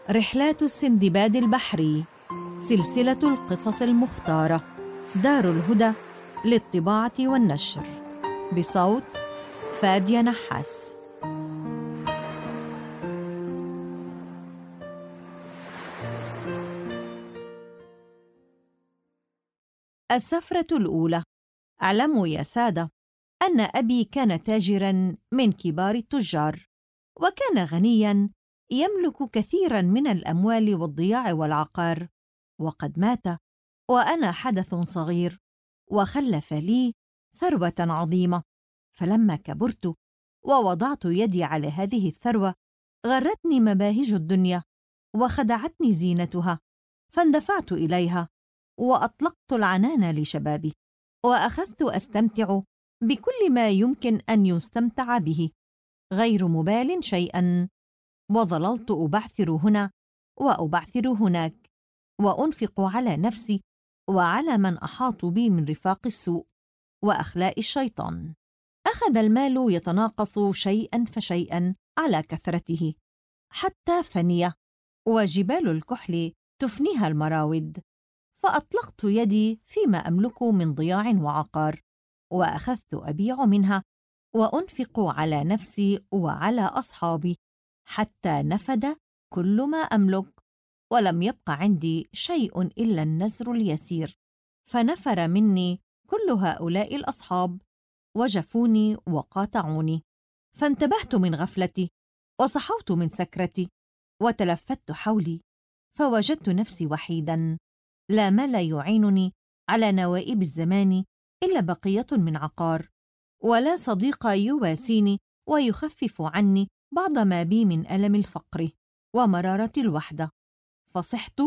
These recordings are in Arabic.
رحلات السندباد البحري، سلسلة القصص المختارة، دار الهدى للطباعة والنشر، بصوت فادية نحاس. السفرة الأولى. اعلموا يا سادة أن أبي كان تاجراً من كبار التجار، وكان غنياً يملك كثيراً من الأموال والضياع والعقار، وقد مات وأنا حدث صغير، وخلف لي ثروة عظيمة. فلما كبرت ووضعت يدي على هذه الثروة غرتني مباهج الدنيا وخدعتني زينتها، فاندفعت إليها وأطلقت العنان لشبابي، وأخذت أستمتع بكل ما يمكن أن يستمتع به غير مبال شيئا، وظللت أبعثر هنا وأبعثر هناك، وأنفق على نفسي وعلى من أحاط بي من رفاق السوء وأخلاء الشيطان. أخذ المال يتناقص شيئا فشيئا على كثرته حتى فني، وجبال الكحل تفنيها المراود. فأطلقت يدي فيما أملك من ضياع وعقار، وأخذت أبيع منها وأنفق على نفسي وعلى أصحابي حتى نفد كل ما أملك، ولم يبق عندي شيء إلا النزر اليسير. فنفر مني كل هؤلاء الأصحاب وجفوني وقاطعوني، فانتبهت من غفلتي وصحوت من سكرتي وتلفت حولي، فوجدت نفسي وحيداً، لا مال يعينني على نوائب الزمان إلا بقية من عقار، ولا صديق يواسيني ويخفف عني بعض ما بي من ألم الفقر ومرارة الوحدة. فصحت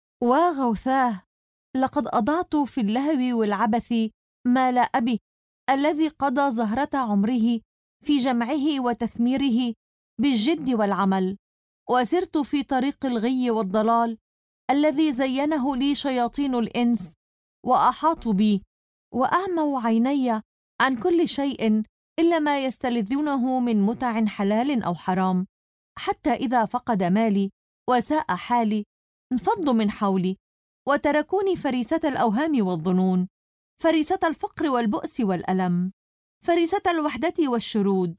وغوثاه، لقد أضعت في اللهو والعبث مال أبي الذي قضى زهرة عمره في جمعه وتثميره بالجد والعمل، وسرت في طريق الغي والضلال الذي زينه لي شياطين الإنس وأحاطوا بي وأعموا عيني عن كل شيء إلا ما يستلذونه من متع حلال أو حرام، حتى إذا فقد مالي وساء حالي انفضوا من حولي وتركوني فريسة الأوهام والظنون، فريسة الفقر والبؤس والألم، فريسة الوحدة والشرود.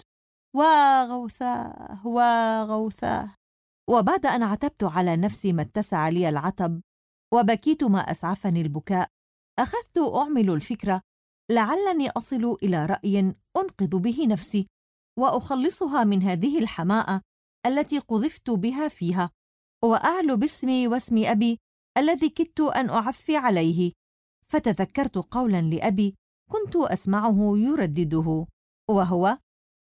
وغوثاه وغوثاه. وبعد أن عتبت على نفسي ما اتسع لي العتب وبكيت ما أسعفني البكاء، أخذت أعمل الفكرة لعلني أصل إلى رأي أنقذ به نفسي وأخلصها من هذه الحماءة التي قذفت بها فيها، وأعلو باسمي واسم أبي الذي كدت أن أعفي عليه. فتذكرت قولا لأبي كنت أسمعه يردده، وهو: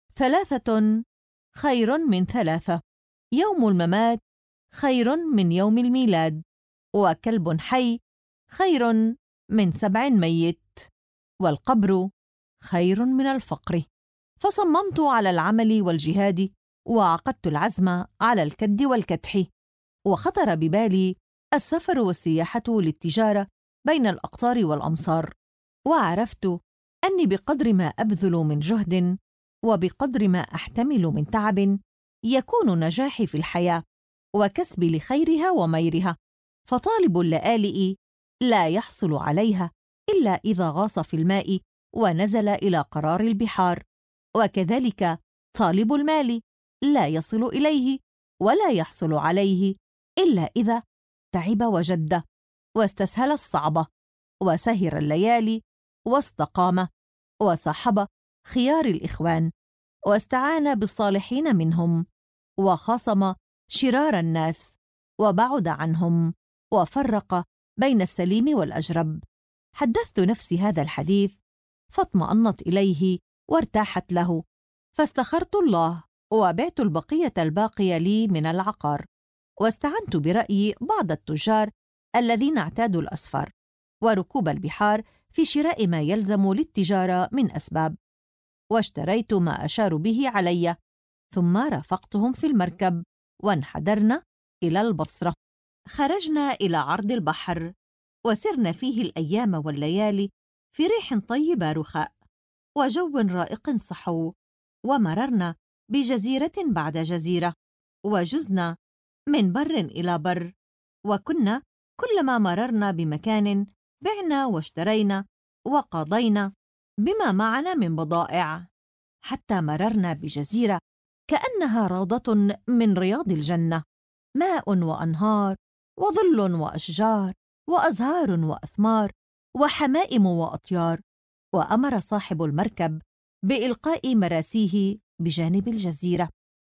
3 خير من 3، يوم الممات خير من يوم الميلاد، وكلب حي خير من 7 ميت، والقبر خير من الفقر. فصممت على العمل والجهاد، وعقدت العزم على الكد والكدح، وخطر ببالي السفر والسياحة للتجارة بين الأقطار والأمصار. وعرفت أني بقدر ما أبذل من جهد وبقدر ما أحتمل من تعب يكون نجاحي في الحياة وكسبي لخيرها وميرها. فطالب اللآلئ لا يحصل عليها إلا إذا غاص في الماء ونزل إلى قرار البحار، وكذلك طالب المال لا يصل إليه ولا يحصل عليه إلا إذا تعب وجد واستسهل الصعب وسهر الليالي واستقام وصاحب خيار الإخوان واستعان بالصالحين منهم وخاصم شرار الناس وبعد عنهم وفرق بين السليم والأجرب. حدثت نفسي هذا الحديث فاطمأنت إليه وارتاحت له، فاستخرت الله وبعت البقية الباقية لي من العقار، واستعنت برأي بعض التجار الذين اعتادوا الأسفار وركوب البحار في شراء ما يلزم للتجارة من أسباب، واشتريت ما أشار به علي، ثم رافقتهم في المركب وانحدرنا إلى البصرة. خرجنا إلى عرض البحر وسرنا فيه الأيام والليالي في ريح طيبة رخاء وجو رائق صحو، ومررنا بجزيرة بعد جزيرة وجزنا من بر إلى بر، وكنا كلما مررنا بمكان بعنا واشترينا وقضينا بما معنا من بضائع، حتى مررنا بجزيرة كأنها روضة من رياض الجنة، ماء وأنهار وظل وأشجار وأزهار وأثمار وحمائم وأطيار. وأمر صاحب المركب بإلقاء مراسيه بجانب الجزيرة،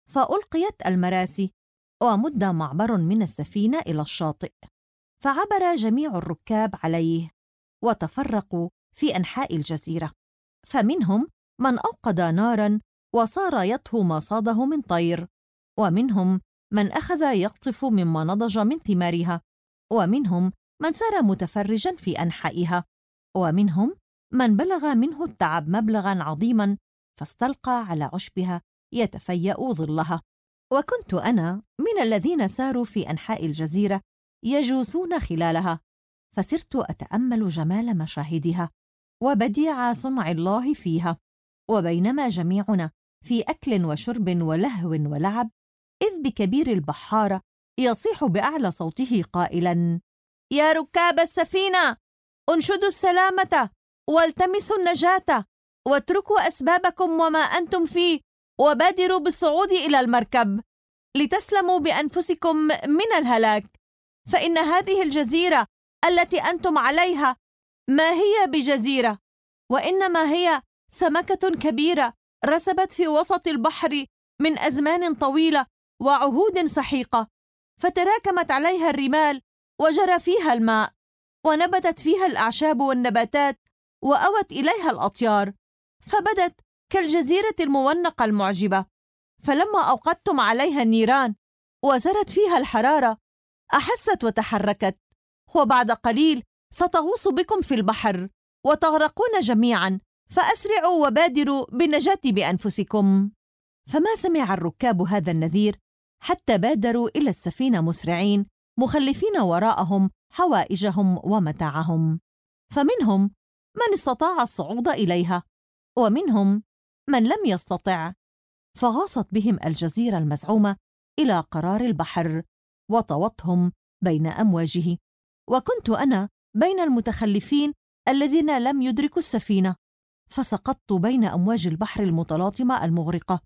فألقيت المراسي، ومد معبر من السفينة إلى الشاطئ، فعبر جميع الركاب عليه وتفرقوا في أنحاء الجزيرة، فمنهم من أوقد ناراً وصار يطهو ما صاده من طير، ومنهم من أخذ يقطف مما نضج من ثمارها، ومنهم من سار متفرجاً في أنحائها، ومنهم من بلغ منه التعب مبلغاً عظيماً فاستلقى على عشبها يتفيأ ظلها. وكنت أنا من الذين ساروا في أنحاء الجزيرة يجوسون خلالها، فسرت أتأمل جمال مشاهدها وبديع صنع الله فيها. وبينما جميعنا في أكل وشرب ولهو ولعب، إذ بكبير البحارة يصيح بأعلى صوته قائلاً: يا ركاب السفينة، انشدوا السلامة والتمسوا النجاة، واتركوا أسبابكم وما أنتم فيه، وبادروا بالصعود إلى المركب لتسلموا بأنفسكم من الهلاك، فإن هذه الجزيرة التي أنتم عليها ما هي بجزيرة، وإنما هي سمكة كبيرة رسبت في وسط البحر من أزمان طويلة وعهود سحيقة، فتراكمت عليها الرمال وجرى فيها الماء، ونبتت فيها الأعشاب والنباتات، وأوت إليها الأطيار، فبدت كالجزيرة المونقة المعجبة. فلما أوقدتم عليها النيران وزرت فيها الحرارة أحست وتحركت، وبعد قليل ستغوص بكم في البحر وتغرقون جميعاً، فأسرعوا وبادروا بالنجاة بأنفسكم. فما سمع الركاب هذا النذير حتى بادروا إلى السفينة مسرعين، مخلفين وراءهم حوائجهم ومتاعهم، فمنهم من استطاع الصعود إليها، ومنهم من لم يستطع، فغاصت بهم الجزيرة المزعومة إلى قرار البحر وطوتهم بين أمواجه، وكنت أنا بين المتخلفين الذين لم يدركوا السفينة، فسقطت بين أمواج البحر المتلاطمة المغرقة،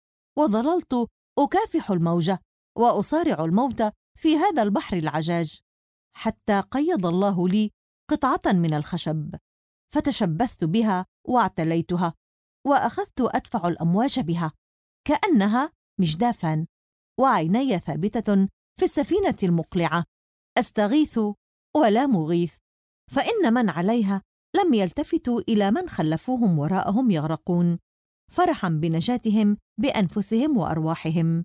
وظللت أكافح الموجة وأصارع الموت في هذا البحر العجاج، حتى قيض الله لي قطعة من الخشب، فتشبثت بها واعتليتها، وأخذت أدفع الأمواج بها كأنها مجدافاً، وعيني ثابتة في السفينة المقلعة، أستغيث ولا مغيث، فإن من عليها لم يلتفتوا إلى من خلفوهم وراءهم يغرقون، فرحاً بنجاتهم بأنفسهم وأرواحهم.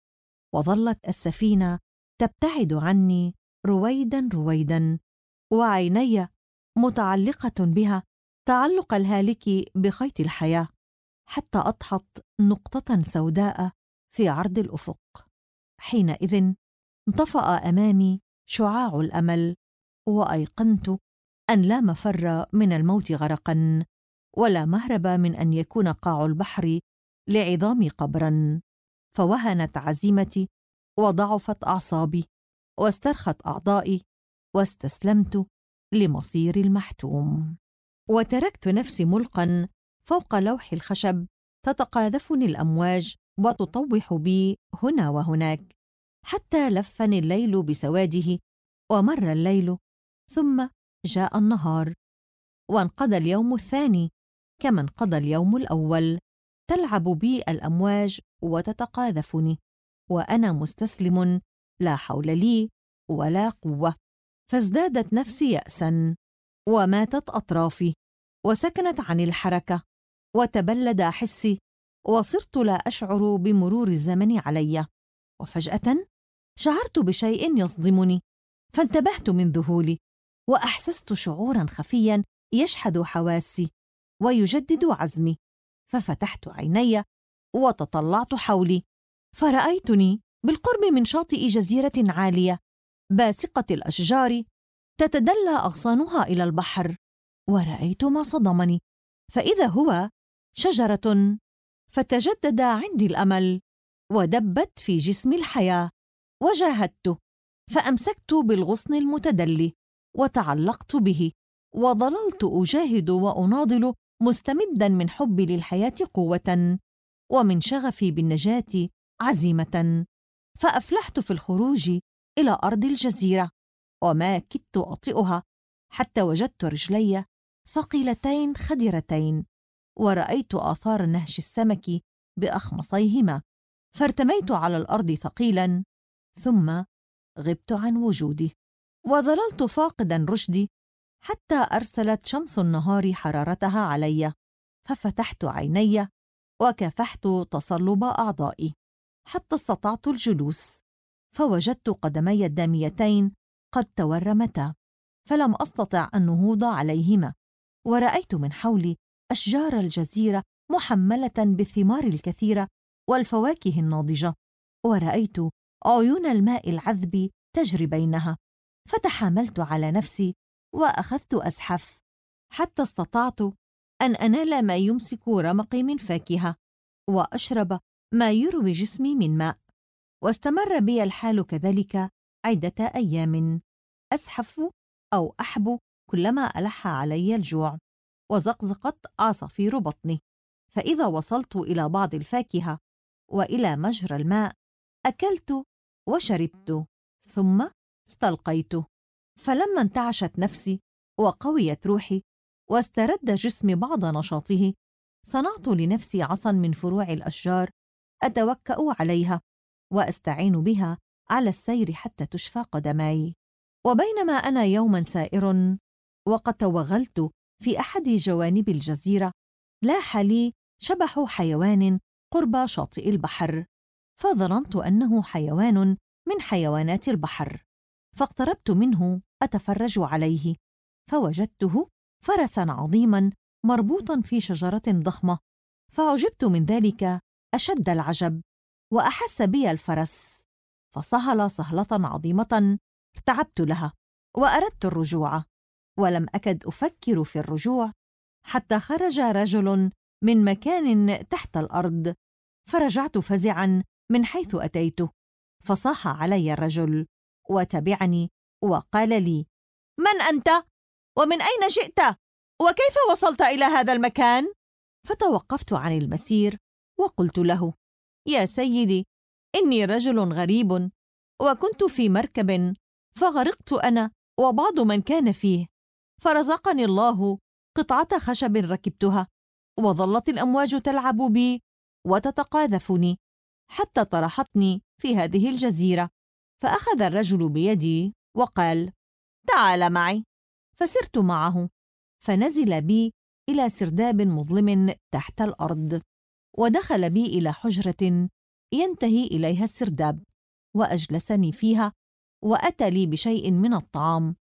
وظلت السفينة تبتعد عني رويداً رويداً، وعيني متعلقة بها تعلق الهالك بخيط الحياة، حتى أضحت نقطة سوداء في عرض الأفق. حينئذ انطفأ أمامي شعاع الأمل، وأيقنت أن لا مفر من الموت غرقاً، ولا مهرب من أن يكون قاع البحر لعظامي قبراً. فوهنت عزيمتي وضعفت أعصابي واسترخت أعضائي، واستسلمت لمصير المحتوم، وتركت نفسي ملقاً فوق لوح الخشب تتقاذفني الأمواج وتطوح بي هنا وهناك، حتى لفني الليل بسواده، ومر الليل ثم جاء النهار، وانقضى اليوم الثاني كما انقضى اليوم الأول، تلعب بي الأمواج وتتقاذفني، وأنا مستسلم لا حول لي ولا قوة. فازدادت نفسي يأساً، وماتت أطرافي، وسكنت عن الحركة، وتبلد حسي، وصرت لا أشعر بمرور الزمن علي. وفجأة شعرت بشيء يصدمني، فانتبهت من ذهولي، وأحسست شعوراً خفياً يشحذ حواسي ويجدد عزمي، ففتحت عيني وتطلعت حولي، فرأيتني بالقرب من شاطئ جزيرة عالية باسقة الأشجار تتدلى أغصانها إلى البحر، ورأيت ما صدمني، فإذا هو شجرة، فتجدد عندي الأمل ودبت في جسمي الحياة، وجاهدت، فأمسكت بالغصن المتدلي وتعلقت به، وظللت أجاهد وأناضل مستمدا من حبي للحياة قوة، ومن شغفي بالنجاة عزيمة. فأفلحت في الخروج إلى أرض الجزيرة، وما كدت أطئها حتى وجدت رجلي ثقيلتين خدرتين، ورأيت آثار نهش السمك بأخمصيهما، فارتميت على الأرض ثقيلا، ثم غبت عن وجودي، وظللت فاقدا رشدي حتى أرسلت شمس النهار حرارتها علي، ففتحت عيني وكافحت تصلب أعضائي حتى استطعت الجلوس، فوجدت قدمي الداميتين قد تورمتا، فلم أستطع النهوض عليهما، ورأيت من حولي أشجار الجزيرة محملة بالثمار الكثيرة والفواكه الناضجة، ورأيت عيون الماء العذب تجري بينها، فتحاملت على نفسي وأخذت أزحف حتى استطعت أن أنال ما يمسك رمقي من فاكهة، وأشرب ما يروي جسمي من ماء. واستمر بي الحال كذلك عدة أيام، أزحف أو أحبو كلما ألح علي الجوع، وزقزقت عصافير بطني، فإذا وصلت إلى بعض الفاكهة وإلى مجرى الماء أكلت وشربت، ثم استلقيت. فلما انتعشت نفسي وقويت روحي واسترد جسمي بعض نشاطه، صنعت لنفسي عصا من فروع الأشجار أتوكأ عليها وأستعين بها على السير حتى تشفى قدماي. وبينما أنا يوما سائر وقد توغلت في أحد جوانب الجزيرة، لاح لي شبح حيوان قرب شاطئ البحر، فظننت أنه حيوان من حيوانات البحر، فاقتربت منه أتفرج عليه، فوجدته فرساً عظيماً مربوطاً في شجرة ضخمة، فعجبت من ذلك أشد العجب، وأحس بي الفرس، فصهل صهلة عظيمة ارتعبت لها وأردت الرجوع، ولم أكد أفكر في الرجوع حتى خرج رجل من مكان تحت الأرض، فرجعت فزعاً من حيث أتيت، فصاح علي الرجل وتبعني وقال لي: من أنت؟ ومن أين جئت؟ وكيف وصلت إلى هذا المكان؟ فتوقفت عن المسير وقلت له: يا سيدي، إني رجل غريب، وكنت في مركب فغرقت أنا وبعض من كان فيه، فرزقني الله قطعة خشب ركبتها، وظلت الأمواج تلعب بي وتتقاذفني حتى طرحتني في هذه الجزيرة. فأخذ الرجل بيدي وقال: تعال معي. فسرت معه، فنزل بي إلى سرداب مظلم تحت الأرض، ودخل بي إلى حجرة ينتهي إليها السرداب، وأجلسني فيها، وأتى لي بشيء من الطعام،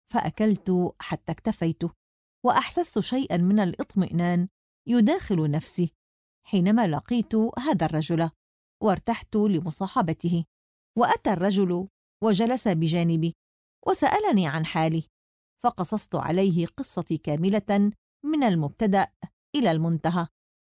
فأكلت حتى اكتفيت، وأحسست شيئا من الاطمئنان يداخل نفسي حينما لقيت هذا الرجل وارتحت لمصاحبته. وأتى الرجل وجلس بجانبي وسألني عن حالي، فقصصت عليه قصتي كاملة من المبتدأ إلى المنتهى،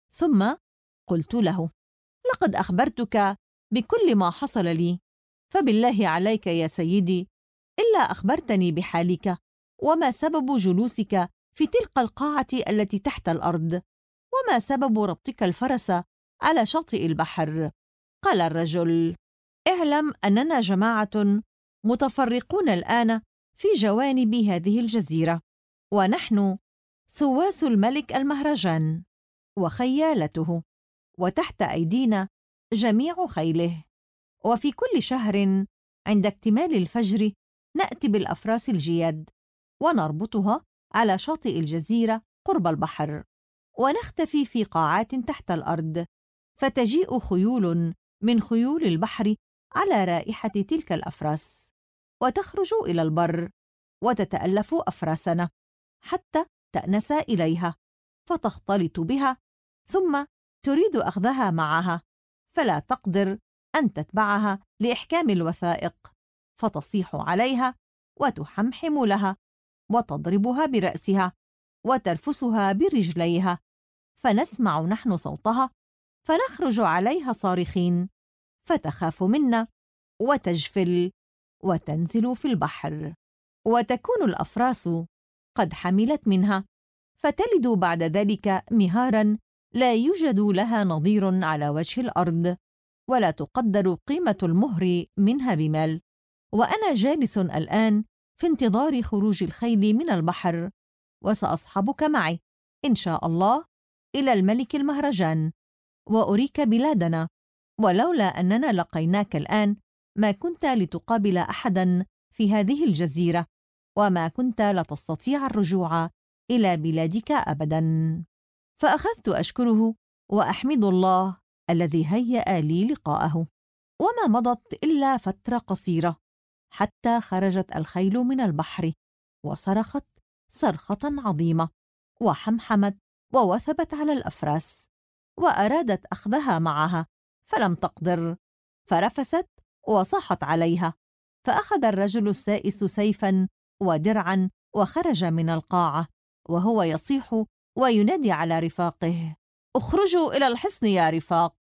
ثم قلت له: لقد أخبرتك بكل ما حصل لي، فبالله عليك يا سيدي إلا أخبرتني بحالك، وما سبب جلوسك في تلك القاعة التي تحت الأرض، وما سبب ربطك الفرس على شاطئ البحر. قال الرجل: اعلم أننا جماعة متفرقون الآن في جوانب هذه الجزيرة، ونحن سواس الملك المهرجان وخيالته، وتحت أيدينا جميع خيله، وفي كل شهر عند اكتمال الفجر نأتي بالأفراس الجياد ونربطها على شاطئ الجزيرة قرب البحر، ونختفي في قاعات تحت الأرض، فتجيء خيول من خيول البحر على رائحة تلك الأفراس، وتخرج إلى البر وتتألف أفراسنا حتى تأنس إليها، فتختلط بها، ثم تريد أخذها معها، فلا تقدر أن تتبعها لإحكام الوثائق، فتصيح عليها وتحمحم لها وتضربها برأسها وترفسها برجليها، فنسمع نحن صوتها، فنخرج عليها صارخين، فتخاف منا وتجفل وتنزل في البحر، وتكون الأفراس قد حملت منها، فتلد بعد ذلك مهارا لا يوجد لها نظير على وجه الأرض، ولا تقدر قيمة المهر منها بمال. وأنا جالس الآن في انتظار خروج الخيل من البحر، وسأصحبك معي إن شاء الله إلى الملك المهرجان، وأريك بلادنا، ولولا أننا لقيناك الآن ما كنت لتقابل أحداً في هذه الجزيرة، وما كنت لتستطيع الرجوع إلى بلادك أبداً. فأخذت أشكره وأحمد الله الذي هيأ لي لقاءه. وما مضت إلا فترة قصيرة حتى خرجت الخيل من البحر، وصرخت صرخة عظيمة، وحمحمت ووثبت على الأفراس، وأرادت أخذها معها فلم تقدر، فرفست وصاحت عليها. فأخذ الرجل السائس سيفاً ودرعاً وخرج من القاعة وهو يصيح وينادي على رفاقه: اخرجوا إلى الحصن يا رفاق.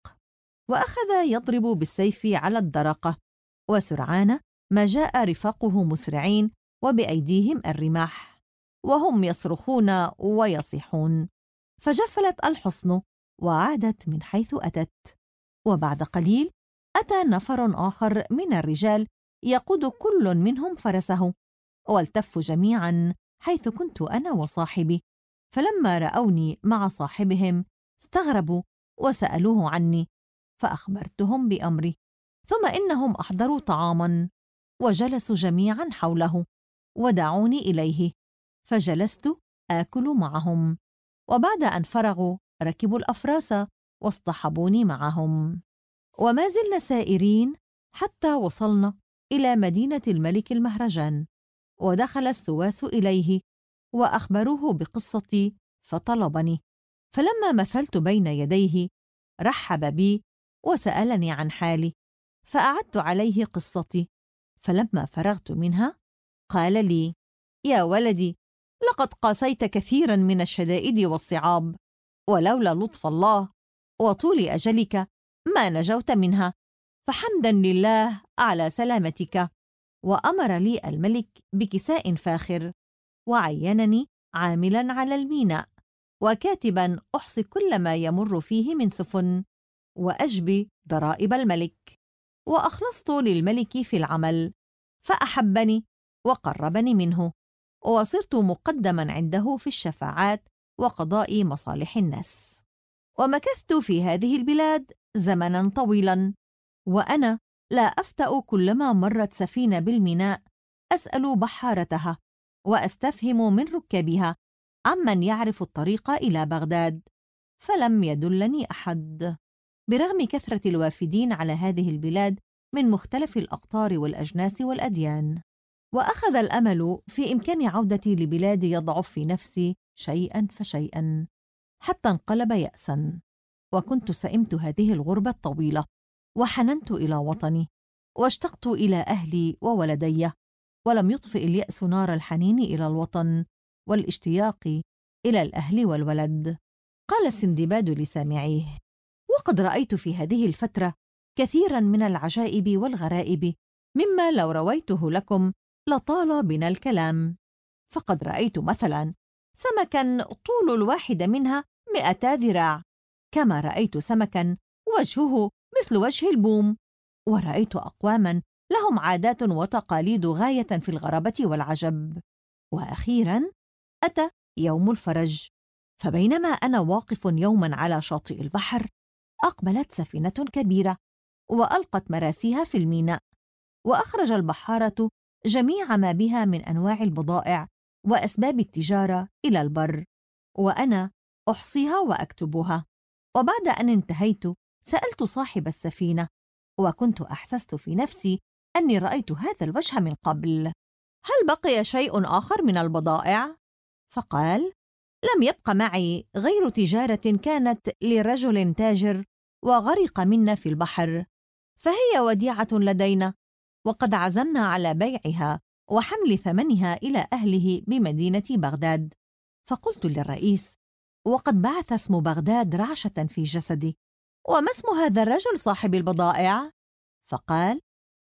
وأخذ يضرب بالسيف على الدرقة، وسرعان ما جاء رفاقه مسرعين وبأيديهم الرماح، وهم يصرخون ويصيحون، فجفلت الحصن وعادت من حيث أتت. وبعد قليل أتى نفر آخر من الرجال يقود كل منهم فرسه، والتفوا جميعا حيث كنت أنا وصاحبي، فلما رأوني مع صاحبهم استغربوا وسألوه عني، فأخبرتهم بأمري، ثم إنهم أحضروا طعاما وجلسوا جميعا حوله ودعوني إليه، فجلست آكل معهم، وبعد أن فرغوا ركبوا الأفراس واصطحبوني معهم، وما زلنا سائرين حتى وصلنا إلى مدينة الملك المهرجان. ودخل السواس إليه وأخبروه بقصتي فطلبني، فلما مثلت بين يديه رحب بي وسألني عن حالي، فأعدت عليه قصتي. فلما فرغت منها قال لي: يا ولدي، لقد قاسيت كثيرا من الشدائد والصعاب، ولولا لطف الله وطول أجلك ما نجوت منها، فحمدا لله على سلامتك. وأمر لي الملك بكساء فاخر، وعينني عاملا على الميناء وكاتبا أحصي كل ما يمر فيه من سفن، وأجبي ضرائب الملك، وأخلصت للملك في العمل، فأحبني وقربني منه، وصرت مقدما عنده في الشفاعات وقضاء مصالح الناس. ومكثت في هذه البلاد زمنا طويلا، وأنا لا أفتأ كلما مرت سفينة بالميناء أسأل بحارتها وأستفهم من ركابها عمن يعرف الطريق إلى بغداد، فلم يدلني أحد، برغم كثرة الوافدين على هذه البلاد من مختلف الأقطار والأجناس والأديان. وأخذ الأمل في إمكان عودتي لبلادي يضعف في نفسي شيئا فشيئا، حتى انقلب يأسا، وكنت سئمت هذه الغربة الطويلة، وحننت إلى وطني، واشتقت إلى أهلي وولدي، ولم يطفئ اليأس نار الحنين إلى الوطن والاشتياق إلى الأهل والولد. قال سندباد لسامعيه: وقد رأيت في هذه الفترة كثيرا من العجائب والغرائب، مما لو رويته لكم لطال بنا الكلام. فقد رأيت مثلا سمكا طول الواحد منها 200 ذراع، كما رأيت سمكا وجهه مثل وجه البوم، ورأيت أقواما لهم عادات وتقاليد غاية في الغرابة والعجب. وأخيرا أتى يوم الفرج، فبينما أنا واقف يوما على شاطئ البحر، أقبلت سفينة كبيرة وألقت مراسيها في الميناء، وأخرج البحارة جميع ما بها من أنواع البضائع وأسباب التجارة إلى البر، وأنا أحصيها وأكتبها. وبعد أن انتهيت سألت صاحب السفينة، وكنت أحسست في نفسي أني رأيت هذا الوجه من قبل: هل بقي شيء آخر من البضائع؟ فقال: لم يبق معي غير تجارة كانت لرجل تاجر وغرق منا في البحر، فهي وديعة لدينا، وقد عزمنا على بيعها وحمل ثمنها إلى أهله بمدينة بغداد. فقلت للرئيس: وقد بعث اسم بغداد رعشة في جسدي، وما اسم هذا الرجل صاحب البضائع؟ فقال: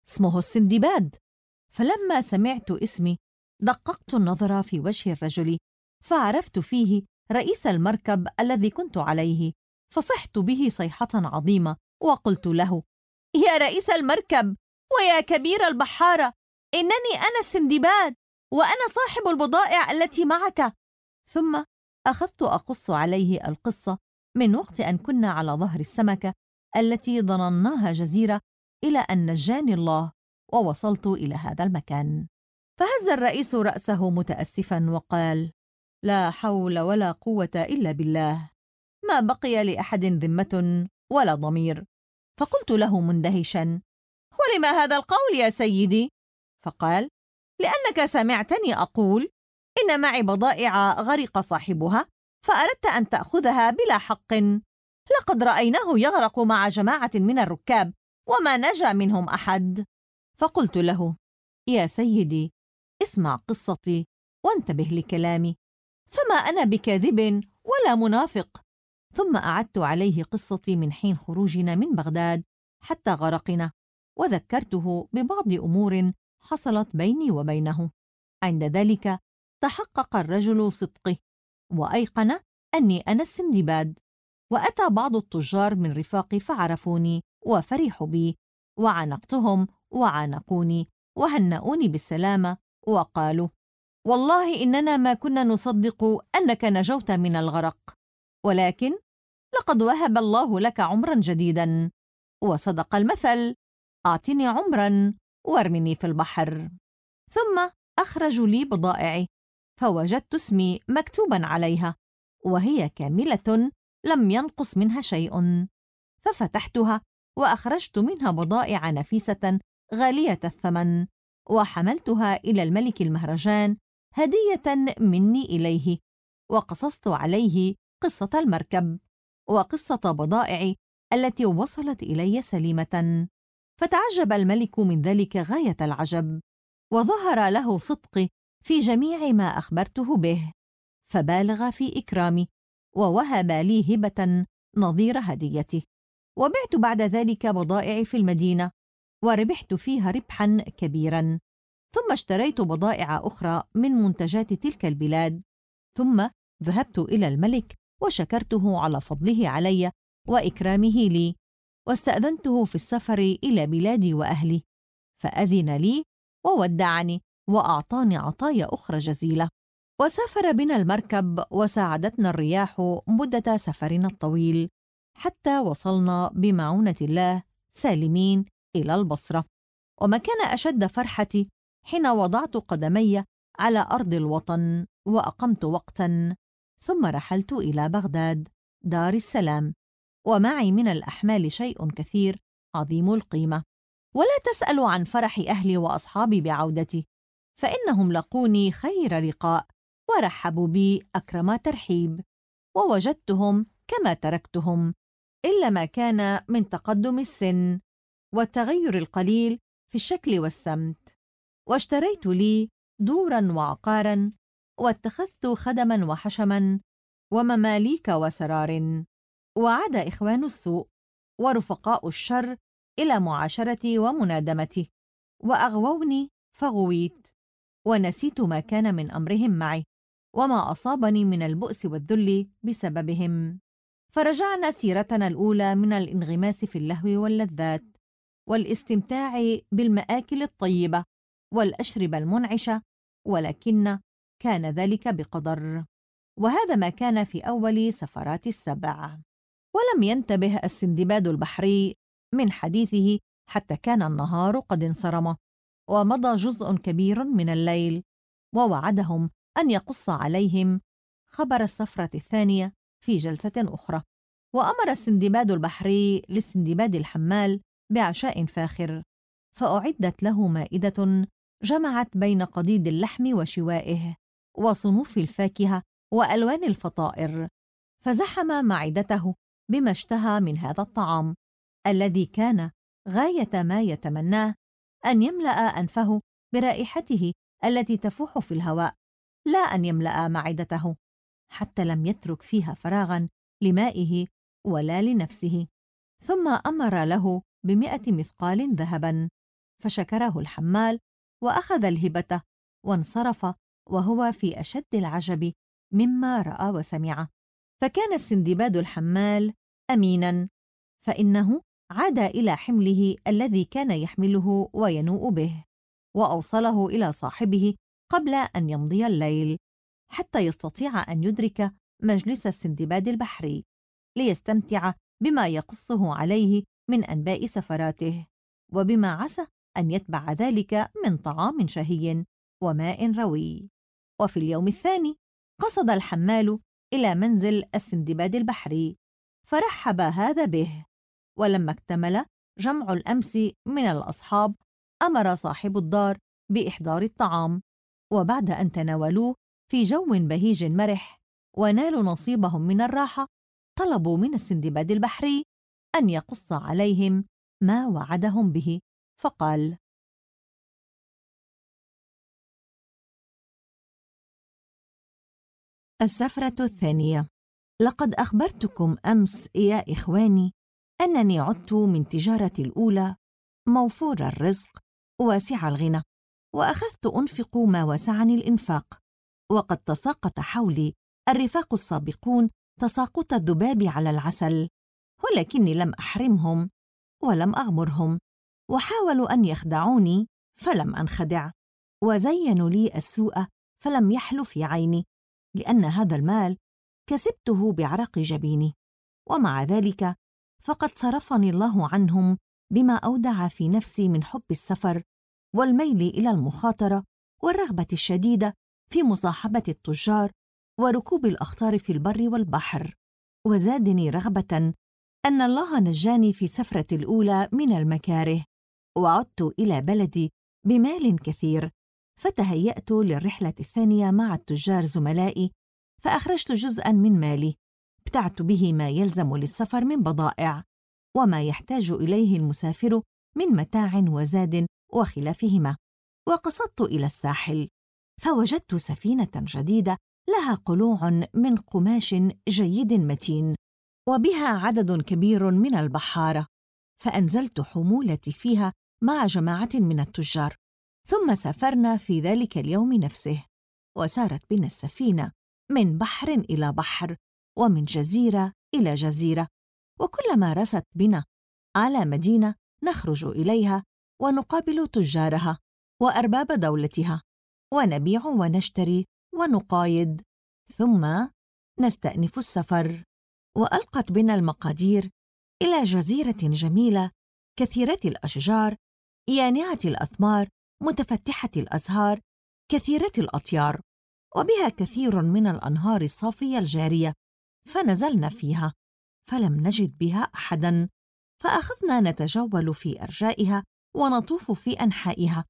اسمه السندباد. فلما سمعت اسمي دققت النظر في وجه الرجل، فعرفت فيه رئيس المركب الذي كنت عليه، فصحت به صيحة عظيمة وقلت له: يا رئيس المركب ويا كبير البحارة، إنني أنا السندباد، وأنا صاحب البضائع التي معك. ثم أخذت أقص عليه القصة من وقت أن كنا على ظهر السمكة التي ظنناها جزيرة إلى أن نجاني الله ووصلت إلى هذا المكان. فهز الرئيس رأسه متأسفاً وقال: لا حول ولا قوة إلا بالله، ما بقي لأحد ذمة ولا ضمير. فقلت له مندهشاً: ولما هذا القول يا سيدي؟ فقال: لأنك سمعتني أقول إن معي بضائع غرق صاحبها، فأردت أن تأخذها بلا حق. لقد رأيناه يغرق مع جماعة من الركاب وما نجا منهم أحد. فقلت له: يا سيدي، اسمع قصتي وانتبه لكلامي، فما أنا بكاذب ولا منافق. ثم أعدت عليه قصتي من حين خروجنا من بغداد حتى غرقنا، وذكرته ببعض أمور حصلت بيني وبينه. عند ذلك تحقق الرجل صدقي وأيقن أني أنا السندباد. وأتى بعض التجار من رفاقي فعرفوني وفرحوا بي، وعانقتهم وعانقوني وهنؤوني بالسلامة وقالوا: والله إننا ما كنا نصدق أنك نجوت من الغرق، ولكن لقد وهب الله لك عمرا جديدا، وصدق المثل: أعطني عمرا وارمني في البحر. ثم أخرجوا لي بضائعي، فوجدت اسمي مكتوبا عليها، وهي كاملة لم ينقص منها شيء. ففتحتها وأخرجت منها بضائع نفيسة غالية الثمن، وحملتها إلى الملك المهرجان هدية مني إليه، وقصصت عليه قصة المركب وقصة بضائعي التي وصلت إلي سليمة. فتعجب الملك من ذلك غاية العجب، وظهر له صدقي في جميع ما أخبرته به، فبالغ في إكرامي ووهب لي هبة نظير هديته. وبعت بعد ذلك بضائعي في المدينة، وربحت فيها ربحا كبيرا. ثم اشتريت بضائع أخرى من منتجات تلك البلاد، ثم ذهبت إلى الملك وشكرته على فضله علي وإكرامه لي، واستأذنته في السفر إلى بلادي وأهلي، فأذن لي وودعني وأعطاني عطايا أخرى جزيلة. وسافر بنا المركب وساعدتنا الرياح مدة سفرنا الطويل، حتى وصلنا بمعونة الله سالمين إلى البصرة. وما كان أشد فرحتي حين وضعت قدمي على أرض الوطن وأقمت وقتا، ثم رحلت إلى بغداد دار السلام، ومعي من الأحمال شيء كثير عظيم القيمة. ولا تسألوا عن فرح أهلي وأصحابي بعودتي، فإنهم لقوني خير لقاء ورحبوا بي أكرم ترحيب، ووجدتهم كما تركتهم، إلا ما كان من تقدم السن والتغير القليل في الشكل والسمت. واشتريت لي دورا وعقارا، واتخذت خدما وحشما ومماليك وسرار. وعاد إخوان السوء ورفقاء الشر إلى معاشرتي ومنادمتي، وأغووني فغويت، ونسيت ما كان من أمرهم معي وما أصابني من البؤس والذل بسببهم. فرجعنا سيرتنا الأولى من الانغماس في اللهو واللذات والاستمتاع بالمآكل الطيبة والأشربة المنعشة، ولكن كان ذلك بقدر. وهذا ما كان في أول سفرات السبع. ولم ينتبه السندباد البحري من حديثه حتى كان النهار قد انصرم ومضى جزء كبير من الليل، ووعدهم أن يقص عليهم خبر السفرة الثانية في جلسة أخرى. وأمر السندباد البحري للسندباد الحمال بعشاء فاخر، فأعدت له مائدة جمعت بين قضيد اللحم وشوائه وصنوف الفاكهة وألوان الفطائر، فزحم معدته بما اشتهى من هذا الطعام الذي كان غاية ما يتمناه أن يملأ أنفه برائحته التي تفوح في الهواء، لا أن يملأ معدته، حتى لم يترك فيها فراغا لمائه ولا لنفسه. ثم أمر له ب100 مثقال ذهبا، فشكره الحمال وأخذ الهبة وانصرف وهو في أشد العجب مما رأى وسمع. فكان السندباد الحمال أميناً، فإنه عاد إلى حمله الذي كان يحمله وينوء به، وأوصله إلى صاحبه قبل أن يمضي الليل، حتى يستطيع أن يدرك مجلس السندباد البحري ليستمتع بما يقصه عليه من أنباء سفراته، وبما عسى أن يتبع ذلك من طعام شهي وماء روي. وفي اليوم الثاني قصد الحمال إلى منزل السندباد البحري، فرحب هذا به. ولما اكتمل جمع الأمس من الأصحاب أمر صاحب الدار بإحضار الطعام، وبعد أن تناولوه في جو بهيج مرح ونالوا نصيبهم من الراحة، طلبوا من السندباد البحري أن يقص عليهم ما وعدهم به، فقال: السفرة الثانية. لقد أخبرتكم أمس يا إخواني أنني عدت من تجارتي الأولى موفور الرزق واسع الغنى، وأخذت أنفق ما وسعني الإنفاق، وقد تساقط حولي الرفاق السابقون تساقط الذباب على العسل، ولكني لم أحرمهم ولم أغمرهم، وحاولوا أن يخدعوني فلم أنخدع، وزينوا لي السوء فلم يحل في عيني، لأن هذا المال كسبته بعرق جبيني، ومع ذلك فقد صرفني الله عنهم بما أودع في نفسي من حب السفر والميل إلى المخاطرة والرغبة الشديدة في مصاحبة التجار وركوب الأخطار في البر والبحر، وزادني رغبة أن الله نجاني في سفرة الأولى من المكاره، وعدت إلى بلدي بمال كثير، فتهيأت للرحلة الثانية مع التجار زملائي، فأخرجت جزءاً من مالي ابتعت به ما يلزم للسفر من بضائع وما يحتاج إليه المسافر من متاع وزاد وخلافهما، وقصدت إلى الساحل، فوجدت سفينة جديدة لها قلوع من قماش جيد متين، وبها عدد كبير من البحارة، فأنزلت حمولتي فيها مع جماعة من التجار، ثم سافرنا في ذلك اليوم نفسه، وسارت بنا السفينة من بحر إلى بحر ومن جزيرة إلى جزيرة، وكلما رست بنا على مدينة نخرج إليها ونقابل تجارها وأرباب دولتها، ونبيع ونشتري ونقايد، ثم نستأنف السفر. وألقت بنا المقادير إلى جزيرة جميلة كثيرة الأشجار يانعة الأثمار متفتحة الأزهار كثيرة الأطيار، وبها كثير من الأنهار الصافية الجارية، فنزلنا فيها فلم نجد بها أحداً، فأخذنا نتجول في أرجائها ونطوف في أنحائها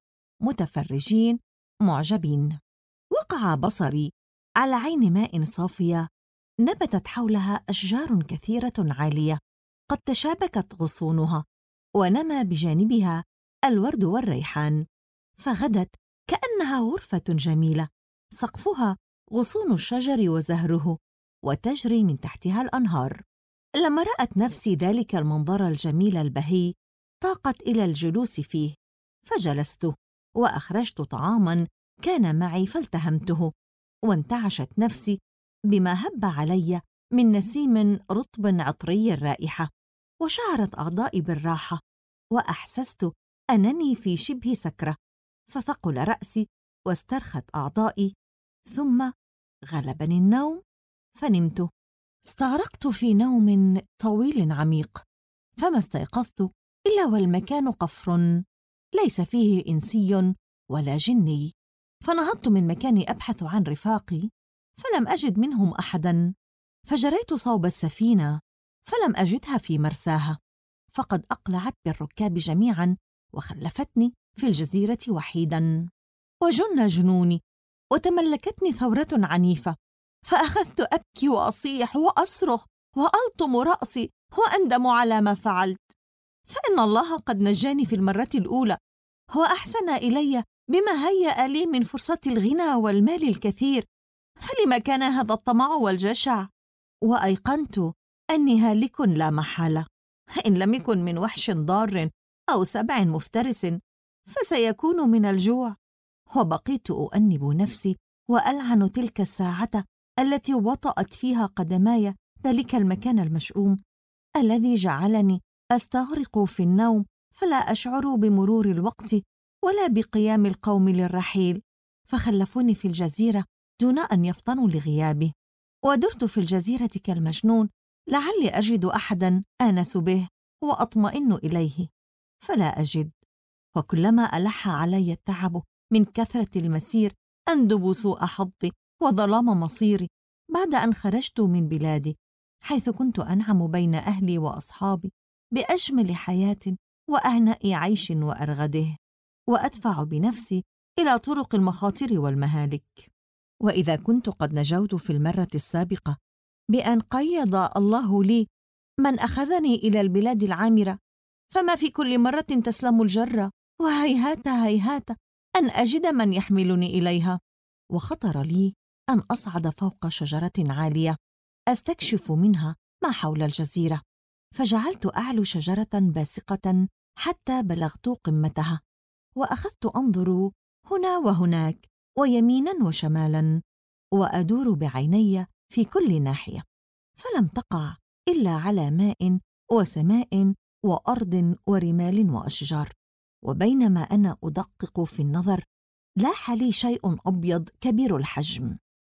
متفرجين معجبين. وقع بصري على عين ماء صافية نبتت حولها أشجار كثيرة عالية قد تشابكت غصونها، ونما بجانبها الورد والريحان، فغدت كأنها غرفة جميلة سقفها غصون الشجر وزهره، وتجري من تحتها الأنهار. لما رأت نفسي ذلك المنظر الجميل البهي طاقت إلى الجلوس فيه، فجلست وأخرجت طعاماً كان معي فالتهمته، وانتعشت نفسي بما هب علي من نسيم رطب عطري الرائحة، وشعرت أعضائي بالراحة، وأحسست أنني في شبه سكرة، فثقل رأسي واسترخت أعضائي، ثم غلبني النوم فنمت. استغرقت في نوم طويل عميق، فما استيقظت إلا والمكان قفر ليس فيه إنسي ولا جني، فنهضت من مكاني أبحث عن رفاقي فلم أجد منهم أحداً، فجريت صوب السفينة فلم أجدها في مرساها، فقد أقلعت بالركاب جميعاً وخلفتني في الجزيرة وحيداً. وجن جنوني وتملكتني ثورة عنيفة، فأخذت أبكي وأصيح وأصرخ وألطم رأسي وأندم على ما فعلت، فإن الله قد نجاني في المرة الأولى وأحسن إلي بما هيأ لي من فرصة الغنى والمال الكثير، فلما كان هذا الطمع والجشع؟ وأيقنت أني هالك لا محالة، إن لم يكن من وحش ضار أو سبع مفترس فسيكون من الجوع. وبقيت أؤنب نفسي وألعن تلك الساعة التي وطأت فيها قدماي ذلك المكان المشؤوم الذي جعلني أستغرق في النوم فلا أشعر بمرور الوقت ولا بقيام القوم للرحيل، فخلفوني في الجزيرة دون أن يفطنوا لغيابي. ودرت في الجزيرة كالمجنون لعلي أجد أحداً آنس به وأطمئن إليه، فلا أجد. وكلما ألح علي التعب من كثرة المسير أندب سوء حظي وظلام مصيري بعد أن خرجت من بلادي، حيث كنت أنعم بين أهلي وأصحابي بأجمل حياة وأهنأ عيش وأرغده، وأدفع بنفسي إلى طرق المخاطر والمهالك. وإذا كنت قد نجوت في المرة السابقة بأن قيض الله لي من أخذني إلى البلاد العامرة، فما في كل مرة تسلم الجرة، وهيهات هيهات أن أجد من يحملني إليها. وخطر لي أن أصعد فوق شجرة عالية أستكشف منها ما حول الجزيرة، فجعلت أعلو شجرة باسقة حتى بلغت قمتها، وأخذت أنظر هنا وهناك ويمينا وشمالا، وأدور بعيني في كل ناحية، فلم تقع إلا على ماء وسماء وأرض ورمال وأشجار. وبينما أنا أدقق في النظر لاح لي شيء أبيض كبير الحجم،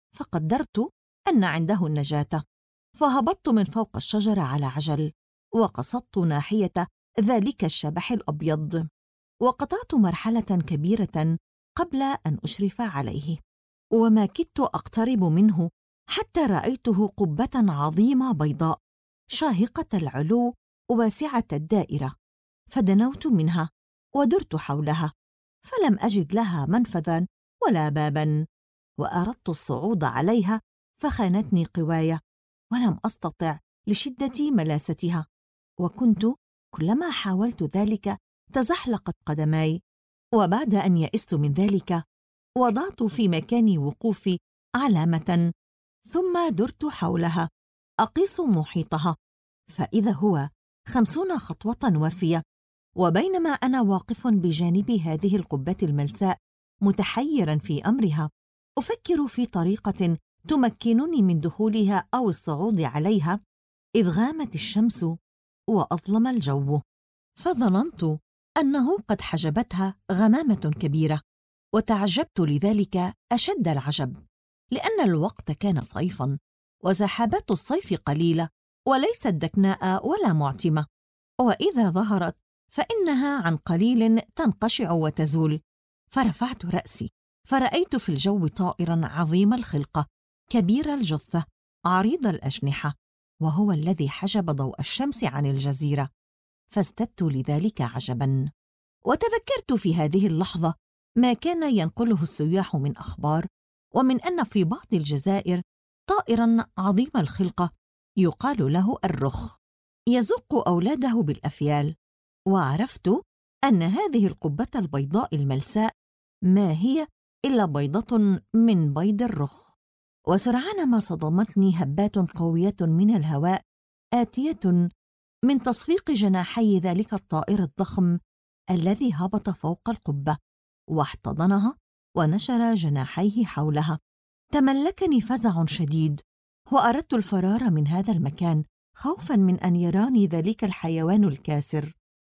فقدرت أن عنده النجاة، فهبطت من فوق الشجرة على عجل وقصدت ناحية ذلك الشبح الأبيض، وقطعت مرحلة كبيرة قبل أن أشرف عليه، وما كدت أقترب منه حتى رأيته قبة عظيمة بيضاء شاهقة العلو واسعة الدائرة، فدنوت منها ودرت حولها، فلم أجد لها منفذا ولا بابا، وأردت الصعود عليها فخانتني قوايا، ولم أستطع لشدة ملاستها، وكنت كلما حاولت ذلك تزحلقت قدماي. وبعد أن يئست من ذلك وضعت في مكان وقوفي علامة، ثم درت حولها أقيس محيطها، فإذا هو 50 خطوة وافية. وبينما أنا واقف بجانب هذه القبة الملساء متحيراً في أمرها أفكر في طريقة تمكنني من دخولها أو الصعود عليها، إذ غامت الشمس وأظلم الجو، فظننت أنه قد حجبتها غمامة كبيرة، وتعجبت لذلك أشد العجب، لأن الوقت كان صيفاً وسحابات الصيف قليلة وليست دكناء ولا معتمة، وإذا ظهرت فإنها عن قليل تنقشع وتزول. فرفعت رأسي فرأيت في الجو طائراً عظيم الخلقة كبير الجثة عريض الأجنحة، وهو الذي حجب ضوء الشمس عن الجزيرة، فازددت لذلك عجباً. وتذكرت في هذه اللحظة ما كان ينقله السياح من أخبار، ومن أن في بعض الجزائر طائراً عظيم الخلقة يقال له الرخ يزق أولاده بالأفيال، وعرفت أن هذه القبة البيضاء الملساء ما هي إلا بيضة من بيض الرخ. وسرعان ما صدمتني هبات قوية من الهواء آتية من تصفيق جناحي ذلك الطائر الضخم الذي هبط فوق القبة واحتضنها ونشر جناحيه حولها. تملكني فزع شديد، وأردت الفرار من هذا المكان خوفاً من أن يراني ذلك الحيوان الكاسر،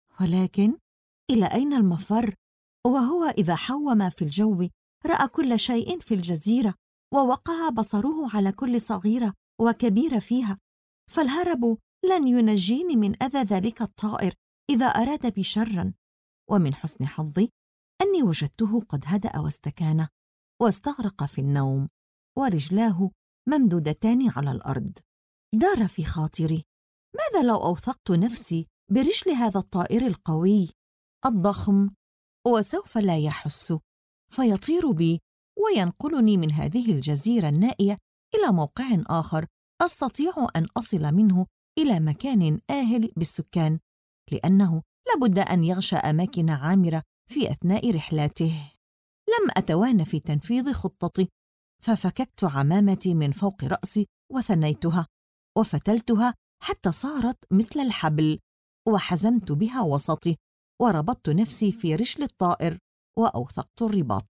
ولكن إلى أين المفر؟ وهو إذا حوم في الجو رأى كل شيء في الجزيرة، ووقع بصره على كل صغيرة وكبيرة فيها، فالهرب لن ينجيني من أذى ذلك الطائر إذا أراد بي شراً. ومن حسن حظي أني وجدته قد هدأ واستكان واستغرق في النوم، ورجلاه ممدودتان على الأرض. دار في خاطري ماذا لو أوثقت نفسي برجل هذا الطائر القوي الضخم، وسوف لا يحس فيطير بي وينقلني من هذه الجزيرة النائية إلى موقع آخر أستطيع أن أصل منه إلى مكان آهل بالسكان، لأنه لابد أن يغشى أماكن عامرة في أثناء رحلاته. لم أتوانى في تنفيذ خطتي، ففككت عمامتي من فوق رأسي وثنيتها وفتلتها حتى صارت مثل الحبل، وحزمت بها وسطي، وربطت نفسي في رجل الطائر وأوثقت الرباط،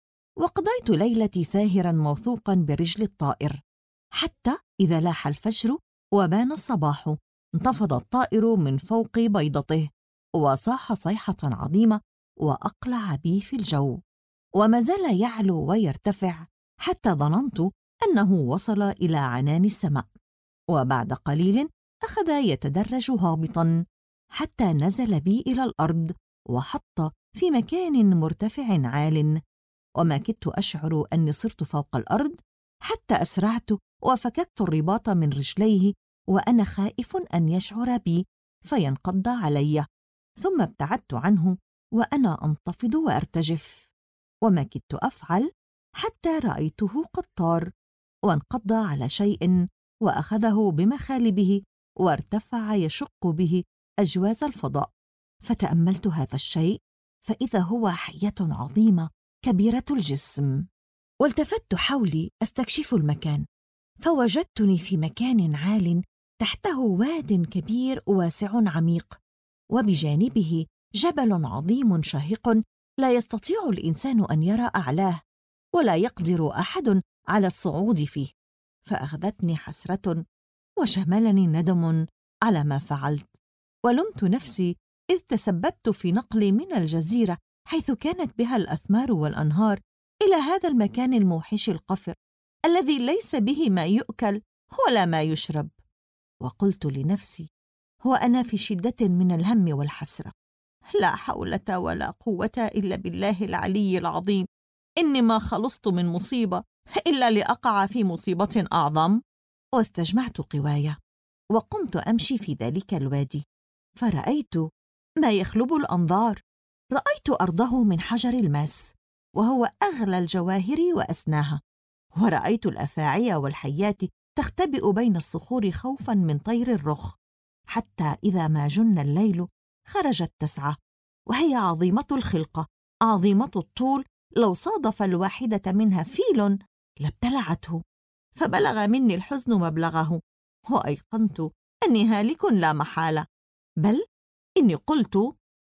وقضيت ليلتي ساهرا موثوقا برجل الطائر، حتى إذا لاح الفجر وبان الصباح انتفض الطائر من فوق بيضته وصاح صيحة عظيمة وأقلع بي في الجو، وما زال يعلو ويرتفع حتى ظننت أنه وصل إلى عنان السماء، وبعد قليل أخذ يتدرج هابطاً حتى نزل بي إلى الأرض وحط في مكان مرتفع عال، وما كدت أشعر أني صرت فوق الأرض حتى أسرعت وفككت الرباط من رجليه وأنا خائف أن يشعر بي فينقض علي، ثم ابتعدت عنه وأنا أنتفض وأرتجف، وما كدت أفعل حتى رأيته قد طار وانقض على شيء وأخذه بمخالبه وارتفع يشق به أجواز الفضاء، فتأملت هذا الشيء فإذا هو حية عظيمة كبيرة الجسم، والتفت حولي أستكشف المكان، فوجدتني في مكان عال تحته واد كبير واسع عميق، وبجانبه جبل عظيم شاهق لا يستطيع الإنسان أن يرى أعلاه ولا يقدر أحد على الصعود فيه، فأخذتني حسرة وشملني ندم على ما فعلت، ولمت نفسي إذ تسببت في نقلي من الجزيرة حيث كانت بها الأثمار والأنهار إلى هذا المكان الموحش القفر الذي ليس به ما يؤكل ولا ما يشرب. وقلت لنفسي: هو أنا في شدة من الهم والحسرة، لا حول ولا قوة إلا بالله العلي العظيم، إني ما خلصت من مصيبة إلا لأقع في مصيبة أعظم. واستجمعت قواي وقمت أمشي في ذلك الوادي، فرأيت ما يخلب الأنظار، رأيت أرضه من حجر الماس وهو أغلى الجواهر وأسناها، ورأيت الأفاعي والحيات تختبئ بين الصخور خوفاً من طير الرخ، حتى إذا ما جن الليل خرجت تسعى، وهي عظيمة الخلقة عظيمة الطول، لو صادف الواحدة منها فيل لابتلعته، فبلغ مني الحزن مبلغه، وأيقنت أني هالك لا محالة، بل إني قلت: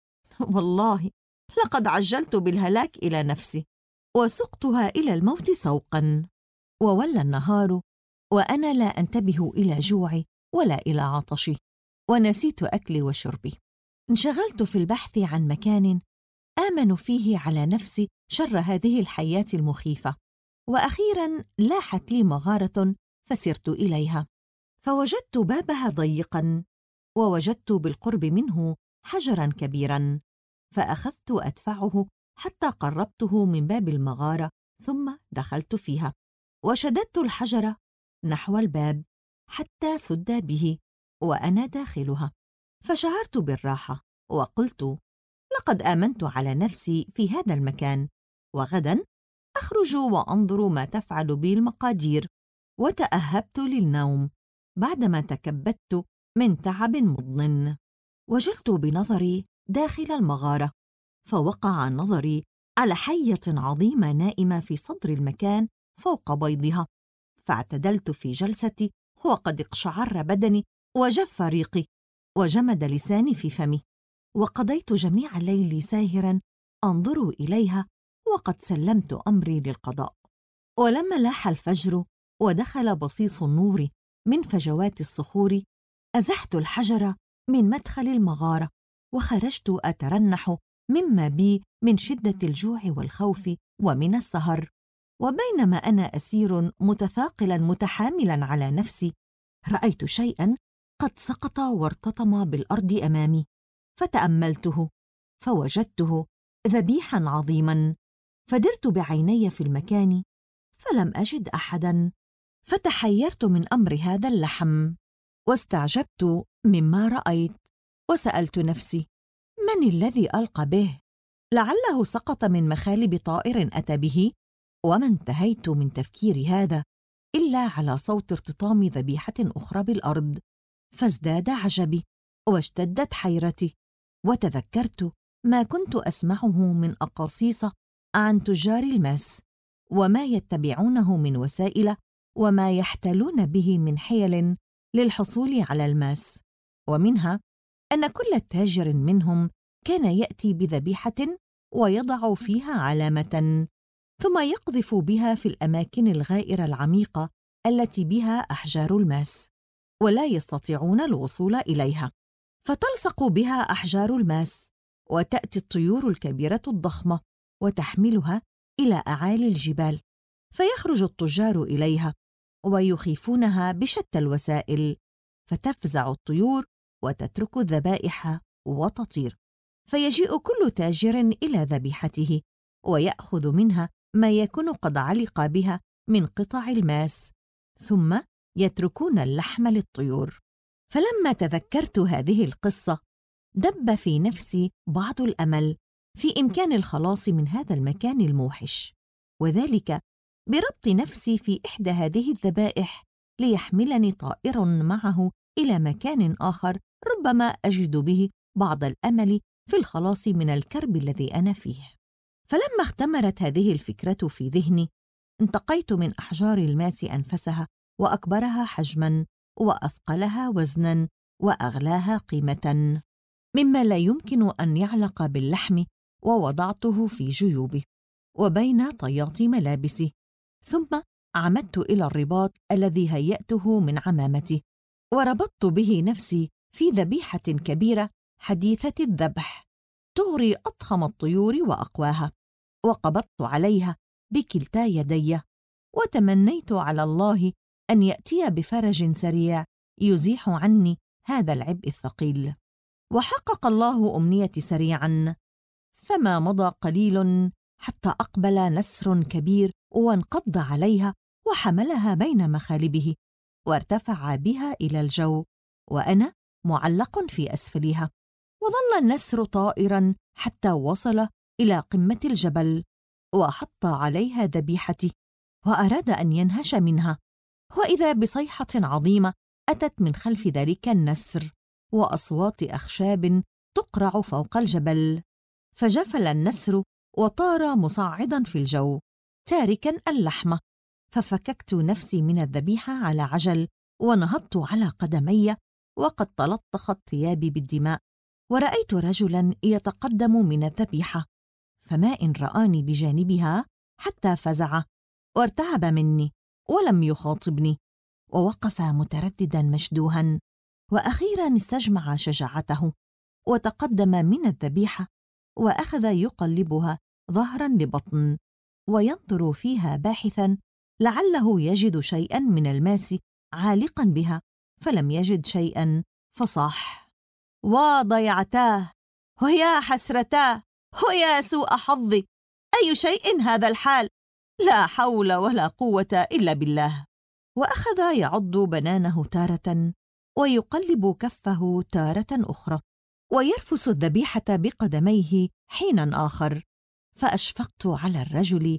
والله لقد عجلت بالهلاك إلى نفسي وسقتها إلى الموت سوقاً. وولى النهار وأنا لا أنتبه إلى جوعي ولا إلى عطشي، ونسيت أكلي وشربي. انشغلت في البحث عن مكان آمن فيه على نفسي شر هذه الحياة المخيفة، وأخيراً لاحت لي مغارة فسرت إليها، فوجدت بابها ضيقاً، ووجدت بالقرب منه حجراً كبيراً، فأخذت أدفعه حتى قربته من باب المغارة، ثم دخلت فيها وشددت الحجر نحو الباب حتى سد به وأنا داخلها، فشعرت بالراحة وقلت: لقد آمنت على نفسي في هذا المكان، وغداً أخرج وأنظر ما تفعل بي المقادير. وتأهبت للنوم بعدما تكبدت من تعب مضن، وجلت بنظري داخل المغارة، فوقع نظري على حية عظيمة نائمة في صدر المكان فوق بيضها، فاعتدلت في جلستي وقد اقشعر بدني وجف ريقي وجمد لساني في فمي، وقضيت جميع الليل ساهراً أنظر إليها وقد سلمت أمري للقضاء. ولما لاح الفجر ودخل بصيص النور من فجوات الصخور، أزحت الحجر من مدخل المغارة وخرجت أترنح مما بي من شدة الجوع والخوف ومن السهر. وبينما أنا أسير متثاقلاً متحاملاً على نفسي، رأيت شيئاً قد سقط وارتطم بالأرض أمامي، فتأملته فوجدته ذبيحاً عظيماً، فدرت بعيني في المكان فلم أجد أحداً، فتحيرت من أمر هذا اللحم واستعجبت مما رأيت، وسألت نفسي: من الذي ألقى به؟ لعله سقط من مخالب طائر أتى به. وما انتهيت من تفكير هذا إلا على صوت ارتطام ذبيحة أخرى بالأرض، فازداد عجبي واشتدت حيرتي، وتذكرت ما كنت أسمعه من أقاصيص عن تجار الماس وما يتبعونه من وسائل وما يحتلون به من حيل للحصول على الماس، ومنها أن كل تاجر منهم كان يأتي بذبيحة ويضع فيها علامة، ثم يقذف بها في الأماكن الغائرة العميقة التي بها أحجار الماس ولا يستطيعون الوصول إليها، فتلصق بها أحجار الماس، وتأتي الطيور الكبيرة الضخمة وتحملها إلى أعالي الجبال، فيخرج التجار إليها ويخيفونها بشتى الوسائل، فتفزع الطيور وتترك الذبائح وتطير، فيجيء كل تاجر إلى ذبيحته ويأخذ منها ما يكون قد علق بها من قطع الماس، ثم يتركون اللحم للطيور. فلما تذكرت هذه القصة دب في نفسي بعض الأمل في إمكان الخلاص من هذا المكان الموحش، وذلك بربط نفسي في إحدى هذه الذبائح ليحملني طائر معه إلى مكان آخر ربما أجد به بعض الأمل في الخلاص من الكرب الذي أنا فيه. فلما اختمرت هذه الفكرة في ذهني انتقيت من أحجار الماس أنفسها وأكبرها حجماً وأثقلها وزناً وأغلاها قيمة مما لا يمكن أن يعلق باللحم، ووضعته في جيوبي وبين طيات ملابسي، ثم عمدت إلى الرباط الذي هيأته من عمامتي وربطت به نفسي في ذبيحة كبيرة حديثة الذبح تغري أضخم الطيور وأقواها، وقبضت عليها بكلتا يدي وتمنيت على الله أن يأتي بفرج سريع يزيح عني هذا العبء الثقيل. وحقق الله أمنيتي سريعاً، فما مضى قليل حتى أقبل نسر كبير وانقض عليها وحملها بين مخالبه وارتفع بها إلى الجو، وأنا معلق في أسفلها. وظل النسر طائراً حتى وصل إلى قمة الجبل وحط عليها ذبيحتي وأراد أن ينهش منها، وإذا بصيحة عظيمة أتت من خلف ذلك النسر وأصوات أخشاب تقرع فوق الجبل، فجفل النسر وطار مصعداً في الجو تاركاً اللحم، ففككت نفسي من الذبيحة على عجل ونهضت على قدمي وقد تلطخت ثيابي بالدماء، ورأيت رجلاً يتقدم من الذبيحة، فما إن رآني بجانبها حتى فزع وارتعب مني ولم يخاطبني، ووقف متردداً مشدوهاً، وأخيراً استجمع شجاعته وتقدم من الذبيحة وأخذ يقلبها ظهراً لبطن وينظر فيها باحثاً لعله يجد شيئاً من الماس عالقاً بها، فلم يجد شيئاً فصاح: وضيعتاه، ويا حسرتاه، ويا سوء حظي، أي شيء هذا الحال، لا حول ولا قوة إلا بالله. وأخذ يعض بنانه تارة ويقلب كفه تارة أخرى ويرفس الذبيحة بقدميه حيناً آخر، فأشفقت على الرجل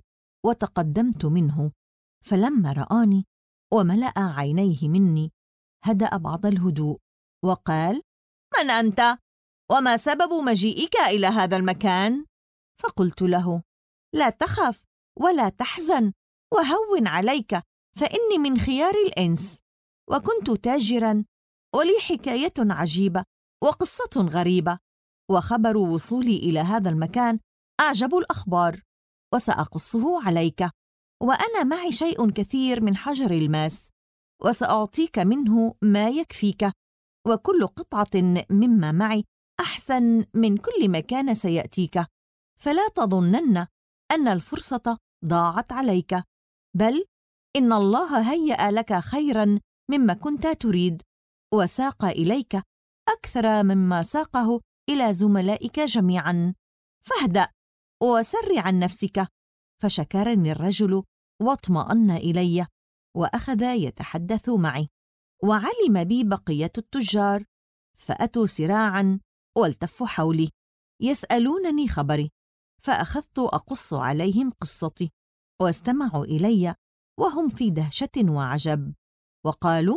وتقدمت منه، فلما رآني وملأ عينيه مني هدأ بعض الهدوء وقال: من أنت؟ وما سبب مجيئك إلى هذا المكان؟ فقلت له: لا تخف ولا تحزن وهون عليك، فإني من خيار الإنس، وكنت تاجراً، ولي حكاية عجيبة وقصة غريبة، وخبر وصولي إلى هذا المكان أعجب الأخبار، وسأقصه عليك، وأنا معي شيء كثير من حجر الماس، وسأعطيك منه ما يكفيك، وكل قطعة مما معي أحسن من كل مكان سيأتيك، فلا تظنن أن الفرصة ضاعت عليك، بل إن الله هيأ لك خيراً مما كنت تريد، وساق إليك أكثر مما ساقه إلى زملائك جميعاً، فاهدأ وسر عن نفسك. فشكرني الرجل واطمأن إلي وأخذ يتحدث معي، وعلم بي بقية التجار، فأتوا سراعاً والتفوا حولي يسألونني خبري، فأخذت أقص عليهم قصتي، واستمعوا إلي وهم في دهشة وعجب، وقالوا: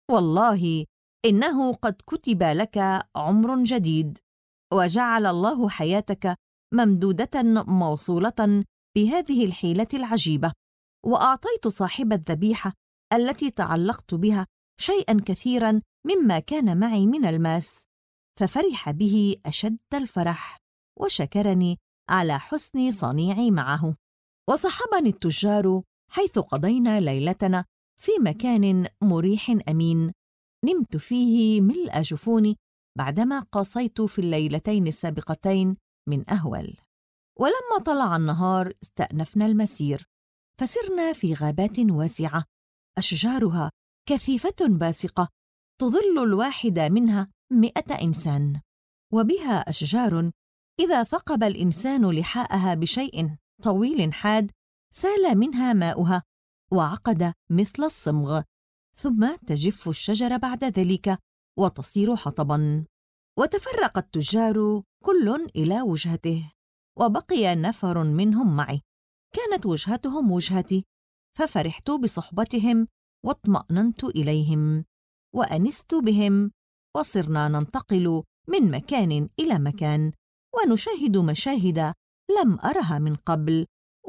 والله إنه قد كتب لك عمر جديد، وجعل الله حياتك ممدودة موصولة بهذه الحيلة العجيبة. وأعطيت صاحب الذبيحة التي تعلقت بها شيئاً كثيراً مما كان معي من الماس، ففرح به أشد الفرح وشكرني على حسن صنيعي معه. وصحبني التجار حيث قضينا ليلتنا في مكان مريح أمين نمت فيه ملء جفوني بعدما قاصيت في الليلتين السابقتين من أهول. ولما طلع النهار استأنفنا المسير، فسرنا في غابات واسعة أشجارها كثيفة باسقة تظل الواحدة منها 100 إنسان، وبها أشجار إذا ثقب الإنسان لحاءها بشيء طويل حاد سال منها ماؤها وعقد مثل الصمغ، ثم تجف الشجرة بعد ذلك وتصير حطباً. وتفرق التجار كل إلى وجهته، وبقي نفر منهم معي، كانت وجهتهم وجهتي، ففرحت بصحبتهم واطمأننت إليهم وأنست بهم، وصرنا ننتقل من مكان إلى مكان ونشاهد مشاهد لم أرها من قبل،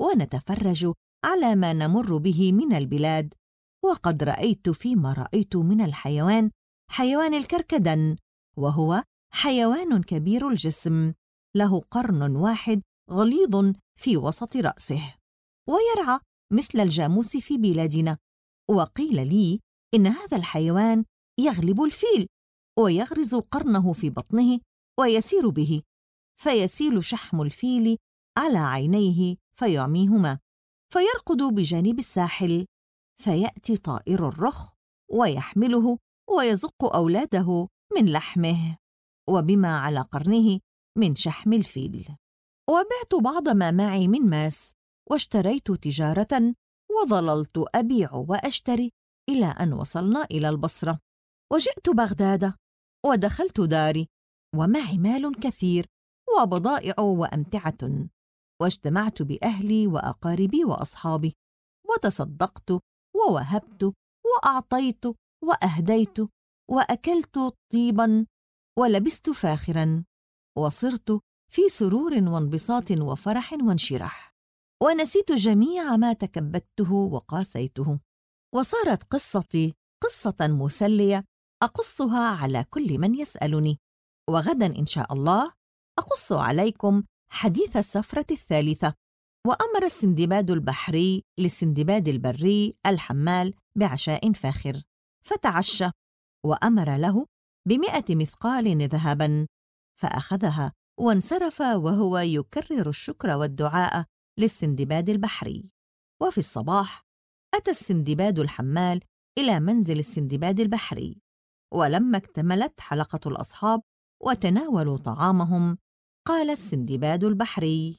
ونتفرج على ما نمر به من البلاد. وقد رأيت فيما رأيت من الحيوان حيوان الكركدن، وهو حيوان كبير الجسم له قرن واحد غليظ في وسط رأسه، ويرعى مثل الجاموس في بلادنا. وقيل لي إن هذا الحيوان يغلب الفيل ويغرز قرنه في بطنه ويسير به، فيسيل شحم الفيل على عينيه فيعميهما، فيرقد بجانب الساحل، فيأتي طائر الرخ ويحمله ويزق أولاده من لحمه وبما على قرنه من شحم الفيل. وبعت بعض ما معي من ماس واشتريت تجارة، وظللت أبيع وأشتري إلى أن وصلنا إلى البصرة. وجئت بغداد ودخلت داري ومعي مال كثير وبضائع وأمتعة، واجتمعت بأهلي وأقاربي وأصحابي، وتصدقت ووهبت وأعطيت وأهديت وأكلت طيبا ولبست فاخرا، وصرت في سرور وانبساط وفرح وانشراح، ونسيت جميع ما تكبدته وقاسيته. وصارت قصتي قصة مسلية أقصها على كل من يسألني. وغدا إن شاء الله أقص عليكم حديث السفرة الثالثة. وأمر السندباد البحري للسندباد البري الحمال بعشاء فاخر، فتعشى، وأمر له ب100 مثقال ذهبا، فأخذها وانصرف وهو يكرر الشكر والدعاء للسندباد البحري. وفي الصباح أتى السندباد الحمال إلى منزل السندباد البحري، ولما اكتملت حلقة الأصحاب وتناولوا طعامهم، قال السندباد البحري: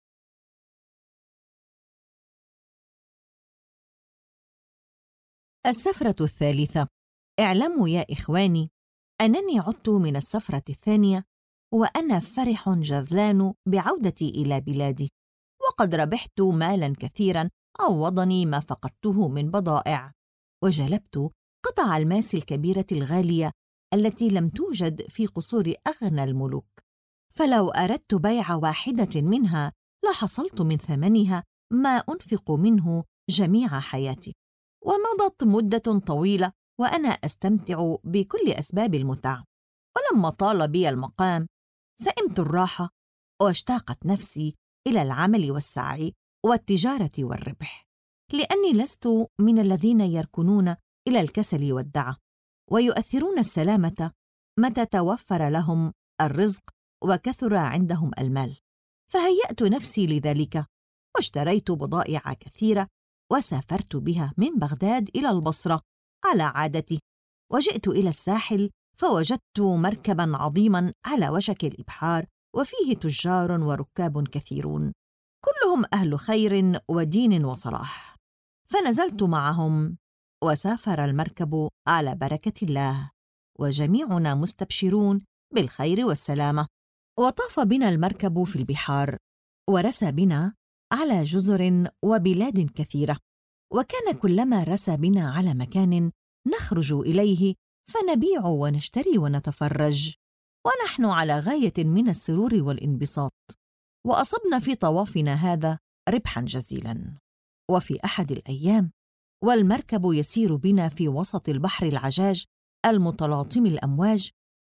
السفرة الثالثة. اعلموا يا إخواني أنني عدت من السفرة الثانية وأنا فرح جذلان بعودتي إلى بلادي، وقد ربحت مالا كثيرا عوضني ما فقدته من بضائع، وجلبت قطع الماس الكبيرة الغالية التي لم توجد في قصور أغنى الملوك، فلو أردت بيع واحدة منها لحصلت من ثمنها ما أنفق منه جميع حياتي. ومضت مدة طويلة وأنا أستمتع بكل أسباب المتع، ولما طال بي المقام سئمت الراحة، واشتاقت نفسي إلى العمل والسعي والتجارة والربح، لأني لست من الذين يركنون إلى الكسل والدعة، ويؤثرون السلامة متى توفر لهم الرزق وكثر عندهم المال. فهيأت نفسي لذلك، واشتريت بضائع كثيرة وسافرت بها من بغداد إلى البصرة على عادتي، وجئت إلى الساحل فوجدت مركباً عظيماً على وشك الإبحار، وفيه تجار وركاب كثيرون كلهم أهل خير ودين وصلاح، فنزلت معهم، وسافر المركب على بركة الله، وجميعنا مستبشرون بالخير والسلامة. وطاف بنا المركب في البحار، ورسى بنا على جزر وبلاد كثيرة، وكان كلما رسى بنا على مكان نخرج إليه فنبيع ونشتري ونتفرج، ونحن على غاية من السرور والانبساط، وأصبنا في طوافنا هذا ربحاً جزيلاً. وفي أحد الأيام والمركب يسير بنا في وسط البحر العجاج المتلاطم الأمواج،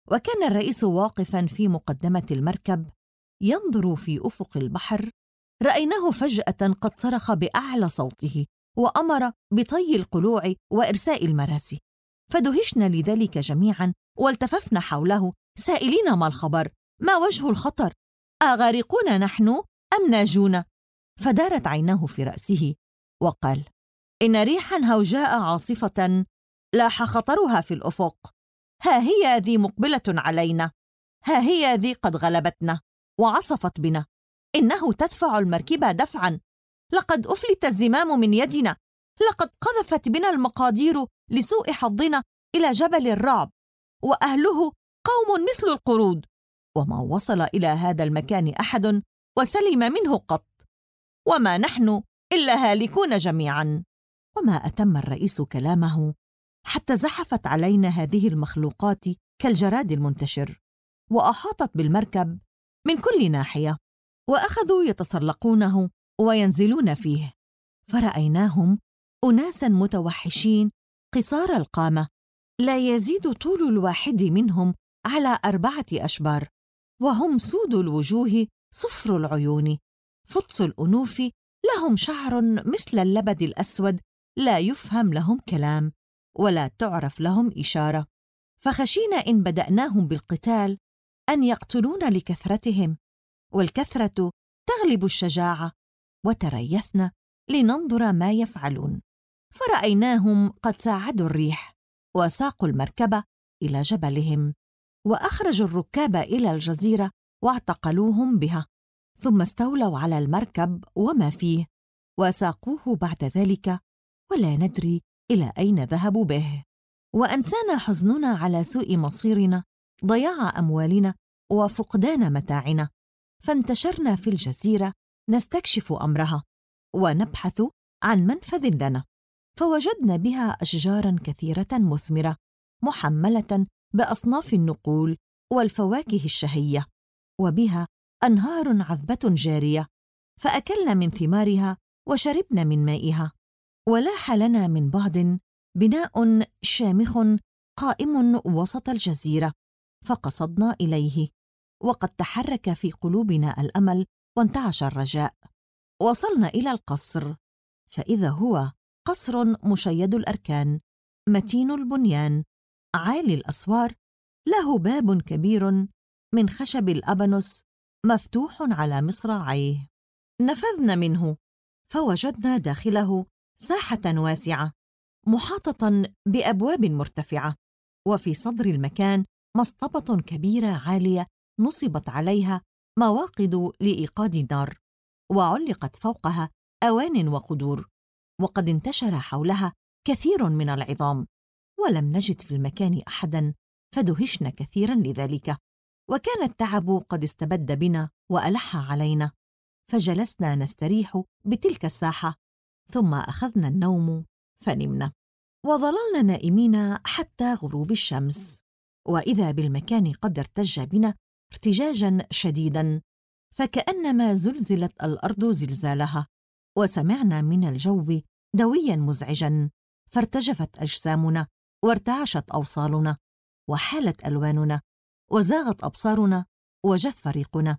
وكان الرئيس واقفاً في مقدمة المركب ينظر في أفق البحر. رأيناه فجأة قد صرخ بأعلى صوته وأمر بطي القلوع وإرساء المراسي، فدهشنا لذلك جميعاً والتففنا حوله سائلين ما الخبر، ما وجه الخطر، أغارقون نحن أم ناجون؟ فدارت عيناه في رأسه وقال: إن ريحاً هوجاء عاصفة لاح خطرها في الأفق، ها هي ذي مقبلة علينا، ها هي ذي قد غلبتنا وعصفت بنا، إنه تدفع المركبة دفعاً، لقد أفلت الزمام من يدنا، لقد قذفت بنا المقادير لسوء حظنا إلى جبل الرعب، وأهله قوم مثل القرود، وما وصل إلى هذا المكان أحد وسلم منه قط، وما نحن إلا هالكون جميعاً. وما أتم الرئيس كلامه حتى زحفت علينا هذه المخلوقات كالجراد المنتشر، وأحاطت بالمركب من كل ناحية، وأخذوا يتسلقونه وينزلون فيه، فرأيناهم أناساً متوحشين قصار القامة، لا يزيد طول الواحد منهم على 4 أشبار، وهم سود الوجوه صفر العيون، فطس الأنوف، لهم شعر مثل اللبد الأسود، لا يفهم لهم كلام ولا تعرف لهم إشارة، فخشينا إن بدأناهم بالقتال أن يقتلون لكثرتهم، والكثرة تغلب الشجاعة، وتريثنا لننظر ما يفعلون، فرأيناهم قد ساعدوا الريح وساقوا المركبة إلى جبلهم، وأخرجوا الركاب إلى الجزيرة واعتقلوهم بها، ثم استولوا على المركب وما فيه وساقوه بعد ذلك، ولا ندري إلى أين ذهبوا به. وأنسانا حزننا على سوء مصيرنا، ضياع أموالنا وفقدان متاعنا، فانتشرنا في الجزيرة نستكشف أمرها ونبحث عن منفذ لنا، فوجدنا بها أشجاراً كثيرة مثمرة محملة بأصناف النقول والفواكه الشهية، وبها أنهار عذبة جارية، فأكلنا من ثمارها وشربنا من مائها. ولاح لنا من بعد بناء شامخ قائم وسط الجزيرة، فقصدنا إليه، وقد تحرك في قلوبنا الأمل وانتعش الرجاء. وصلنا إلى القصر، فإذا هو قصر مشيد الأركان، متين البنيان، عالي الأسوار، له باب كبير من خشب الأبانوس مفتوح على مصراعيه. نفذنا منه، فوجدنا داخله ساحة واسعة محاطة بأبواب مرتفعة، وفي صدر المكان مصطبة كبيرة عالية نصبت عليها مواقد لإيقاد النار، وعلقت فوقها أوان وقدور، وقد انتشر حولها كثير من العظام، ولم نجد في المكان أحداً، فدهشنا كثيراً لذلك، وكان التعب قد استبد بنا وألح علينا، فجلسنا نستريح بتلك الساحة، ثم أخذنا النوم فنمنا، وظللنا نائمين حتى غروب الشمس، وإذا بالمكان قد ارتج بنا ارتجاجاً شديداً، فكأنما زلزلت الأرض زلزالها، وسمعنا من الجو دوياً مزعجاً، فارتجفت أجسامنا وارتعشت أوصالنا، وحالت ألواننا، وزاغت أبصارنا، وجف ريقنا،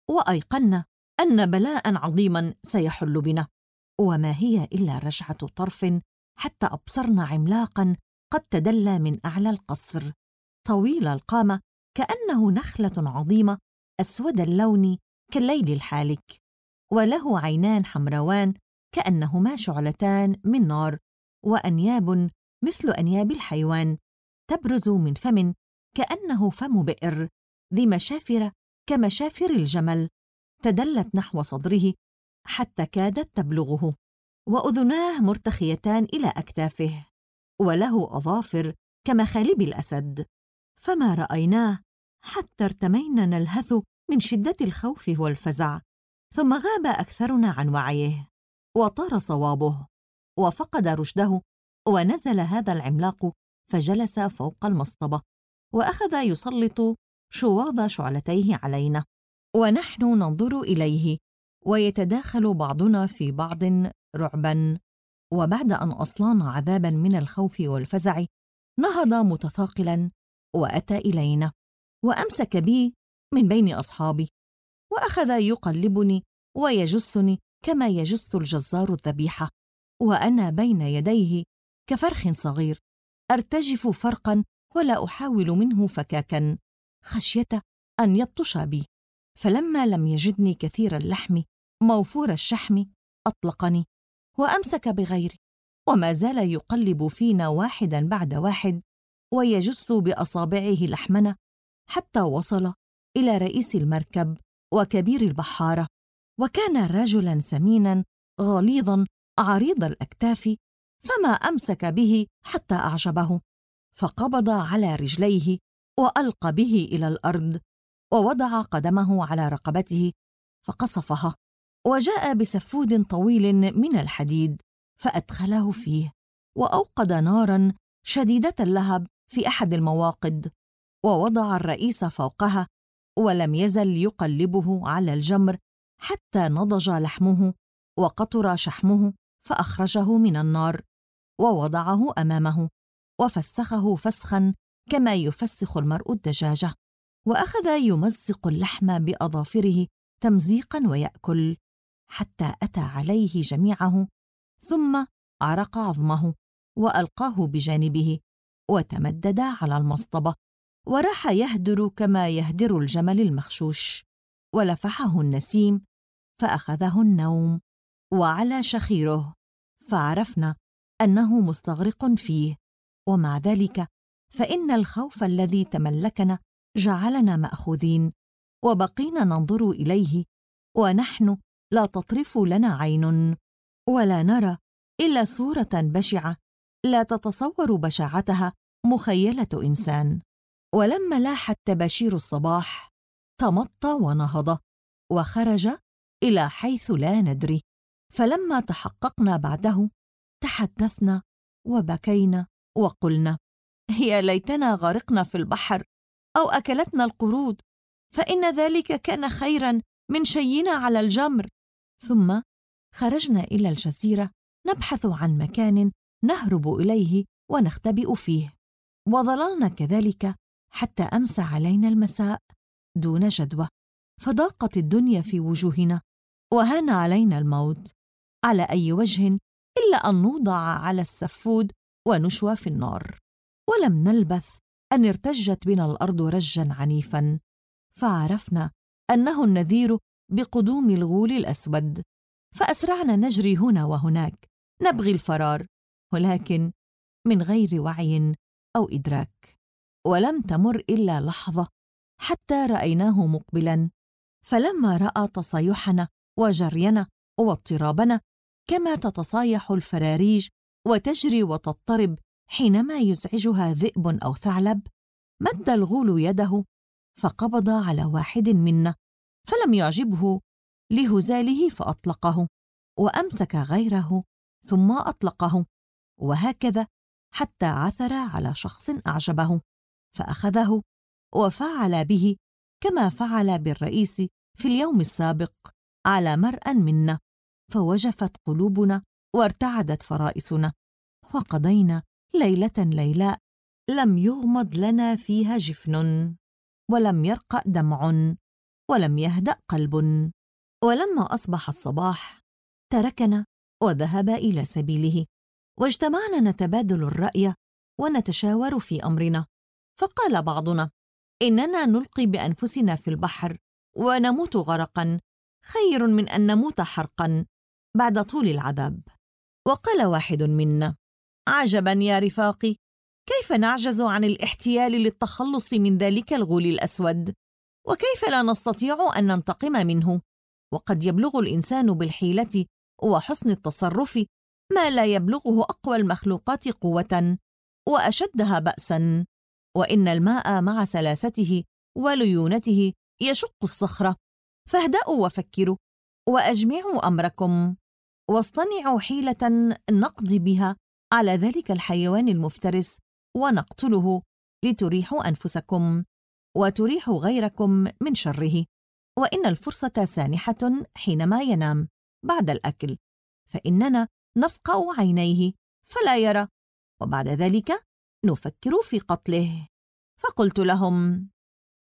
وأيقنا أن بلاءً عظيماً سيحل بنا، وما هي إلا رجعة طرف، حتى أبصرنا عملاقاً قد تدلى من أعلى القصر، طويل القامة كأنه نخلة عظيمة أسود اللون كالليل الحالك، وله عينان حمراوان كأنهما شعلتان من نار، وأنياب مثل أنياب الحيوان تبرز من فم كأنه فم بئر، ذي مشافر كمشافر الجمل تدلت نحو صدره حتى كادت تبلغه، وأذناه مرتخيتان إلى أكتافه، وله أظافر كمخالب الأسد، فما رأيناه حتى ارتمينا نلهث من شدة الخوف والفزع، ثم غاب أكثرنا عن وعيه، وطار صوابه، وفقد رشده، ونزل هذا العملاق فجلس فوق المصطبة، وأخذ يسلط شواظ شعلتيه علينا، ونحن ننظر إليه، ويتداخل بعضنا في بعض رعباً. وبعد أن أصلانا عذاباً من الخوف والفزع، نهض متثاقلاً وأتى إلينا، وأمسك بي من بين أصحابي، وأخذ يقلبني ويجسني كما يجس الجزار الذبيحة، وأنا بين يديه كفرخ صغير أرتجف فرقا ولا أحاول منه فكاكا خشية أن يبطش بي. فلما لم يجدني كثير اللحم موفور الشحم أطلقني وأمسك بغيري، وما زال يقلب فينا واحدا بعد واحد ويجس بأصابعه لحمنا حتى وصل إلى رئيس المركب وكبير البحارة، وكان رجلا سمينا غليظا عريض الأكتاف، فما أمسك به حتى أعجبه، فقبض على رجليه وألقى به إلى الأرض ووضع قدمه على رقبته فقصفها، وجاء بسفود طويل من الحديد فأدخله فيه وأوقد ناراً شديدة اللهب في أحد المواقد ووضع الرئيس فوقها، ولم يزل يقلبه على الجمر حتى نضج لحمه وقطر شحمه، فأخرجه من النار ووضعه أمامه وفسخه فسخاً كما يفسخ المرء الدجاجة، وأخذ يمزق اللحم بأظافره تمزيقاً ويأكل حتى أتى عليه جميعه، ثم عرق عظمه وألقاه بجانبه وتمدد على المصطبة وراح يهدر كما يهدر الجمل المخشوش، ولفحه النسيم فأخذه النوم وعلى شخيره، فعرفنا أنه مستغرق فيه. ومع ذلك فإن الخوف الذي تملكنا جعلنا مأخوذين، وبقينا ننظر إليه ونحن لا تطرف لنا عين ولا نرى إلا صورة بشعة لا تتصور بشاعتها مخيلة إنسان. ولما لاحت تباشير الصباح تمطى ونهض وخرج إلى حيث لا ندري، فلما تحققنا بعده تحدثنا وبكينا وقلنا: يا ليتنا غرقنا في البحر أو أكلتنا القرود، فإن ذلك كان خيراً من شينا على الجمر. ثم خرجنا إلى الجزيرة نبحث عن مكان نهرب إليه ونختبئ فيه، وظللنا كذلك حتى أمسى علينا المساء دون جدوى، فضاقت الدنيا في وجوهنا وهان علينا الموت، على أي وجه إلا أن نوضع على السفود ونشوى في النار. ولم نلبث أن ارتجت بنا الأرض رجا عنيفا، فعرفنا أنه النذير بقدوم الغول الأسود، فأسرعنا نجري هنا وهناك نبغي الفرار، ولكن من غير وعي أو إدراك. ولم تمر إلا لحظة حتى رأيناه مقبلا، فلما رأى تصايحنا وجرينا واضطرابنا كما تتصايح الفراريج وتجري وتضطرب حينما يزعجها ذئب أو ثعلب، مد الغول يده فقبض على واحد منا، فلم يعجبه لهزاله فأطلقه، وأمسك غيره ثم أطلقه، وهكذا حتى عثر على شخص أعجبه فأخذه وفعل به كما فعل بالرئيس في اليوم السابق على مرأى منا، فوجفت قلوبنا وارتعدت فرائسنا، وقضينا ليلة ليلاء لم يغمض لنا فيها جفن، ولم يرقأ دمع، ولم يهدأ قلب. ولما أصبح الصباح تركنا وذهب إلى سبيله، واجتمعنا نتبادل الرأي ونتشاور في أمرنا، فقال بعضنا: إننا نلقي بأنفسنا في البحر ونموت غرقا خير من أن نموت حرقا بعد طول العذاب. وقال واحد منا: عجبا يا رفاقي، كيف نعجز عن الاحتيال للتخلص من ذلك الغول الأسود؟ وكيف لا نستطيع أن ننتقم منه؟ وقد يبلغ الإنسان بالحيلة وحسن التصرف ما لا يبلغه أقوى المخلوقات قوة وأشدها بأسا، وإن الماء مع سلاسته وليونته يشق الصخرة، فاهدأوا وفكروا وأجمعوا أمركم واصطنعوا حيلة نقضي بها على ذلك الحيوان المفترس ونقتله لتريحوا أنفسكم وتريحوا غيركم من شره، وإن الفرصة سانحة حينما ينام بعد الأكل، فإننا نفقأ عينيه فلا يرى، وبعد ذلك نفكر في قتله. فقلت لهم: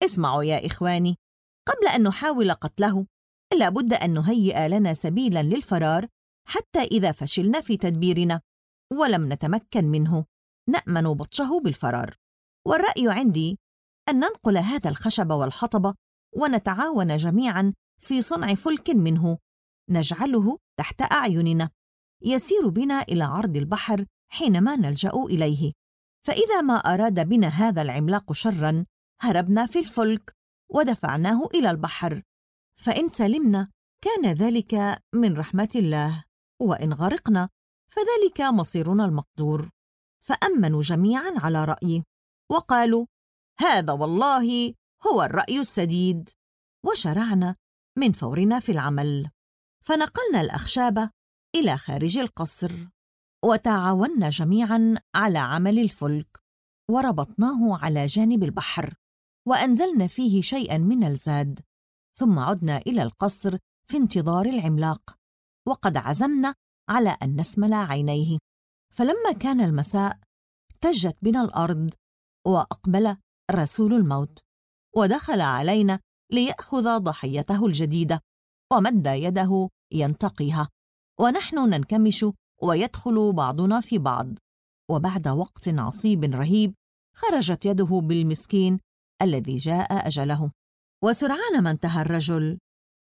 اسمعوا يا إخواني، قبل أن نحاول قتله لابد أن نهيئ لنا سبيلاً للفرار، حتى إذا فشلنا في تدبيرنا ولم نتمكن منه نأمن بطشه بالفرار. والرأي عندي أن ننقل هذا الخشب والحطب ونتعاون جميعاً في صنع فلك منه نجعله تحت أعيننا يسير بنا إلى عرض البحر حينما نلجأ إليه، فإذا ما أراد بنا هذا العملاق شراً هربنا في الفلك ودفعناه إلى البحر، فإن سلمنا كان ذلك من رحمة الله، وإن غرقنا فذلك مصيرنا المقدور. فأمنوا جميعاً على رأيي وقالوا: هذا والله هو الرأي السديد. وشرعنا من فورنا في العمل، فنقلنا الأخشاب إلى خارج القصر وتعاوننا جميعاً على عمل الفلك، وربطناه على جانب البحر وأنزلنا فيه شيئاً من الزاد، ثم عدنا إلى القصر في انتظار العملاق، وقد عزمنا على أن نسمل عينيه. فلما كان المساء تجت بنا الأرض وأقبل رسول الموت ودخل علينا ليأخذ ضحيته الجديدة، ومد يده ينتقيها، ونحن ننكمش ويدخل بعضنا في بعض. وبعد وقت عصيب رهيب خرجت يده بالمسكين الذي جاء أجله، وسرعان ما انتهى الرجل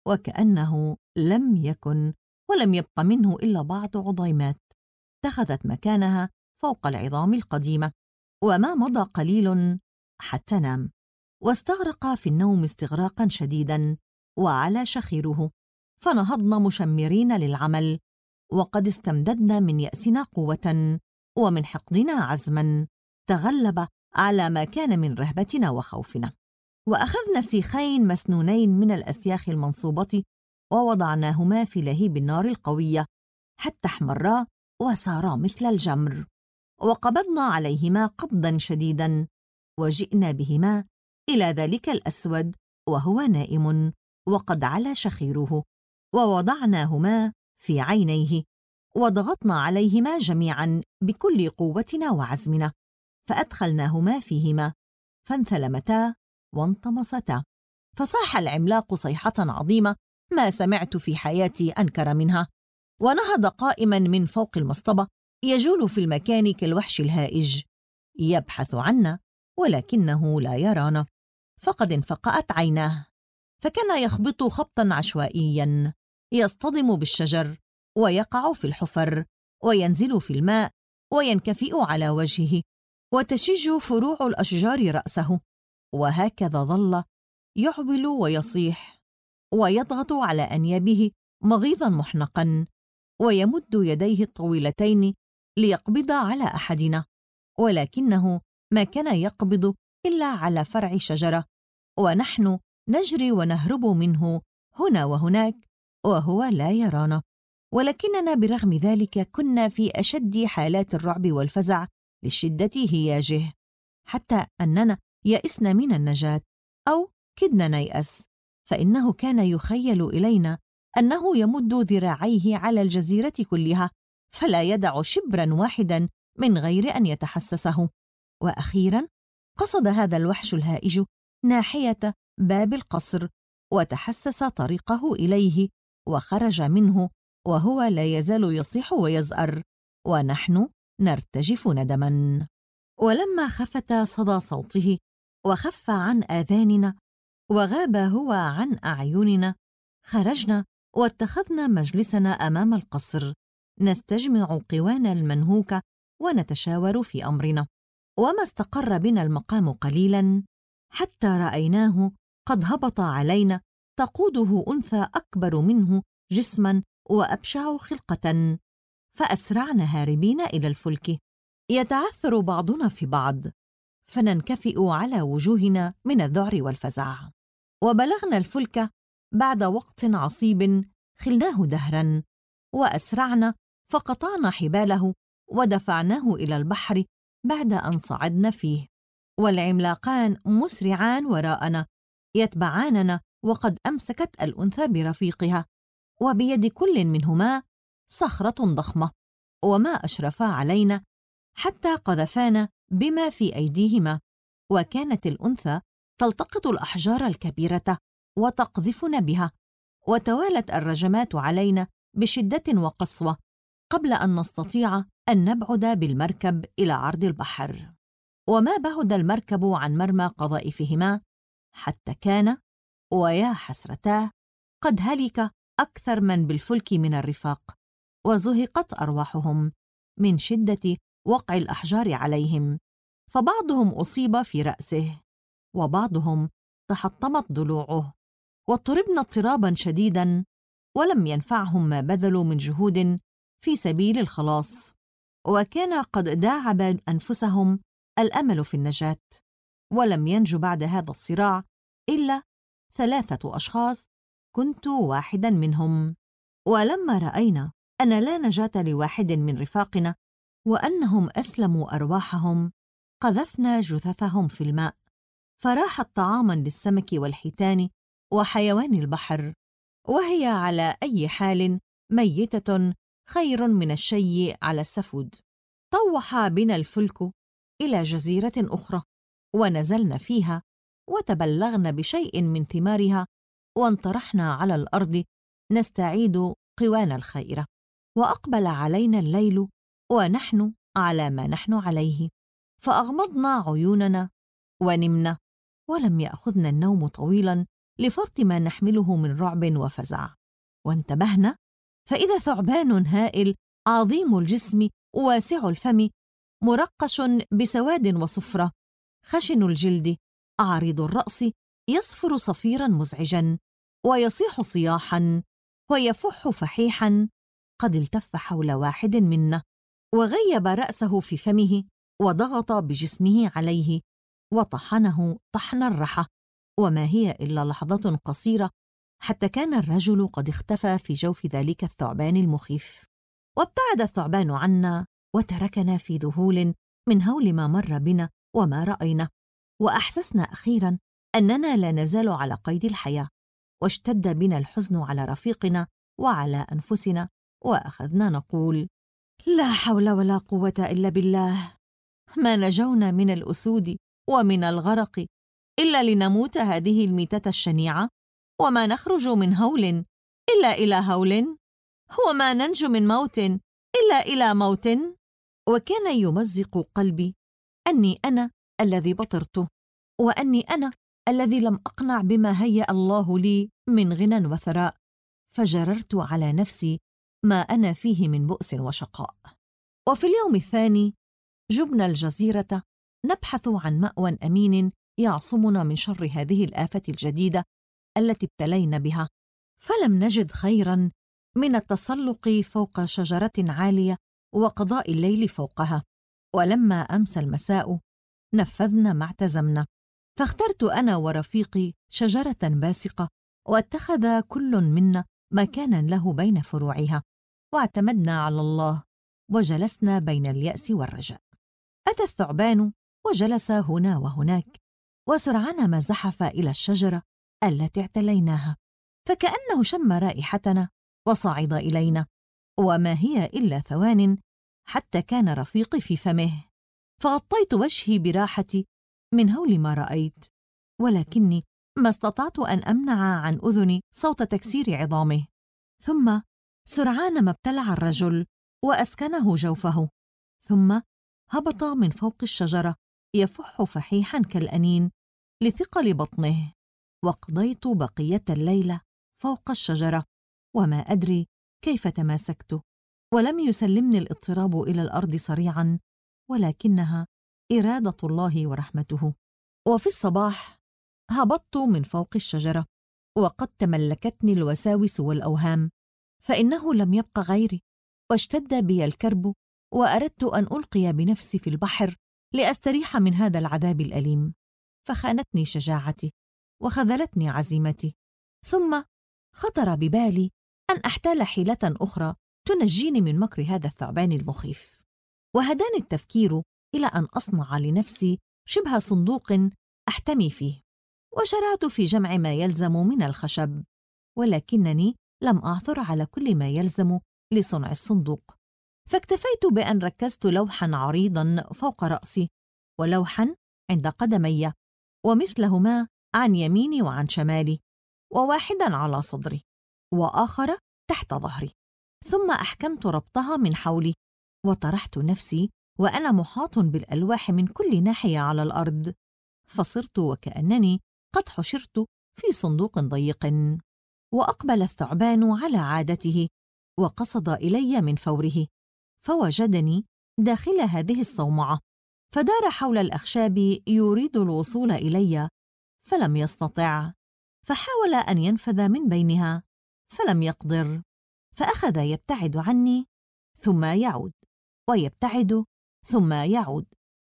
وكأنه لم يكن ولم يبق منه إلا بعض عظيمات اتخذت مكانها فوق العظام القديمة. وما مضى قليل حتى نام، واستغرق في النوم استغراقا شديدا وعلى شخيره، فنهضنا مشمرين للعمل، وقد استمددنا من يأسنا قوة ومن حقدنا عزما تغلب على ما كان من رهبتنا وخوفنا. وأخذنا سيخين مسنونين من الأسياخ المنصوبة ووضعناهما في لهيب النار القوية حتى احمرا وصارا مثل الجمر، وقبضنا عليهما قبضا شديدا، وجئنا بهما إلى ذلك الأسود وهو نائم وقد علا شخيره، ووضعناهما في عينيه وضغطنا عليهما جميعا بكل قوتنا وعزمنا، فأدخلناهما فيهما فانثلمتا وانطمستا، فصاح العملاق صيحة عظيمة ما سمعت في حياتي أنكر منها، ونهض قائما من فوق المصطبة يجول في المكان كالوحش الهائج يبحث عنا ولكنه لا يرانا، فقد انفقأت عيناه، فكان يخبط خبطا عشوائيا يصطدم بالشجر ويقع في الحفر وينزل في الماء وينكفئ على وجهه وتشج فروع الأشجار رأسه، وهكذا ظل يعبل ويصيح ويضغط على أنيابه مغيظا محنقا، ويمد يديه الطويلتين ليقبض على أحدنا، ولكنه ما كان يقبض إلا على فرع شجرة، ونحن نجري ونهرب منه هنا وهناك وهو لا يرانا. ولكننا برغم ذلك كنا في أشد حالات الرعب والفزع لشدة هياجه، حتى أننا يئسنا من النجاة أو كدنا نيأس، فإنه كان يخيل إلينا أنه يمد ذراعيه على الجزيرة كلها فلا يدع شبرا واحدا من غير أن يتحسسه. وأخيرا قصد هذا الوحش الهائج ناحية باب القصر وتحسس طريقه إليه وخرج منه وهو لا يزال يصيح ويزأر، ونحن نرتجف ندما. ولما خفت صدى صوته وخف عن آذاننا وغاب هو عن أعيننا، خرجنا واتخذنا مجلسنا أمام القصر نستجمع قوانا المنهوكة ونتشاور في أمرنا. وما استقر بنا المقام قليلا حتى رأيناه قد هبط علينا تقوده أنثى أكبر منه جسما وأبشع خلقة، فأسرعنا هاربين إلى الفلك يتعثر بعضنا في بعض، فننكفئ على وجوهنا من الذعر والفزع. وبلغنا الفلك بعد وقت عصيب خلناه دهرا، وأسرعنا فقطعنا حباله ودفعناه إلى البحر بعد أن صعدنا فيه، والعملاقان مسرعان وراءنا يتبعاننا، وقد أمسكت الأنثى برفيقها، وبيد كل منهما صخرة ضخمة، وما أشرفا علينا حتى قذفانا بما في أيديهما، وكانت الأنثى تلتقط الأحجار الكبيرة وتقذفنا بها، وتوالت الرجمات علينا بشدة وقسوة قبل أن نستطيع أن نبعد بالمركب إلى عرض البحر. وما بعد المركب عن مرمى قذائفهما حتى كان، ويا حسرتاه، قد هلك أكثر من بالفلك من الرفاق، وزهقت أرواحهم من شدة وقع الأحجار عليهم، فبعضهم أصيب في رأسه، وبعضهم تحطمت ضلوعه، واضطربن اضطرابا شديدا، ولم ينفعهم ما بذلوا من جهود في سبيل الخلاص، وكان قد داعب أنفسهم الأمل في النجاة. ولم ينجو بعد هذا الصراع إلا 3 أشخاص، كنت واحدا منهم. ولما رأينا أن لا نجاة لواحد من رفاقنا وأنهم أسلموا أرواحهم، قذفنا جثثهم في الماء، فراحت طعاما للسمك والحيتان وحيوان البحر، وهي على أي حال ميتة خير من الشيء على السفود. طوح بنا الفلك إلى جزيرة أخرى، ونزلنا فيها وتبلغنا بشيء من ثمارها، وانطرحنا على الأرض نستعيد قوانا الخيرة. وأقبل علينا الليل ونحن على ما نحن عليه، فأغمضنا عيوننا ونمنا، ولم يأخذنا النوم طويلا لفرط ما نحمله من رعب وفزع. وانتبهنا فإذا ثعبان هائل عظيم الجسم واسع الفم، مرقش بسواد وصفرة، خشن الجلد، عريض الرأس، يصفر صفيرا مزعجا، ويصيح صياحا، ويفح فحيحا، قد التف حول واحد منا، وغيب رأسه في فمه، وضغط بجسمه عليه، وطحنه طحن الرحى. وما هي إلا لحظة قصيرة حتى كان الرجل قد اختفى في جوف ذلك الثعبان المخيف. وابتعد الثعبان عنا، وتركنا في ذهول من هول ما مر بنا وما رأينا، وأحسسنا أخيراً أننا لا نزال على قيد الحياة، واشتد بنا الحزن على رفيقنا وعلى أنفسنا، وأخذنا نقول: لا حول ولا قوة إلا بالله، ما نجونا من الأسود ومن الغرق إلا لنموت هذه الميتة الشنيعة، وما نخرج من هول إلا إلى هول، وما ننجو من موت إلا إلى موت. وكان يمزق قلبي أني أنا الذي بطرت، وأني أنا الذي لم أقنع بما هيأ الله لي من غنى وثراء، فجررت على نفسي ما أنا فيه من بؤس وشقاء. وفي اليوم الثاني جبنا الجزيرة نبحث عن مأوى أمين يعصمنا من شر هذه الآفة الجديدة التي ابتلينا بها، فلم نجد خيراً من التسلق فوق شجرة عالية وقضاء الليل فوقها. ولما أمسى المساء نفذنا ما اعتزمنا، فاخترت أنا ورفيقي شجرة باسقة، واتخذ كل منا مكاناً له بين فروعها، واعتمدنا على الله، وجلسنا بين اليأس والرجاء. أتى الثعبان وجلس هنا وهناك، وسرعان ما زحف إلى الشجرة التي اعتليناها، فكأنه شم رائحتنا وصعد إلينا، وما هي إلا ثوان حتى كان رفيقي في فمه، فغطيت وجهي براحتي من هول ما رأيت، ولكني ما استطعت أن أمنع عن أذني صوت تكسير عظامه. ثم سرعان ما ابتلع الرجل وأسكنه جوفه، ثم هبط من فوق الشجرة يفح فحيحا كالأنين لثقل بطنه، وقضيت بقية الليلة فوق الشجرة وما أدري كيف تماسكت، ولم يسلمني الاضطراب إلى الأرض سريعا، ولكنها إرادة الله ورحمته. وفي الصباح هبطت من فوق الشجرة، وقد تملكتني الوساوس والأوهام، فإنه لم يبق غيري، واشتد بي الكرب، وأردت أن ألقي بنفسي في البحر لأستريح من هذا العذاب الأليم، فخانتني شجاعتي وخذلتني عزيمتي. ثم خطر ببالي أن أحتال حيلة أخرى تنجيني من مكر هذا الثعبان المخيف، وهداني التفكير إلى أن أصنع لنفسي شبه صندوق أحتمي فيه، وشرعت في جمع ما يلزم من الخشب، ولكنني لم أعثر على كل ما يلزم لصنع الصندوق، فاكتفيت بأن ركزت لوحاً عريضاً فوق رأسي، ولوحاً عند قدمي، ومثلهما عن يميني وعن شمالي، وواحدا على صدري، وآخر تحت ظهري. ثم أحكمت ربطها من حولي، وطرحت نفسي وأنا محاط بالألواح من كل ناحية على الأرض، فصرت وكأنني قد حشرت في صندوق ضيق. وأقبل الثعبان على عادته، وقصد إلي من فوره، فوجدني داخل هذه الصومعة، فدار حول الأخشاب يريد الوصول إلي، فلم يستطع، فحاول أن ينفذ من بينها، فلم يقدر، فأخذ يبتعد عني ثم يعود، ويبتعد ثم يعود،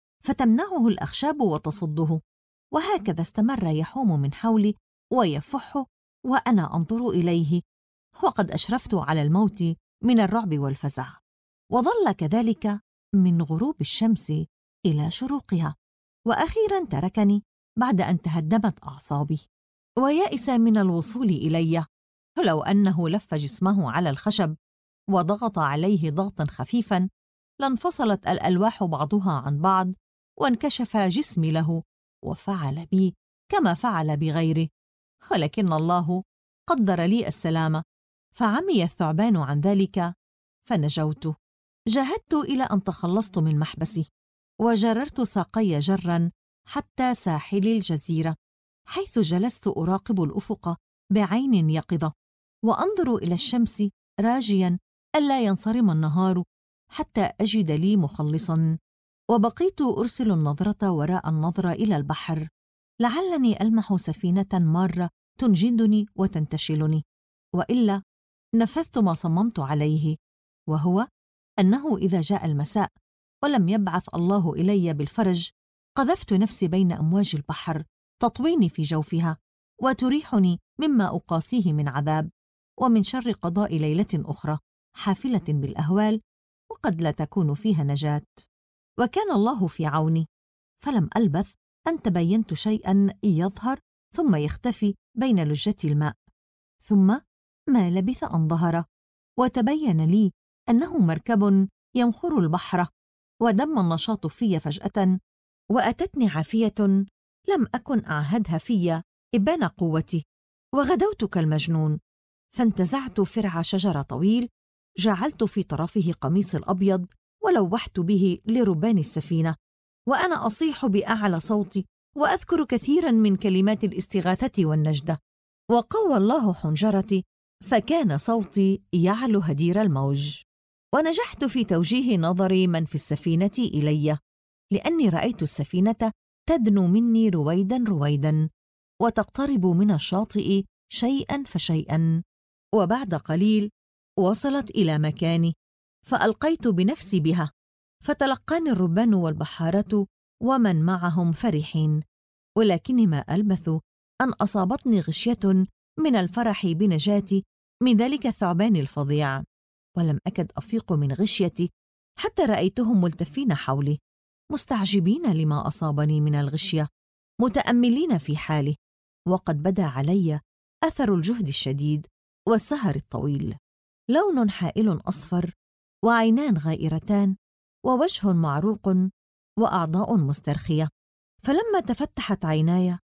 فتمنعه الأخشاب وتصده، وهكذا استمر يحوم من حولي ويفح، وأنا أنظر إليه، وقد أشرفت على الموت من الرعب والفزع. وظل كذلك من غروب الشمس إلى شروقها، وأخيراً تركني بعد أن تهدمت أعصابي، ويأس من الوصول إلي. فلو أنه لف جسمه على الخشب وضغط عليه ضغطاً خفيفاً لانفصلت الألواح بعضها عن بعض، وانكشف جسمي له، وفعل بي كما فعل بغيره. ولكن الله قدر لي السلامة، فعمي الثعبان عن ذلك فنجوت. جاهدت إلى أن تخلصت من محبسي، وجررت ساقي جراً حتى ساحل الجزيرة، حيث جلست أراقب الأفق بعين يقظة، وأنظر إلى الشمس راجياً ألا ينصرم النهار حتى أجد لي مخلصاً. وبقيت أرسل النظرة وراء النظرة إلى البحر، لعلني ألمح سفينة مارة تنجدني وتنتشلني، وإلا نفذت ما صممت عليه، وهو أنه إذا جاء المساء ولم يبعث الله إلي بالفرج، قذفت نفسي بين أمواج البحر تطويني في جوفها، وتريحني مما أقاسيه من عذاب، ومن شر قضاء ليلة أخرى حافلة بالأهوال، وقد لا تكون فيها نجاة. وكان الله في عوني، فلم ألبث أن تبينت شيئاً يظهر ثم يختفي بين لجة الماء، ثم ما لبث أن ظهر، وتبين لي أنه مركب ينخر البحر، ودم النشاط في فجأة، وأتتني عافية لم أكن أعهدها في إبان قوتي، وغدوت كالمجنون، فانتزعت فرع شجر طويل، جعلت في طرفه قميص الأبيض، ولوحت به لربان السفينة، وأنا أصيح بأعلى صوتي، وأذكر كثيراً من كلمات الاستغاثة والنجدة، وقوى الله حنجرتي، فكان صوتي يعلو هدير الموج. ونجحت في توجيه نظر من في السفينة إلي، لأني رأيت السفينة تدنو مني رويداً رويداً، وتقترب من الشاطئ شيئاً فشيئاً، وبعد قليل وصلت إلى مكاني، فألقيت بنفسي بها، فتلقاني الربان والبحارة ومن معهم فرحين، ولكن ما ألبث أن أصابتني غشية من الفرح بنجاتي من ذلك الثعبان الفظيع، ولم أكد أفيق من غشيتي حتى رأيتهم ملتفين حولي، مستعجبين لما أصابني من الغشية، متأملين في حالي، وقد بدا علي أثر الجهد الشديد والسهر الطويل، لون حائل أصفر، وعينان غائرتان، ووجه معروق، وأعضاء مسترخية. فلما تفتحت عيناي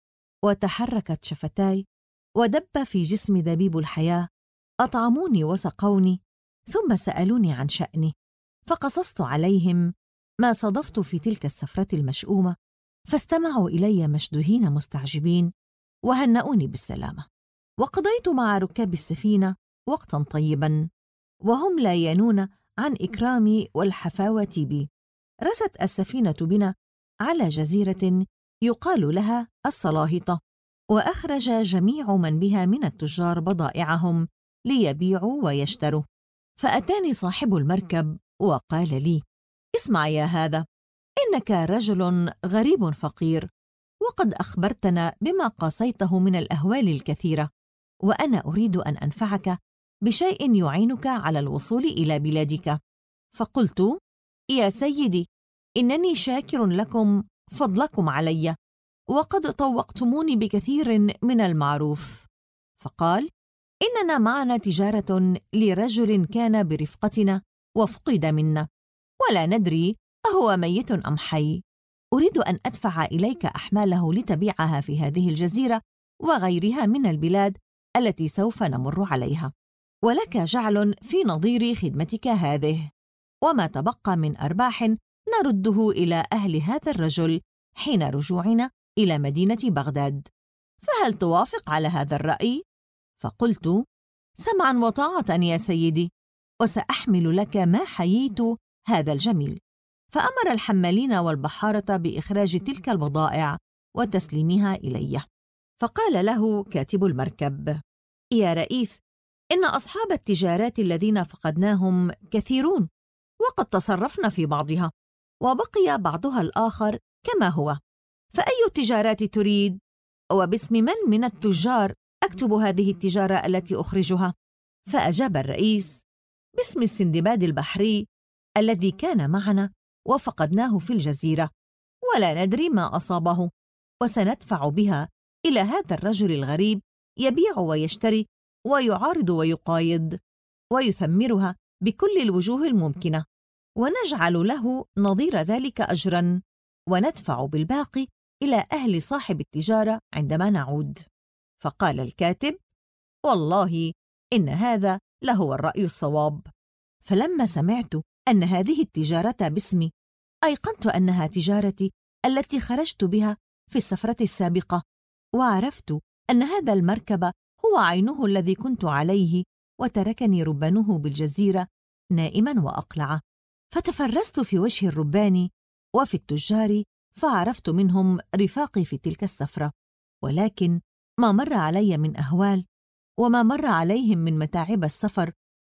وتحركت شفتاي ودب في جسمي دبيب الحياة، أطعموني وسقوني، ثم سألوني عن شأني، فقصصت عليهم ما صادفت في تلك السفرة المشؤومة، فاستمعوا إلي مشدوهين مستعجبين، وهنؤوني بالسلامة. وقضيت مع ركاب السفينة وقتاً طيباً، وهم لا ينون عن إكرامي والحفاوة بي. رست السفينة بنا على جزيرة يقال لها الصلاهطة، وأخرج جميع من بها من التجار بضائعهم ليبيعوا ويشتروا. فأتاني صاحب المركب وقال لي: اسمع يا هذا، إنك رجل غريب فقير، وقد أخبرتنا بما قاسيته من الأهوال الكثيرة، وأنا أريد أن أنفعك بشيء يعينك على الوصول إلى بلادك. فقلت: يا سيدي، إنني شاكر لكم فضلكم علي، وقد طوقتموني بكثير من المعروف. فقال: إننا معنا تجارة لرجل كان برفقتنا وفقد منا، ولا ندري أهو ميت أم حي، أريد أن أدفع إليك أحماله لتبيعها في هذه الجزيرة وغيرها من البلاد التي سوف نمر عليها، ولك جعل في نظير خدمتك هذه، وما تبقى من أرباح نرده إلى أهل هذا الرجل حين رجوعنا إلى مدينة بغداد، فهل توافق على هذا الرأي؟ فقلت: سمعاً وطاعة يا سيدي، وسأحمل لك ما حييت هذا الجميل. فأمر الحمالين والبحارة بإخراج تلك البضائع وتسليمها إلي. فقال له كاتب المركب: يا رئيس، إن أصحاب التجارات الذين فقدناهم كثيرون، وقد تصرفنا في بعضها، وبقي بعضها الآخر كما هو، فأي التجارات تريد؟ وباسم من التجار أكتب هذه التجارة التي أخرجها؟ فأجاب الرئيس: باسم السندباد البحري الذي كان معنا وفقدناه في الجزيرة، ولا ندري ما أصابه، وسندفع بها إلى هذا الرجل الغريب يبيع ويشتري ويعارض ويقايض، ويثمرها بكل الوجوه الممكنة، ونجعل له نظير ذلك أجراً، وندفع بالباقي إلى أهل صاحب التجارة عندما نعود. فقال الكاتب: والله إن هذا لهو الرأي الصواب. فلما سمعت أن هذه التجارة باسمي، أيقنت أنها تجارتي التي خرجت بها في السفرة السابقة، وعرفت أن هذا المركب هو عينه الذي كنت عليه، وتركني ربانه بالجزيرة نائما وأقلع. فتفرست في وجه الربان وفي التجار، فعرفت منهم رفاقي في تلك السفرة، ولكن ما مر علي من أهوال وما مر عليهم من متاعب السفر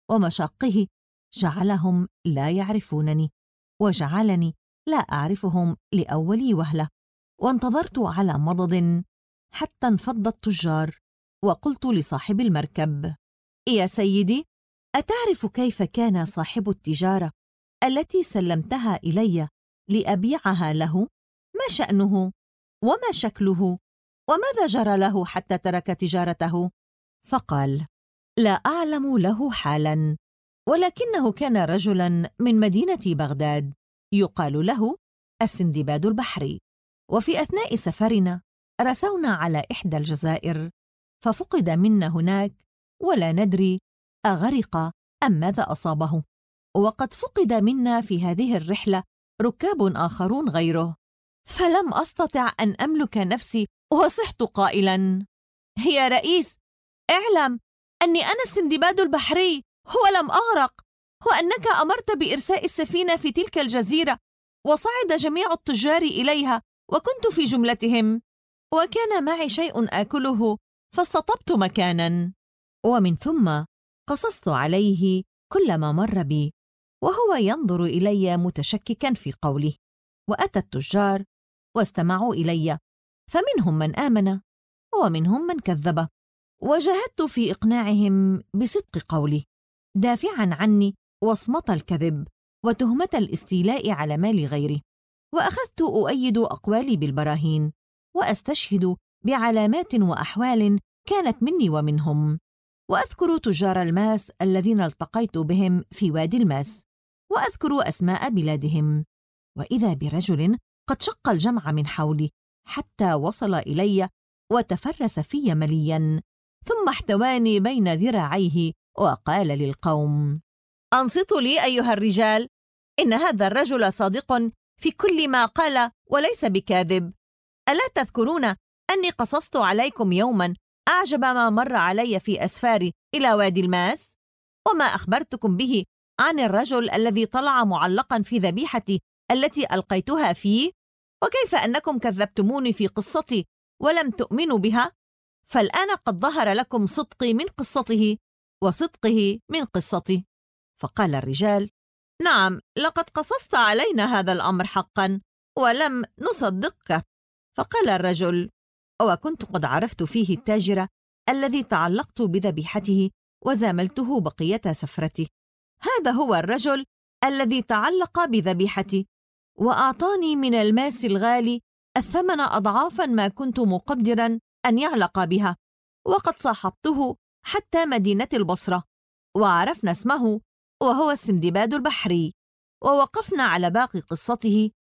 ومشاقه جعلهم لا يعرفونني، وجعلني لا أعرفهم لأول وهلة. وانتظرت على مضض حتى انفض التجار، وقلت لصاحب المركب: يا سيدي، أتعرف كيف كان صاحب التجارة التي سلمتها إلي لأبيعها له؟ ما شأنه؟ وما شكله؟ وماذا جرى له حتى ترك تجارته؟ فقال: لا أعلم له حالاً، ولكنه كان رجلاً من مدينة بغداد يقال له السندباد البحري، وفي أثناء سفرنا رسونا على إحدى الجزائر، ففقد منا هناك، ولا ندري أغرق أم ماذا أصابه، وقد فقد منا في هذه الرحلة ركاب آخرون غيره، فلم أستطع أن أملك نفسي وصحت قائلاً: يا رئيس، اعلم أني أنا السندباد البحري، ولم أغرق، وأنك أمرت بإرساء السفينة في تلك الجزيرة، وصعد جميع التجار إليها، وكنت في جملتهم، وكان معي شيء آكله فاستطبت مكاناً. ومن ثم قصصت عليه كل ما مر بي، وهو ينظر إلي متشككاً في قولي. وأتى التجار واستمعوا إلي، فمنهم من آمن ومنهم من كذب، وجاهدت في إقناعهم بصدق قولي، دافعاً عني وصمة الكذب وتهمة الاستيلاء على مال غيري، وأخذت أؤيد أقوالي بالبراهين، وأستشهد بعلامات وأحوال كانت مني ومنهم، وأذكر تجار الماس الذين التقيت بهم في وادي الماس، وأذكر أسماء بلادهم، وإذا برجل قد شق الجمع من حولي حتى وصل إلي وتفرس في ملياً، ثم احتواني بين ذراعيه وقال للقوم: أنصتوا لي أيها الرجال، إن هذا الرجل صادق في كل ما قال وليس بكاذب. ألا تذكرون أني قصصت عليكم يوماً أعجب ما مر علي في أسفاري إلى وادي الماس، وما أخبرتكم به عن الرجل الذي طلع معلقاً في ذبيحتي التي ألقيتها فيه، وكيف أنكم كذبتموني في قصتي ولم تؤمنوا بها؟ فالآن قد ظهر لكم صدقي من قصته وصدقه من قصتي. فقال الرجال: نعم، لقد قصصت علينا هذا الأمر حقا ولم نصدقك. فقال الرجل: وكنت قد عرفت فيه التاجر الذي تعلقت بذبيحته وزاملته بقية سفرتي، هذا هو الرجل الذي تعلق بذبيحتي وأعطاني من الماس الغالي الثمن أضعافا ما كنت مقدرا أن يعلق بها، وقد صاحبته حتى مدينة البصرة وعرفنا اسمه، وهو السندباد البحري، ووقفنا على باقي قصته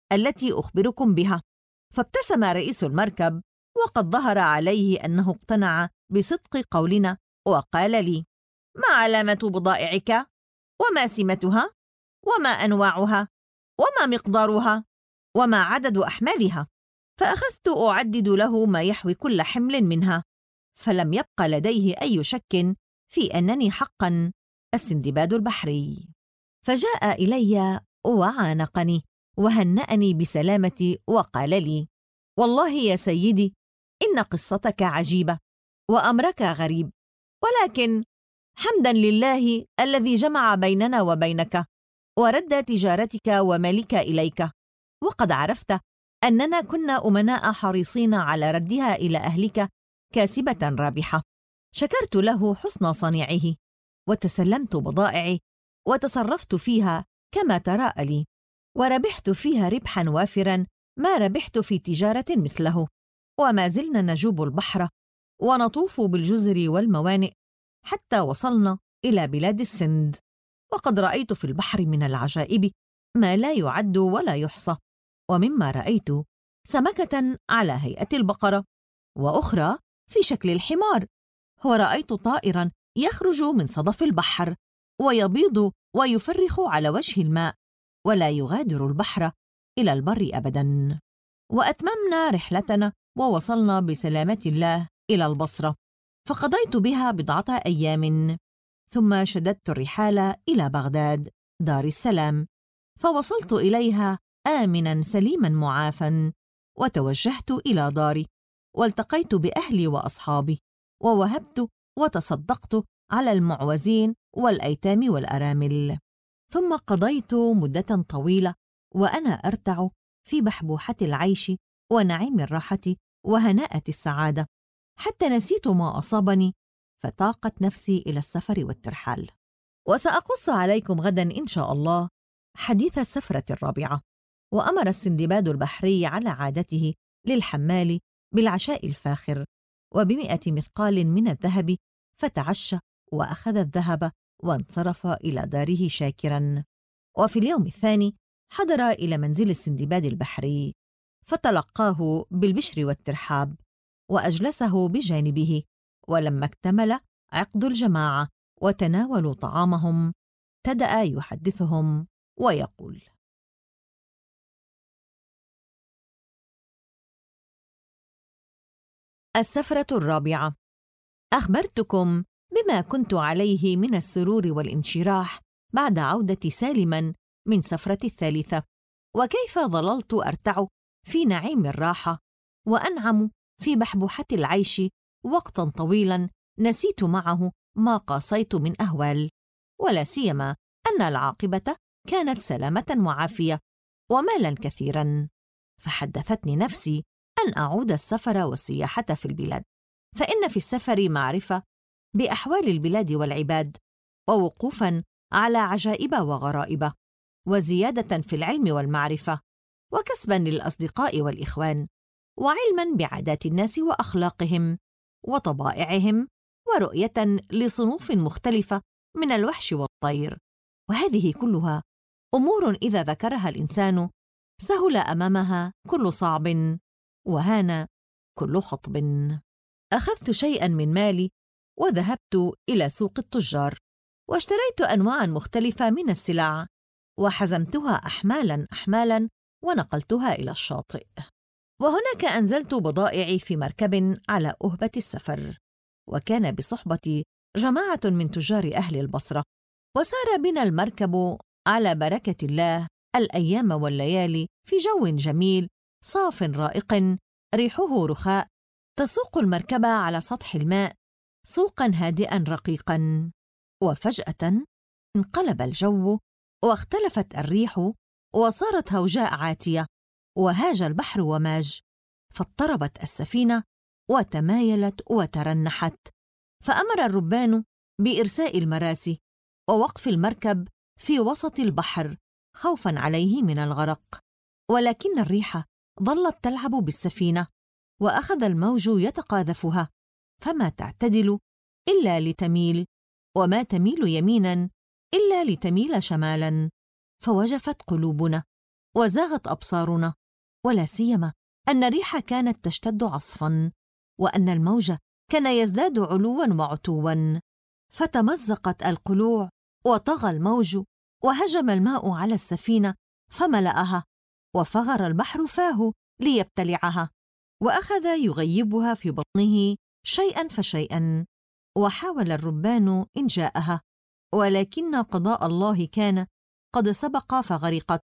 التي أخبركم بها. فابتسم رئيس المركب، وقد ظهر عليه أنه اقتنع بصدق قولنا، وقال لي: ما علامة بضائعك؟ وما سمتها؟ وما أنواعها؟ وما مقدارها؟ وما عدد أحمالها؟ فأخذت أعدد له ما يحوي كل حمل منها، فلم يبق لديه أي شك في أنني حقاً السندباد البحري. فجاء إلي وعانقني وهنأني بسلامتي وقال لي: والله يا سيدي، إن قصتك عجيبة وأمرك غريب، ولكن حمداً لله الذي جمع بيننا وبينك ورد تجارتك ومالك إليك، وقد عرفت أننا كنا أمناء حريصين على ردها إلى أهلك كاسبة رابحة. شكرت له حسن صنيعه، وتسلمت بضائعي وتصرفت فيها كما تراءى لي، وربحت فيها ربحاً وافراً ما ربحت في تجارة مثله. وما زلنا نجوب البحر ونطوف بالجزر والموانئ حتى وصلنا إلى بلاد السند، وقد رأيت في البحر من العجائب ما لا يعد ولا يحصى. ومما رأيت سمكة على هيئة البقرة، وأخرى في شكل الحمار، ورأيت طائراً يخرج من صدف البحر ويبيض ويفرخ على وجه الماء ولا يغادر البحر إلى البر أبداً. وأتممنا رحلتنا ووصلنا بسلامة الله إلى البصرة، فقضيت بها بضعة أيام، ثم شددت الرحال إلى بغداد دار السلام، فوصلت إليها آمناً سليماً معافاً، وتوجهت إلى داري، والتقيت بأهلي وأصحابي، ووهبت وتصدقت على المعوزين والأيتام والأرامل. ثم قضيت مدة طويلة وأنا أرتع في بحبوحة العيش ونعيم الراحة وهناءة السعادة، حتى نسيت ما أصابني، فطاقت نفسي إلى السفر والترحال. وسأقص عليكم غدا إن شاء الله حديث السفرة الرابعة. وأمر السندباد البحري على عادته للحمال بالعشاء الفاخر وب100 مثقال من الذهب، فتعشى وأخذ الذهب وانصرف إلى داره شاكراً. وفي اليوم الثاني حضر إلى منزل السندباد البحري، فتلقاه بالبشر والترحاب وأجلسه بجانبه. ولما اكتمل عقد الجماعة وتناولوا طعامهم، ابتدأ يحدثهم ويقول: السفرة الرابعة. أخبرتكم بما كنت عليه من السرور والانشراح بعد عودتي سالماً من سفرة الثالثة، وكيف ظللت أرتع في نعيم الراحة وأنعم في بحبوحة العيش وقتاً طويلاً نسيت معه ما قاصيت من أهوال، ولا سيما أن العاقبة كانت سلامة وعافية ومالاً كثيراً. فحدثتني نفسي أن أعود السفر والسياحة في البلاد، فإن في السفر معرفة بأحوال البلاد والعباد، ووقوفاً على عجائب وغرائب، وزيادة في العلم والمعرفة، وكسباً للأصدقاء والإخوان، وعلماً بعادات الناس وأخلاقهم وطبائعهم، ورؤية لصنوف مختلفة من الوحش والطير. وهذه كلها أمور إذا ذكرها الإنسان سهل أمامها كل صعب وهان كل خطب. أخذت شيئاً من مالي وذهبت إلى سوق التجار، واشتريت أنواعاً مختلفة من السلع، وحزمتها أحمالاً ونقلتها إلى الشاطئ. وهناك أنزلت بضائعي في مركب على أهبة السفر، وكان بصحبتي جماعة من تجار أهل البصرة، وسار بنا المركب على بركة الله الأيام والليالي في جو جميل صاف رائق ريحه رخاء، تسوق المركب على سطح الماء سوقاً هادئاً رقيقاً. وفجأة انقلب الجو واختلفت الريح وصارت هوجاء عاتية، وهاج البحر وماج، فاضطربت السفينة وتمايلت وترنحت، فأمر الربان بإرساء المراسي ووقف المركب في وسط البحر خوفاً عليه من الغرق. ولكن الريح ظلت تلعب بالسفينة، وأخذ الموج يتقاذفها، فما تعتدل إلا لتميل، وما تميل يميناً إلا لتميل شمالاً، فوجفت قلوبنا وزاغت أبصارنا، ولا سيما أن الريح كانت تشتد عصفاً، وأن الموج كان يزداد علواً وعتواً، فتمزقت القلوع وطغى الموج، وهجم الماء على السفينة فملأها، وفغر البحر فاه ليبتلعها، وأخذ يغيبها في بطنه شيئاً فشيئاً، وحاول الربان إنجاءها، ولكن قضاء الله كان قد سبق فغرقت.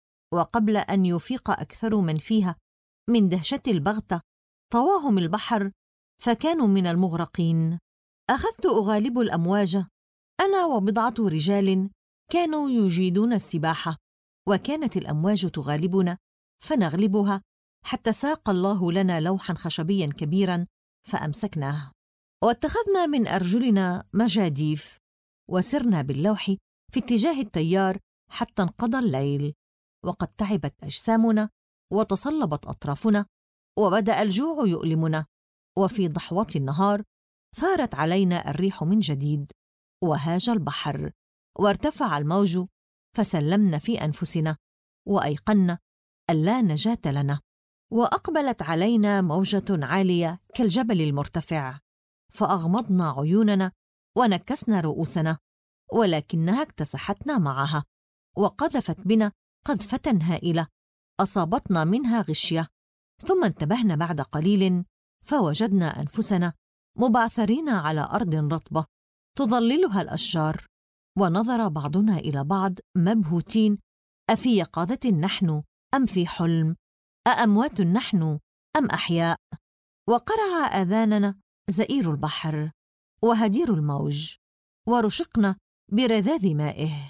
وقبل أن يفيق أكثر من فيها من دهشة البغتة طواهم البحر فكانوا من المغرقين. أخذت أغالب الأمواج أنا وبضعة رجال كانوا يجيدون السباحة، وكانت الأمواج تغالبنا فنغلبها، حتى ساق الله لنا لوحاً خشبياً كبيراً فأمسكناه، واتخذنا من أرجلنا مجاديف، وسرنا باللوح في اتجاه التيار حتى انقضى الليل، وقد تعبت أجسامنا وتصلبت أطرافنا، وبدأ الجوع يؤلمنا، وفي ضحوة النهار ثارت علينا الريح من جديد، وهاج البحر، وارتفع الموج، فسلمنا في أنفسنا، وأيقنا أن لا نجاة لنا. وأقبلت علينا موجة عالية كالجبل المرتفع، فأغمضنا عيوننا ونكسنا رؤوسنا، ولكنها اكتسحتنا معها، وقذفت بنا قذفة هائلة أصابتنا منها غشية. ثم انتبهنا بعد قليل فوجدنا أنفسنا مبعثرين على أرض رطبة تظللها الأشجار، ونظر بعضنا إلى بعض مبهوتين: أفي يقظة نحن أم في حلم؟ أأموات نحن أم أحياء؟ وقرع آذاننا زئير البحر وهدير الموج، ورشقنا برذاذ مائه،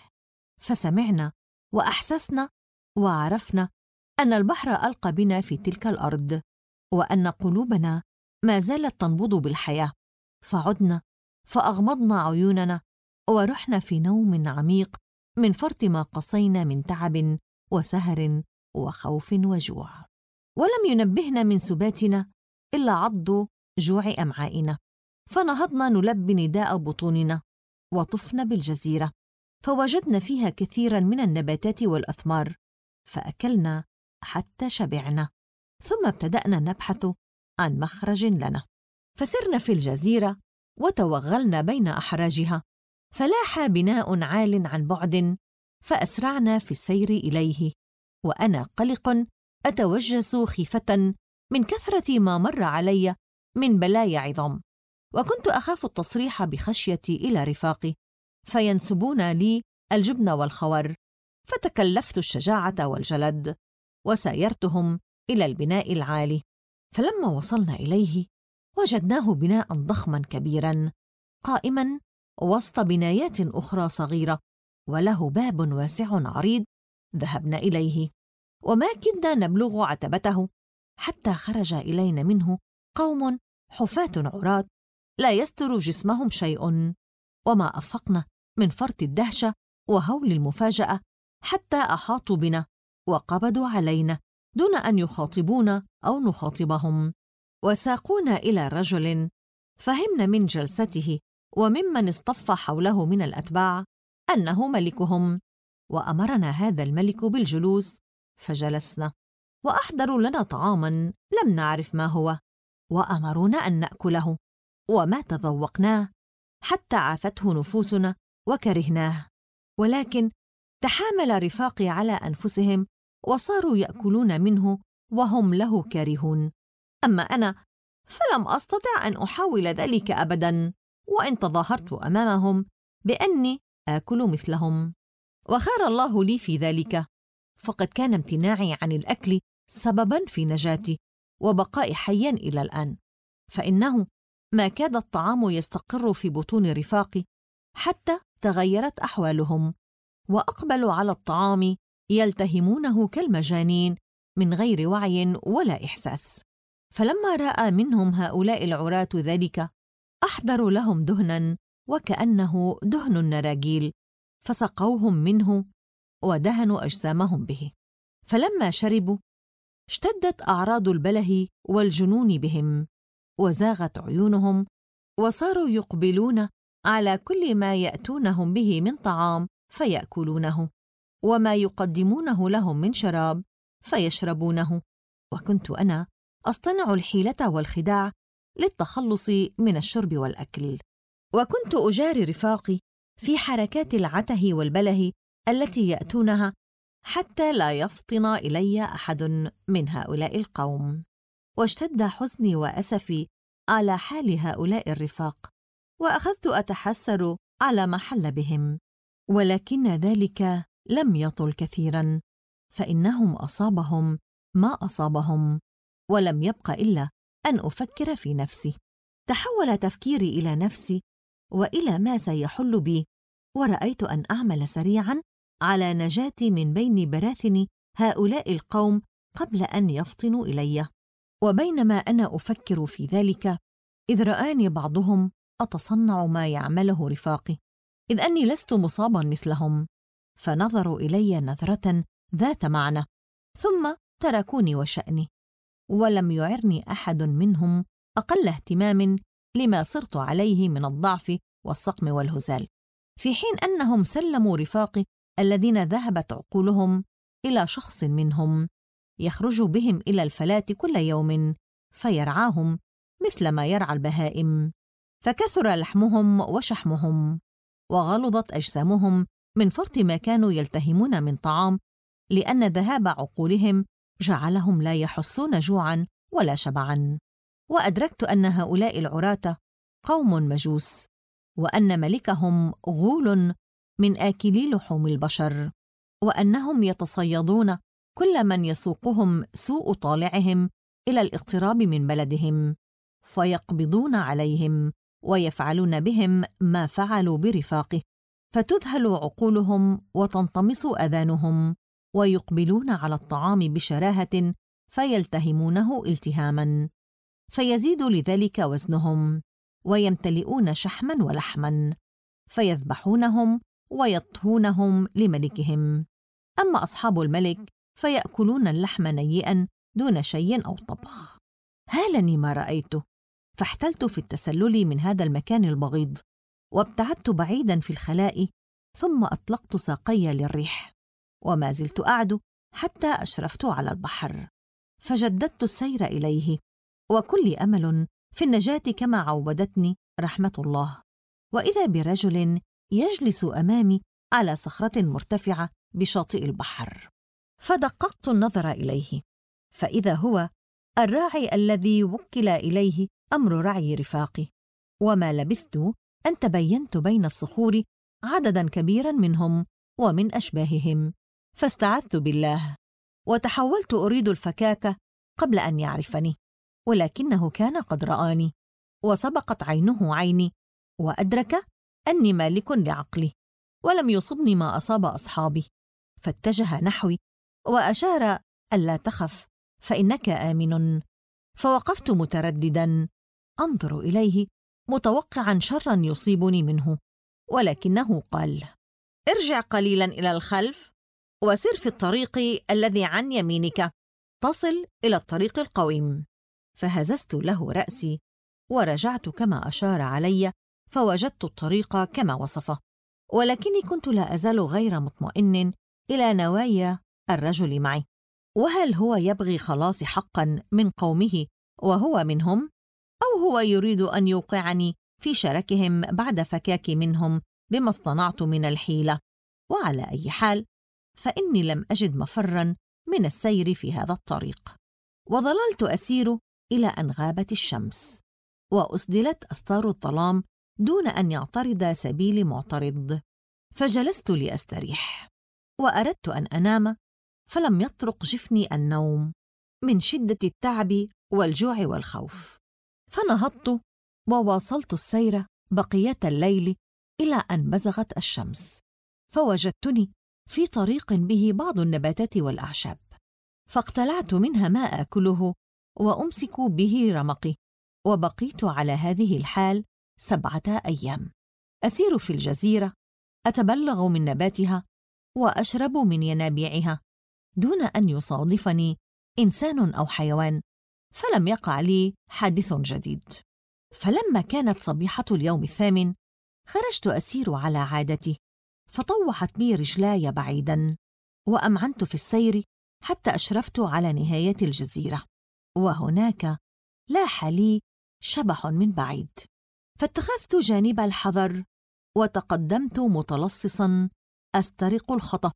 فسمعنا وأحسسنا وعرفنا أن البحر ألقى بنا في تلك الأرض، وأن قلوبنا ما زالت تنبض بالحياة، فعدنا فأغمضنا عيوننا ورحنا في نوم عميق من فرط ما قصينا من تعب وسهر وخوف وجوع. ولم ينبهنا من سباتنا إلا عض جوع أمعائنا، فنهضنا نلبي نداء بطوننا، وطفنا بالجزيرة فوجدنا فيها كثيراً من النباتات والأثمار، فأكلنا حتى شبعنا، ثم ابتدأنا نبحث عن مخرج لنا، فسرنا في الجزيرة وتوغلنا بين أحراجها، فلاح بناء عال عن بعد، فأسرعنا في السير إليه، وأنا قلق أتوجس خيفة من كثرة ما مر علي من بلايا عظام، وكنت أخاف التصريح بخشيتي إلى رفاقي فينسبون لي الجبن والخور، فتكلفت الشجاعة والجلد وسايرتهم إلى البناء العالي. فلما وصلنا إليه وجدناه بناء ضخما كبيرا قائما وسط بنايات أخرى صغيرة، وله باب واسع عريض. ذهبنا إليه وما كدنا نبلغ عتبته حتى خرج إلينا منه قوم حفاة عراة لا يستر جسمهم شيء، وما أفقنا من فرط الدهشة وهول المفاجأة حتى أحاطوا بنا وقبضوا علينا دون أن يخاطبونا أو نخاطبهم، وساقونا إلى رجل فهمنا من جلسته وممن اصطف حوله من الأتباع أنه ملكهم، وأمرنا هذا الملك بالجلوس، فجلسنا، وأحضروا لنا طعاماً لم نعرف ما هو، وأمرونا أن نأكله، وما تذوقناه حتى عافته نفوسنا وكرهناه، ولكن تحامل رفاقي على أنفسهم وصاروا يأكلون منه وهم له كارهون. أما أنا فلم أستطع أن أحاول ذلك أبداً، وإن تظاهرت أمامهم بأني آكل مثلهم، وخير الله لي في ذلك، فقد كان امتناعي عن الأكل سبباً في نجاتي وبقائي حياً إلى الآن، فإنه ما كاد الطعام يستقر في بطون رفاقي حتى تغيرت أحوالهم، وأقبلوا على الطعام يلتهمونه كالمجانين من غير وعي ولا إحساس. فلما رأى منهم هؤلاء العراة ذلك أحضروا لهم دهناً وكأنه دهن النراجيل، فسقوهم منه ودهنوا أجسامهم به. فلما شربوا اشتدت أعراض البله والجنون بهم، وزاغت عيونهم، وصاروا يقبلون على كل ما يأتونهم به من طعام فيأكلونه، وما يقدمونه لهم من شراب فيشربونه، وكنت أنا أصطنع الحيلة والخداع للتخلص من الشرب والأكل، وكنت أجاري رفاقي في حركات العته والبله التي يأتونها حتى لا يفطن إلي أحد من هؤلاء القوم. واشتد حزني وأسفي على حال هؤلاء الرفاق، وأخذت أتحسر على ما حل بهم، ولكن ذلك لم يطل كثيراً، فإنهم أصابهم ما أصابهم، ولم يبق إلا أن أفكر في نفسي. تحول تفكيري إلى نفسي وإلى ما سيحل بي، ورأيت أن أعمل سريعاً على نجاتي من بين براثن هؤلاء القوم قبل أن يفطنوا إلي. وبينما أنا أفكر في ذلك إذ رآني بعضهم أتصنع ما يعمله رفاقي، إذ أني لست مصاباً مثلهم، فنظروا إلي نظرة ذات معنى، ثم تركوني وشأني، ولم يعرني أحد منهم أقل اهتمام لما صرت عليه من الضعف والسقم والهزال، في حين أنهم سلموا رفاقي الذين ذهبت عقولهم إلى شخص منهم يخرج بهم إلى الفلاة كل يوم فيرعاهم مثل ما يرعى البهائم، فكثر لحمهم وشحمهم، وغلظت أجسامهم من فرط ما كانوا يلتهمون من طعام، لأن ذهاب عقولهم جعلهم لا يحسون جوعاً ولا شبعاً. وأدركت أن هؤلاء العراة قوم مجوس، وأن ملكهم غول من آكلي لحوم البشر، وأنهم يتصيدون كل من يسوقهم سوء طالعهم إلى الاقتراب من بلدهم، فيقبضون عليهم ويفعلون بهم ما فعلوا برفاقه، فتذهل عقولهم وتنطمس أذانهم، ويقبلون على الطعام بشراهة فيلتهمونه التهاماً، فيزيد لذلك وزنهم، ويمتلئون شحماً ولحماً، فيذبحونهم ويطهونهم لملكهم. أما أصحاب الملك فيأكلون اللحم نيئاً دون شي أو طبخ. هالني ما رأيته، فاحتلت في التسلل من هذا المكان البغيض، وابتعدت بعيداً في الخلاء، ثم أطلقت ساقي للريح، وما زلت أعدو حتى أشرفت على البحر، فجددت السير إليه، وكل أمل في النجاة كما عودتني رحمة الله. وإذا برجل يجلس أمامي على صخرة مرتفعة بشاطئ البحر، فدققت النظر إليه، فإذا هو الراعي الذي وكل إليه أمر رعي رفاقي. وما لبثت أن تبينت بين الصخور عدداً كبيراً منهم ومن أشباههم، فاستعذت بالله وتحولت أريد الفكاكة قبل أن يعرفني، ولكنه كان قد رآني، وسبقت عينه عيني، وأدرك أني مالك لعقلي، ولم يصبني ما أصاب أصحابي، فاتجه نحوي وأشار ألا تخف فإنك آمن. فوقفت متردداً أنظر إليه متوقعاً شراً يصيبني منه، ولكنه قال: ارجع قليلاً إلى الخلف وسر في الطريق الذي عن يمينك تصل إلى الطريق القويم. فهززت له رأسي ورجعت كما أشار علي، فوجدت الطريق كما وصفه، ولكني كنت لا أزال غير مطمئن إلى نوايا الرجل معي، وهل هو يبغي خلاصي حقاً من قومه وهو منهم، أو هو يريد أن يوقعني في شركهم بعد فكاك منهم بما اصطنعت من الحيلة. وعلى أي حال فإني لم أجد مفراً من السير في هذا الطريق، وظللت أسير إلى أن غابت الشمس وأسدلت أستار الظلام دون أن يعترض سبيلي معترض، فجلست لأستريح، وأردت أن أنام، فلم يطرق جفني النوم من شدة التعب والجوع والخوف، فنهضت وواصلت السير بقية الليل إلى أن بزغت الشمس، فوجدتني في طريق به بعض النباتات والأعشاب، فاقتلعت منها ما آكله وأمسك به رمقي، وبقيت على هذه الحال 7 أيام، أسير في الجزيرة، أتبلغ من نباتها وأشرب من ينابيعها دون أن يصادفني إنسان أو حيوان، فلم يقع لي حادث جديد. فلما كانت صبيحة اليوم الثامن خرجت أسير على عادتي، فطوحت بي رجلاي بعيداً، وأمعنت في السير حتى أشرفت على نهاية الجزيرة، وهناك لاح لي شبح من بعيد، فاتخذت جانب الحذر وتقدمت متلصصاً أسترق الخطأ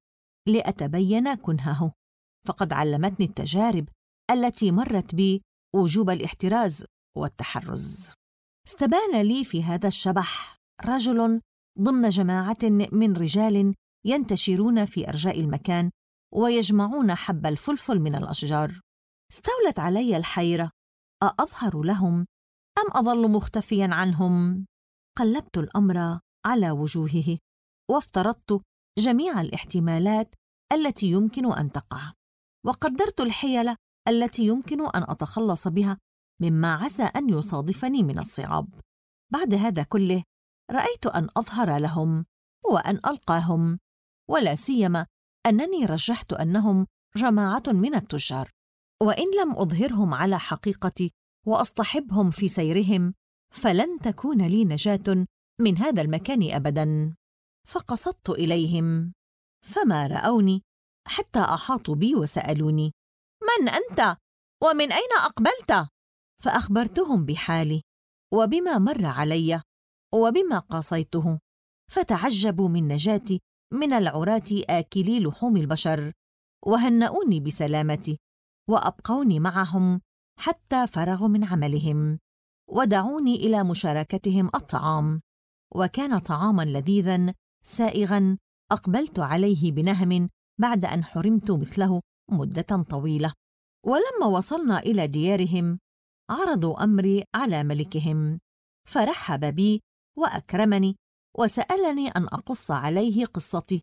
لأتبين كنهه، فقد علمتني التجارب التي مرت بي وجوب الاحتراز والتحرز. استبان لي في هذا الشبح رجل ضمن جماعة من رجال ينتشرون في أرجاء المكان ويجمعون حب الفلفل من الأشجار. استولت علي الحيرة، أأظهر لهم أم أظل مختفياً عنهم؟ قلبت الأمر على وجوهه وافترضت جميع الاحتمالات التي يمكن أن تقع، وقدرت الحيل التي يمكن أن أتخلص بها مما عسى أن يصادفني من الصعاب. بعد هذا كله رأيت أن أظهر لهم وأن ألقاهم، ولا سيما أنني رجحت أنهم جماعة من التجار، وإن لم أظهرهم على حقيقتي وأصطحبهم في سيرهم فلن تكون لي نجاة من هذا المكان أبداً. فقصدت إليهم فما رأوني حتى أحاطوا بي وسألوني: من أنت؟ ومن أين أقبلت؟ فأخبرتهم بحالي وبما مر علي وبما قاصيته، فتعجبوا من نجاتي من العراة آكلي لحوم البشر، وهنؤوني بسلامتي وأبقوني معهم حتى فرغوا من عملهم، ودعوني إلى مشاركتهم الطعام، وكان طعاماً لذيذاً سائغاً أقبلت عليه بنهم بعد أن حرمت مثله مدة طويلة. ولما وصلنا إلى ديارهم عرضوا أمري على ملكهم، فرحب بي وأكرمني وسألني أن أقص عليه قصتي،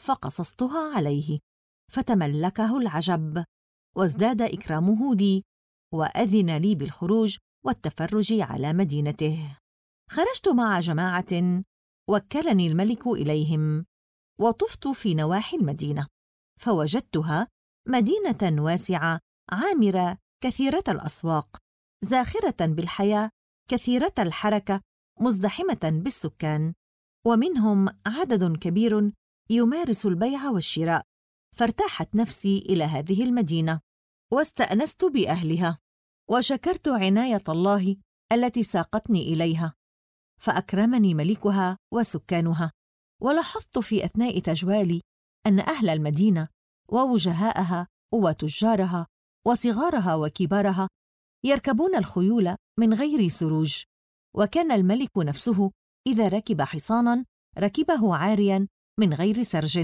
فقصصتها عليه، فتملكه العجب وازداد إكرامه لي، وأذن لي بالخروج والتفرج على مدينته. خرجت مع جماعة وكلني الملك إليهم، وطفت في نواحي المدينة، فوجدتها مدينة واسعة عامرة كثيرة الأسواق، زاخرة بالحياة كثيرة الحركة، مزدحمة بالسكان، ومنهم عدد كبير يمارس البيع والشراء. فارتاحت نفسي إلى هذه المدينة واستأنست بأهلها، وشكرت عناية الله التي ساقتني إليها، فأكرمني ملكها وسكانها. ولاحظت في أثناء تجوالي أن أهل المدينة ووجهاءها وتجارها وصغارها وكبارها يركبون الخيول من غير سروج، وكان الملك نفسه إذا ركب حصاناً ركبه عارياً من غير سرج.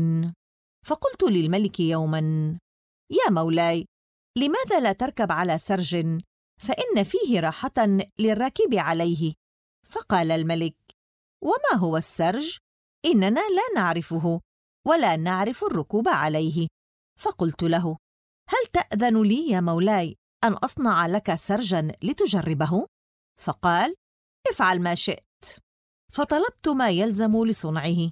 فقلت للملك يوماً: يا مولاي، لماذا لا تركب على سرج؟ فإن فيه راحة للراكب عليه. فقال الملك: وما هو السرج؟ إننا لا نعرفه ولا نعرف الركوب عليه. فقلت له: هل تأذن لي يا مولاي أن أصنع لك سرجاً لتجربه؟ فقال: افعل ما شئت. فطلبت ما يلزم لصنعه،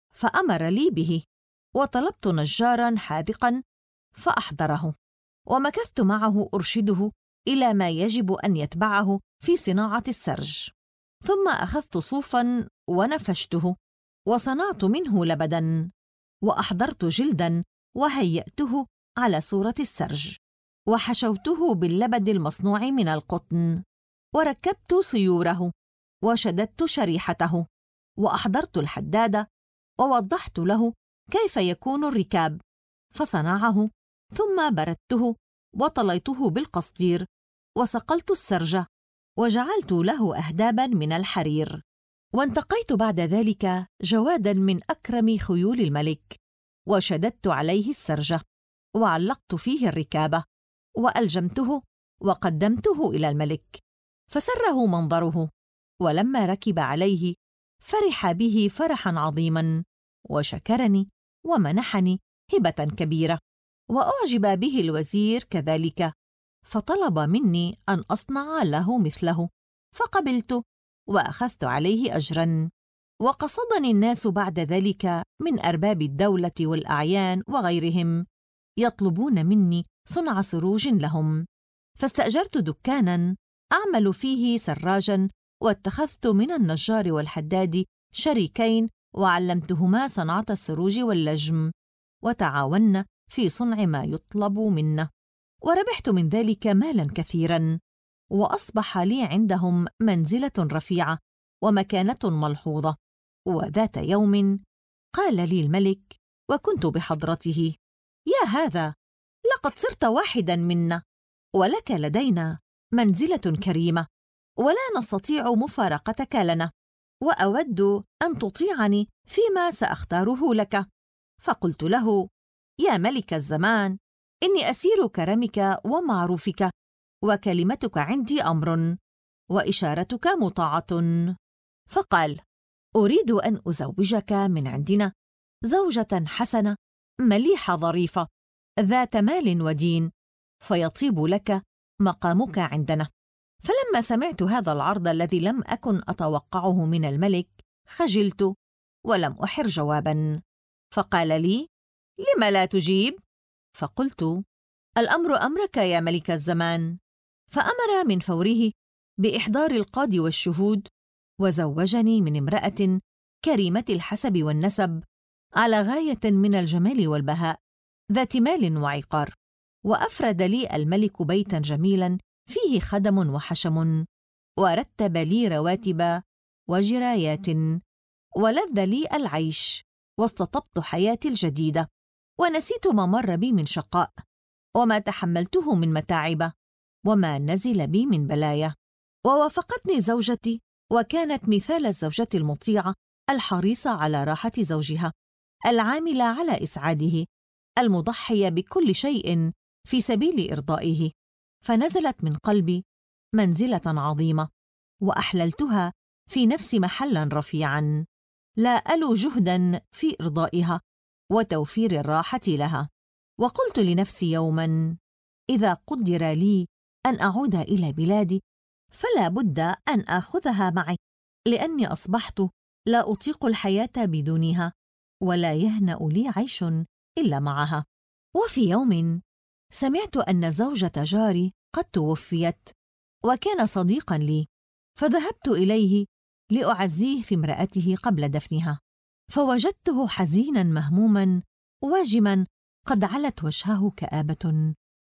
فأمر لي به، وطلبت نجاراً حاذقاً فأحضره، ومكثت معه أرشده إلى ما يجب أن يتبعه في صناعة السرج. ثم أخذت صوفاً ونفشته وصنعت منه لبداً، وأحضرت جلداً وهيأته على صورة السرج، وحشوته باللبد المصنوع من القطن، وركبت سيوره وشددت شريحته، وأحضرت الحداد ووضحت له كيف يكون الركاب، فصنعه، ثم بردته وطليته بالقصدير، وصقلت السرج وجعلت له أهداباً من الحرير. وانتقيت بعد ذلك جواداً من أكرم خيول الملك، وشددت عليه السرج، وعلقت فيه الركابة، وألجمته وقدمته إلى الملك، فسره منظره، ولما ركب عليه فرح به فرحاً عظيماً، وشكرني ومنحني هبة كبيرة، وأعجب به الوزير كذلك، فطلب مني أن أصنع له مثله، فقبلت وأخذت عليه أجراً. وقصدني الناس بعد ذلك من أرباب الدولة والأعيان وغيرهم يطلبون مني صنع سروج لهم، فاستأجرت دكاناً أعمل فيه سراجاً، واتخذت من النجار والحداد شريكين، وعلمتهما صنعة السروج واللجم، وتعاوننا في صنع ما يطلب منا، وربحت من ذلك مالا كثيرا، وأصبح لي عندهم منزلة رفيعة ومكانة ملحوظة. وذات يوم قال لي الملك وكنت بحضرته: يا هذا، لقد صرت واحدا منا، ولك لدينا منزلة كريمة، ولا نستطيع مفارقتك لنا، وأود أن تطيعني فيما سأختاره لك. فقلت له: يا ملك الزمان، إني أسير كرمك ومعروفك، وكلمتك عندي أمر، وإشارتك مطاعة. فقال: أريد أن أزوجك من عندنا زوجة حسنة مليحة ظريفة ذات مال ودين، فيطيب لك مقامك عندنا. فلما سمعت هذا العرض الذي لم أكن أتوقعه من الملك خجلت ولم أحر جوابا، فقال لي: لم لا تجيب؟ فقلت: الأمر أمرك يا ملك الزمان. فأمر من فوره بإحضار القاضي والشهود، وزوجني من امرأة كريمة الحسب والنسب على غاية من الجمال والبهاء، ذات مال وعقار. وأفرد لي الملك بيتا جميلا فيه خدم وحشم، ورتب لي رواتب وجرايات، ولذ لي العيش، واستطبت حياتي الجديدة، ونسيت ما مر بي من شقاء، وما تحملته من متاعب، وما نزل بي من بلايا. ووافقتني زوجتي، وكانت مثال الزوجة المطيعة الحريصة على راحة زوجها، العاملة على إسعاده، المضحية بكل شيء في سبيل إرضائه. فنزلت من قلبي منزلة عظيمة، وأحللتها في نفسي محلا رفيعا، لا ألو جهدا في إرضائها وتوفير الراحة لها. وقلت لنفسي يوما: إذا قدر لي أن أعود إلى بلادي فلا بد أن آخذها معي، لأني أصبحت لا أطيق الحياة بدونها، ولا يهنأ لي عيش إلا معها. وفي يوم سمعت أن زوجة جاري قد توفيت، وكان صديقا لي، فذهبت إليه لأعزيه في امرأته قبل دفنها، فوجدته حزينا مهموما واجما، قد علت وجهه كآبة،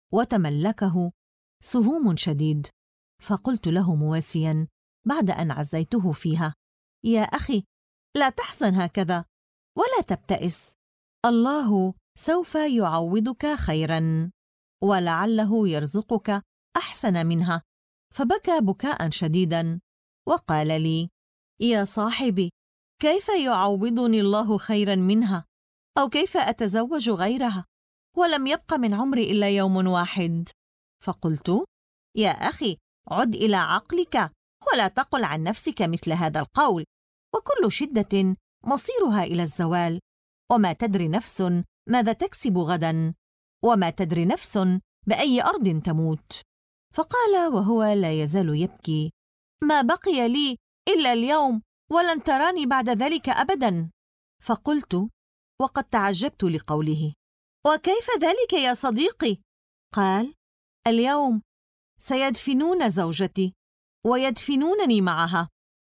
وتملكه سهوم شديد. فقلت له مواسيا بعد أن عزيته فيها: يا أخي، لا تحزن هكذا، ولا تبتئس، الله سوف يعوضك خيرا، ولعله يرزقك أحسن منها. فبكى بكاء شديدا، وقال لي: يا صاحبي، كيف يعوضني الله خيرا منها؟ أو كيف أتزوج غيرها، ولم يبق من عمري إلا يوم واحد؟ فقلت: يا أخي، عد إلى عقلك، ولا تقل عن نفسك مثل هذا القول، وكل شدة مصيرها إلى الزوال، وما تدري نفس ماذا تكسب غدا، وما تدري نفس بأي أرض تموت. فقال وهو لا يزال يبكي: ما بقي لي إلا اليوم، ولن تراني بعد ذلك أبدا. فقلت وقد تعجبت لقوله: وكيف ذلك يا صديقي؟ قال: اليوم سيدفنون زوجتي ويدفنونني معها،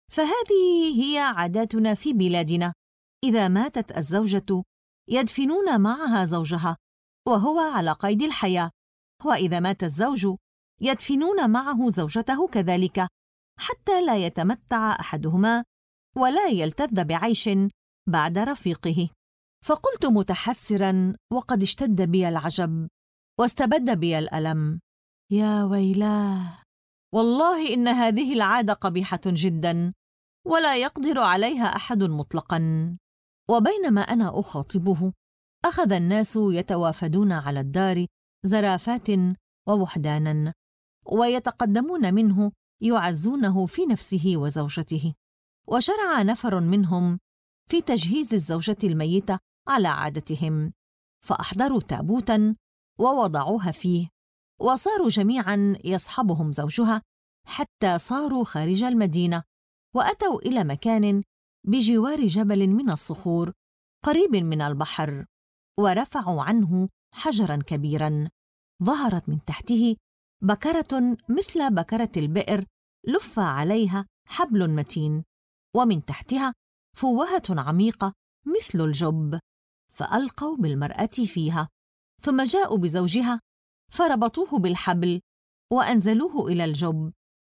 فهذه هي عاداتنا في بلادنا، إذا ماتت الزوجة يدفنون معها زوجها وهو على قيد الحياة، وإذا مات الزوج يدفنون معه زوجته كذلك، حتى لا يتمتع أحدهما ولا يلتذ بعيش بعد رفيقه. فقلت متحسرا وقد اشتد بي العجب واستبد بي الألم: يا ويلاه، والله إن هذه العادة قبيحة جدا، ولا يقدر عليها أحد مطلقا. وبينما أنا أخاطبه، أخذ الناس يتوافدون على الدار زرافات ووحدانا، ويتقدمون منه يعزونه في نفسه وزوجته. وشرع نفر منهم في تجهيز الزوجة الميتة على عادتهم، فأحضروا تابوتا ووضعوها فيه، وصاروا جميعا يصحبهم زوجها حتى صاروا خارج المدينة، وأتوا إلى مكان بجوار جبل من الصخور قريب من البحر، ورفعوا عنه حجرا كبيرا، ظهرت من تحته بكرة مثل بكرة البئر، لف عليها حبل متين، ومن تحتها فوهة عميقة مثل الجب، فألقوا بالمرأة فيها، ثم جاءوا بزوجها فربطوه بالحبل وأنزلوه إلى الجب،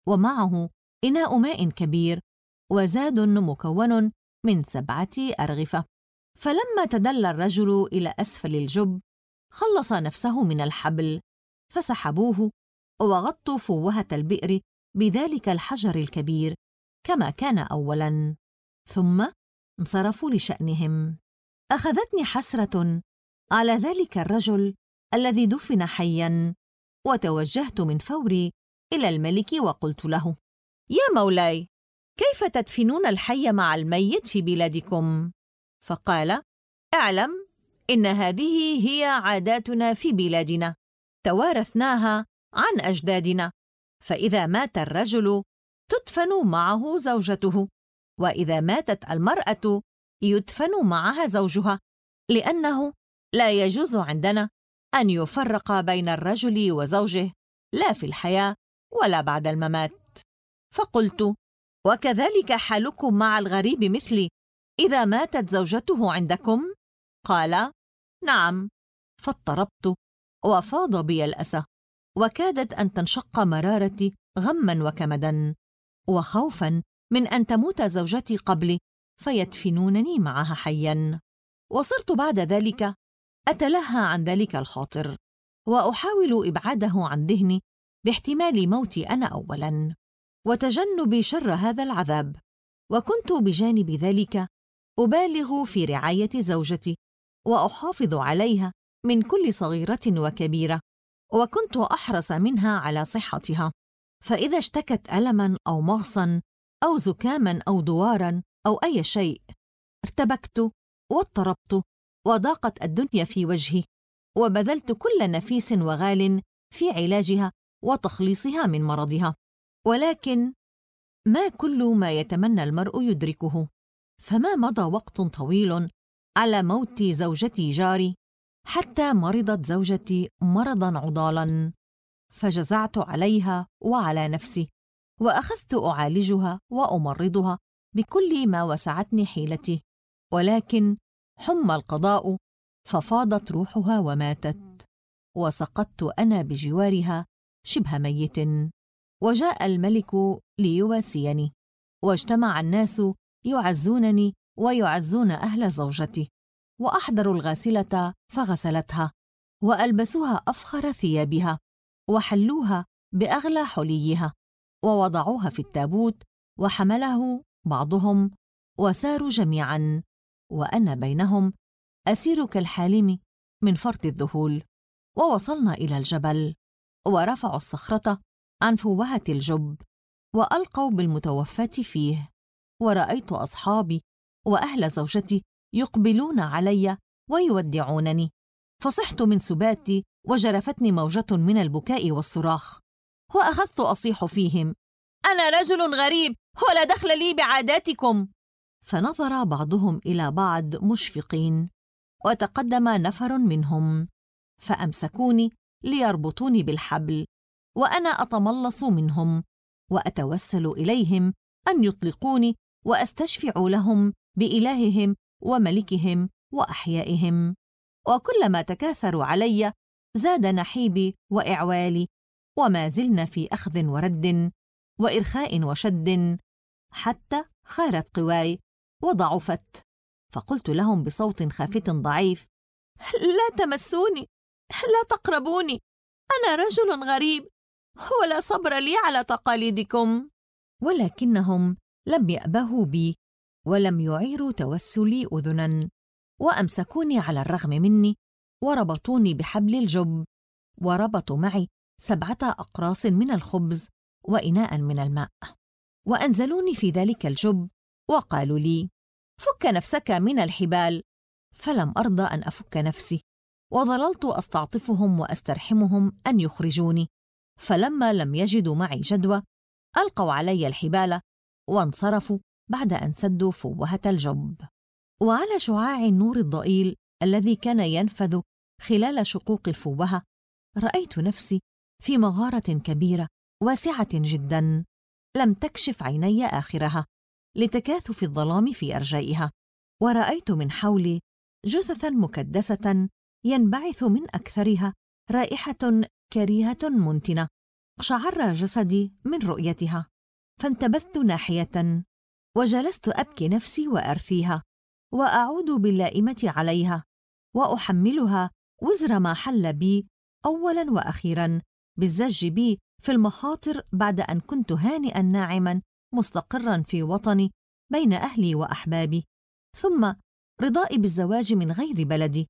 ومعه إناء ماء كبير وزاد مكون من 7 أرغفة. فلما تدلى الرجل إلى أسفل الجب خلص نفسه من الحبل، فسحبوه وغطوا فوهة البئر بذلك الحجر الكبير كما كان أولاً، ثم انصرفوا لشأنهم. أخذتني حسرة على ذلك الرجل الذي دفن حياً، وتوجهت من فوري إلى الملك وقلت له: يا مولاي، كيف تدفنون الحي مع الميت في بلادكم؟ فقال: اعلم إن هذه هي عاداتنا في بلادنا، توارثناها عن أجدادنا، فإذا مات الرجل تدفن معه زوجته، وإذا ماتت المرأة يدفن معها زوجها، لأنه لا يجوز عندنا أن يفرق بين الرجل وزوجه، لا في الحياة ولا بعد الممات. فقلت: وكذلك حالكم مع الغريب مثلي إذا ماتت زوجته عندكم؟ قال: نعم. فاضطربت وفاض بي الأسى، وكادت أن تنشق مرارتي غماً وكمداً، وخوفاً من أن تموت زوجتي قبلي فيدفنونني معها حياً. وصرت بعد ذلك أتلهى عن ذلك الخاطر، وأحاول إبعاده عن ذهني باحتمال موتي أنا أولاً وتجنب شر هذا العذاب. وكنت بجانب ذلك أبالغ في رعاية زوجتي وأحافظ عليها من كل صغيرة وكبيرة، وكنت أحرص منها على صحتها، فإذا اشتكت ألماً أو مغصاً أو زكاماً أو دواراً أو أي شيء ارتبكت واضطربت وضاقت الدنيا في وجهي، وبذلت كل نفيس وغال في علاجها وتخليصها من مرضها. ولكن ما كل ما يتمنى المرء يدركه، فما مضى وقت طويل على موت زوجتي جاري حتى مرضت زوجتي مرضاً عضالاً، فجزعت عليها وعلى نفسي، وأخذت أعالجها وأمرضها بكل ما وسعتني حيلتي، ولكن حم القضاء ففاضت روحها وماتت، وسقطت أنا بجوارها شبه ميت. وجاء الملك ليواسيني، واجتمع الناس يعزونني ويعزون أهل زوجتي، وأحضروا الغاسلة فغسلتها، وألبسوها أفخر ثيابها، وحلوها بأغلى حليها، ووضعوها في التابوت، وحمله بعضهم وساروا جميعاً، وأنا بينهم أسير كالحالم من فرط الذهول. ووصلنا إلى الجبل، ورفعوا الصخرة عن فوهة الجب، وألقوا بالمتوفاة فيه، ورأيت أصحابي وأهل زوجتي يقبلون علي ويودعونني، فصحت من سباتي وجرفتني موجة من البكاء والصراخ، وأخذت أصيح فيهم: أنا رجل غريب ولا دخل لي بعاداتكم. فنظر بعضهم إلى بعض مشفقين، وتقدم نفر منهم فأمسكوني ليربطوني بالحبل، وأنا أتملص منهم وأتوسل إليهم أن يطلقوني وأستشفع لهم بإلههم وملكهم وأحيائهم. وكلما تكاثروا علي زاد نحيبي وإعوالي، وما زلنا في أخذ ورد وإرخاء وشد، حتى خارت قواي وضعفت. فقلت لهم بصوت خافت ضعيف: لا تمسوني، لا تقربوني، أنا رجل غريب ولا صبر لي على تقاليدكم. ولكنهم لم يأبهوا بي ولم يعيروا توسلي أذناً، وأمسكوني على الرغم مني، وربطوني بحبل الجب، وربطوا معي 7 أقراص من الخبز وإناء من الماء، وأنزلوني في ذلك الجب، وقالوا لي: فك نفسك من الحبال. فلم أرضى أن أفك نفسي، وظللت أستعطفهم وأسترحمهم أن يخرجوني، فلما لم يجدوا معي جدوى ألقوا علي الحبال وانصرفوا بعد أن سدوا فوهة الجب. وعلى شعاع النور الضئيل الذي كان ينفذ خلال شقوق الفوهة رأيت نفسي في مغارة كبيرة واسعة جداً لم تكشف عيني آخرها لتكاثف الظلام في أرجائها، ورأيت من حولي جثثاً مكدسة ينبعث من أكثرها رائحة كريهة منتنة. اقشعر جسدي من رؤيتها، فانتبذت ناحية وجلست أبكي نفسي وأرثيها، وأعود باللائمة عليها وأحملها وزر ما حل بي أولاً وأخيراً بالزج بي في المخاطر، بعد أن كنت هانئاً ناعماً مستقراً في وطني بين أهلي وأحبابي، ثم رضائي بالزواج من غير بلدي،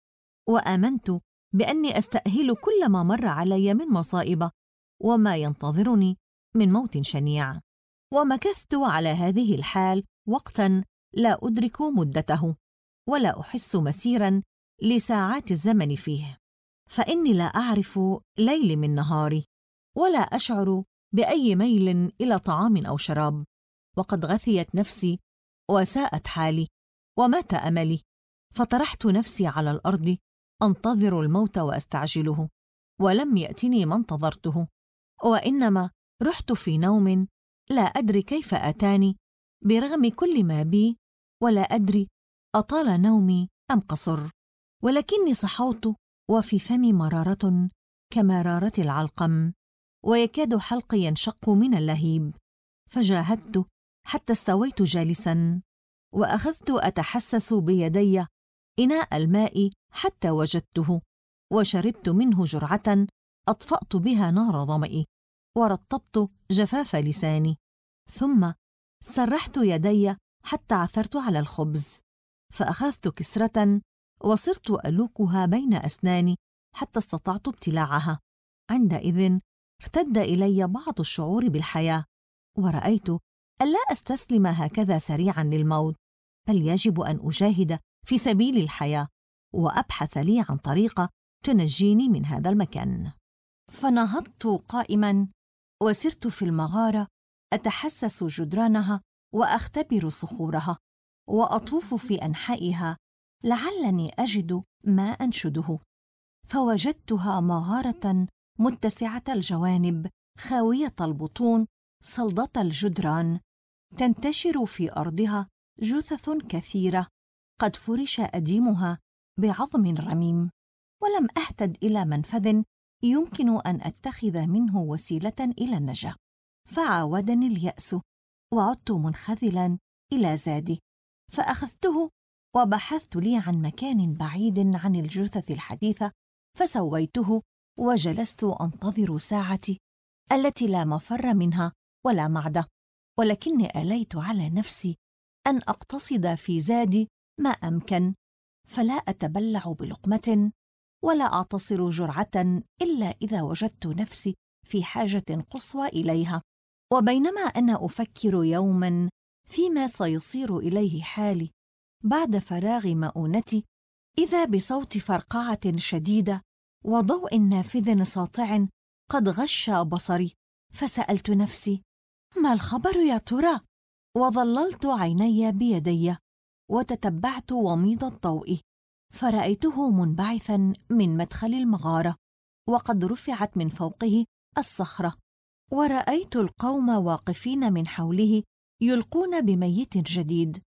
وآمنت بأني أستأهل كل ما مر علي من مصائب وما ينتظرني من موت شنيع. ومكثت على هذه الحال وقتاً لا أدرك مدته ولا أحس مسيراً لساعات الزمن فيه، فإني لا أعرف ليلي من نهاري، ولا أشعر بأي ميل إلى طعام أو شراب، وقد غثيت نفسي وساءت حالي ومات أملي، فطرحت نفسي على الأرض أنتظر الموت وأستعجله، ولم يأتني ما انتظرته، وإنما رحت في نوم لا أدري كيف أتاني برغم كل ما بي، ولا أدري أطال نومي أم قصر، ولكني صحوت وفي فمي مرارة كمرارة العلقم، ويكاد حلقي ينشق من اللهيب، فجاهدت حتى استويت جالساً، وأخذت أتحسس بيدي إناء الماء حتى وجدته، وشربت منه جرعة أطفأت بها نار ظمئي، ورطبت جفاف لساني، ثم سرحت يدي حتى عثرت على الخبز، فأخذت كسرة وصرت ألوكها بين أسناني حتى استطعت ابتلاعها. عندئذ ارتد إلي بعض الشعور بالحياة، ورأيت ألا أستسلم هكذا سريعاً للموت، بل يجب أن أجاهد في سبيل الحياة وأبحث لي عن طريقة تنجيني من هذا المكان. فنهضت قائماً وسرت في المغارة أتحسس جدرانها وأختبر صخورها وأطوف في أنحائها لعلني أجد ما أنشده، فوجدتها مغارة متسعة الجوانب خاوية البطون صلدة الجدران، تنتشر في أرضها جثث كثيرة قد فرش أديمها بعظم رميم، ولم أهتد إلى منفذ يمكن أن أتخذ منه وسيلة إلى النجاة، فعاودني اليأس وعدت منخذلاً إلى زادي، فأخذته وبحثت لي عن مكان بعيد عن الجثث الحديثة، فسويته وجلست أنتظر ساعتي التي لا مفر منها ولا معدة، ولكني آليت على نفسي أن أقتصد في زادي ما أمكن، فلا أتبلع بلقمة ولا أعتصر جرعة إلا إذا وجدت نفسي في حاجة قصوى إليها. وبينما أنا أفكر يوماً فيما سيصير إليه حالي بعد فراغ مؤونتي، إذا بصوت فرقعة شديدة وضوء نافذ ساطع قد غش بصري، فسألت نفسي: ما الخبر يا ترى؟ وظللت عيني بيدي وتتبعت وميض الضوء، فرأيته منبعثاً من مدخل المغارة، وقد رفعت من فوقه الصخرة، ورأيت القوم واقفين من حوله يلقون بميت جديد،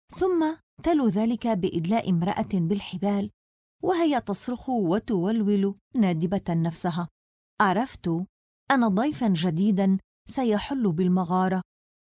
ثم تلو ذلك بإدلاء امرأة بالحبال وهي تصرخ وتولول نادبة نفسها. عرفت أن ضيفاً جديداً سيحل بالمغارة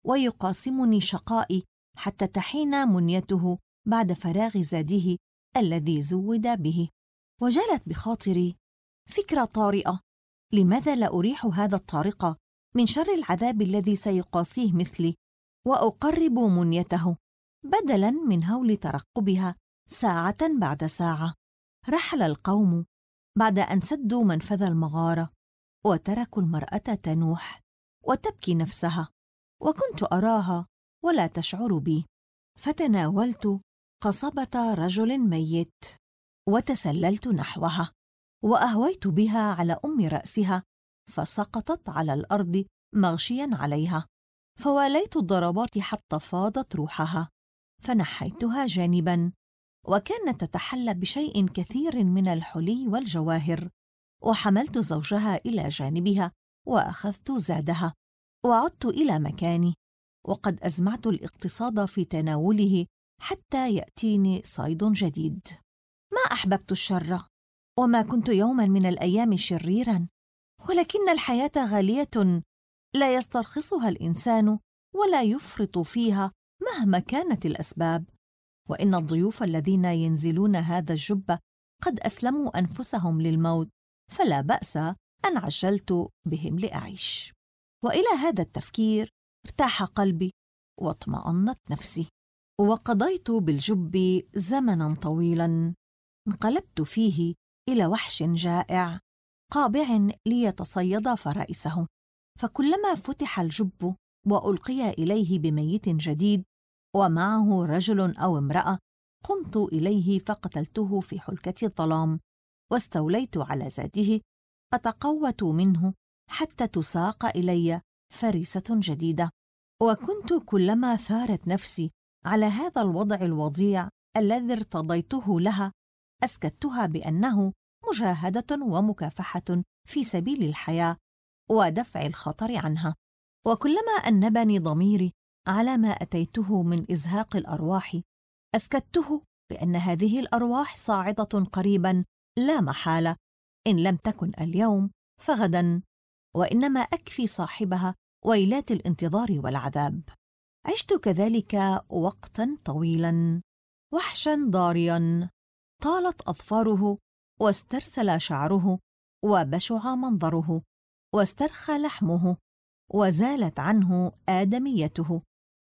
ويقاسمني شقائي حتى تحين منيته بعد فراغ زاده الذي زود به. وجالت بخاطري فكرة طارئة: لماذا لا أريح هذا الطارق من شر العذاب الذي سيقاسيه مثلي وأقرب منيته بدلاً من هول ترقبها ساعة بعد ساعة؟ رحل القوم بعد أن سدوا منفذ المغارة وتركوا المرأة تنوح وتبكي نفسها، وكنت أراها ولا تشعر بي، فتناولت قصبة رجل ميت وتسللت نحوها وأهويت بها على رأسها، فسقطت على الأرض مغشياً عليها، فواليت الضربات حتى فاضت روحها، فنحيتها جانباً، وكانت تتحلى بشيء كثير من الحلي والجواهر، وحملت زوجها إلى جانبها وأخذت زادها وعدت إلى مكاني، وقد أزمعت الاقتصاد في تناوله حتى يأتيني صيد جديد. ما أحببت الشر، وما كنت يوما من الأيام شريرا، ولكن الحياة غالية لا يسترخصها الإنسان ولا يفرط فيها مهما كانت الأسباب. وإن الضيوف الذين ينزلون هذا الجب قد أسلموا أنفسهم للموت، فلا بأس أن عجلت بهم لأعيش. وإلى هذا التفكير ارتاح قلبي واطمأنت نفسي، وقضيت بالجب زمنا طويلا. انقلبت فيه إلى وحش جائع قابع ليتصيد فرائسه، فكلما فتح الجب وألقي إليه بميت جديد ومعه رجل أو امرأة، قمت إليه فقتلته في حلكة الظلام، واستوليت على زاده أتقوت منه حتى تساق إلي فريسة جديدة. وكنت كلما ثارت نفسي على هذا الوضع الوضيع الذي ارتضيته لها أسكتها بأنه مجاهدة ومكافحة في سبيل الحياة ودفع الخطر عنها. وكلما أنبني ضميري على ما أتيته من إزهاق الأرواح، أسكته بأن هذه الأرواح صاعدة قريبا لا محالة، إن لم تكن اليوم فغدا، وإنما أكفي صاحبها ويلات الانتظار والعذاب. عشت كذلك وقتا طويلا، وحشا ضاريا، طالت أظفاره واسترسل شعره وبشع منظره واسترخى لحمه وزالت عنه آدميته،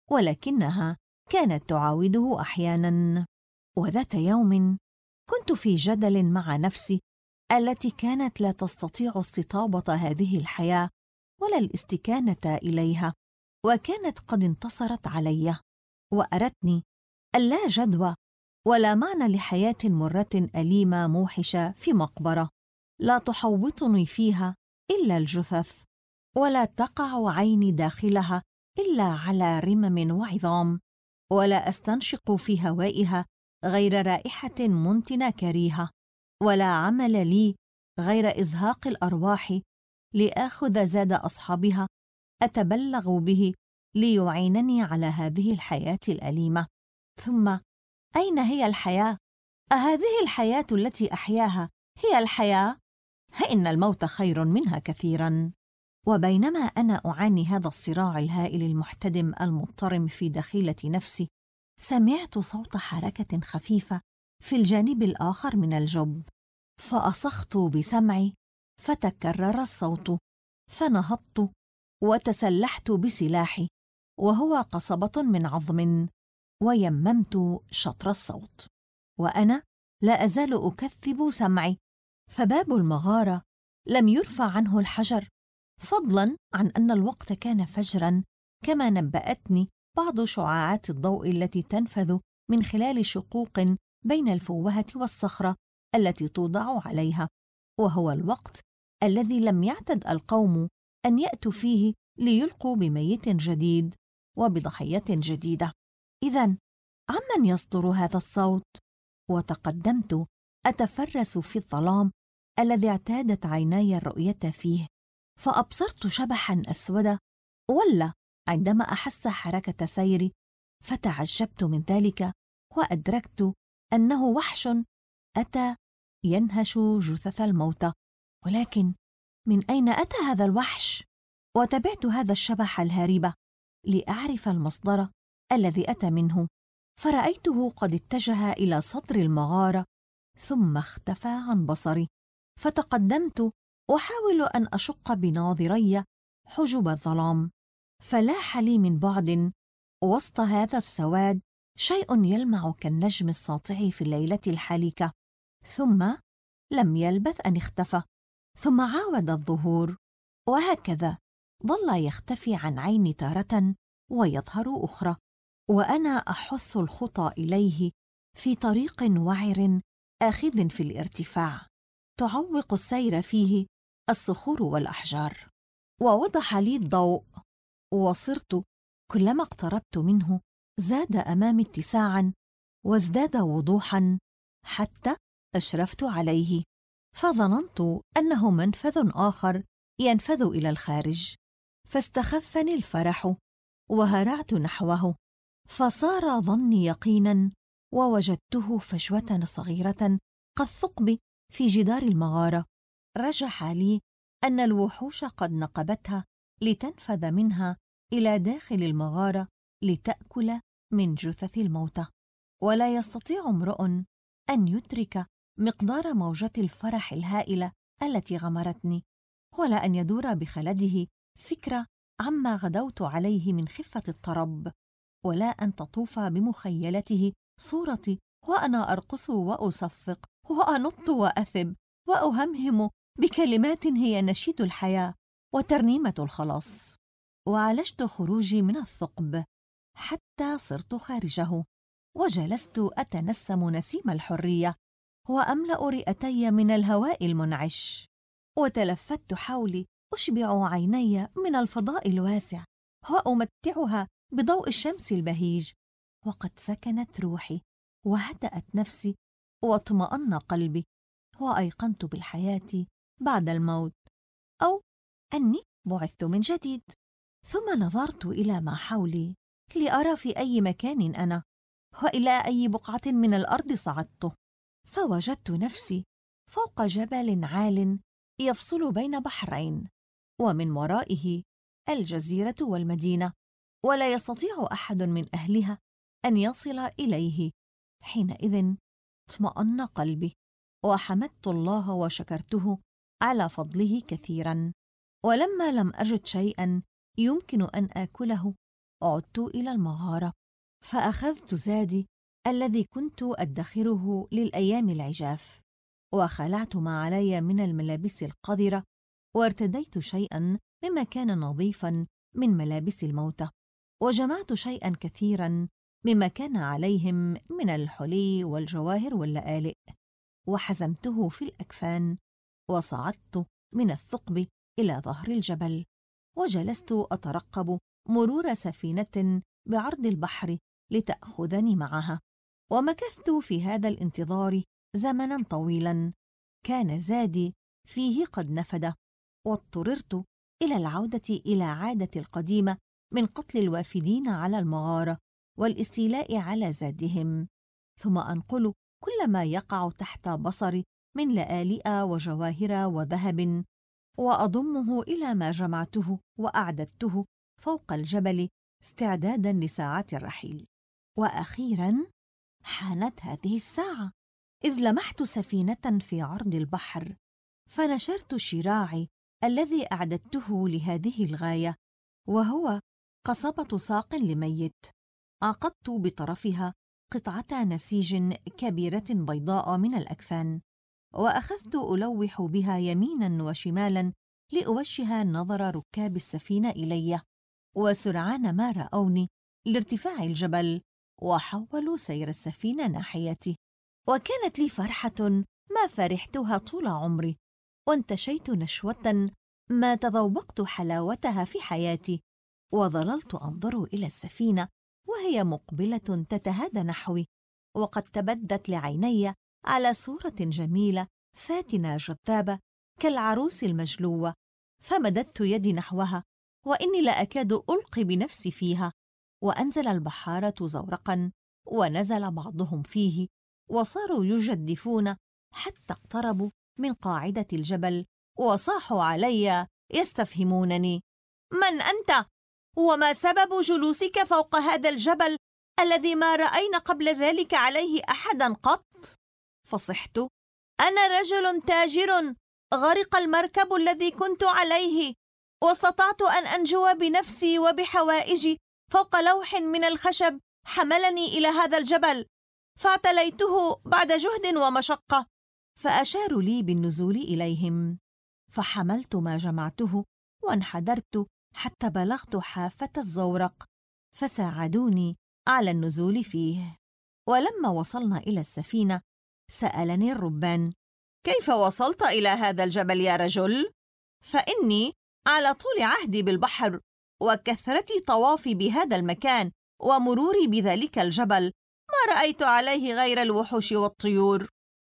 ولكنها كانت تعاوده أحيانا. وذات يوم كنت في جدل مع نفسي التي كانت لا تستطيع استطابة هذه الحياة ولا الاستكانة إليها، وكانت قد انتصرت علي وأرتني ألا جدوى ولا معنى لحياة مرة أليمة موحشة في مقبرة لا تحوطني فيها إلا الجثث، ولا تقع عيني داخلها إلا على رمم وعظام، ولا أستنشق في هوائها غير رائحة منتنة كريهة، ولا عمل لي غير إزهاق الأرواح لآخذ زاد أصحابها أتبلغ به ليعينني على هذه الحياة الأليمة. ثم أين هي الحياة؟ أهذه الحياة التي أحياها هي الحياة؟ إن الموت خير منها كثيرا. وبينما أنا أعاني هذا الصراع الهائل المحتدم المضطرم في دخيلة نفسي، سمعت صوت حركة خفيفة في الجانب الآخر من الجب، فأصخت بسمعي فتكرر الصوت، فنهضت وتسلحت بسلاحي وهو قصبة من عظم، ويممت شطر الصوت، وأنا لا أزال أكذب سمعي. فباب المغارة لم يرفع عنه الحجر، فضلاً عن أن الوقت كان فجراً كما نبأتني بعض شعاعات الضوء التي تنفذ من خلال شقوق بين الفوهة والصخرة التي توضع عليها، وهو الوقت الذي لم يعتد القوم أن يأتوا فيه ليلقوا بميت جديد وبضحية جديدة. إذن عمن يصدر هذا الصوت؟ وتقدمت أتفرس في الظلام الذي اعتادت عيناي الرؤية فيه، فأبصرت شبحاً أسود ولى عندما أحس حركة سيري، فتعجبت من ذلك وأدركت أنه وحش أتى ينهش جثث الموتى. ولكن من أين أتى هذا الوحش؟ وتبعت هذا الشبح الهارب لأعرف المصدر الذي أتى منه، فرأيته قد اتجه إلى صدر المغارة ثم اختفى عن بصري، فتقدمت أحاول أن أشق بناظري حجب الظلام، فلاح لي من بعد وسط هذا السواد شيء يلمع كالنجم الساطع في الليلة الحالكة، ثم لم يلبث أن اختفى، ثم عاود الظهور، وهكذا ظل يختفي عن عيني تارة ويظهر أخرى، وأنا أحث الخطى إليه في طريق وعر آخذ في الارتفاع، تعوق السير فيه الصخور والأحجار. ووضح لي الضوء، وصرت كلما اقتربت منه زاد أمامي اتساعاً وازداد وضوحاً حتى أشرفت عليه، فظننت أنه منفذ آخر ينفذ إلى الخارج، فاستخفني الفرح وهرعت نحوه، فصار ظني يقيناً، ووجدته فجوة صغيرة كالثقب في جدار المغارة. رجح لي أن الوحوش قد نقبتها لتنفذ منها إلى داخل المغارة لتأكل من جثث الموتى، ولا يستطيع امرؤ أن يدرك مقدار موجة الفرح الهائلة التي غمرتني، ولا أن يدور بخلده فكرة عما غدوت عليه من خفة الطرب، ولا أن تطوف بمخيلته صورتي وأنا أرقص وأصفق وأنط وأثب وأهمهم بكلمات هي نشيد الحياة وترنيمة الخلاص. وعالجت خروجي من الثقب حتى صرت خارجه، وجلست أتنسم نسيم الحرية وأملأ رئتي من الهواء المنعش، وتلفت حولي أشبع عيني من الفضاء الواسع وأمتعها بضوء الشمس البهيج. وقد سكنت روحي وهدأت نفسي واطمأن قلبي، وأيقنت بالحياة بعد الموت، أو أني بعثت من جديد. ثم نظرت إلى ما حولي لأرى في أي مكان أنا وإلى أي بقعة من الأرض صعدت، فوجدت نفسي فوق جبل عال يفصل بين بحرين، ومن ورائه الجزيرة والمدينة، ولا يستطيع أحد من أهلها أن يصل إليه. حينئذ اطمأن قلبي، وحمدت الله وشكرته على فضله كثيرا. ولما لم أجد شيئا يمكن أن آكله عدت إلى المغارة، فأخذت زادي الذي كنت أدخره للأيام العجاف، وخلعت ما علي من الملابس القذرة، وارتديت شيئا مما كان نظيفا من ملابس الموتى، وجمعت شيئا كثيرا مما كان عليهم من الحلي والجواهر واللآلئ، وحزمته في الأكفان، وصعدت من الثقب إلى ظهر الجبل، وجلست أترقب مرور سفينة بعرض البحر لتأخذني معها. ومكثت في هذا الانتظار زمنا طويلا، كان زادي فيه قد نفد، واضطررت إلى العودة إلى عادتي القديمة من قتل الوافدين على المغارة والاستيلاء على زادهم، ثم أنقل كل ما يقع تحت بصري من لآلئ وجواهر وذهب، وأضمه إلى ما جمعته وأعددته فوق الجبل استعدادا لساعات الرحيل. وأخيرا حانت هذه الساعة، إذ لمحت سفينة في عرض البحر، فنشرت شراعي الذي أعددته لهذه الغاية، وهو قصبة ساق لميت، عقدت بطرفها قطعة نسيج كبيرة بيضاء من الأكفان، وأخذت ألوح بها يمينا وشمالا لأوجه نظر ركاب السفينة إلي، وسرعان ما رأوني لارتفاع الجبل وحولوا سير السفينة ناحيتي. وكانت لي فرحة ما فرحتها طول عمري، وانتشيت نشوة ما تذوقت حلاوتها في حياتي، وظللت أنظر إلى السفينة وهي مقبلة تتهادى نحوي، وقد تبدت لعيني على صورة جميلة فاتنة جذابة كالعروس المجلوة، فمددت يدي نحوها وإني لا أكاد ألقي بنفسي فيها، وأنزل البحارة زورقا، ونزل بعضهم فيه، وصاروا يجدفون حتى اقتربوا من قاعدة الجبل، وصاحوا علي يستفهمونني: من أنت؟ وما سبب جلوسك فوق هذا الجبل الذي ما رأينا قبل ذلك عليه أحدا قط؟ فصحت: أنا رجل تاجر، غرق المركب الذي كنت عليه، واستطعت أن أنجو بنفسي وبحوائجي فوق لوح من الخشب حملني إلى هذا الجبل، فاعتليته بعد جهد ومشقة. فأشاروا لي بالنزول إليهم، فحملت ما جمعته وانحدرت حتى بلغت حافة الزورق، فساعدوني على النزول فيه. ولما وصلنا إلى السفينة سألني الربان: كيف وصلت إلى هذا الجبل يا رجل؟ فإني على طول عهدي بالبحر وكثرة طوافي بهذا المكان ومروري بذلك الجبل ما رأيت عليه غير الوحوش والطيور.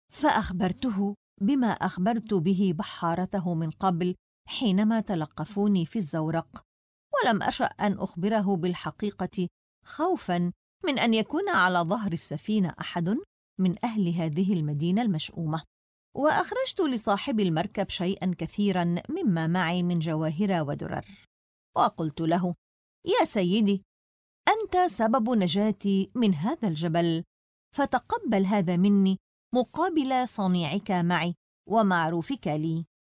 فأخبرته بما أخبرت به بحارته من قبل حينما تلقفوني في الزورق، ولم أشأ أن أخبره بالحقيقة خوفاً من أن يكون على ظهر السفينة أحد من أهل هذه المدينة المشؤومة، وأخرجت لصاحب المركب شيئا كثيرا مما معي من جواهر ودرر، وقلت له: يا سيدي، أنت سبب نجاتي من هذا الجبل، فتقبل هذا مني مقابل صنيعك معي ومعروفك لي.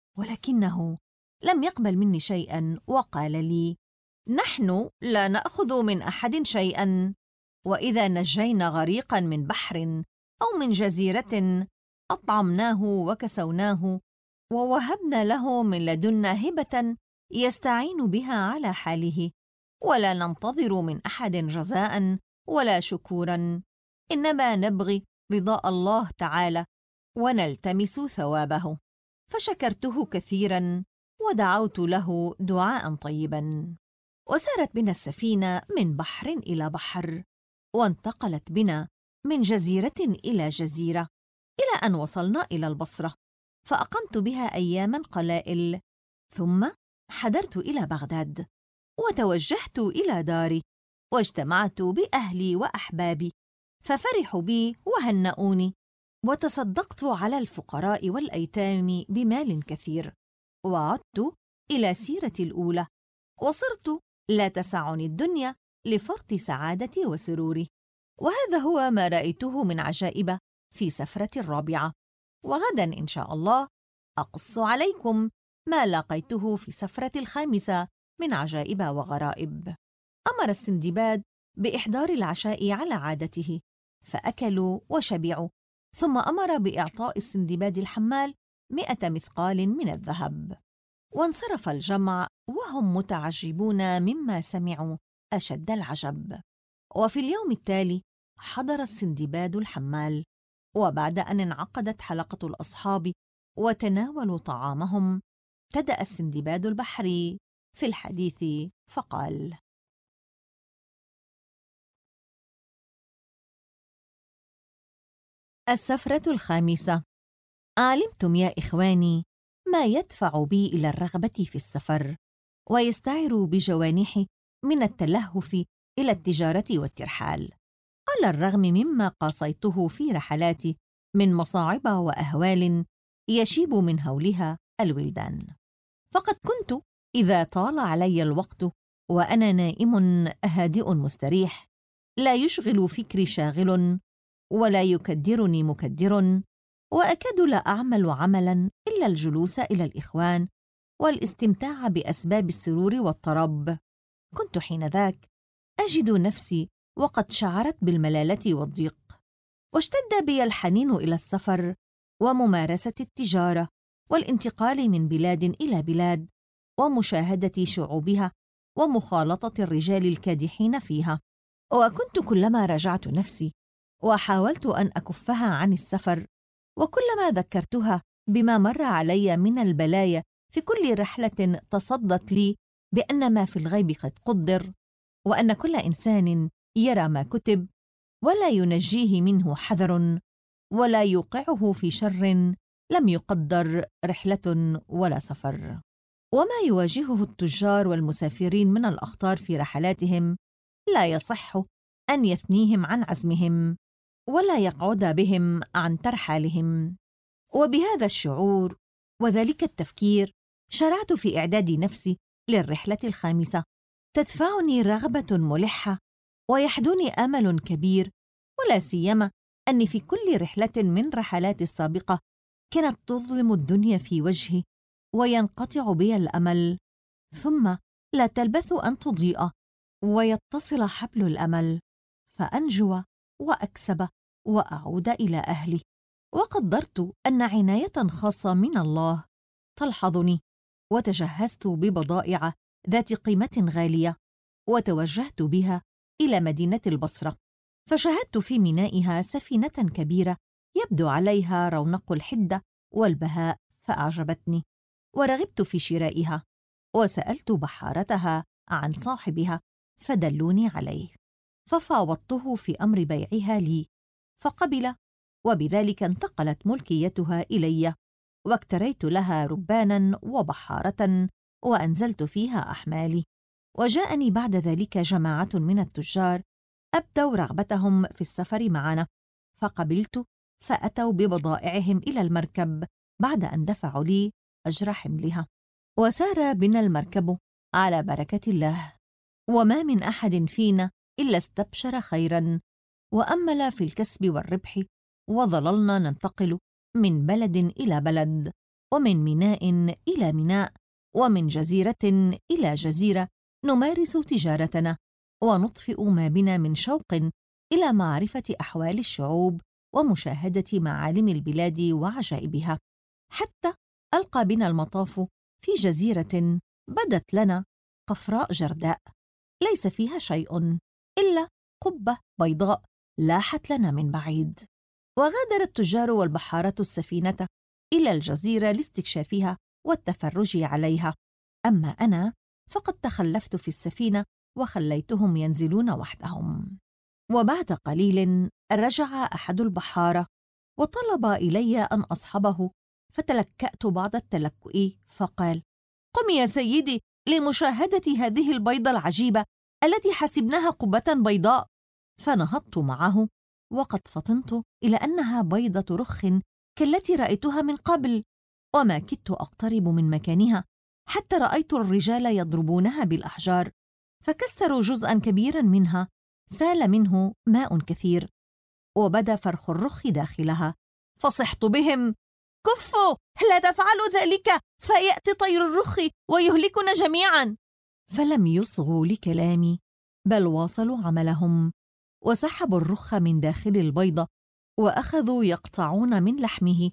ولكنه لم يقبل مني شيئا، وقال لي: نحن لا نأخذ من أحد شيئا، وإذا نجينا غريقا من بحر أو من جزيرة أطعمناه وكسوناه، ووهبنا له من لدنا هبة يستعين بها على حاله، ولا ننتظر من أحد جزاء ولا شكورا، إنما نبغي رضاء الله تعالى ونلتمس ثوابه. فشكرته كثيرا ودعوت له دعاء طيبا، وسارت بنا السفينة من بحر إلى بحر، وانتقلت بنا من جزيرة إلى جزيرة، إلى أن وصلنا إلى البصرة، فأقمت بها أياما قلائل، ثم حدرت إلى بغداد، وتوجهت إلى داري، واجتمعت بأهلي وأحبابي، ففرحوا بي وهنؤوني، وتصدقت على الفقراء والأيتام بمال كثير، وعدت إلى سيرتي الأولى، وصرت لا تسعني الدنيا لفرط سعادتي وسروري. وهذا هو ما رأيته من عجائب في سفرة الرابعة، وغدا إن شاء الله أقص عليكم ما لقيته في سفرة الخامسة من عجائب وغرائب. أمر السندباد بإحضار العشاء على عادته، فأكلوا وشبعوا، ثم أمر بإعطاء السندباد الحمال 100 مثقال من الذهب، وانصرف الجمع وهم متعجبون مما سمعوا أشد العجب. وفي اليوم التالي حضر السندباد الحمال، وبعد أن انعقدت حلقة الأصحاب وتناولوا طعامهم، ابتدأ السندباد البحري في الحديث فقال: السفرة الخامسة. علمتم يا إخواني ما يدفع بي إلى الرغبة في السفر، ويستعر بجوانحي من التلهف إلى التجارة والترحال، على الرغم مما قاصيته في رحلاتي من مصاعب وأهوال يشيب من هولها الولدان. فقد كنت إذا طال علي الوقت وأنا نائم هادئ مستريح، لا يشغل فكري شاغل، ولا يكدرني مكدر، وأكاد لا أعمل عملا إلا الجلوس إلى الإخوان والاستمتاع بأسباب السرور والطرب، كنت حينذاك أجد نفسي وقد شعرت بالملالة والضيق، واشتد بي الحنين إلى السفر وممارسة التجارة والانتقال من بلاد إلى بلاد، ومشاهدة شعوبها ومخالطة الرجال الكادحين فيها. وكنت كلما راجعت نفسي وحاولت أن أكفها عن السفر، وكلما ذكرتها بما مر علي من البلايا في كل رحلة تصدت لي بأن ما في الغيب قد قدر، وأن كل إنسان يرى ما كتب، ولا ينجيه منه حذر، ولا يوقعه في شر لم يقدر رحلة ولا سفر. وما يواجهه التجار والمسافرين من الأخطار في رحلاتهم لا يصح أن يثنيهم عن عزمهم، ولا يقعد بهم عن ترحالهم. وبهذا الشعور وذلك التفكير شرعت في إعداد نفسي للرحلة الخامسة، تدفعني رغبة ملحة ويحدوني آمل كبير، ولا سيما أني في كل رحلة من رحلاتي السابقة كانت تظلم الدنيا في وجهي وينقطع بي الأمل، ثم لا تلبث أن تضيء ويتصل حبل الأمل، فأنجو وأكسب وأعود إلى أهلي. وقدرت أن عناية خاصة من الله تلحظني، وتجهزت ببضائع ذات قيمة غالية، وتوجهت بها إلى مدينة البصرة، فشاهدت في مينائها سفينة كبيرة يبدو عليها رونق الحدة والبهاء، فأعجبتني ورغبت في شرائها، وسألت بحارتها عن صاحبها فدلوني عليه، ففاوضته في أمر بيعها لي فقبل، وبذلك انتقلت ملكيتها إلي، واكتريت لها ربانا وبحارة وأنزلت فيها أحمالي. وجاءني بعد ذلك جماعة من التجار أبدوا رغبتهم في السفر معنا، فقبلت، فأتوا ببضائعهم إلى المركب بعد أن دفعوا لي أجر حملها. وسار بنا المركب على بركة الله، وما من أحد فينا إلا استبشر خيراً وأمل في الكسب والربح، وظللنا ننتقل من بلد إلى بلد، ومن ميناء إلى ميناء، ومن جزيرة إلى جزيرة، نمارس تجارتنا ونطفئ ما بنا من شوق إلى معرفة أحوال الشعوب ومشاهدة معالم البلاد وعجائبها، حتى ألقى بنا المطاف في جزيرة بدت لنا قفراء جرداء ليس فيها شيء إلا قبة بيضاء لاحت لنا من بعيد. وغادر التجار والبحارة السفينة إلى الجزيرة لاستكشافها والتفرج عليها، أما أنا فقد تخلفت في السفينة وخليتهم ينزلون وحدهم. وبعد قليل رجع أحد البحارة وطلب إلي أن أصحبه، فتلكأت بعض التلكؤ فقال: قم يا سيدي لمشاهدة هذه البيضة العجيبة التي حسبناها قبة بيضاء. فنهضت معه، وقد فطنت إلى أنها بيضة رخ كالتي رأيتها من قبل، وما كدت أقترب من مكانها حتى رأيت الرجال يضربونها بالأحجار، فكسروا جزءاً كبيراً منها، سال منه ماء كثير، وبدا فرخ الرخ داخلها، فصحت بهم: كفوا، لا تفعلوا ذلك فيأتي طير الرخ ويهلكنا جميعاً. فلم يصغوا لكلامي، بل واصلوا عملهم، وسحبوا الرخ من داخل البيضة، وأخذوا يقطعون من لحمه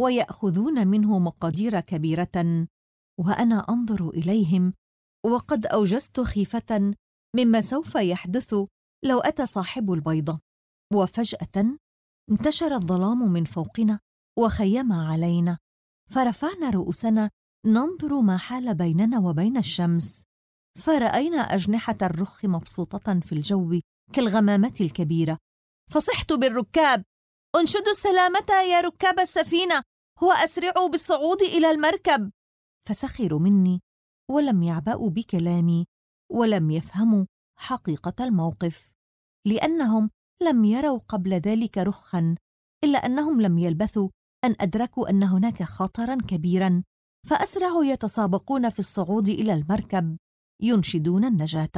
ويأخذون منه مقادير كبيرة، وأنا أنظر إليهم وقد أوجست خيفة مما سوف يحدث لو أتى صاحب البيضة. وفجأة انتشر الظلام من فوقنا وخيم علينا، فرفعنا رؤوسنا ننظر ما حال بيننا وبين الشمس، فرأينا أجنحة الرخ مبسوطة في الجو كالغمامة الكبيرة. فصحت بالركاب: انشدوا السلامة يا ركاب السفينة، وأسرعوا بالصعود إلى المركب. فسخروا مني ولم يعبأوا بكلامي، ولم يفهموا حقيقة الموقف، لأنهم لم يروا قبل ذلك رخاً، إلا أنهم لم يلبثوا أن أدركوا أن هناك خطراً كبيراً، فأسرعوا يتسابقون في الصعود إلى المركب ينشدون النجاة.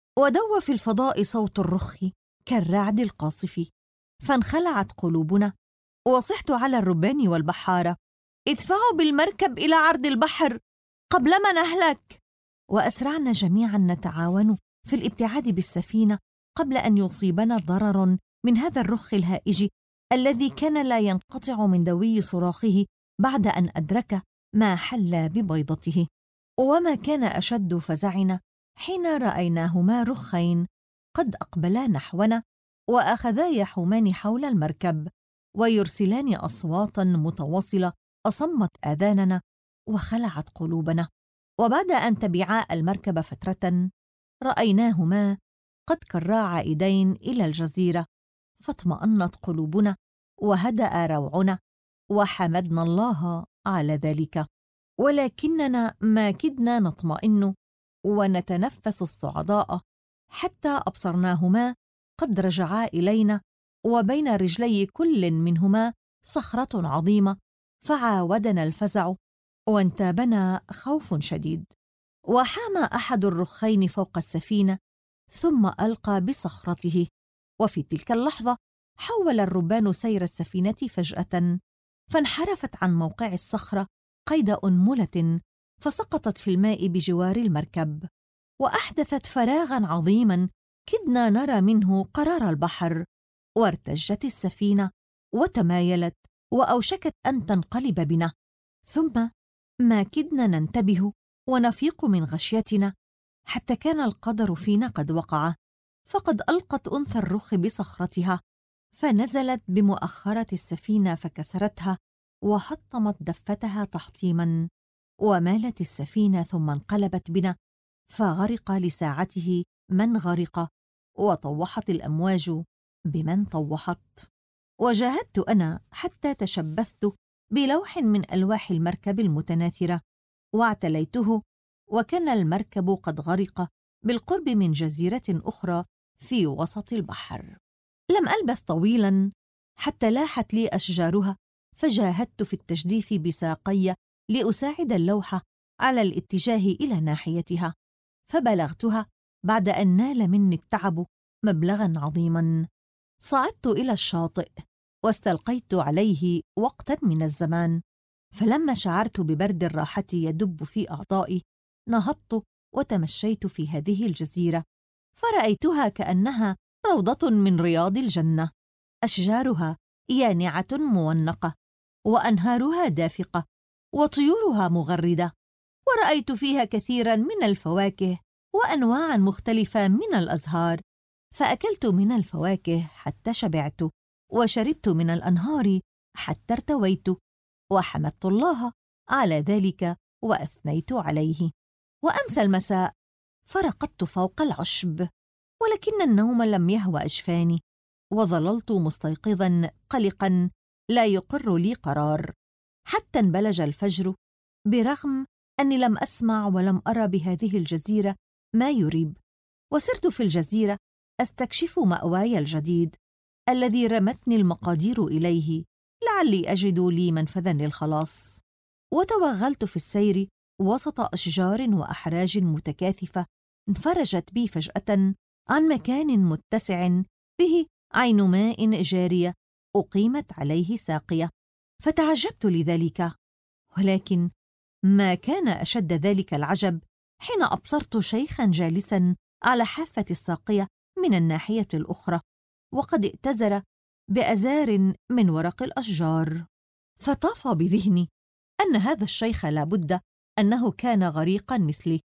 ودو في الفضاء صوت الرخ كالرعد القاصف، فانخلعت قلوبنا، وصحت على الربان والبحارة: ادفعوا بالمركب إلى عرض البحر قبلما نهلك. وأسرعنا جميعاً نتعاون في الابتعاد بالسفينة قبل أن يصيبنا ضرر من هذا الرخ الهائج الذي كان لا ينقطع من دوي صراخه بعد أن أدرك ما حل ببيضته. وما كان أشد فزعنا حين رأيناهما رخين قد أقبلا نحونا، وأخذا يحومان حول المركب ويرسلان أصواتاً متواصلة أصمت آذاننا وخلعت قلوبنا. وبعد أن تبعا المركب فترة رأيناهما قد كرا عائدين إلى الجزيرة، فاطمأنت قلوبنا وهدأ روعنا، وحمدنا الله على ذلك. ولكننا ما كدنا نطمئن ونتنفس الصعداء حتى أبصرناهما قد رجعا إلينا، وبين رجلي كل منهما صخرة عظيمة، فعاودنا الفزع وانتابنا خوف شديد. وحام أحد الرخين فوق السفينة ثم ألقى بصخرته، وفي تلك اللحظة حول الربان سير السفينة فجأة، فانحرفت عن موقع الصخرة قيد أنملة، فسقطت في الماء بجوار المركب، وأحدثت فراغاً عظيماً كدنا نرى منه قرار البحر. وارتجت السفينة وتمايلت وأوشكت أن تنقلب بنا، ثم ما كدنا ننتبه ونفيق من غشيتنا حتى كان القدر فينا قد وقع، فقد ألقت أنثى الرخ بصخرتها، فنزلت بمؤخرة السفينة فكسرتها وحطمت دفتها تحطيماً، ومالت السفينة ثم انقلبت بنا، فغرق لساعته من غرق، وطوحت الأمواج بمن طوحت. وجاهدت أنا حتى تشبثت بلوح من ألواح المركب المتناثرة واعتليته، وكان المركب قد غرق بالقرب من جزيرة أخرى في وسط البحر. لم ألبث طويلاً حتى لاحت لي أشجارها، فجاهدت في التجديف بساقي لأساعد اللوحة على الاتجاه إلى ناحيتها، فبلغتها بعد أن نال مني التعب مبلغاً عظيماً. صعدت إلى الشاطئ واستلقيت عليه وقتاً من الزمان، فلما شعرت ببرد الراحة يدب في أعضائي نهضت وتمشيت في هذه الجزيرة، فرأيتها كأنها روضة من رياض الجنة، أشجارها يانعة مونقة، وأنهارها دافقة، وطيورها مغردة، ورأيت فيها كثيراً من الفواكه وأنواعاً مختلفة من الأزهار، فأكلت من الفواكه حتى شبعت، وشربت من الأنهار حتى ارتويت، وحمدت الله على ذلك وأثنيت عليه. وأمسى المساء فرقدت فوق العشب، ولكن النوم لم يهوى أجفاني، وظللت مستيقظاً قلقاً لا يقر لي قرار حتى انبلج الفجر، برغم أني لم أسمع ولم أرى بهذه الجزيرة ما يريب. وسرت في الجزيرة أستكشف مأواي الجديد الذي رمتني المقادير إليه، لعلي أجد لي منفذاً للخلاص. وتوغلت في السير وسط أشجار وأحراج متكاثفة، انفرجت بي فجأة عن مكان متسع به عين ماء جارية أقيمت عليه ساقية، فتعجبت لذلك. ولكن ما كان أشد ذلك العجب حين أبصرت شيخاً جالساً على حافة الساقية من الناحية الأخرى، وقد ائتزر بأزار من ورق الأشجار. فطاف بذهني أن هذا الشيخ لابد أنه كان غريقاً مثلي،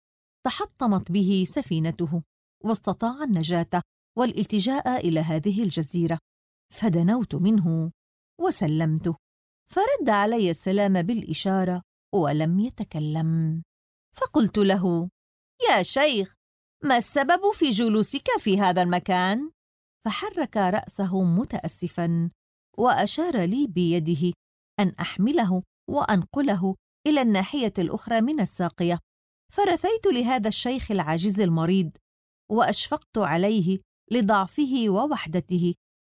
تحطمت به سفينته واستطاع النجاة والالتجاء إلى هذه الجزيرة، فدنوت منه وسلمته، فرد علي السلام بالإشارة ولم يتكلم. فقلت له: يا شيخ، ما السبب في جلوسك في هذا المكان؟ فحرك رأسه متأسفاً وأشار لي بيده أن أحمله وأنقله إلى الناحية الأخرى من الساقية، فرثيت لهذا الشيخ العاجز المريض وأشفقت عليه لضعفه ووحدته،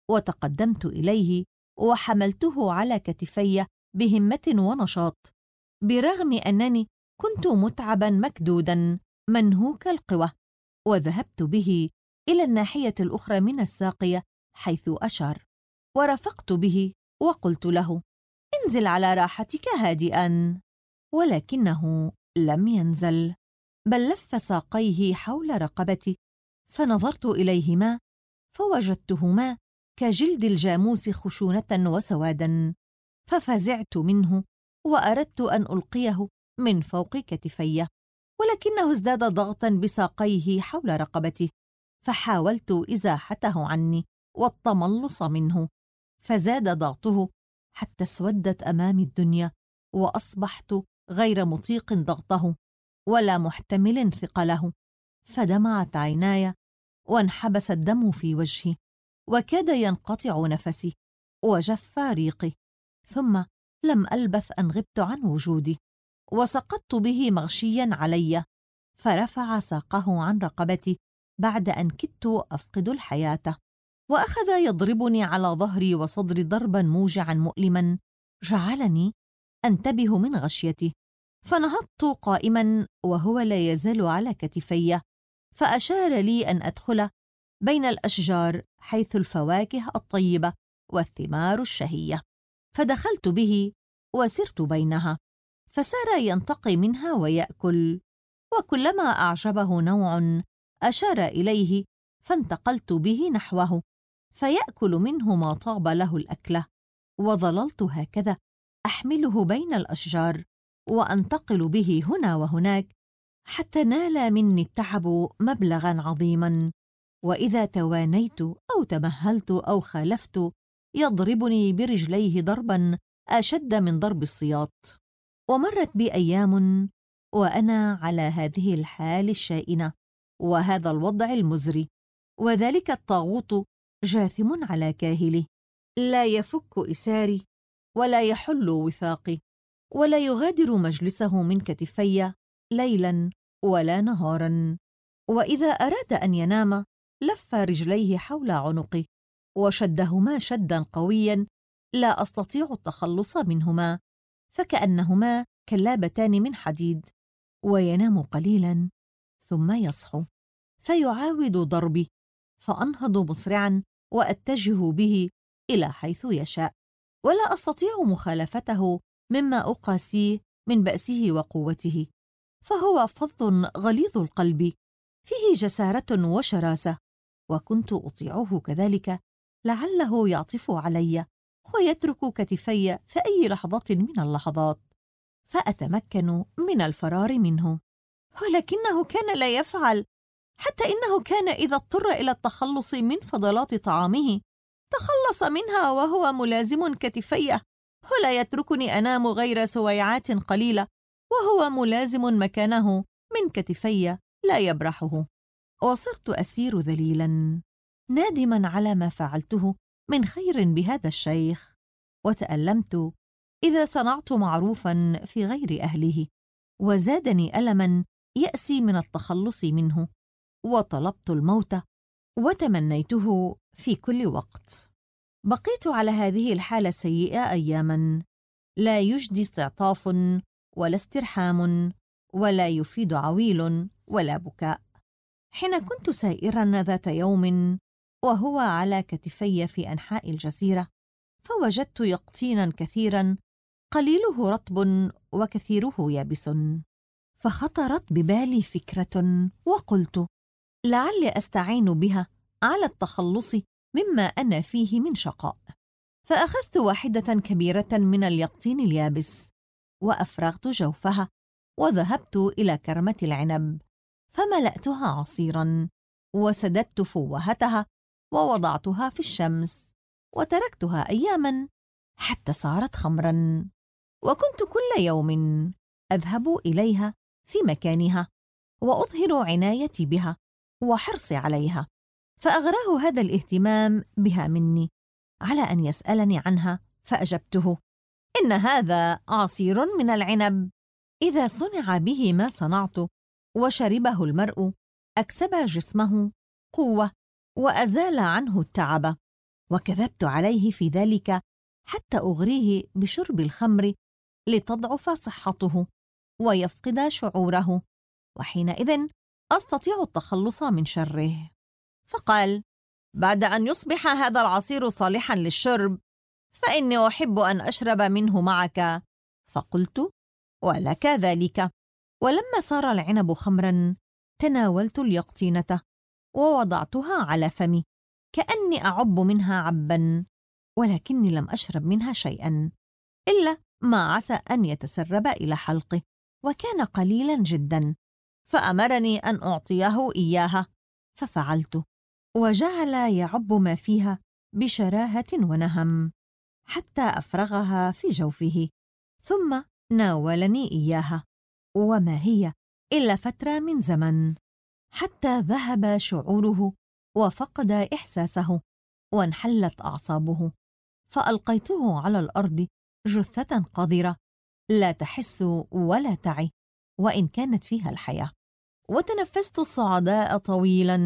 وتقدمت إليه وحملته على كتفي بهمة ونشاط، برغم أنني كنت متعباً مكدوداً منهوك القوى، وذهبت به إلى الناحية الأخرى من الساقية حيث أشار، ورفقت به وقلت له: انزل على راحتك هادئاً. ولكنه لم ينزل، بل لف ساقيه حول رقبتي، فنظرت إليهما فوجدتهما كجلد الجاموس خشونة وسواداً، ففزعت منه وأردت أن ألقيه من فوق كتفي، ولكنه ازداد ضغطاً بساقيه حول رقبتي، فحاولت إزاحته عني والتملص منه، فزاد ضغطه حتى اسودت أمامي الدنيا، وأصبحت غير مطيق ضغطه ولا محتمل ثقله، فدمعت عيناي وانحبس الدم في وجهي، وكاد ينقطع نفسي وجف ريقي، ثم لم ألبث أن غبت عن وجودي، وسقطت به مغشياً علي، فرفع ساقه عن رقبتي بعد أن كدت أفقد الحياة، وأخذ يضربني على ظهري وصدري ضرباً موجعاً مؤلماً جعلني أنتبه من غشيتي، فنهضت قائماً وهو لا يزال على كتفي، فأشار لي أن أدخل بين الأشجار حيث الفواكه الطيبة والثمار الشهية، فدخلت به وسرت بينها، فسار ينتقي منها ويأكل، وكلما أعجبه نوع أشار إليه فانتقلت به نحوه فيأكل منه ما طاب له الأكلة، وظللت هكذا أحمله بين الأشجار وأنتقل به هنا وهناك حتى نال مني التعب مبلغاً عظيماً، وإذا توانيت أو تمهلت أو خالفت يضربني برجليه ضرباً أشد من ضرب السياط. ومرت بي أيام وأنا على هذه الحال الشائنة وهذا الوضع المزري، وذلك الطاغوت جاثم على كاهلي، لا يفك إساري ولا يحل وثاقي ولا يغادر مجلسه من كتفي ليلاً ولا نهاراً، وإذا أراد أن ينام لف رجليه حول عنقي وشدهما شداً قوياً لا أستطيع التخلص منهما، فكأنهما كلابتان من حديد. وينام قليلاً ثم يصحو فيعاود ضربي، فأنهض مسرعاً وأتجه به إلى حيث يشاء، ولا أستطيع مخالفته مما أقاسيه من بأسه وقوته، فهو فظ غليظ القلب فيه جسارة وشراسة، وكنت أطيعه كذلك لعله يعطف علي ويترك كتفي في أي لحظة من اللحظات فأتمكن من الفرار منه. ولكنه كان لا يفعل، حتى إنه كان إذا اضطر إلى التخلص من فضلات طعامه تخلص منها وهو ملازم كتفيه، ولا يتركني أنام غير سويعات قليلة وهو ملازم مكانه من كتفي لا يبرحه. وصرت أسير ذليلاً نادماً على ما فعلته من خير بهذا الشيخ، وتألمت إذا صنعت معروفاً في غير أهله، وزادني ألماً يأسي من التخلص منه، وطلبت الموت وتمنيته في كل وقت. بقيت على هذه الحالة السيئة أياماً لا يجدي استعطاف ولا استرحام ولا يفيد عويل ولا بكاء. حين كنت سائراً ذات يوم وهو على كتفي في أنحاء الجزيرة، فوجدت يقطيناً كثيراً قليله رطب وكثيره يابس، فخطرت ببالي فكرة وقلت لعلي أستعين بها على التخلص مما أنا فيه من شقاء. فأخذت واحدة كبيرة من اليقطين اليابس وأفرغت جوفها، وذهبت إلى كرمة العنب فملأتها عصيراً وسددت فوهتها ووضعتها في الشمس وتركتها أياماً حتى صارت خمراً، وكنت كل يوم أذهب إليها في مكانها وأظهر عنايتي بها وحرصي عليها، فأغراه هذا الاهتمام بها مني على أن يسألني عنها، فأجبته: إن هذا عصير من العنب، إذا صنع به ما صنعت وشربه المرء أكسب جسمه قوة وأزال عنه التعب. وكذبت عليه في ذلك حتى أغريه بشرب الخمر لتضعف صحته ويفقد شعوره، وحينئذ أستطيع التخلص من شره. فقال: بعد أن يصبح هذا العصير صالحا للشرب فإني أحب أن أشرب منه معك. فقلت: ولك ذلك. ولما صار العنب خمرا تناولت اليقطينة ووضعتها على فمي كأني أعب منها عبا، ولكني لم أشرب منها شيئا إلا ما عسى أن يتسرب إلى حلقه، وكان قليلا جدا، فأمرني أن أعطيه إياها، ففعلت، وجعل يعب ما فيها بشراهة ونهم حتى أفرغها في جوفه، ثم ناولني إياها، وما هي إلا فترة من زمن، حتى ذهب شعوره وفقد إحساسه وانحلت أعصابه، فألقيته على الأرض جثة قذرة لا تحس ولا تعي وإن كانت فيها الحياة. وتنفست الصعداء طويلا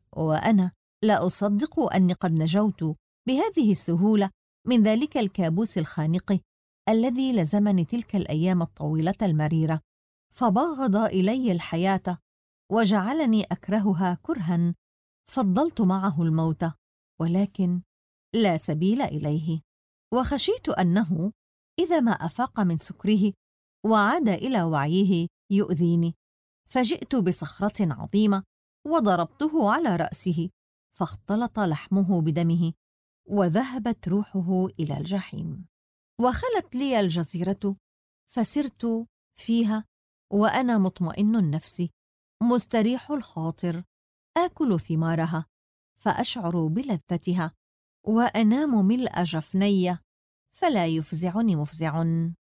وأنا لا أصدق أني قد نجوت بهذه السهولة من ذلك الكابوس الخانق الذي لزمني تلك الأيام الطويلة المريرة، فبغض إلي الحياة وجعلني أكرهها كرها. فضلت معه الموت ولكن لا سبيل إليه، وخشيت أنه إذا ما أفاق من سكره وعاد إلى وعيه يؤذيني، فجئت بصخرة عظيمة وضربته على رأسه، فاختلط لحمه بدمه وذهبت روحه إلى الجحيم. وخلت لي الجزيرة فسرت فيها وأنا مطمئن النفس مستريح الخاطر، آكل ثمارها فأشعر بلذتها وأنام ملء جفني فلا يفزعني مفزع.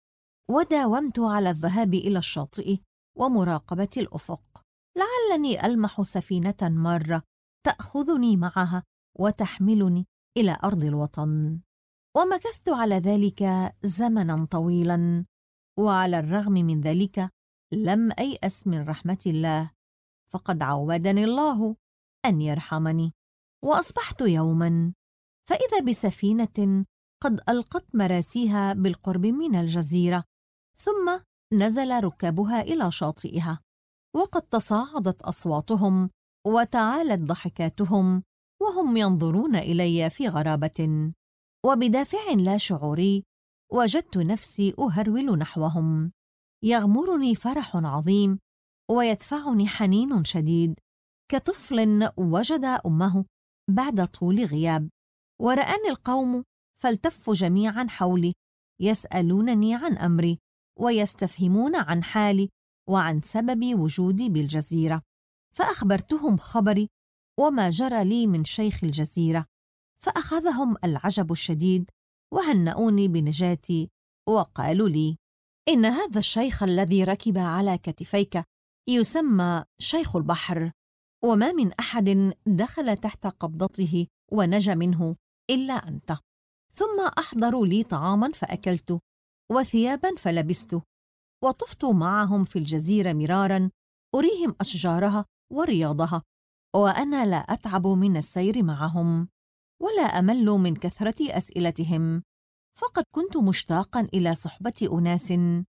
وداومت على الذهاب إلى الشاطئ ومراقبة الأفق لعلني ألمح سفينة مارة تأخذني معها وتحملني إلى أرض الوطن. ومكثت على ذلك زمنا طويلا، وعلى الرغم من ذلك لم أيأس من رحمة الله، فقد عودني الله أن يرحمني. وأصبحت يوما فإذا بسفينة قد ألقت مراسيها بالقرب من الجزيرة، ثم نزل ركابها إلى شاطئها، وقد تصاعدت أصواتهم وتعالت ضحكاتهم وهم ينظرون إلي في غرابة، وبدافع لا شعوري وجدت نفسي أهرول نحوهم. يغمرني فرح عظيم ويدفعني حنين شديد، كطفل وجد أمه بعد طول غياب. ورآني القوم فالتفوا جميعا حولي يسألونني عن أمري ويستفهمون عن حالي وعن سبب وجودي بالجزيرة، فأخبرتهم خبري وما جرى لي من شيخ الجزيرة، فأخذهم العجب الشديد وهنؤوني بنجاتي، وقالوا لي: إن هذا الشيخ الذي ركب على كتفيك يسمى شيخ البحر، وما من أحد دخل تحت قبضته ونجا منه إلا أنت. ثم أحضروا لي طعاما فأكلت، وثيابا فلبست، وطفت معهم في الجزيرة مرارا أريهم أشجارها ورياضها، وأنا لا أتعب من السير معهم ولا أمل من كثرة أسئلتهم، فقد كنت مشتاقا إلى صحبة أناس،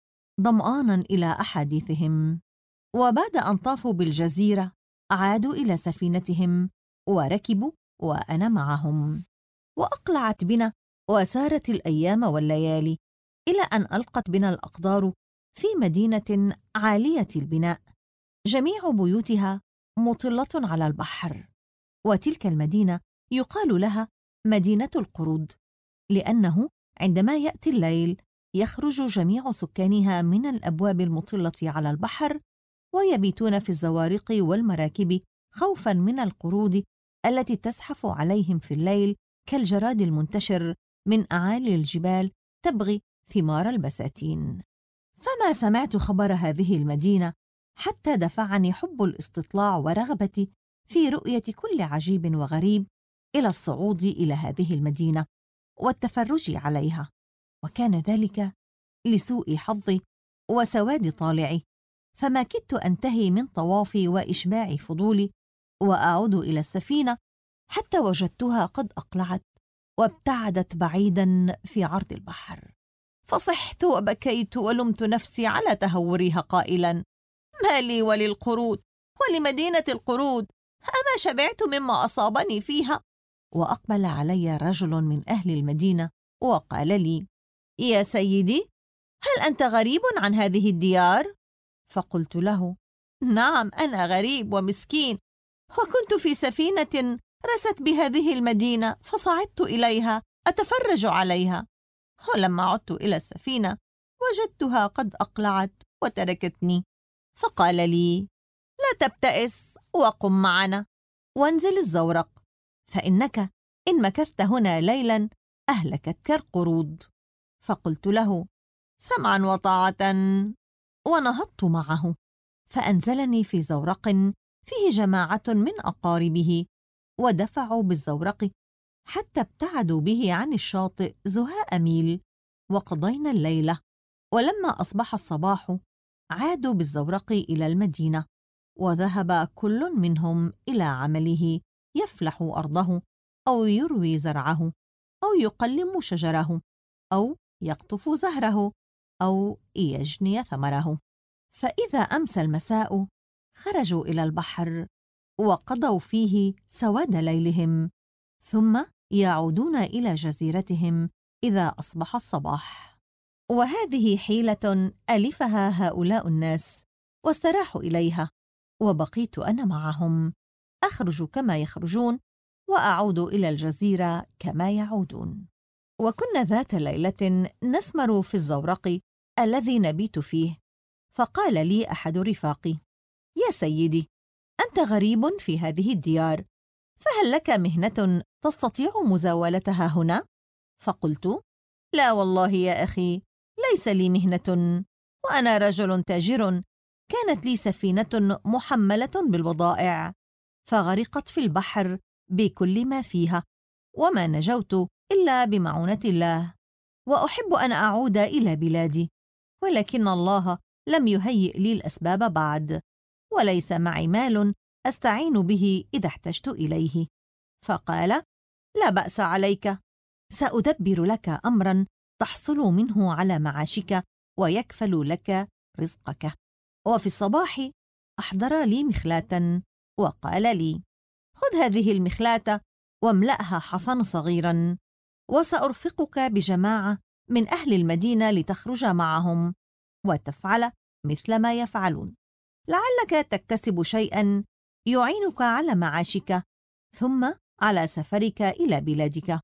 ظمآنا إلى أحاديثهم. وبعد أن طافوا بالجزيرة عادوا إلى سفينتهم وركبوا وأنا معهم، وأقلعت بنا وسارت الأيام والليالي، إلى أن ألقت بنا الأقدار في مدينة عالية البناء، جميع بيوتها مطلة على البحر، وتلك المدينة يقال لها مدينة القرود، لأنه عندما يأتي الليل يخرج جميع سكانها من الأبواب المطلة على البحر، ويبيتون في الزوارق والمراكب خوفاً من القرود التي تزحف عليهم في الليل كالجراد المنتشر من أعالي الجبال تبغي ثمار البساتين. فما سمعت خبر هذه المدينة حتى دفعني حب الاستطلاع ورغبتي في رؤية كل عجيب وغريب إلى الصعود إلى هذه المدينة والتفرج عليها، وكان ذلك لسوء حظي وسواد طالعي، فما كدت أنتهي من طوافي وإشباع فضولي وأعود إلى السفينة حتى وجدتها قد أقلعت وابتعدت بعيداً في عرض البحر، فصحت وبكيت ولمت نفسي على تهورها قائلاً: ما لي وللقرود ولمدينة القرود؟ أما شبعت مما أصابني فيها؟ وأقبل علي رجل من أهل المدينة وقال لي: يا سيدي، هل أنت غريب عن هذه الديار؟ فقلت له: نعم، أنا غريب ومسكين، وكنت في سفينة رست بهذه المدينة فصعدت إليها أتفرج عليها، ولما عدت إلى السفينة وجدتها قد أقلعت وتركتني، فقال لي: لا تبتئس وقم معنا وانزل الزورق، فإنك إن مكثت هنا ليلا أهلكتك القرود. فقلت له: سمعا وطاعة، ونهضت معه، فأنزلني في زورق فيه جماعة من أقاربه، ودفعوا بالزورق حتى ابتعدوا به عن الشاطئ زهاء ميل، وقضينا الليلة. ولما أصبح الصباح عادوا بالزورق إلى المدينة، وذهب كل منهم إلى عمله، يفلح أرضه أو يروي زرعه أو يقلم شجره أو يقطف زهره أو يجني ثمره. فإذا أمسى المساء خرجوا إلى البحر وقضوا فيه سواد ليلهم، ثم يعودون إلى جزيرتهم إذا أصبح الصباح. وهذه حيلة ألفها هؤلاء الناس واستراحوا إليها، وبقيت أنا معهم، أخرج كما يخرجون وأعود إلى الجزيرة كما يعودون. وكنا ذات ليلة نسمر في الزورق الذي نبيت فيه، فقال لي أحد رفاقي: يا سيدي، أنت غريب في هذه الديار، فهل لك مهنة تستطيع مزاولتها هنا؟ فقلت: لا والله يا أخي، ليس لي مهنة، وأنا رجل تاجر، كانت لي سفينة محملة بالبضائع فغرقت في البحر بكل ما فيها، وما نجوت إلا بمعونة الله، وأحب أن أعود إلى بلادي، ولكن الله لم يهيئ لي الأسباب بعد، وليس معي مال أستعين به إذا احتجت إليه. فقال: لا بأس عليك، سأدبر لك أمرا تحصل منه على معاشك ويكفل لك رزقك. وفي الصباح أحضر لي مخلاة وقال لي: خذ هذه المخلاة واملأها حصى صغيرا، وسأرفقك بجماعة من أهل المدينة لتخرج معهم وتفعل مثل ما يفعلون، لعلك تكتسب شيئا يعينك على معاشك ثم على سفرك إلى بلادك.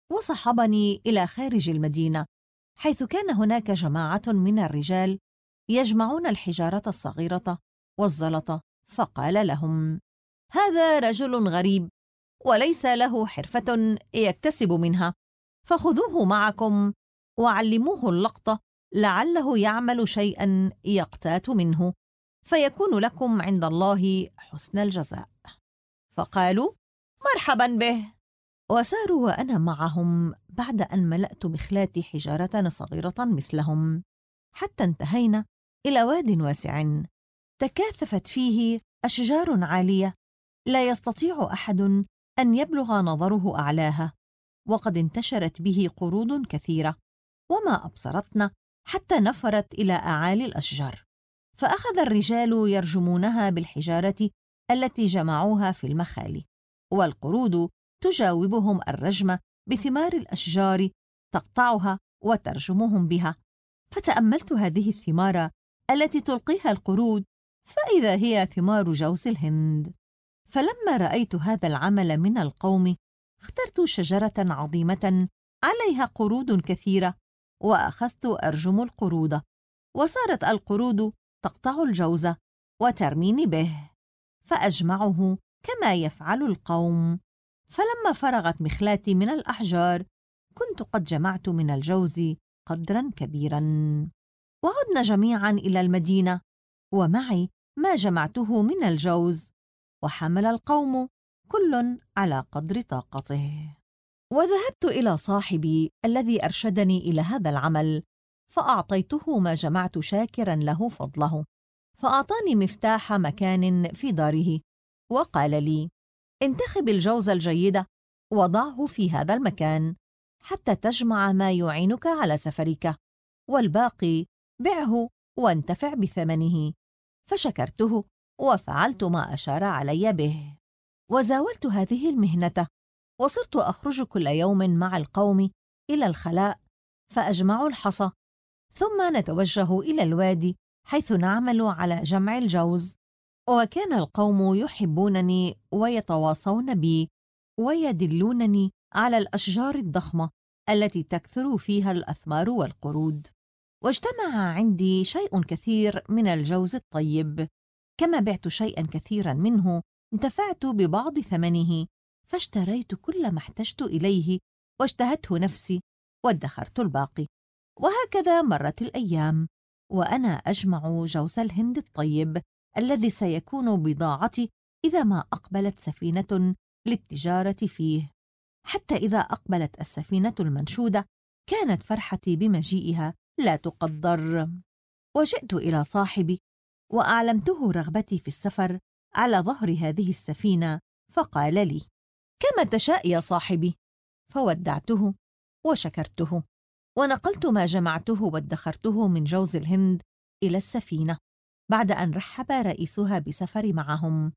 وصحبني إلى خارج المدينة، حيث كان هناك جماعة من الرجال يجمعون الحجارة الصغيرة والزلط، فقال لهم: هذا رجل غريب وليس له حرفة يكتسب منها، فخذوه معكم وعلموه اللقطة، لعله يعمل شيئا يقتات منه، فيكون لكم عند الله حسن الجزاء. فقالوا: مرحبا به. وساروا وأنا معهم بعد أن ملأت مخلاتي حجارة صغيرة مثلهم، حتى انتهينا إلى واد واسع تكاثفت فيه أشجار عالية لا يستطيع أحد أن يبلغ نظره أعلاها، وقد انتشرت به قرود كثيرة، وما أبصرتنا حتى نفرت إلى أعالي الأشجار، فأخذ الرجال يرجمونها بالحجارة التي جمعوها في المخالي، والقرود تجاوبهم الرجم بثمار الأشجار تقطعها وترجمهم بها. فتأملت هذه الثمار التي تلقيها القرود، فإذا هي ثمار جوز الهند. فلما رأيت هذا العمل من القوم، اخترت شجرة عظيمة عليها قرود كثيرة، وأخذت أرجم القرود، وصارت القرود تقطع الجوز وترميني به، فأجمعه كما يفعل القوم. فلما فرغت مخلاتي من الأحجار، كنت قد جمعت من الجوز قدرا كبيرا. وعدنا جميعا إلى المدينة، ومعي ما جمعته من الجوز، وحمل القوم كل على قدر طاقته. وذهبت إلى صاحبي الذي أرشدني إلى هذا العمل، فأعطيته ما جمعت شاكرا له فضله، فأعطاني مفتاح مكان في داره، وقال لي: انتخب الجوز الجيد وضعه في هذا المكان حتى تجمع ما يعينك على سفرك، والباقي بعه وانتفع بثمنه. فشكرته وفعلت ما أشار علي به، وزاولت هذه المهنة، وصرت أخرج كل يوم مع القوم إلى الخلاء فأجمع الحصى، ثم نتوجه إلى الوادي حيث نعمل على جمع الجوز. وكان القوم يحبونني ويتواصون بي ويدلونني على الأشجار الضخمة التي تكثر فيها الأثمار والقرود. واجتمع عندي شيء كثير من الجوز الطيب، كما بعت شيئا كثيرا منه انتفعت ببعض ثمنه، فاشتريت كل ما احتجت إليه واشتهته نفسي، وادخرت الباقي. وهكذا مرت الأيام وأنا أجمع جوز الهند الطيب الذي سيكون بضاعتي إذا ما أقبلت سفينة للتجارة فيه، حتى إذا أقبلت السفينة المنشودة كانت فرحتي بمجيئها لا تقدر. وجئت إلى صاحبي وأعلمته رغبتي في السفر على ظهر هذه السفينة، فقال لي: كما تشاء يا صاحبي. فودعته وشكرته، ونقلت ما جمعته وادخرته من جوز الهند إلى السفينة بعد أن رحب رئيسها بسفر معهم،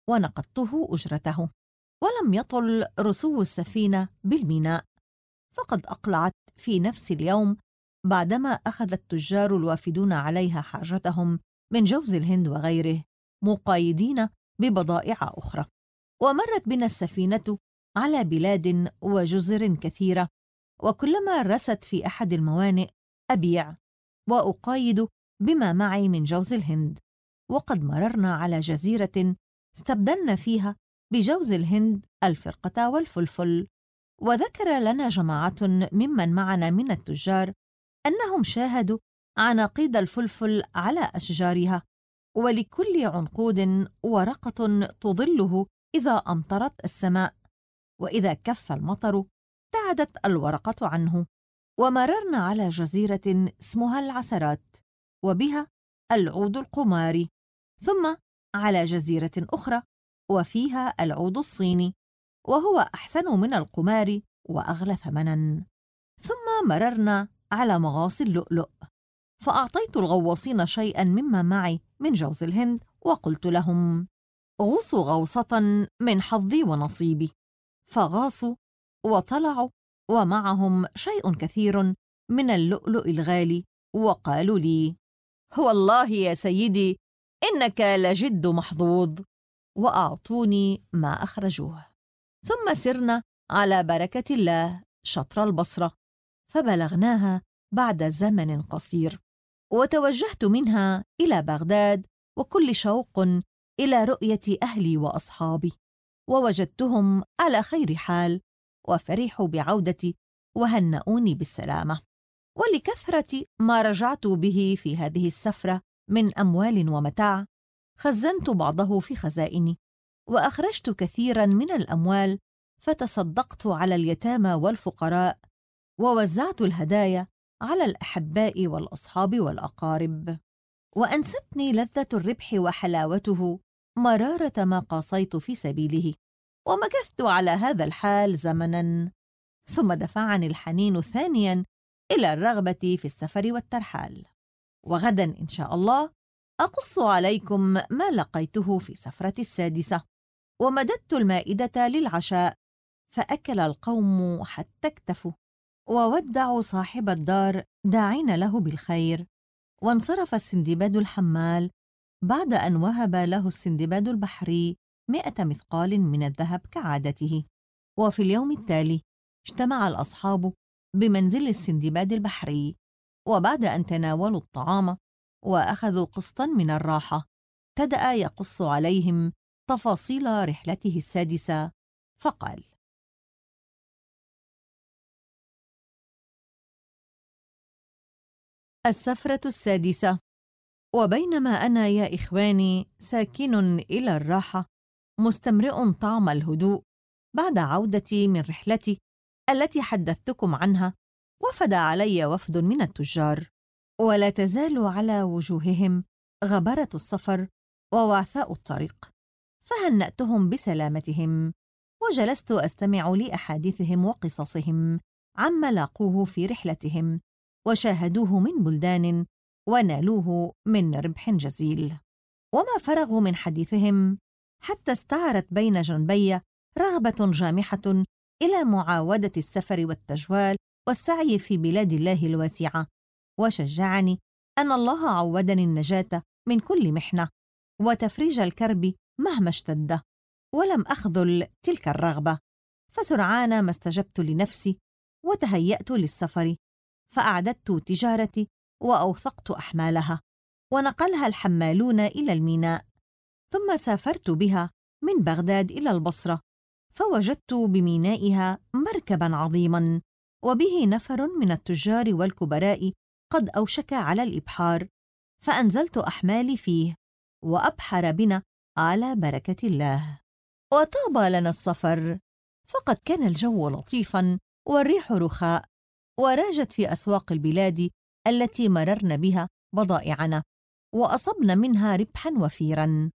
ونقضته أجرته. ولم يطل رسو السفينة بالميناء، فقد أقلعت في نفس اليوم بعدما أخذ التجار الوافدون عليها حاجتهم من جوز الهند وغيره، مقايدين ببضائع أخرى. ومرت بنا السفينة على بلاد وجزر كثيرة، وكلما رست في أحد الموانئ أبيع وأقايد بما معي من جوز الهند. وقد مررنا على جزيرة استبدلنا فيها بجوز الهند الفرقة والفلفل. وذكر لنا جماعة ممن معنا من التجار أنهم شاهدوا عناقيد الفلفل على أشجارها، ولكل عنقود ورقة تظله إذا أمطرت السماء، وإذا كف المطر ابتعدت الورقة عنه. ومررنا على جزيرة اسمها العسرات، وبها العود القماري، ثم على جزيرة أخرى وفيها العود الصيني، وهو أحسن من القمار وأغلى ثمناً. ثم مررنا على مغاصي اللؤلؤ، فأعطيت الغواصين شيئاً مما معي من جوز الهند، وقلت لهم: غوصوا غوصة من حظي ونصيبي. فغاصوا وطلعوا ومعهم شيء كثير من اللؤلؤ الغالي، وقالوا لي: والله يا سيدي إنك لجد محظوظ، وأعطوني ما أخرجوه. ثم سرنا على بركة الله شطر البصرة، فبلغناها بعد زمن قصير، وتوجهت منها إلى بغداد وكل شوق إلى رؤية أهلي وأصحابي، ووجدتهم على خير حال وفرحوا بعودتي وهنؤوني بالسلامة. ولكثرة ما رجعت به في هذه السفرة من أموال ومتاع، خزنت بعضه في خزائني، وأخرجت كثيراً من الأموال فتصدقت على اليتامى والفقراء، ووزعت الهدايا على الأحباء والأصحاب والأقارب. وأنستني لذة الربح وحلاوته مرارة ما قاصيت في سبيله، ومكثت على هذا الحال زمناً، ثم دفعني الحنين ثانياً إلى الرغبة في السفر والترحال. وغداً إن شاء الله أقص عليكم ما لقيته في سفرة السادسة. ومددت المائدة للعشاء، فأكل القوم حتى اكتفوا، وودعوا صاحب الدار داعين له بالخير. وانصرف السندباد الحمال بعد أن وهب له السندباد البحري 100 مثقال من الذهب كعادته. وفي اليوم التالي اجتمع الأصحاب بمنزل السندباد البحري، وبعد أن تناولوا الطعام وأخذوا قسطاً من الراحة، ابتدأ يقص عليهم تفاصيل رحلته السادسة، فقال: السفرة السادسة. وبينما أنا يا إخواني ساكن إلى الراحة، مستمرئ طعم الهدوء بعد عودتي من رحلتي التي حدثتكم عنها، وفد علي وفد من التجار، ولا تزال على وجوههم غبرة السفر ووعثاء الطريق، فهنأتهم بسلامتهم، وجلست أستمع لأحاديثهم وقصصهم عما لاقوه في رحلتهم وشاهدوه من بلدان ونالوه من ربح جزيل. وما فرغوا من حديثهم حتى استعرت بين جنبي رغبة جامحة إلى معاودة السفر والتجوال والسعي في بلاد الله الواسعة، وشجعني أن الله عودني النجاة من كل محنة وتفريج الكرب مهما اشتد، ولم أخذل تلك الرغبة، فسرعان ما استجبت لنفسي وتهيأت للسفر، فأعددت تجارتي وأوثقت أحمالها، ونقلها الحمالون إلى الميناء، ثم سافرت بها من بغداد إلى البصرة، فوجدت بمينائها مركباً عظيماً وبه نفر من التجار والكبراء قد أوشك على الإبحار، فأنزلت أحمالي فيه وأبحر بنا على بركة الله. وطاب لنا السفر، فقد كان الجو لطيفاً والريح رخاء، وراجت في أسواق البلاد التي مررن بها بضائعنا، وأصبنا منها ربحاً وفيراً،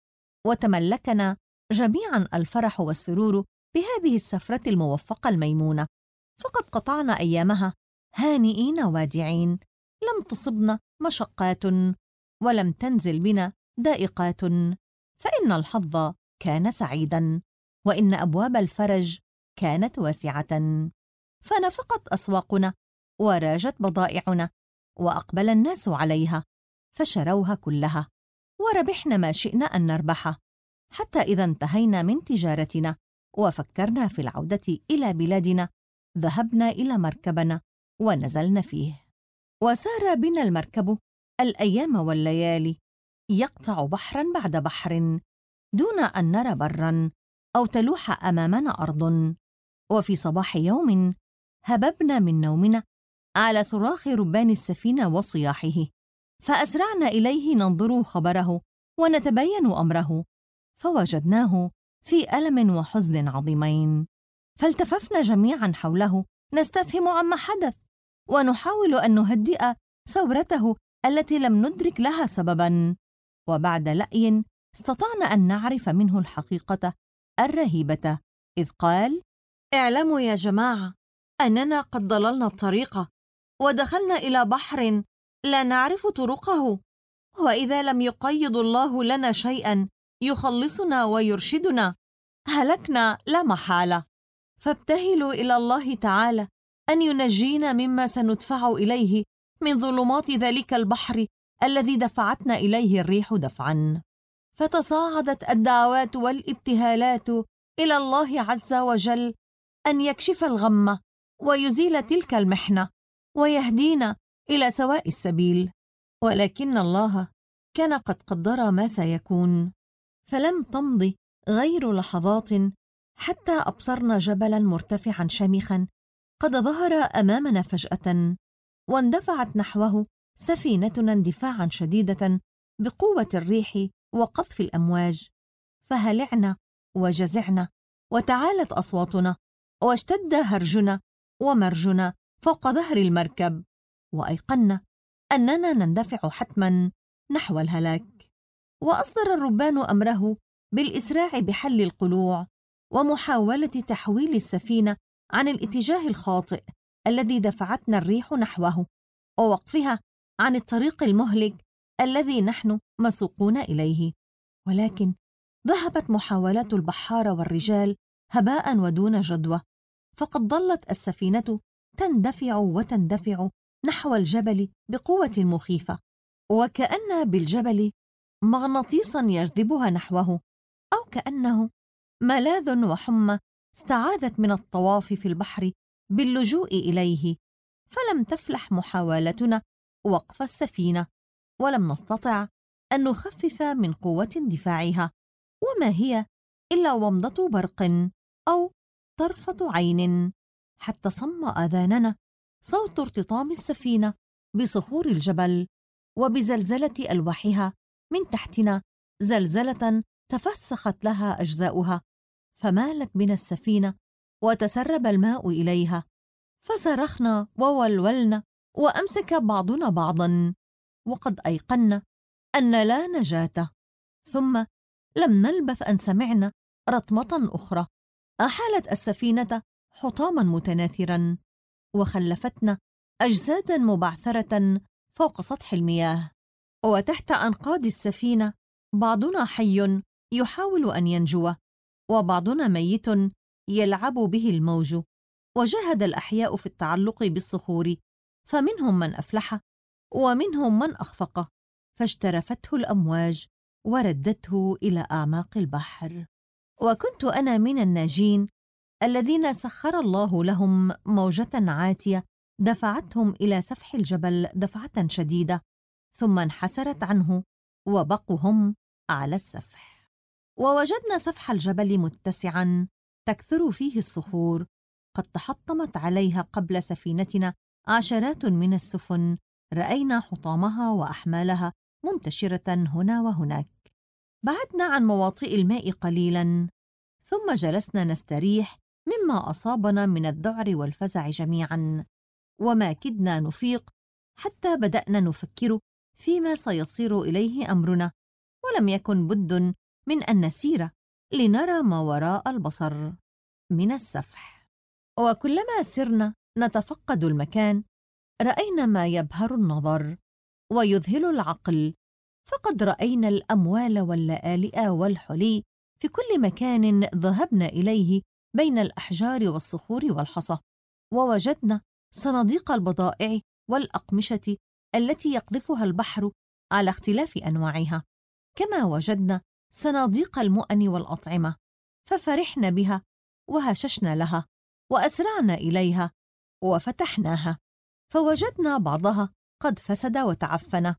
وتملكنا جميعاً الفرح والسرور بهذه السفرة الموفقة الميمونة، فقد قطعنا أيامها هانئين وادعين، لم تصبنا مشقات ولم تنزل بنا دائقات، فإن الحظ كان سعيداً، وإن أبواب الفرج كانت واسعة، فنفقت أسواقنا وراجت بضائعنا، وأقبل الناس عليها فشروها كلها، وربحنا ما شئنا أن نربحه، حتى إذا انتهينا من تجارتنا وفكرنا في العودة إلى بلادنا، ذهبنا إلى مركبنا ونزلنا فيه، وسار بنا المركب الأيام والليالي، يقطع بحراً بعد بحر دون أن نرى برا أو تلوح أمامنا أرض. وفي صباح يوم هببنا من نومنا على صراخ ربان السفينة وصياحه، فأسرعنا إليه ننظر خبره ونتبين أمره، فوجدناه في ألم وحزن عظيمين، فالتففنا جميعا حوله نستفهم عما حدث، ونحاول أن نهدئ ثورته التي لم ندرك لها سببا، وبعد لأي استطعنا أن نعرف منه الحقيقة الرهيبة إذ قال: اعلموا يا جماعة أننا قد ضللنا الطريق ودخلنا إلى بحر لا نعرف طرقه، وإذا لم يقيض الله لنا شيئا يخلصنا ويرشدنا هلكنا لا محالة. فابتهلوا إلى الله تعالى أن ينجينا مما سندفع إليه من ظلمات ذلك البحر الذي دفعتنا إليه الريح دفعا. فتصاعدت الدعوات والابتهالات إلى الله عز وجل أن يكشف الغم ويزيل تلك المحنة ويهدينا إلى سواء السبيل. ولكن الله كان قد قدر ما سيكون، فلم تمض غير لحظات حتى أبصرنا جبلاً مرتفعاً شامخاً قد ظهر أمامنا فجأة، واندفعت نحوه سفينتنا اندفاعاً شديدة بقوة الريح وقذف الأمواج، فهلعنا وجزعنا وتعالت أصواتنا واشتد هرجنا ومرجنا فوق ظهر المركب، وأيقنا أننا نندفع حتماً نحو الهلاك. وأصدر الربان أمره بالإسراع بحل القلوع ومحاولة تحويل السفينة عن الاتجاه الخاطئ الذي دفعتنا الريح نحوه، ووقفها عن الطريق المهلك الذي نحن مسوقون إليه. ولكن ذهبت محاولات البحار والرجال هباء ودون جدوى، فقد ظلت السفينة تندفع وتندفع نحو الجبل بقوة مخيفة، وكأن بالجبل مغناطيساً يجذبها نحوه، أو كأنه ملاذ وحمى استعاذت من الطواف في البحر باللجوء إليه. فلم تفلح محاولتنا وقف السفينة، ولم نستطع أن نخفف من قوة اندفاعها، وما هي إلا ومضة برق أو طرفة عين، حتى صم آذاننا صوت ارتطام السفينة بصخور الجبل وبزلزلة ألواحها من تحتنا، زلزلة تفسخت لها أجزاؤها، فمالت بنا السفينة وتسرب الماء إليها، فصرخنا وولولنا وأمسك بعضنا بعضا، وقد أيقنا أن لا نجاة. ثم لم نلبث أن سمعنا رطمة أخرى أحالت السفينة حطاما متناثرا، وخلفتنا أجسادا مبعثرة فوق سطح المياه، وتحت أنقاض السفينة بعضنا حي يحاول أن ينجو، وبعضنا ميت يلعب به الموج. وجاهد الأحياء في التعلق بالصخور، فمنهم من أفلح ومنهم من أخفق، فاجترفته الأمواج وردته إلى أعماق البحر. وكنت أنا من الناجين الذين سخر الله لهم موجة عاتية دفعتهم إلى سفح الجبل دفعة شديدة، ثم انحسرت عنه وبقوا هم على السفح. ووجدنا سفح الجبل متسعاً تكثر فيه الصخور، قد تحطمت عليها قبل سفينتنا عشرات من السفن، رأينا حطامها وأحمالها منتشرة هنا وهناك. بعدنا عن مواطئ الماء قليلاً، ثم جلسنا نستريح مما أصابنا من الذعر والفزع جميعاً، وما كدنا نفيق حتى بدأنا نفكر فيما سيصير إليه أمرنا، ولم يكن بد من أن نسير لنرى ما وراء البصر من السفح. وكلما سرنا نتفقد المكان رأينا ما يبهر النظر ويذهل العقل، فقد رأينا الأموال واللآلئ والحلي في كل مكان ذهبنا إليه بين الأحجار والصخور والحصى، ووجدنا صناديق البضائع والأقمشة التي يقذفها البحر على اختلاف أنواعها، كما وجدنا صناديق المؤن والأطعمة، ففرحنا بها وهششنا لها وأسرعنا إليها وفتحناها، فوجدنا بعضها قد فسد وتعفن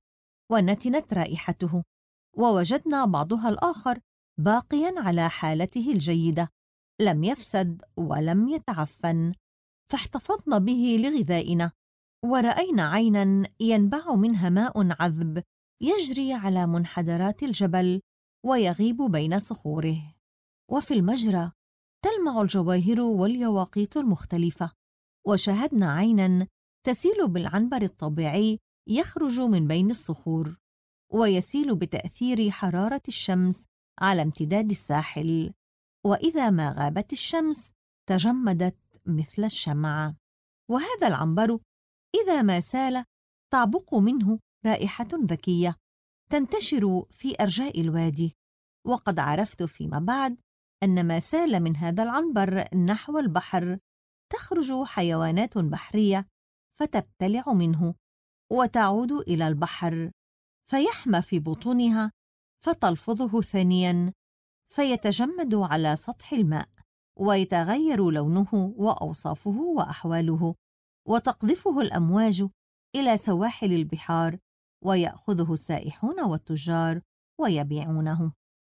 ونتنت رائحته، ووجدنا بعضها الآخر باقياً على حالته الجيدة، لم يفسد ولم يتعفن، فاحتفظنا به لغذائنا. ورأينا عيناً ينبع منها ماء عذب يجري على منحدرات الجبل ويغيب بين صخوره، وفي المجرى تلمع الجواهر واليواقيت المختلفة. وشاهدنا عيناً تسيل بالعنبر الطبيعي يخرج من بين الصخور ويسيل بتأثير حرارة الشمس على امتداد الساحل، وإذا ما غابت الشمس تجمدت مثل الشمعة. وهذا العنبر إذا ما سال تعبق منه رائحة ذكية تنتشر في أرجاء الوادي. وقد عرفت فيما بعد أن ما سال من هذا العنبر نحو البحر تخرج حيوانات بحرية فتبتلع منه وتعود إلى البحر فيحمى في بطونها فتلفظه ثانياً فيتجمد على سطح الماء ويتغير لونه وأوصافه وأحواله، وتقذفه الأمواج إلى سواحل البحار ويأخذه السائحون والتجار ويبيعونه.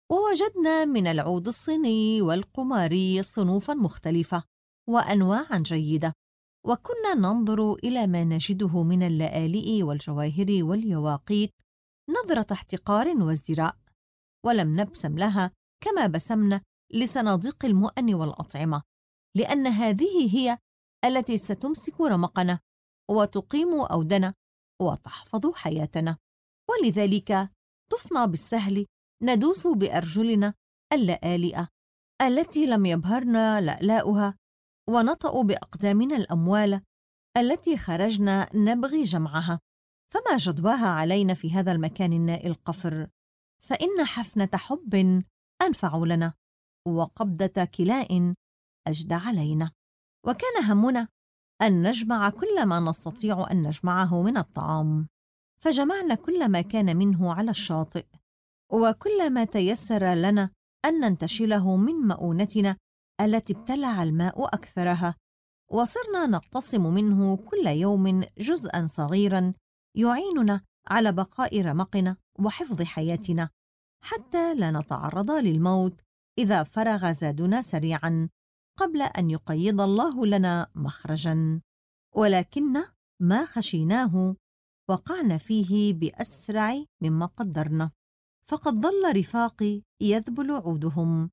ووجدنا من العود الصيني والقماري صنوفاً مختلفة وأنواعاً جيدة، وكنا ننظر إلى ما نجده من اللآلئ والجواهر واليواقيت نظرة احتقار وازدراء، ولم نبسم لها كما بسمنا لصناديق المؤن والأطعمة، لأن هذه هي التي ستمسك رمقنا وتقيم أودنا وتحفظ حياتنا. ولذلك طفنا بالسهل ندوس بأرجلنا اللآلئة التي لم يبهرنا لألاؤها، ونطأ بأقدامنا الأموال التي خرجنا نبغي جمعها. فما جدواها علينا في هذا المكان النائي القفر، فإن حفنة حب أنفع لنا وقبضة كلاء أجدى علينا. وكان همنا أن نجمع كل ما نستطيع أن نجمعه من الطعام، فجمعنا كل ما كان منه على الشاطئ، وكل ما تيسر لنا أن ننتشله من مؤونتنا التي ابتلع الماء أكثرها، وصرنا نقتسم منه كل يوم جزءاً صغيراً يعيننا على بقاء رمقنا وحفظ حياتنا، حتى لا نتعرض للموت إذا فرغ زادنا سريعاً قبل أن يقيض الله لنا مخرجاً. ولكن ما خشيناه وقعنا فيه بأسرع مما قدرنا، فقد ظل رفاقي يذبل عودهم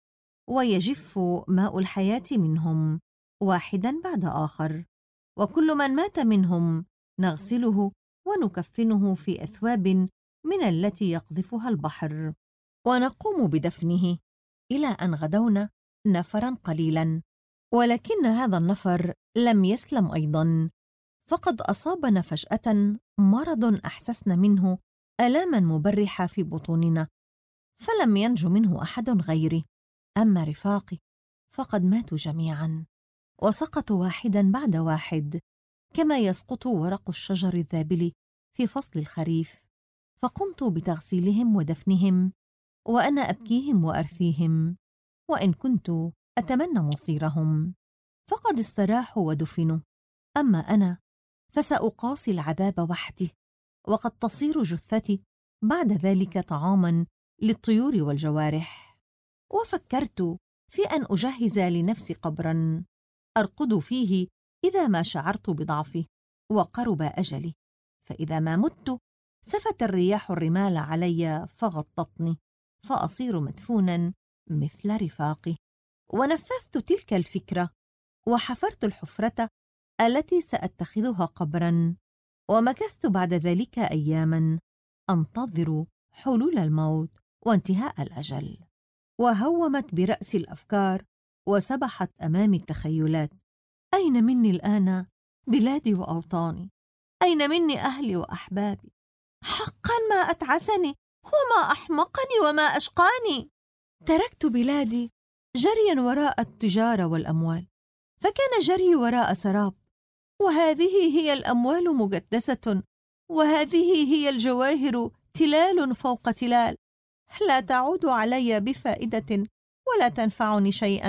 ويجف ماء الحياة منهم واحداً بعد آخر، وكل من مات منهم نغسله ونكفنه في أثواب من التي يقذفها البحر، ونقوم بدفنه إلى أن غدونا نفراً قليلاً. ولكن هذا النفر لم يسلم أيضاً، فقد أصابنا فجأة مرض أحسسنا منه آلاماً مبرحة في بطوننا، فلم ينج منه أحد غيري. أما رفاقي فقد ماتوا جميعاً، وسقطوا واحداً بعد واحد كما يسقط ورق الشجر الذابل في فصل الخريف. فقمت بتغسيلهم ودفنهم وأنا أبكيهم وأرثيهم، وإن كنت أتمنى مصيرهم، فقد استراحوا ودفنوا. أما أنا فسأقاسي العذاب وحدي، وقد تصير جثتي بعد ذلك طعاماً للطيور والجوارح. وفكرت في أن أجهز لنفسي قبراً أرقد فيه إذا ما شعرت بضعفي وقرب أجلي، فإذا ما مت سفت الرياح الرمال علي فغطتني فأصير مدفوناً مثل رفاقي. ونفذت تلك الفكرة وحفرت الحفرة التي سأتخذها قبراً، ومكثت بعد ذلك أياماً أنتظر حلول الموت وانتهاء الأجل. وهومت برأسي الأفكار وسبحت أمامي التخيلات: أين مني الآن بلادي وأوطاني؟ أين مني أهلي وأحبابي؟ حقاً ما أتعسني وما أحمقني وما أشقاني. تركت بلادي جرياً وراء التجارة والأموال، فكان جري وراء سراب، وهذه هي الأموال مجدسة، وهذه هي الجواهر تلال فوق تلال، لا تعود علي بفائدة ولا تنفعني شيئاً.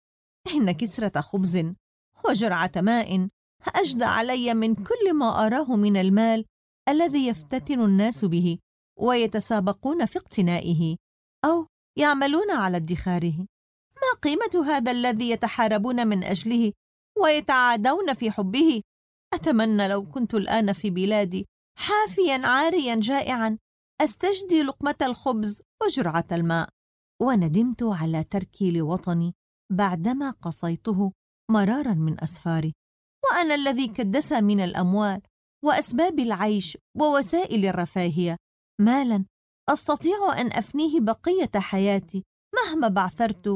إن كسرة خبز وجرعة ماء أجدى علي من كل ما أراه من المال الذي يفتتن الناس به ويتسابقون في اقتنائه أو يعملون على ادخاره. ما قيمة هذا الذي يتحاربون من أجله ويتعادون في حبه؟ أتمنى لو كنت الآن في بلادي حافياً عارياً جائعاً أستجدي لقمة الخبز وجرعة الماء. وندمت على تركي لوطني بعدما قصيته مرارا من أسفاري، وأنا الذي كدس من الأموال وأسباب العيش ووسائل الرفاهية مالا أستطيع أن أفنيه بقية حياتي مهما بعثرت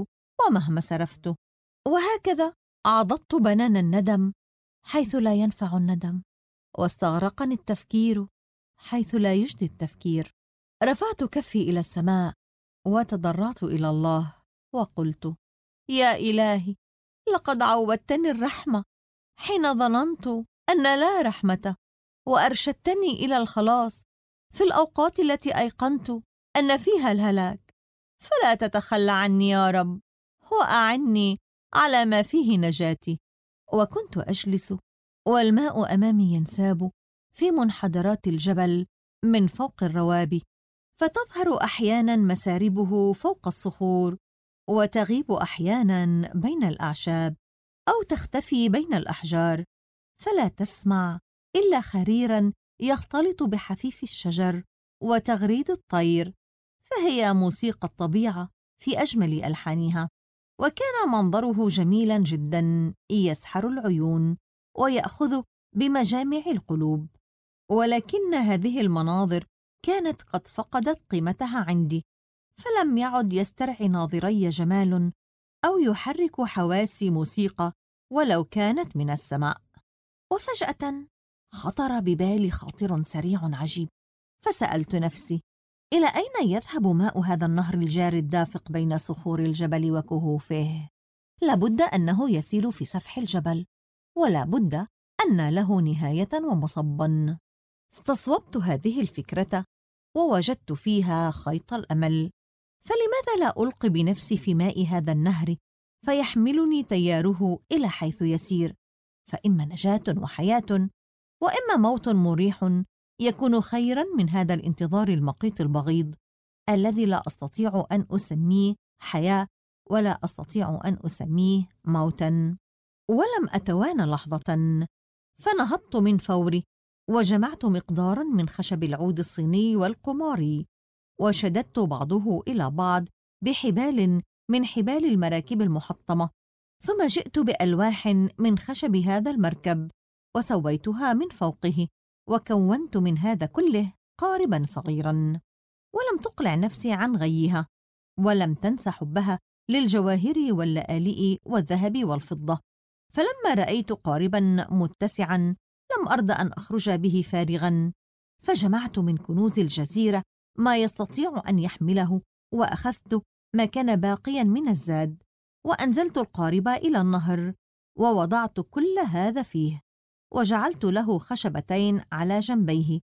ومهما سرفت. وهكذا عضدت بنان الندم حيث لا ينفع الندم، واستغرقني التفكير حيث لا يجدي التفكير. رفعت كفي إلى السماء وتضرعت إلى الله وقلت: يا إلهي، لقد عودتني الرحمة حين ظننت أن لا رحمة، وأرشدتني إلى الخلاص في الأوقات التي أيقنت أن فيها الهلاك، فلا تتخلى عني يا رب، وأعني على ما فيه نجاتي. وكنت أجلس والماء أمامي ينساب في منحدرات الجبل من فوق الروابي، فتظهر أحياناً مساربه فوق الصخور، وتغيب أحياناً بين الأعشاب، أو تختفي بين الأحجار، فلا تسمع إلا خريراً يختلط بحفيف الشجر وتغريد الطير، فهي موسيقى الطبيعة في أجمل ألحانها. وكان منظره جميلاً جداً يسحر العيون ويأخذ بمجامع القلوب، ولكن هذه المناظر كانت قد فقدت قيمتها عندي، فلم يعد يسترعي ناظري جمال أو يحرك حواسي موسيقى ولو كانت من السماء. وفجأة خطر ببالي خاطر سريع عجيب، فسألت نفسي: إلى أين يذهب ماء هذا النهر الجاري الدافق بين صخور الجبل وكهوفه؟ لابد أنه يسيل في سفح الجبل، ولا بد أن له نهاية ومصبا. استصوبت هذه الفكرة ووجدت فيها خيط الأمل، فلماذا لا ألقي بنفسي في ماء هذا النهر فيحملني تياره إلى حيث يسير، فإما نجاة وحياة، وإما موت مريح يكون خيراً من هذا الانتظار المقيت البغيض الذي لا أستطيع أن أسميه حياة ولا أستطيع أن أسميه موتاً. ولم أتوانى لحظة، فنهضت من فوري وجمعت مقداراً من خشب العود الصيني والقماري، وشددت بعضه إلى بعض بحبال من حبال المراكب المحطمة، ثم جئت بألواح من خشب هذا المركب وسويتها من فوقه، وكونت من هذا كله قارباً صغيراً. ولم تقلع نفسي عن غيها، ولم تنس حبها للجواهر واللآلئ والذهب والفضة، فلما رأيت قارباً متسعاً لم أرض أن أخرج به فارغاً، فجمعت من كنوز الجزيرة ما يستطيع أن يحمله، وأخذت ما كان باقياً من الزاد، وأنزلت القارب إلى النهر ووضعت كل هذا فيه، وجعلت له خشبتين على جنبيه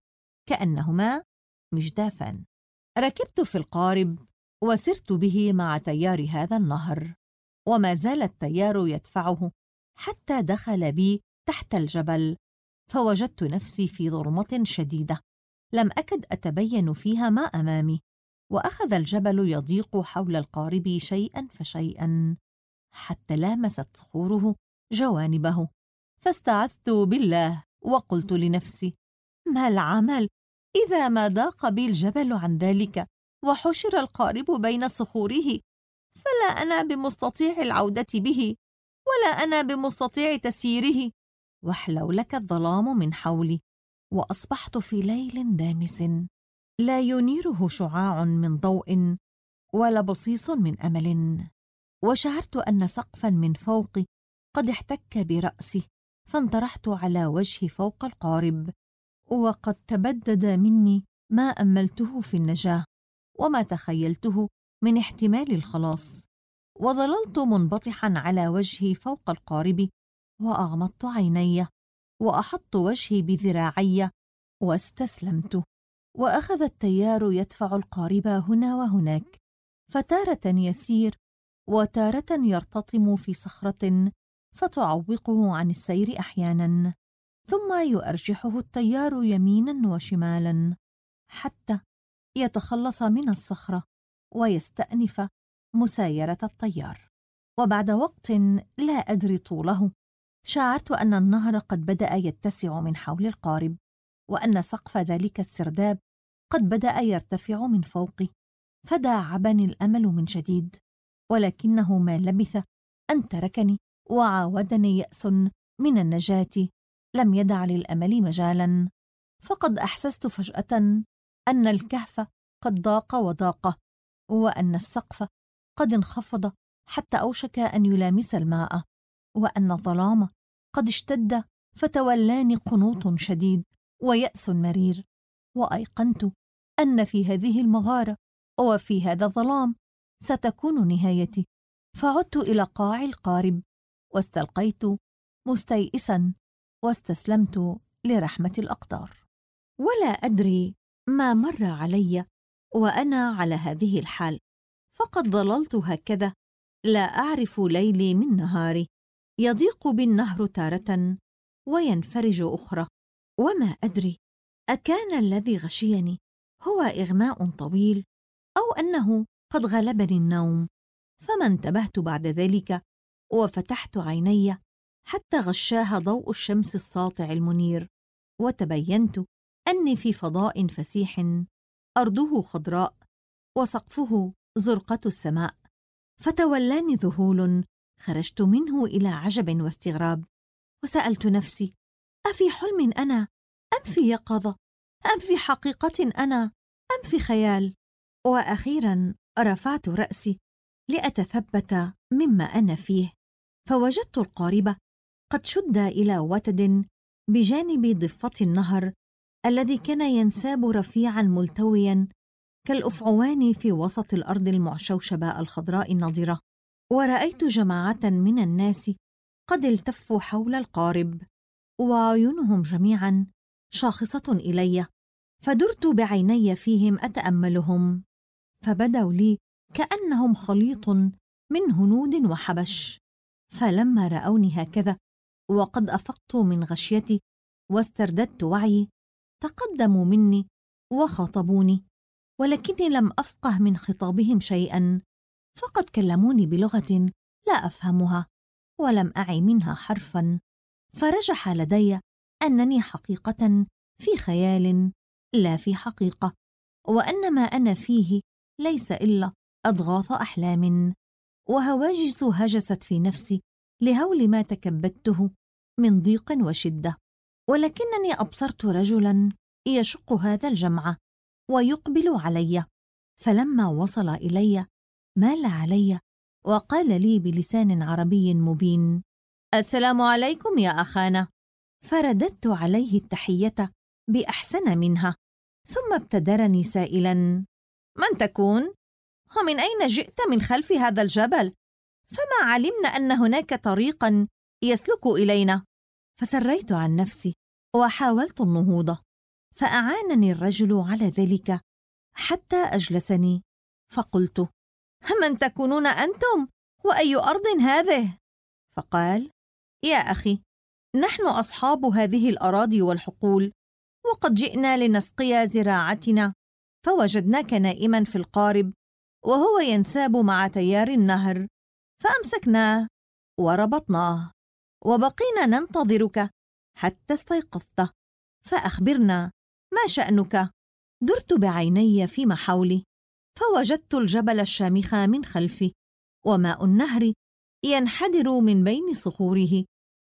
كأنهما مجدافان. ركبت في القارب وسرت به مع تيار هذا النهر، وما زال التيار يدفعه حتى دخل بي تحت الجبل، فوجدت نفسي في ظلمة شديدة لم أكد أتبين فيها ما أمامي، وأخذ الجبل يضيق حول القارب شيئاً فشيئاً حتى لامست صخوره جوانبه، فاستعذت بالله وقلت لنفسي: ما العمل إذا ما ضاق بي الجبل عن ذلك وحشر القارب بين صخوره، فلا أنا بمستطيع العودة به ولا أنا بمستطيع تسييره، وحلولك الظلام من حولي، وأصبحت في ليل دامس لا ينيره شعاع من ضوء ولا بصيص من أمل. وشعرت أن سقفاً من فوقي قد احتك برأسي، فانطرحت على وجهي فوق القارب، وقد تبدد مني ما أملته في النجاة وما تخيلته من احتمال الخلاص، وظللت منبطحاً على وجهي فوق القارب، وأغمضت عيني وأحط وجهي بذراعي واستسلمت. وأخذ التيار يدفع القارب هنا وهناك، فتارة يسير وتارة يرتطم في صخرة فتعوقه عن السير أحياناً، ثم يؤرجحه التيار يميناً وشمالاً حتى يتخلص من الصخرة ويستأنف مسايرة التيار. وبعد وقت لا أدري طوله، شعرت أن النهر قد بدأ يتسع من حول القارب، وأن سقف ذلك السرداب قد بدأ يرتفع من فوقي، فداعبني الأمل من جديد، ولكنه ما لبث أن تركني وعاودني يأس من النجاة لم يدع للأمل مجالاً، فقد أحسست فجأة أن الكهف قد ضاق وضاق، وأن السقف قد انخفض حتى أوشك أن يلامس الماء، وأن الظلام قد اشتد، فتولاني قنوط شديد ويأس مرير، وأيقنت أن في هذه المغارة وفي هذا الظلام ستكون نهايتي. فعدت إلى قاع القارب واستلقيت مستيئسا، واستسلمت لرحمة الأقدار. ولا أدري ما مر علي وأنا على هذه الحال، فقد ظللت هكذا لا أعرف ليلي من نهاري، يضيق بي النهر تارة وينفرج أخرى، وما أدري أكان الذي غشيني هو إغماء طويل أو أنه قد غلبني النوم. فما انتبهت بعد ذلك وفتحت عيني حتى غشاها ضوء الشمس الساطع المنير، وتبينت أني في فضاء فسيح أرضه خضراء وسقفه زرقة السماء. فتولاني ذهول خرجت منه إلى عجب واستغراب، وسألت نفسي: أفي حلم أنا أم في يقظة؟ أم في حقيقة أنا أم في خيال؟ وأخيرا رفعت رأسي لأتثبت مما أنا فيه، فوجدت القارب قد شد إلى وتد بجانب ضفة النهر الذي كان ينساب رفيعا ملتويا كالأفعوان في وسط الأرض المعشوشبة الخضراء النضرة. ورأيت جماعة من الناس قد التفوا حول القارب، وعيونهم جميعا شاخصة إلي، فدرت بعيني فيهم أتأملهم، فبدوا لي كأنهم خليط من هنود وحبش. فلما رأوني هكذا وقد أفقت من غشيتي واسترددت وعيي، تقدموا مني وخاطبوني، ولكني لم أفقه من خطابهم شيئا، فقد كلموني بلغة لا أفهمها ولم أعي منها حرفا. فرجح لدي أنني حقيقة في خيال لا في حقيقة، وأن ما أنا فيه ليس إلا أضغاث أحلام وهواجس هجست في نفسي لهول ما تكبدته من ضيق وشدة. ولكنني أبصرت رجلا يشق هذا الجمع ويقبل علي، فلما وصل إلي مال علي وقال لي بلسان عربي مبين: السلام عليكم يا أخانا. فرددت عليه التحية بأحسن منها، ثم ابتدرني سائلا: من تكون؟ ومن أين جئت من خلف هذا الجبل؟ فما علمنا أن هناك طريقا يسلك إلينا. فسريت عن نفسي وحاولت النهوض، فأعانني الرجل على ذلك حتى أجلسني، فقلت: من تكونون أنتم؟ وأي أرض هذه؟ فقال: يا أخي، نحن أصحاب هذه الأراضي والحقول، وقد جئنا لنسقي زراعتنا، فوجدناك نائما في القارب وهو ينساب مع تيار النهر، فأمسكناه وربطناه وبقينا ننتظرك حتى استيقظت، فأخبرنا ما شأنك. درت بعيني فيما حولي، فوجدت الجبل الشامخ من خلفي، وماء النهر ينحدر من بين صخوره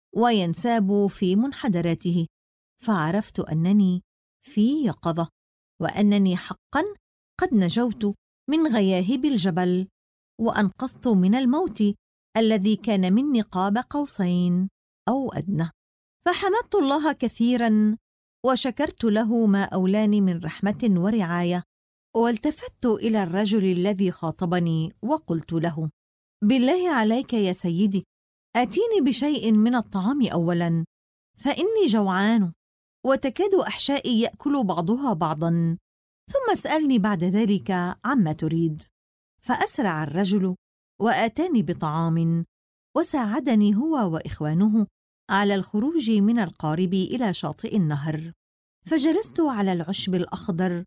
وينساب في منحدراته، فعرفت أنني في يقظة، وأنني حقا قد نجوت من غياهب الجبل، وأنقذت من الموت الذي كان مني قاب قوسين أو أدنى. فحمدت الله كثيرا وشكرت له ما أولاني من رحمة ورعاية، والتفت إلى الرجل الذي خاطبني وقلت له: بالله عليك يا سيدي، آتيني بشيء من الطعام أولا، فإني جوعان وتكاد أحشائي يأكل بعضها بعضا، ثم اسألني بعد ذلك عما تريد. فأسرع الرجل وآتاني بطعام، وساعدني هو وإخوانه على الخروج من القارب إلى شاطئ النهر. فجلست على العشب الأخضر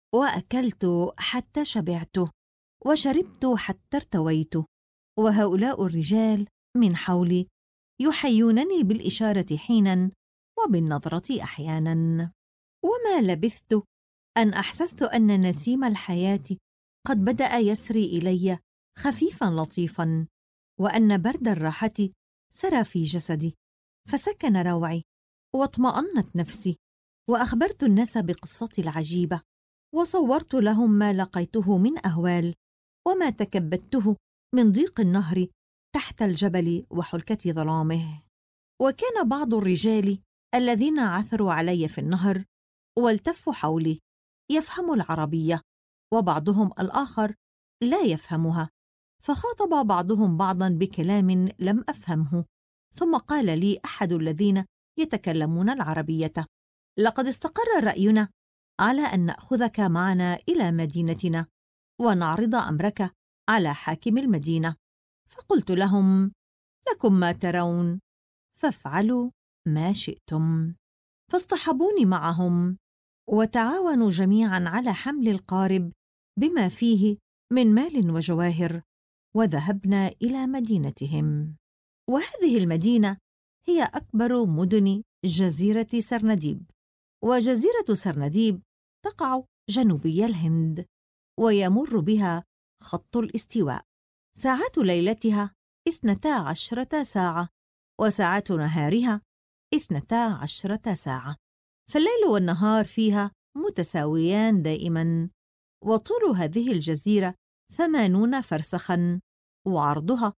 وأكلت حتى شبعت، وشربت حتى ارتويت، وهؤلاء الرجال من حولي يحيونني بالإشارة حينا وبالنظرة أحيانا. وما لبثت أن أحسست أن نسيم الحياة قد بدأ يسري إلي خفيفا لطيفا، وأن برد الراحة سرى في جسدي، فسكن روعي واطمأنت نفسي، وأخبرت الناس بقصتي العجيبة، وصورت لهم ما لقيته من أهوال وما تكبدته من ضيق النهر تحت الجبل وحلكة ظلامه. وكان بعض الرجال الذين عثروا علي في النهر والتفوا حولي يفهموا العربية، وبعضهم الآخر لا يفهمها، فخاطب بعضهم بعضا بكلام لم أفهمه. ثم قال لي أحد الذين يتكلمون العربية: لقد استقر رأينا على أن نأخذك معنا إلى مدينتنا ونعرض أمرك على حاكم المدينة. فقلت لهم: لكم ما ترون، فافعلوا ما شئتم. فاصطحبوني معهم، وتعاونوا جميعا على حمل القارب بما فيه من مال وجواهر، وذهبنا إلى مدينتهم. وهذه المدينة هي أكبر مدن جزيرة سرنديب، وجزيرة سرنديب تقع جنوبي الهند، ويمر بها خط الاستواء. ساعات ليلتها 12 ساعة، وساعات نهارها 12 ساعة، فالليل والنهار فيها متساويان دائما. وطول هذه الجزيرة 80 فرسخا، وعرضها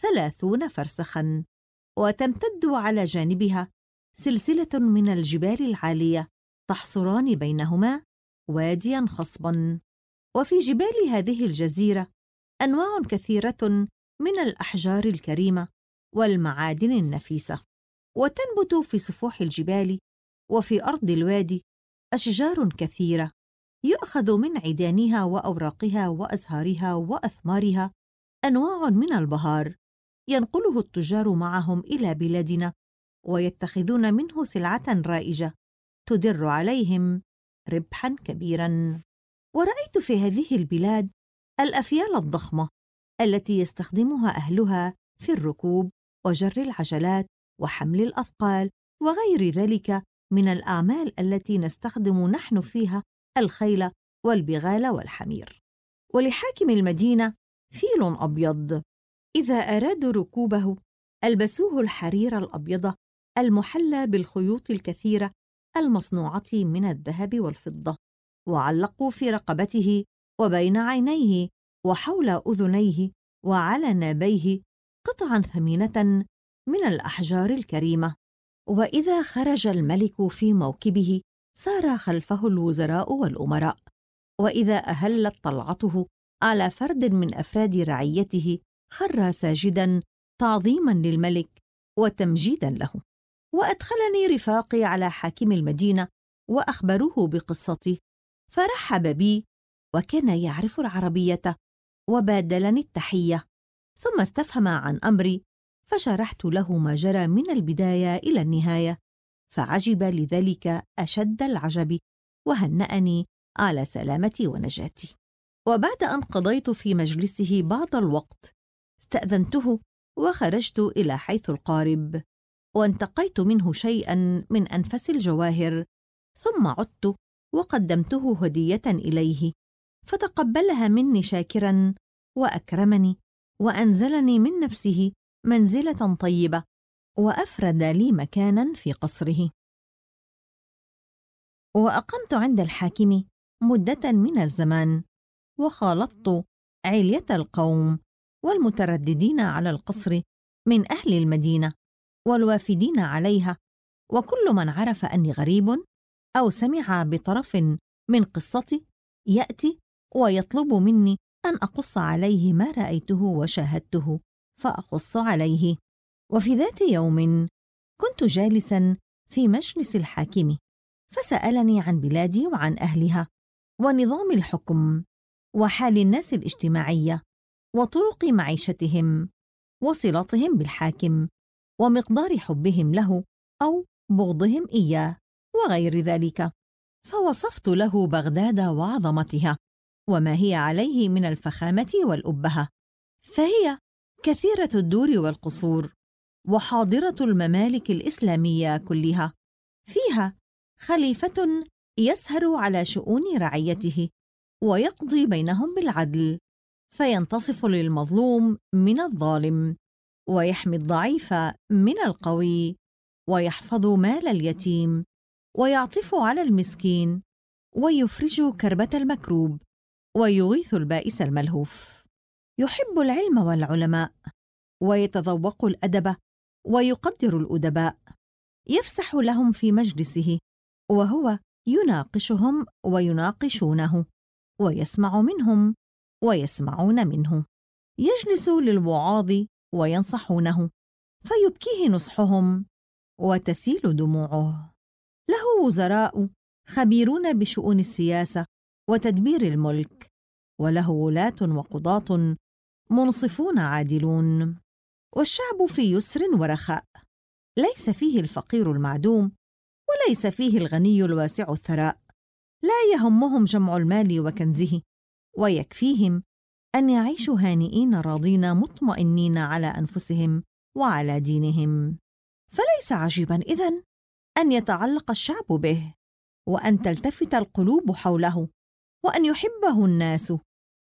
30 فرسخا، وتمتد على جانبها سلسلة من الجبال العالية تحصران بينهما واديا خصبا. وفي جبال هذه الجزيرة أنواع كثيرة من الأحجار الكريمة والمعادن النفيسة، وتنبت في سفوح الجبال وفي أرض الوادي أشجار كثيرة يؤخذ من عيدانها وأوراقها وأزهارها وأثمارها أنواع من البهار ينقله التجار معهم إلى بلادنا، ويتخذون منه سلعة رائجة تدر عليهم ربحا كبيرا. ورأيت في هذه البلاد الأفيال الضخمة التي يستخدمها أهلها في الركوب وجر العجلات وحمل الأثقال وغير ذلك من الأعمال التي نستخدم نحن فيها الخيل والبغال والحمير. ولحاكم المدينة فيل أبيض، إذا أرادوا ركوبه ألبسوه الحرير الأبيض المحلى بالخيوط الكثيرة المصنوعة من الذهب والفضة، وعلقوا في رقبته وبين عينيه وحول أذنيه وعلى نابيه قطعا ثمينة من الأحجار الكريمة. وإذا خرج الملك في موكبه سار خلفه الوزراء والأمراء، وإذا أهلت طلعته على فرد من أفراد رعيته خر ساجدا تعظيما للملك وتمجيدا له. وأدخلني رفاقي على حاكم المدينة وأخبروه بقصتي، فرحب بي وكان يعرف العربية وبادلني التحية، ثم استفهم عن أمري، فشرحت له ما جرى من البداية إلى النهاية، فعجب لذلك أشد العجب وهنأني على سلامتي ونجاتي. وبعد أن قضيت في مجلسه بعض الوقت استأذنته وخرجت إلى حيث القارب، وانتقيت منه شيئا من أنفس الجواهر، ثم عدت وقدمته هدية إليه، فتقبلها مني شاكرا وأكرمني وأنزلني من نفسه منزلة طيبة، وأفرد لي مكانا في قصره. وأقمت عند الحاكم مدة من الزمان، وخالطت علية القوم والمترددين على القصر من أهل المدينة والوافدين عليها، وكل من عرف أني غريب أو سمع بطرف من قصتي يأتي ويطلب مني أن أقص عليه ما رأيته وشاهدته، فأقص عليه. وفي ذات يوم كنت جالسا في مجلس الحاكم، فسألني عن بلادي وعن أهلها ونظام الحكم وحال الناس الاجتماعية وطرق معيشتهم وصلتهم بالحاكم ومقدار حبهم له أو بغضهم إياه وغير ذلك، فوصفت له بغداد وعظمتها وما هي عليه من الفخامة والأبهة، فهي كثيرة الدور والقصور وحاضرة الممالك الإسلامية كلها، فيها خليفة يسهر على شؤون رعيته ويقضي بينهم بالعدل، فينتصف للمظلوم من الظالم ويحمي الضعيف من القوي ويحفظ مال اليتيم ويعطف على المسكين ويفرج كربة المكروب ويغيث البائس الملهوف. يحب العلم والعلماء، ويتذوق الأدب ويقدر الأدباء، يفسح لهم في مجلسه وهو يناقشهم ويناقشونه، ويسمع منهم ويسمعون منه، يجلس للوعاظ وينصحونه، فيبكيه نصحهم وتسيل دموعه. له وزراء خبيرون بشؤون السياسة وتدبير الملك، وله ولاة وقضاة منصفون عادلون، والشعب في يسر ورخاء، ليس فيه الفقير المعدوم وليس فيه الغني الواسع الثراء، لا يهمهم جمع المال وكنزه، ويكفيهم أن يعيشوا هانئين راضين مطمئنين على أنفسهم وعلى دينهم. فليس عجيبا إذن أن يتعلق الشعب به، وأن تلتفت القلوب حوله، وأن يحبه الناس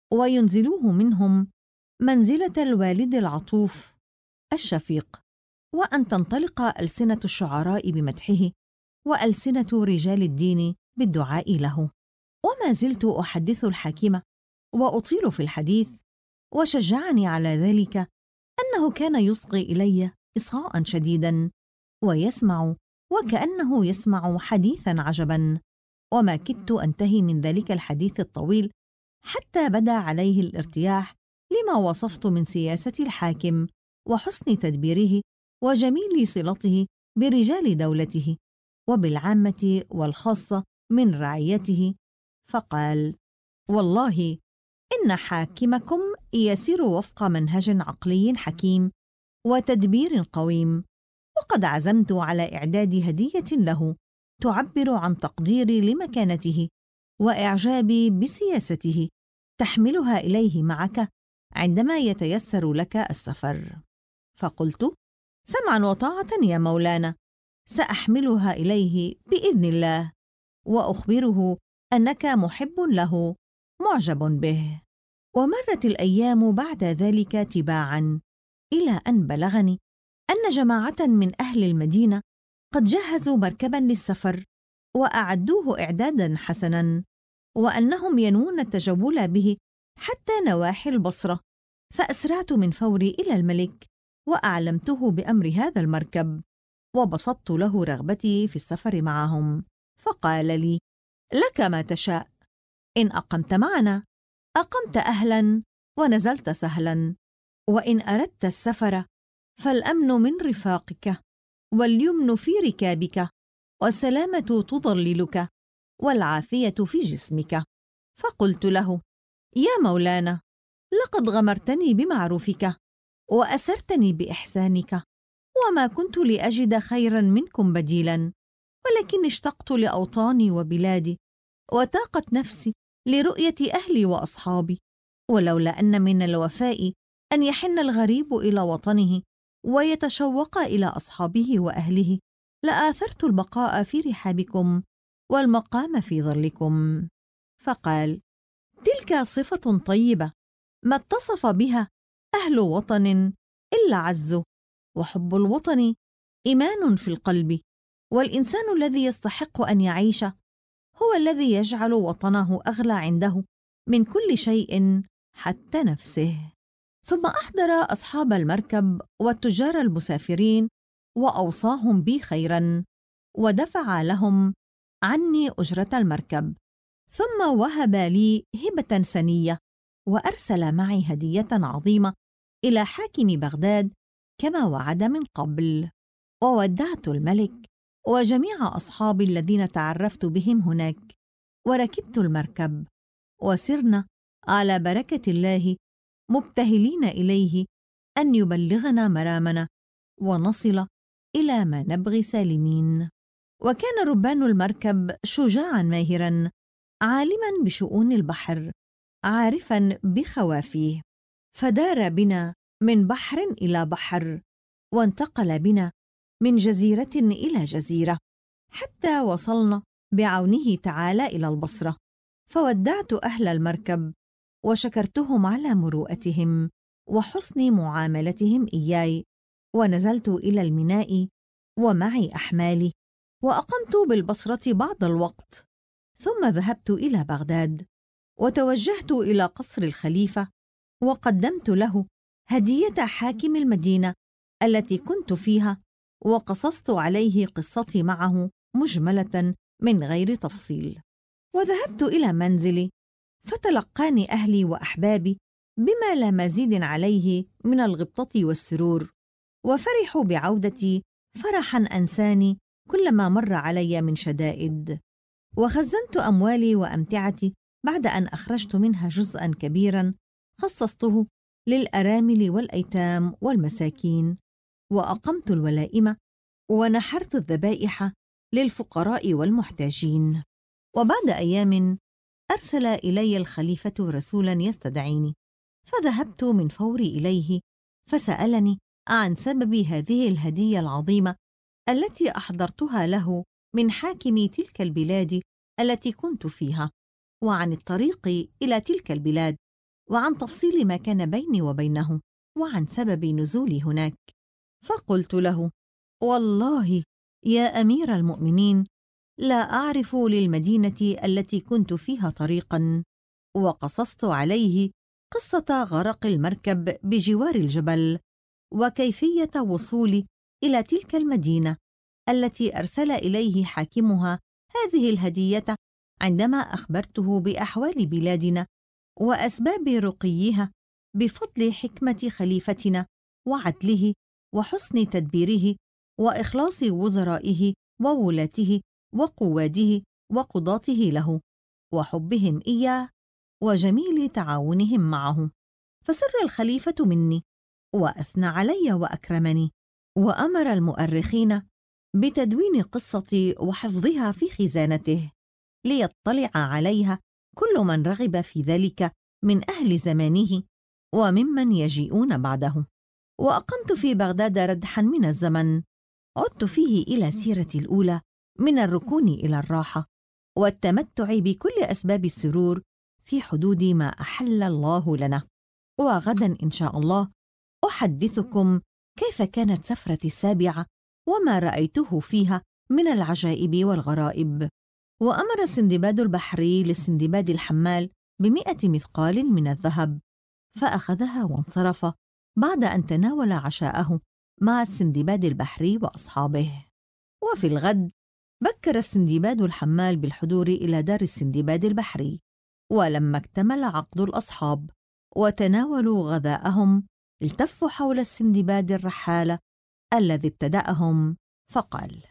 وينزلوه منهم منزلة الوالد العطوف الشفيق، وأن تنطلق ألسنة الشعراء بمدحه وألسنة رجال الدين بالدعاء له. وما زلت أحدث الحكيم وأطيل في الحديث، وشجعني على ذلك أنه كان يصغي إلي إصغاء شديدا، ويسمع وكأنه يسمع حديثا عجبا، وما كدت أنتهي من ذلك الحديث الطويل حتى بدا عليه الارتياح لما وصفت من سياسة الحاكم وحسن تدبيره وجميل صلته برجال دولته وبالعامة والخاصة من رعيته، فقال: والله إن حاكمكم يسير وفق منهج عقلي حكيم وتدبير قويم، وقد عزمت على إعداد هدية له تعبر عن تقديري لمكانته وإعجابي بسياسته، تحملها إليه معك عندما يتيسر لك السفر. فقلت: سمعا وطاعة يا مولانا، سأحملها إليه بإذن الله، وأخبره أنك محب له معجب به. ومرت الأيام بعد ذلك تباعا، إلى أن بلغني أن جماعة من أهل المدينة قد جهزوا مركبا للسفر وأعدوه إعدادا حسنا، وأنهم ينوون التجول به حتى نواحي البصرة. فأسرعت من فوري إلى الملك وأعلمته بأمر هذا المركب، وبسطت له رغبتي في السفر معهم، فقال لي: لك ما تشاء، إن أقمت معنا أقمت أهلا ونزلت سهلا، وإن أردت السفر فالأمن من رفاقك، واليمن في ركابك، والسلامة تضللك، والعافية في جسمك. فقلت له: يا مولانا، لقد غمرتني بمعروفك وأسرتني بإحسانك، وما كنت لأجد خيرا منكم بديلا، ولكن اشتقت لأوطاني وبلادي، وتاقت نفسي لرؤية أهلي وأصحابي، ولولا أن من الوفاء أن يحن الغريب إلى وطنه ويتشوق إلى أصحابه وأهله، لآثرت البقاء في رحابكم والمقام في ظلكم. فقال: تلك صفة طيبة ما اتصف بها أهل وطن إلا عزوا، وحب الوطن إيمان في القلب، والإنسان الذي يستحق أن يعيش هو الذي يجعل وطنه أغلى عنده من كل شيء حتى نفسه. ثم أحضر أصحاب المركب والتجار المسافرين وأوصاهم بي خيرا، ودفع لهم عني أجرة المركب، ثم وهب لي هبة سنية، وأرسل معي هدية عظيمة إلى حاكم بغداد كما وعد من قبل. وودعت الملك وجميع أصحابي الذين تعرفت بهم هناك، وركبت المركب، وسرنا على بركة الله مبتهلين إليه أن يبلغنا مرامنا ونصل إلى ما نبغي سالمين. وكان ربان المركب شجاعا ماهرا، عالما بشؤون البحر، عارفا بخوافيه، فدار بنا من بحر إلى بحر، وانتقل بنا من جزيرة إلى جزيرة، حتى وصلنا بعونه تعالى إلى البصرة. فودعت أهل المركب وشكرتهم على مروءتهم وحسن معاملتهم إياي، ونزلت إلى الميناء ومعي أحمالي، وأقمت بالبصرة بعض الوقت، ثم ذهبت إلى بغداد، وتوجهت إلى قصر الخليفة وقدمت له هدية حاكم المدينة التي كنت فيها، وقصصت عليه قصتي معه مجملة من غير تفصيل. وذهبت إلى منزلي، فتلقاني أهلي وأحبابي بما لا مزيد عليه من الغبطة والسرور، وفرحوا بعودتي فرحاً أنساني كل ما مر علي من شدائد. وخزنت أموالي وأمتعتي بعد أن أخرجت منها جزءاً كبيراً خصصته للأرامل والأيتام والمساكين، وأقمت الولائم ونحرت الذبائح للفقراء والمحتاجين. وبعد أيام أرسل إلي الخليفة رسولاً يستدعيني، فذهبت من فوري إليه، فسألني عن سبب هذه الهدية العظيمة التي أحضرتها له من حاكم تلك البلاد التي كنت فيها، وعن الطريق إلى تلك البلاد، وعن تفصيل ما كان بيني وبينه، وعن سبب نزولي هناك. فقلت له: والله يا أمير المؤمنين، لا أعرف للمدينة التي كنت فيها طريقاً. وقصصت عليه قصة غرق المركب بجوار الجبل، وكيفية وصولي إلى تلك المدينة التي أرسل إليه حاكمها هذه الهدية، عندما أخبرته بأحوال بلادنا وأسباب رقيها بفضل حكمة خليفتنا وعدله وحسن تدبيره وإخلاص وزرائه وولاته وقواده وقضاته له، وحبهم إياه وجميل تعاونهم معه. فسر الخليفة مني، وأثنى علي وأكرمني، وأمر المؤرخين بتدوين قصتي وحفظها في خزانته، ليطلع عليها كل من رغب في ذلك من أهل زمانه وممن يجيئون بعده. وأقمت في بغداد ردحاً من الزمن، عدت فيه إلى سيرتي الأولى من الركون إلى الراحة والتمتع بكل أسباب السرور في حدود ما أحل الله لنا. وغداً إن شاء الله أحدثكم كيف كانت سفرتي السابعة وما رأيته فيها من العجائب والغرائب. وأمر السندباد البحري للسندباد الحمال ب100 مثقال من الذهب، فأخذها وانصرف بعد أن تناول عشاءه مع السندباد البحري وأصحابه. وفي الغد بكر السندباد الحمال بالحضور إلى دار السندباد البحري، ولما اكتمل عقد الأصحاب وتناولوا غذاءهم، التفوا حول السندباد الرحال الذي ابتدأهم، فقال: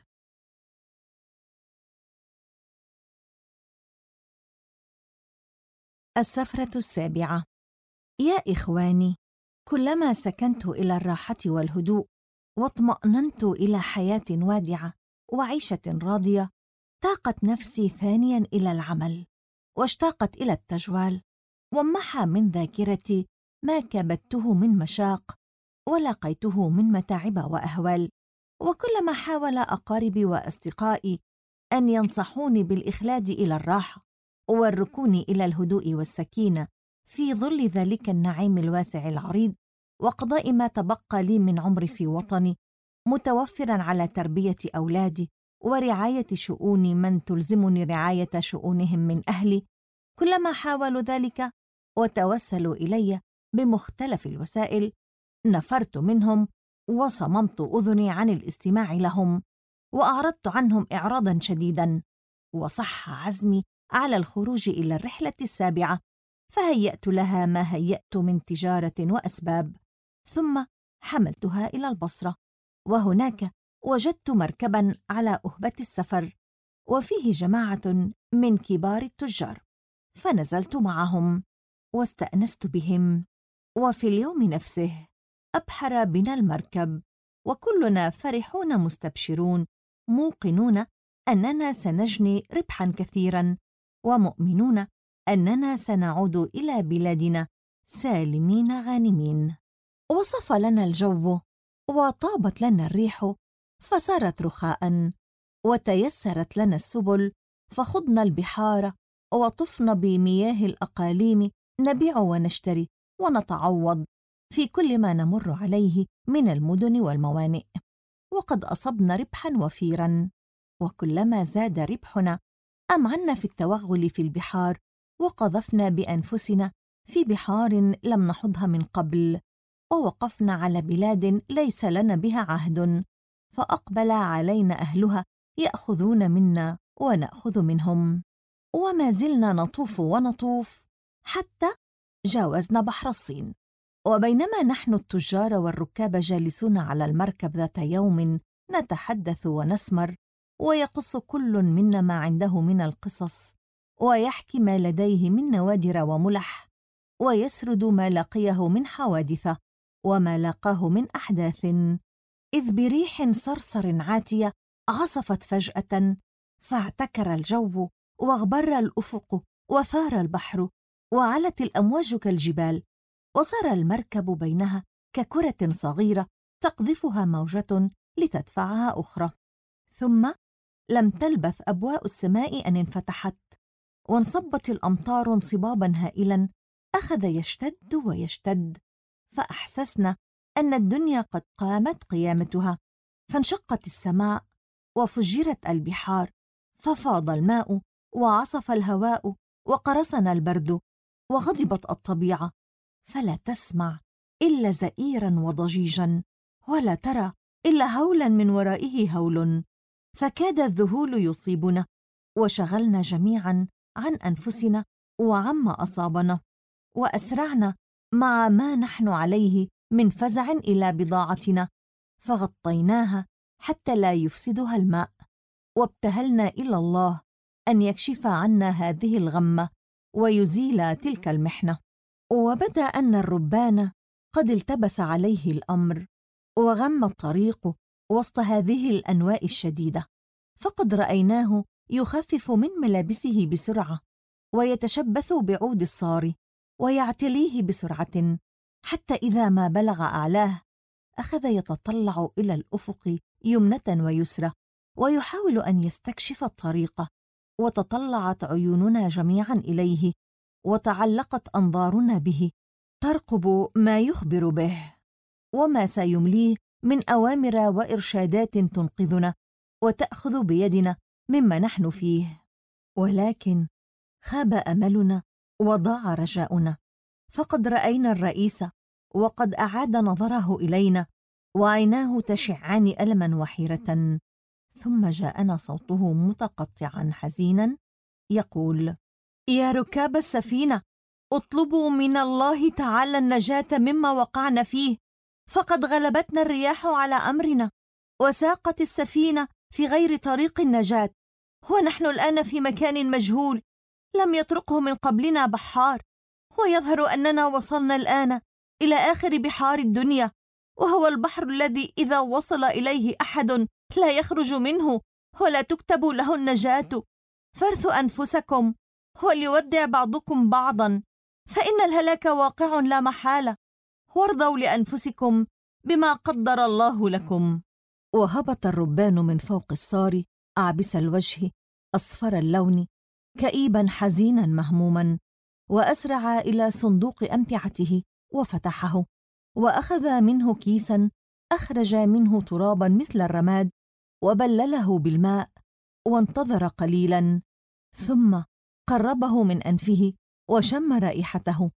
السفرة السابعة. يا إخواني، كلما سكنت إلى الراحة والهدوء واطمأننت إلى حياة وادعة وعيشة راضية، تاقت نفسي ثانياً إلى العمل، واشتاقت إلى التجوال، ومحى من ذاكرتي ما كبدته من مشاق ولقيته من متاعب وأهوال. وكلما حاول أقاربي وأصدقائي أن ينصحوني بالإخلاد إلى الراحة والركون إلى الهدوء والسكينة في ظل ذلك النعيم الواسع العريض، وقضاء ما تبقى لي من عمري في وطني متوفراً على تربية أولادي ورعاية شؤون من تلزمني رعاية شؤونهم من أهلي، كلما حاولوا ذلك وتوسلوا إلي بمختلف الوسائل، نفرت منهم وصممت أذني عن الاستماع لهم، وأعرضت عنهم إعراضاً شديداً. وصح عزمي على الخروج إلى الرحلة السابعة، فهيأت لها ما هيأت من تجارة وأسباب، ثم حملتها إلى البصرة، وهناك وجدت مركباً على أهبة السفر وفيه جماعة من كبار التجار، فنزلت معهم واستأنست بهم. وفي اليوم نفسه أبحر بنا المركب، وكلنا فرحون مستبشرون موقنون أننا سنجني ربحاً كثيراً، ومؤمنون أننا سنعود إلى بلادنا سالمين غانمين. وصف لنا الجو وطابت لنا الريح، فصارت رخاء، وتيسرت لنا السبل، فخضنا البحار وطفنا بمياه الأقاليم، نبيع ونشتري ونتعوض في كل ما نمر عليه من المدن والموانئ، وقد أصبنا ربحا وفيرا. وكلما زاد ربحنا أمعنا في التوغل في البحار، وقذفنا بأنفسنا في بحار لم نحضها من قبل، ووقفنا على بلاد ليس لنا بها عهد، فأقبل علينا أهلها يأخذون منا ونأخذ منهم، وما زلنا نطوف ونطوف حتى جاوزنا بحر الصين. وبينما نحن التجار والركاب جالسون على المركب ذات يوم نتحدث ونسمر، ويقص كل منا ما عنده من القصص، ويحكي ما لديه من نوادر وملح، ويسرد ما لقيه من حوادث وما لاقاه من أحداث، إذ بريح صرصر عاتية عصفت فجأة، فاعتكر الجو واغبر الأفق وثار البحر وعلت الأمواج كالجبال، وصار المركب بينها ككرة صغيرة تقذفها موجة لتدفعها أخرى. ثم لم تلبث أبواء السماء أن انفتحت، وانصبت الأمطار انصبابا هائلا أخذ يشتد ويشتد، فأحسسنا أن الدنيا قد قامت قيامتها، فانشقت السماء وفجرت البحار، ففاض الماء وعصف الهواء وقرصنا البرد، وغضبت الطبيعة، فلا تسمع إلا زئيرا وضجيجا، ولا ترى إلا هولا من ورائه هول، فكاد الذهول يصيبنا، وشغلنا جميعا عن أنفسنا وعما أصابنا، وأسرعنا مع ما نحن عليه من فزع إلى بضاعتنا، فغطيناها حتى لا يفسدها الماء، وابتهلنا إلى الله أن يكشف عنا هذه الغمة ويزيل تلك المحنة. وبدا أن الربان قد التبس عليه الأمر، وغم الطريق وسط هذه الأنواء الشديدة، فقد رأيناه يخفف من ملابسه بسرعة، ويتشبث بعود الصار، ويعتليه بسرعة، حتى إذا ما بلغ أعلاه أخذ يتطلع إلى الأفق يمنة ويسرى، ويحاول أن يستكشف الطريق. وتطلعت عيوننا جميعا إليه، وتعلقت أنظارنا به، ترقب ما يخبر به وما سيمليه من أوامر وإرشادات تنقذنا وتأخذ بيدنا مما نحن فيه. ولكن خاب أملنا وضاع رجاؤنا، فقد رأينا الرئيس وقد أعاد نظره إلينا، وعيناه تشعان ألما وحيرة. ثم جاءنا صوته متقطعا حزينا يقول: يا ركاب السفينة، اطلبوا من الله تعالى النجاة مما وقعنا فيه، فقد غلبتنا الرياح على أمرنا، وساقت السفينة في غير طريق النجاة، ونحن الآن في مكان مجهول لم يطرقه من قبلنا بحار، ويظهر أننا وصلنا الآن إلى آخر بحار الدنيا، وهو البحر الذي إذا وصل إليه أحد لا يخرج منه ولا تكتب له النجاة. فارثوا أنفسكم وليودع بعضكم بعضا، فإن الهلاك واقع لا محالة، وارضوا لأنفسكم بما قدر الله لكم. وهبط الربان من فوق الصار أعبس الوجه أصفر اللون، كئيبا حزينا مهموما، وأسرع إلى صندوق أمتعته وفتحه، وأخذ منه كيسا أخرج منه ترابا مثل الرماد، وبلله بالماء، وانتظر قليلا، ثم قربه من أنفه وشم رائحته،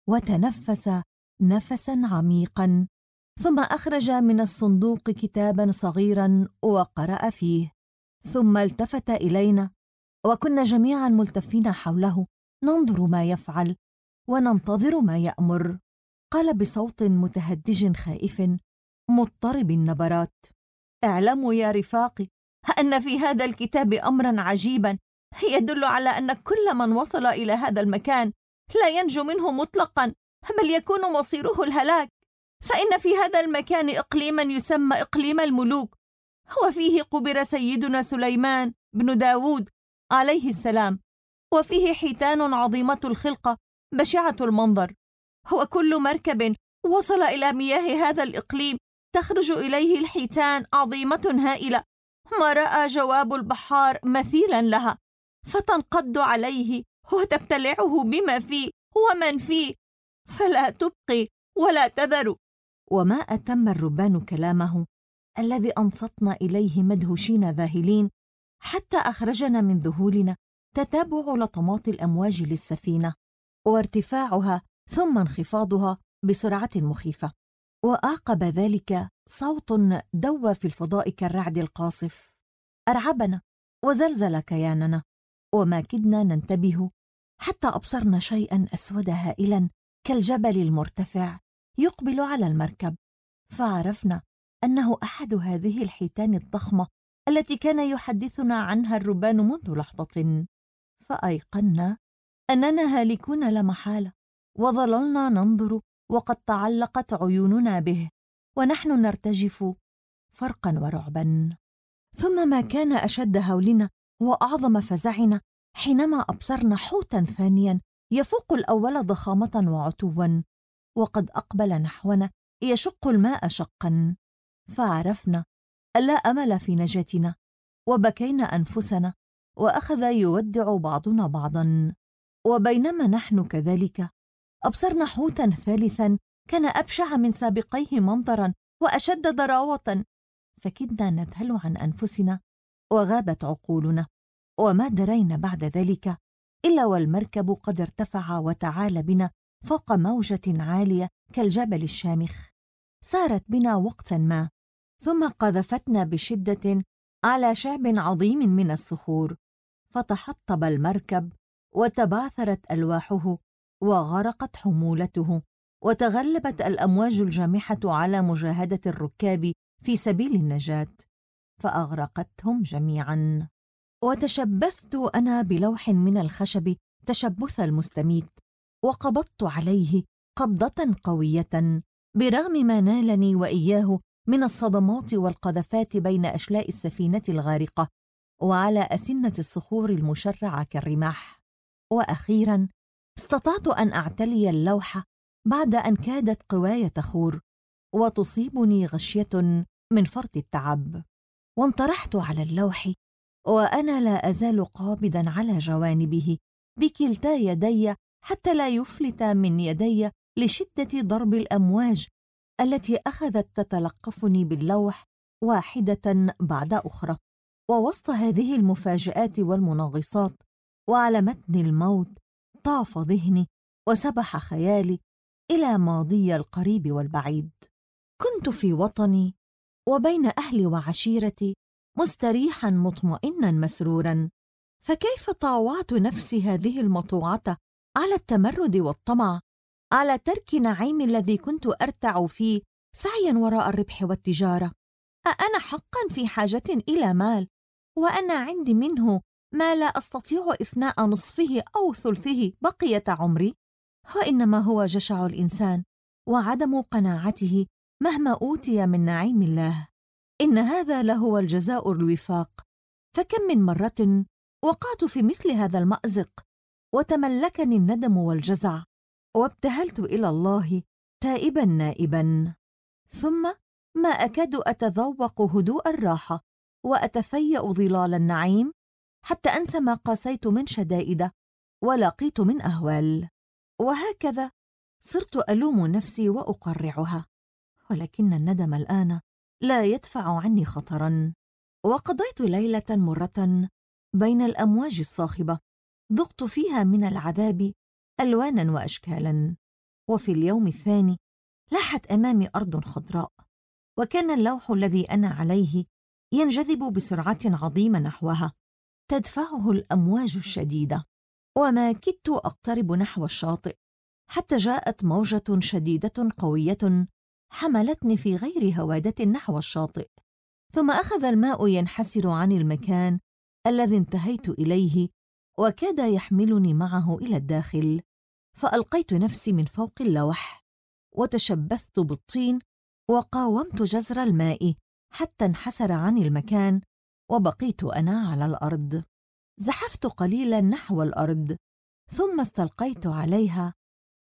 وتنفس نفسا عميقا، ثم أخرج من الصندوق كتابا صغيرا وقرأ فيه، ثم التفت إلينا، وكنا جميعا ملتفين حوله ننظر ما يفعل وننتظر ما يأمر. قال بصوت متهدج خائف مضطرب النبرات: اعلموا يا رفاقي أن في هذا الكتاب أمرا عجيبا يدل على أن كل من وصل إلى هذا المكان لا ينجو منه مطلقا، بل يكون مصيره الهلاك، فإن في هذا المكان إقليما يسمى إقليم الملوك، وفيه قبر سيدنا سليمان بن داود عليه السلام، وفيه حيتان عظيمة الخلقة بشعة المنظر، وكل مركب وصل إلى مياه هذا الإقليم تخرج إليه الحيتان عظيمة هائلة، ما رأى جواب البحار مثيلا لها، فتنقض عليه وتبتلعه بما فيه ومن فيه، فلا تبقي ولا تذر. وما أتم الربان كلامه الذي أنصتنا إليه مدهوشين ذاهلين، حتى أخرجنا من ذهولنا تتابع لطمات الأمواج للسفينة، وارتفاعها ثم انخفاضها بسرعة مخيفة، وأعقب ذلك صوت دوى في الفضاء كالرعد القاصف، أرعبنا وزلزل كياننا، وما كدنا ننتبه حتى أبصرنا شيئاً أسود هائلاً كالجبل المرتفع يقبل على المركب، فعرفنا أنه أحد هذه الحيتان الضخمة التي كان يحدثنا عنها الربان منذ لحظة. فأيقنا أننا هالكون لا محالة، وظللنا ننظر وقد تعلقت عيوننا به ونحن نرتجف فرقا ورعبا. ثم ما كان أشد هولنا وأعظم فزعنا حينما أبصرنا حوتا ثانيا يفوق الأول ضخامة وعتوا، وقد أقبل نحونا يشق الماء شقا، فعرفنا ألا أمل في نجاتنا، وبكينا أنفسنا، وأخذ يودع بعضنا بعضا. وبينما نحن كذلك أبصرنا حوتا ثالثا كان أبشع من سابقيه منظرا وأشد ضراوة، فكدنا نذهل عن أنفسنا وغابت عقولنا، وما درينا بعد ذلك إلا والمركب قد ارتفع وتعالى بنا فوق موجة عالية كالجبل الشامخ، سارت بنا وقتا ما، ثم قذفتنا بشدة على شعب عظيم من الصخور، فتحطب المركب وتبعثرت ألواحه وغرقت حمولته، وتغلبت الأمواج الجامحة على مجاهدة الركاب في سبيل النجاة، فأغرقتهم جميعا. وتشبثت أنا بلوح من الخشب تشبث المستميت، وقبضت عليه قبضة قوية برغم ما نالني وإياه من الصدمات والقذفات بين أشلاء السفينة الغارقة وعلى أسنة الصخور المشرعة كالرماح. وأخيرا استطعت أن أعتلي اللوح بعد أن كادت قواي تخور وتصيبني غشية من فرط التعب، وانطرحت على اللوح وأنا لا أزال قابضا على جوانبه بكلتا يدي حتى لا يفلت من يدي لشدة ضرب الأمواج التي أخذت تتلقفني باللوح واحدة بعد أخرى. ووسط هذه المفاجآت والمنغصات وعلى متن الموت طاف ذهني وسبح خيالي إلى ماضي القريب والبعيد. كنت في وطني وبين أهلي وعشيرتي مستريحا مطمئنا مسرورا، فكيف طاوعت نفسي هذه المطوعة على التمرد والطمع، على ترك نعيم الذي كنت أرتع فيه سعيا وراء الربح والتجارة؟ أأنا حقا في حاجة إلى مال وأنا عندي منه ما لا أستطيع إفناء نصفه أو ثلثه بقية عمري؟ وإنما هو جشع الإنسان وعدم قناعته مهما أوتي من نعيم الله، إن هذا لهو الجزاء الوفاق. فكم من مرة وقعت في مثل هذا المأزق وتملكني الندم والجزع، وابتهلت إلى الله تائبا نائبا، ثم ما أكاد أتذوق هدوء الراحة وأتفيأ ظلال النعيم حتى أنسى ما قاسيت من شدائد ولقيت من أهوال. وهكذا صرت ألوم نفسي وأقرعها، ولكن الندم الآن لا يدفع عني خطرا. وقضيت ليلة مرة بين الأمواج الصاخبة ذقت فيها من العذاب ألوانا وأشكالا. وفي اليوم الثاني لاحت أمامي أرض خضراء، وكان اللوح الذي أنا عليه ينجذب بسرعة عظيمة نحوها تدفعه الأمواج الشديدة، وما كدت أقترب نحو الشاطئ حتى جاءت موجة شديدة قوية حملتني في غير هوادة نحو الشاطئ، ثم أخذ الماء ينحسر عن المكان الذي انتهيت إليه وكاد يحملني معه إلى الداخل، فألقيت نفسي من فوق اللوح وتشبثت بالطين وقاومت جزر الماء حتى انحسر عن المكان وبقيت أنا على الأرض. زحفت قليلا نحو الأرض ثم استلقيت عليها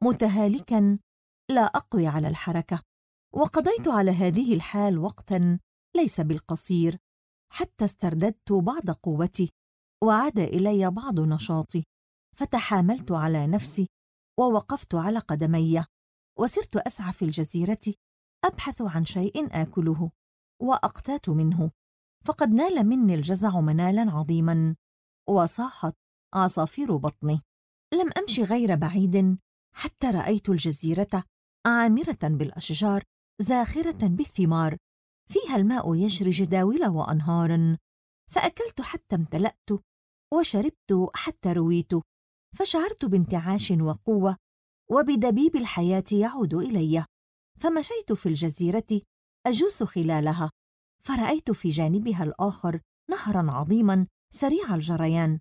متهالكا لا أقوي على الحركة، وقضيت على هذه الحال وقتا ليس بالقصير حتى استرددت بعض قوتي وعاد إلي بعض نشاطي، فتحاملت على نفسي ووقفت على قدمي وسرت أسعى في الجزيرة أبحث عن شيء آكله وأقتات منه، فقد نال مني الجزع منالا عظيما وصاحت عصافير بطني. لم أمشي غير بعيد حتى رأيت الجزيرة عامرة بالأشجار زاخرة بالثمار، فيها الماء يجري جداول وأنهار، فأكلت حتى امتلأت، وشربت حتى رويت، فشعرت بانتعاش وقوة وبدبيب الحياة يعود إلي. فمشيت في الجزيرة أجوس خلالها، فرأيت في جانبها الآخر نهراً عظيماً سريع الجريان،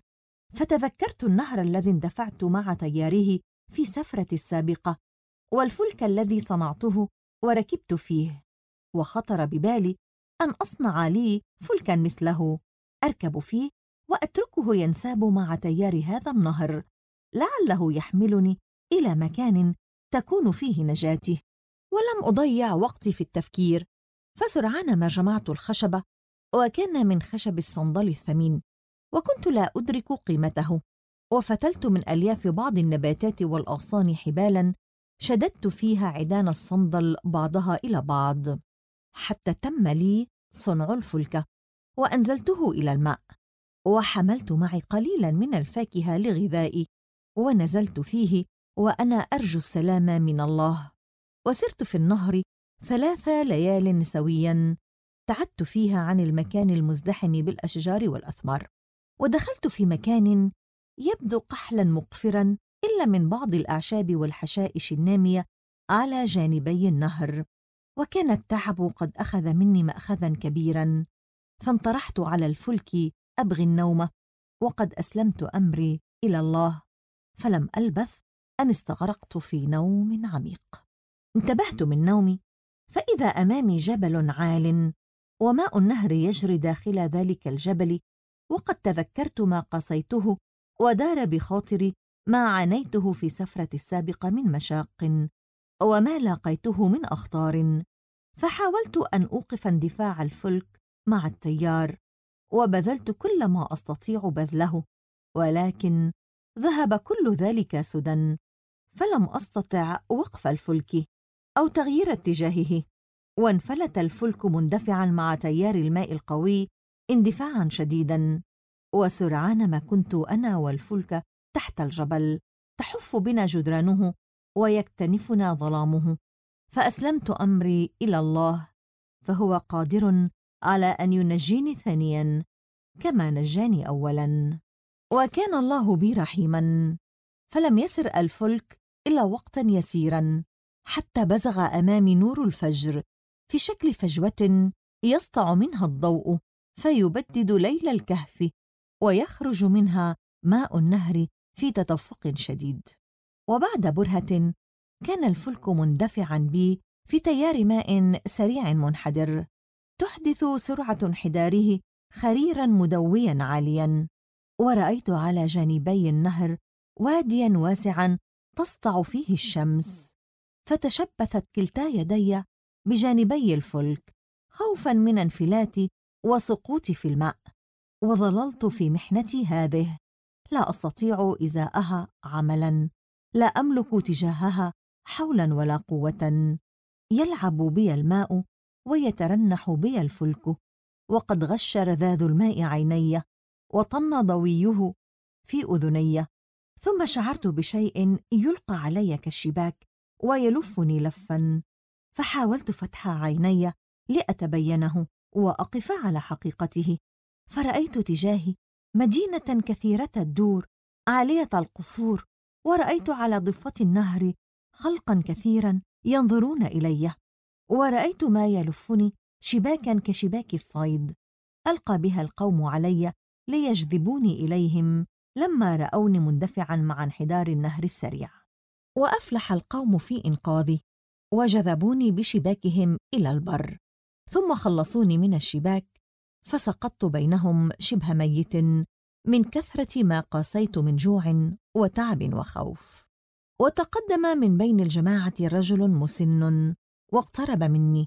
فتذكرت النهر الذي اندفعت مع تياره في سفرتي السابقة، والفلك الذي صنعته وركبت فيه، وخطر ببالي أن أصنع لي فلكاً مثله أركب فيه وأتركه ينساب مع تيار هذا النهر، لعله يحملني إلى مكان تكون فيه نجاتي. ولم أضيع وقتي في التفكير، فسرعان ما جمعت الخشب، وكان من خشب الصندل الثمين، وكنت لا أدرك قيمته، وفتلت من ألياف بعض النباتات والأغصان حبالاً شددت فيها عيدان الصندل بعضها إلى بعض، حتى تم لي صنع الفلك، وأنزلته إلى الماء، وحملت معي قليلاً من الفاكهة لغذائي، ونزلت فيه وأنا أرجو السلام من الله. وسرت في النهر 3 ليال سوياً، ابتعدت فيها عن المكان المزدحم بالأشجار والأثمار، ودخلت في مكان يبدو قحلاً مقفراً إلا من بعض الأعشاب والحشائش النامية على جانبي النهر، وكان التعب قد أخذ مني مأخذاً كبيراً، فانطرحت على الفلك أبغي النوم، وقد أسلمت أمري إلى الله، فلم ألبث أن استغرقت في نوم عميق. انتبهت من نومي فإذا أمامي جبل عال، وماء النهر يجري داخل ذلك الجبل، وقد تذكرت ما قصيته، ودار بخاطري ما عانيته في سفرتي السابقة من مشاق، وما لاقيته من أخطار، فحاولت أن أوقف اندفاع الفلك مع التيار، وبذلت كل ما أستطيع بذله، ولكن ذهب كل ذلك سدى، فلم أستطع وقف الفلك أو تغيير اتجاهه، وانفلت الفلك مندفعاً مع تيار الماء القوي اندفاعاً شديداً، وسرعان ما كنت أنا والفلك تحت الجبل، تحف بنا جدرانه ويكتنفنا ظلامه، فأسلمت أمري إلى الله، فهو قادر على أن ينجيني ثانياً كما نجاني أولاً. وكان الله بي رحيماً، فلم يسر الفلك إلا وقتاً يسيراً حتى بزغ أمامي نور الفجر في شكل فجوة يسطع منها الضوء فيبدد ليل الكهف، ويخرج منها ماء النهر في تدفق شديد. وبعد برهة كان الفلك مندفعاً بي في تيار ماء سريع منحدر، تحدث سرعة انحداره خريراً مدوياً عالياً، ورأيت على جانبي النهر وادياً واسعاً تسطع فيه الشمس، فتشبثت كلتا يدي بجانبي الفلك خوفاً من انفلاتي وسقوطي في الماء، وظللت في محنتي هذه لا أستطيع إزاءها عملاً، لا أملك تجاهها حولاً ولا قوة، يلعب بي الماء ويترنح بي الفلك، وقد غش رذاذ الماء عيني وطن ضويه في أذني، ثم شعرت بشيء يلقى علي كالشباك ويلفني لفاً، فحاولت فتح عيني لأتبينه وأقف على حقيقته، فرأيت تجاهي مدينة كثيرة الدور عالية القصور، ورأيت على ضفة النهر خلقاً كثيراً ينظرون إلي، ورأيت ما يلفني شباكاً كشباك الصيد ألقى بها القوم علي ليجذبوني إليهم لما رأوني مندفعاً مع انحدار النهر السريع. وأفلح القوم في إنقاذي، وجذبوني بشباكهم إلى البر، ثم خلصوني من الشباك، فسقطت بينهم شبه ميت من كثرة ما قاسيت من جوع وتعب وخوف. وتقدم من بين الجماعة رجل مسن واقترب مني،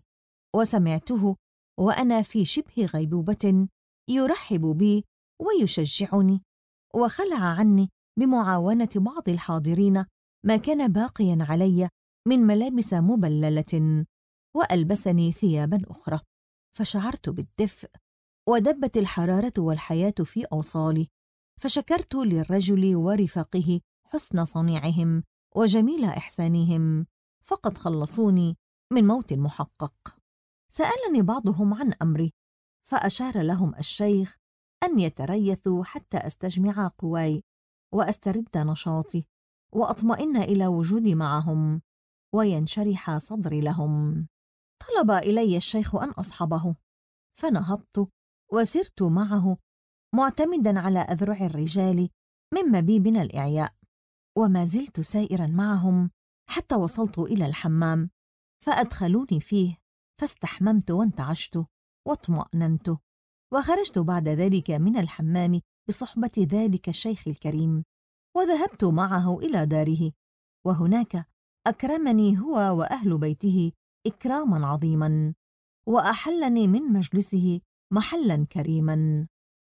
وسمعته وأنا في شبه غيبوبة يرحب بي ويشجعني، وخلع عني بمعاونة بعض الحاضرين ما كان باقيا علي من ملابس مبللة، وألبسني ثيابا أخرى، فشعرت بالدفء، ودبت الحرارة والحياة في أوصالي، فشكرت للرجل ورفاقه حسن صنيعهم وجميل إحسانهم، فقد خلصوني من موت محقق. سألني بعضهم عن أمري، فأشار لهم الشيخ أن يتريثوا حتى أستجمع قواي وأسترد نشاطي وأطمئن إلى وجودي معهم وينشرح صدري لهم. طلب إلي الشيخ أن أصحبه، فنهضت وسرت معه معتمدا على أذرع الرجال مما بي من الإعياء، وما زلت سائرا معهم حتى وصلت إلى الحمام، فأدخلوني فيه فاستحممت وانتعشت واطمأننت، وخرجت بعد ذلك من الحمام بصحبة ذلك الشيخ الكريم، وذهبت معه إلى داره، وهناك أكرمني هو وأهل بيته إكراما عظيما، وأحلني من مجلسه محلا كريما،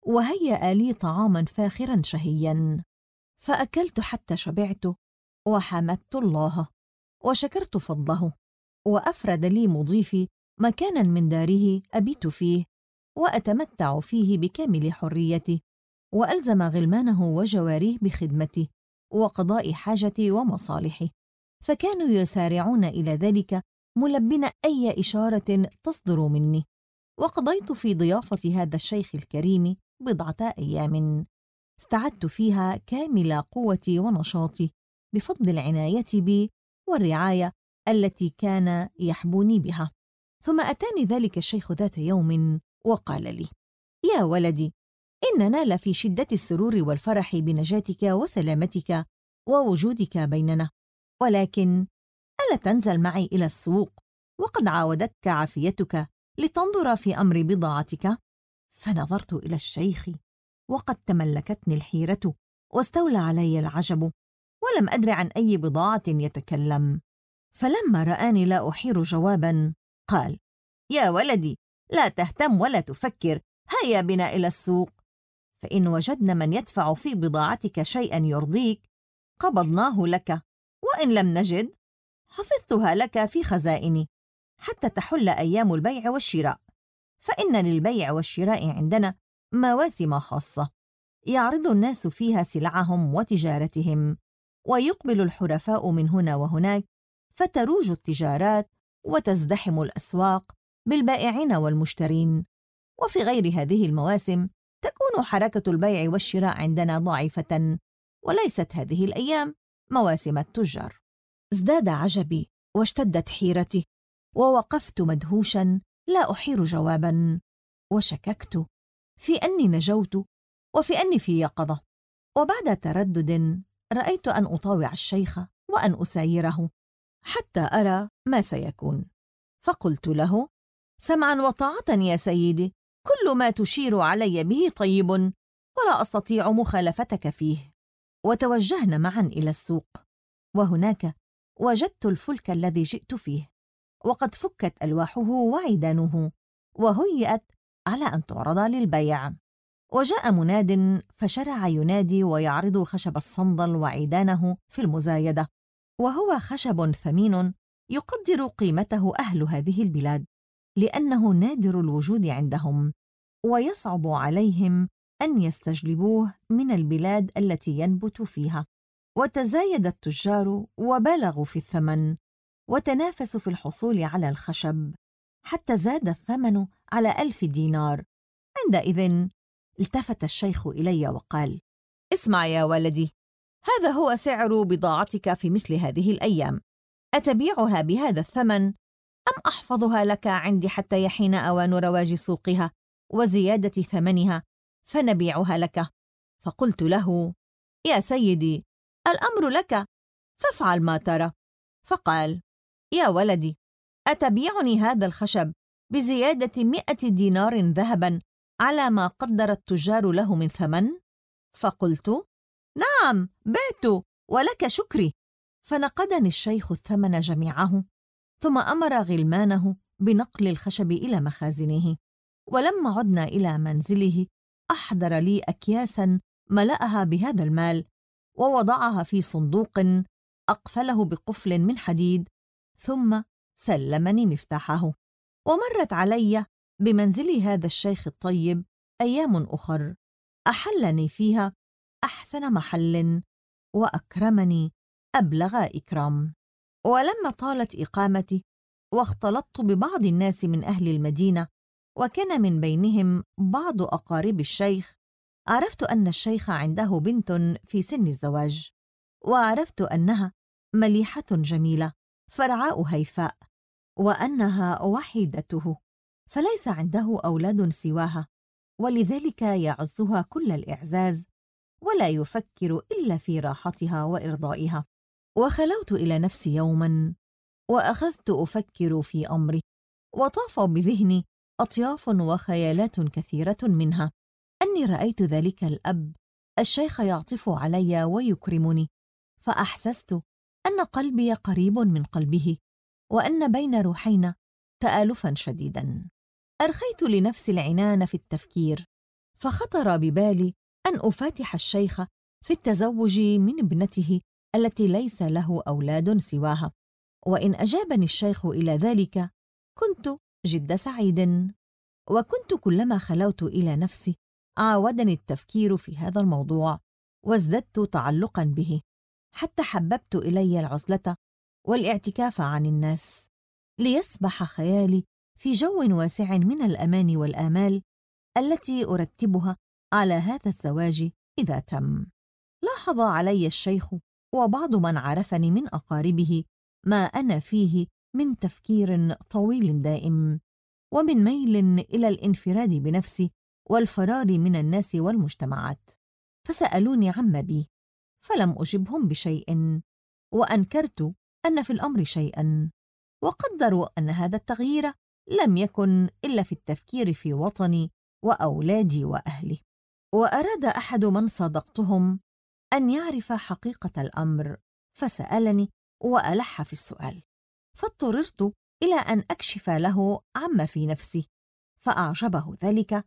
وهيأ لي طعاما فاخرا شهيا، فأكلت حتى شبعت، وحمدت الله وشكرت فضله، وأفرد لي مضيفي مكانا من داره أبيت فيه وأتمتع فيه بكامل حريتي، وألزم غلمانه وجواريه بخدمتي وقضاء حاجتي ومصالحي، فكانوا يسارعون إلى ذلك ملبين أي إشارة تصدر مني. وقضيت في ضيافة هذا الشيخ الكريم بضعة أيام استعدت فيها كامل قوتي ونشاطي بفضل العناية بي والرعاية التي كان يحبوني بها. ثم أتاني ذلك الشيخ ذات يوم وقال لي: يا ولدي، إننا لفي شدة السرور والفرح بنجاتك وسلامتك ووجودك بيننا، ولكن ألا تنزل معي إلى السوق وقد عاودتك عافيتك لتنظر في أمر بضاعتك؟ فنظرت إلى الشيخ وقد تملكتني الحيرة واستولى علي العجب، ولم أدر عن أي بضاعة يتكلم. فلما رآني لا أحير جوابا قال: يا ولدي، لا تهتم ولا تفكر، هيا بنا إلى السوق، فإن وجدنا من يدفع في بضاعتك شيئا يرضيك قبضناه لك، وإن لم نجد حفظتها لك في خزائني حتى تحل أيام البيع والشراء، فإن للبيع والشراء عندنا مواسم خاصة يعرض الناس فيها سلعهم وتجارتهم، ويقبل الحرفاء من هنا وهناك، فتروج التجارات وتزدحم الأسواق بالبائعين والمشترين. وفي غير هذه المواسم تكون حركة البيع والشراء عندنا ضعيفة، وليست هذه الأيام مواسم التجار. ازداد عجبي واشتدت حيرتي، ووقفت مدهوشا لا أحير جوابا، وشككت في أني نجوت وفي أني في يقظة. وبعد تردد رأيت أن أطاوع الشيخ وأن أسايره حتى أرى ما سيكون، فقلت له: سمعا وطاعة يا سيدي، كل ما تشير علي به طيب ولا أستطيع مخالفتك فيه. وتوجهنا معا إلى السوق، وهناك وجدت الفلك الذي جئت فيه، وقد فكت ألواحه وعيدانه وهيئت على أن تعرض للبيع. وجاء مناد فشرع ينادي ويعرض خشب الصندل وعيدانه في المزايدة، وهو خشب ثمين يقدر قيمته أهل هذه البلاد، لأنه نادر الوجود عندهم، ويصعب عليهم أن يستجلبوه من البلاد التي ينبت فيها. وتزايد التجار وبالغوا في الثمن، وتنافسوا في الحصول على الخشب، حتى زاد الثمن على 1000 دينار. عندئذ التفت الشيخ إلي وقال: اسمع يا ولدي، هذا هو سعر بضاعتك في مثل هذه الأيام، أتبيعها بهذا الثمن أم أحفظها لك عندي حتى يحين أوان رواج سوقها وزيادة ثمنها فنبيعها لك؟ فقلت له: يا سيدي، الأمر لك، فافعل ما ترى. فقال: يا ولدي، أتبيعني هذا الخشب بزيادة 100 دينار ذهبا على ما قدر التجار له من ثمن؟ فقلت: نعم، بعت ولك شكري. فنقدني الشيخ الثمن جميعه، ثم أمر غلمانه بنقل الخشب إلى مخازنه. ولما عدنا إلى منزله أحضر لي أكياسا ملأها بهذا المال، ووضعها في صندوق أقفله بقفل من حديد، ثم سلمني مفتاحه. ومرت علي بمنزل هذا الشيخ الطيب أيام أخر أحلني فيها أحسن محل، وأكرمني أبلغ إكرام. ولما طالت إقامتي واختلطت ببعض الناس من أهل المدينة، وكان من بينهم بعض أقارب الشيخ، عرفت أن الشيخ عنده بنت في سن الزواج، وعرفت أنها مليحة جميلة فرعاء هيفاء، وأنها وحيدته، فليس عنده أولاد سواها، ولذلك يعزها كل الإعزاز، ولا يفكر إلا في راحتها وإرضائها. وخلوت إلى نفسي يوماً، وأخذت أفكر في أمري، وطاف بذهني أطياف وخيالات كثيرة، منها أني رأيت ذلك الأب الشيخ يعطف علي ويكرمني، فأحسست أن قلبي قريب من قلبه، وأن بين روحينا تآلفاً شديداً. أرخيت لنفسي العنان في التفكير، فخطر ببالي أن أفاتح الشيخ في التزوج من ابنته التي ليس له أولاد سواها، وإن أجابني الشيخ إلى ذلك كنت جد سعيد. وكنت كلما خلوت إلى نفسي عاودني التفكير في هذا الموضوع، وازددت تعلقا به، حتى حببت إلي العزلة والاعتكاف عن الناس، ليسبح خيالي في جو واسع من الأمان والآمال التي أرتبها على هذا الزواج إذا تم. لاحظ علي الشيخ وبعض من عرفني من أقاربه ما أنا فيه من تفكير طويل دائم، ومن ميل إلى الانفراد بنفسي والفرار من الناس والمجتمعات، فسألوني عما بي، فلم أجبهم بشيء، وأنكرت أن في الأمر شيئا، وقدروا أن هذا التغيير لم يكن إلا في التفكير في وطني وأولادي وأهلي. وأراد أحد من صادقتهم أن يعرف حقيقة الأمر، فسألني وألح في السؤال، فاضطررت إلى أن أكشف له عما في نفسي، فأعجبه ذلك،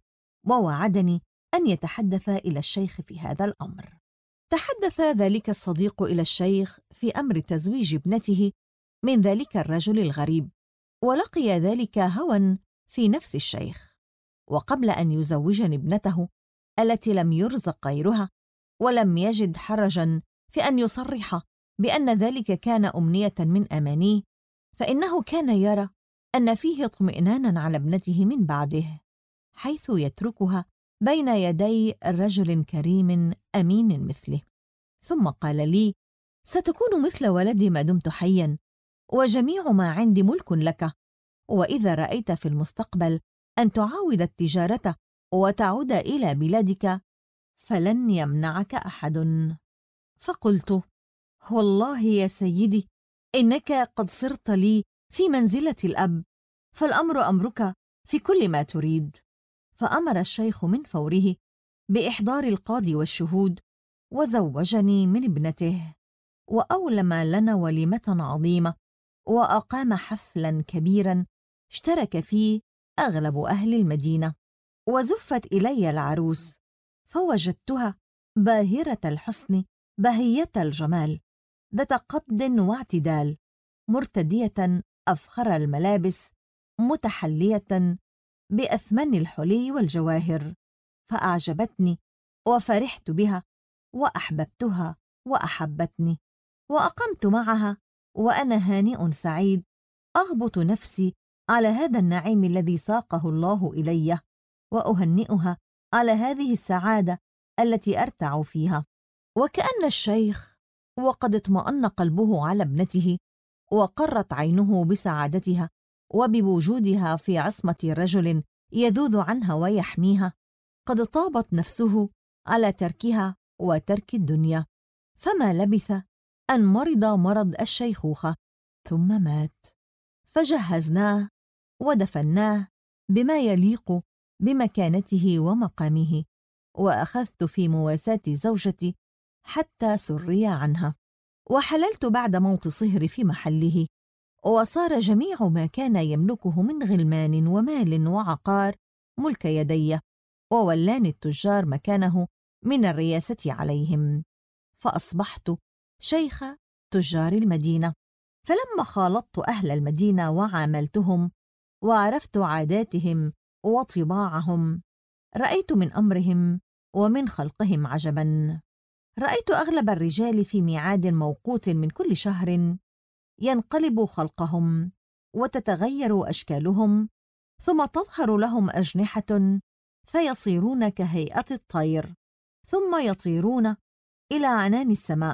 ووعدني أن يتحدث إلى الشيخ في هذا الأمر. تحدث ذلك الصديق إلى الشيخ في أمر تزويج ابنته من ذلك الرجل الغريب، ولقي ذلك هوى في نفس الشيخ، وقبل أن يزوجني ابنته التي لم يرزق غيرها، ولم يجد حرجاً في أن يصرح بأن ذلك كان أمنية من أمانيه، فإنه كان يرى أن فيه اطمئناناً على ابنته من بعده، حيث يتركها بين يدي رجل كريم أمين مثله. ثم قال لي: ستكون مثل ولدي ما دمت حياً، وجميع ما عندي ملك لك، وإذا رأيت في المستقبل أن تعاود التجارة وتعود إلى بلادك فلن يمنعك أحد. فقلت: والله يا سيدي، إنك قد صرت لي في منزلة الأب، فالأمر أمرك في كل ما تريد. فأمر الشيخ من فوره بإحضار القاضي والشهود، وزوجني من ابنته، وأولم لنا وليمة عظيمة، وأقام حفلاً كبيراً اشترك فيه أغلب أهل المدينة. وزفت إلي العروس، فوجدتها باهرة الحسن بهية الجمال، ذات قد واعتدال، مرتدية أفخر الملابس، متحلية بأثمن الحلي والجواهر، فأعجبتني وفرحت بها، وأحببتها وأحبتني، وأقمت معها وأنا هانئ سعيد، أغبط نفسي على هذا النعيم الذي ساقه الله إلي، وأهنئها على هذه السعادة التي أرتع فيها. وكأن الشيخ وقد اطمأن قلبه على ابنته، وقرت عينه بسعادتها وبوجودها في عصمة رجل يذوذ عنها ويحميها، قد طابت نفسه على تركها وترك الدنيا، فما لبث أن مرض مرض الشيخوخة ثم مات، فجهزناه ودفناه بما يليق بمكانته ومقامه، وأخذت في مواساة زوجتي حتى سري عنها، وحللت بعد موت صهر في محله، وصار جميع ما كان يملكه من غلمان ومال وعقار ملك يدي، وولاني التجار مكانه من الرياسة عليهم، فأصبحت شيخ تجار المدينة. فلما خالطت أهل المدينة وعاملتهم وعرفت عاداتهم وطباعهم، رأيت من أمرهم ومن خلقهم عجباً. رأيت أغلب الرجال في ميعاد موقوت من كل شهر ينقلب خلقهم وتتغير أشكالهم، ثم تظهر لهم أجنحة فيصيرون كهيئة الطير، ثم يطيرون إلى عنان السماء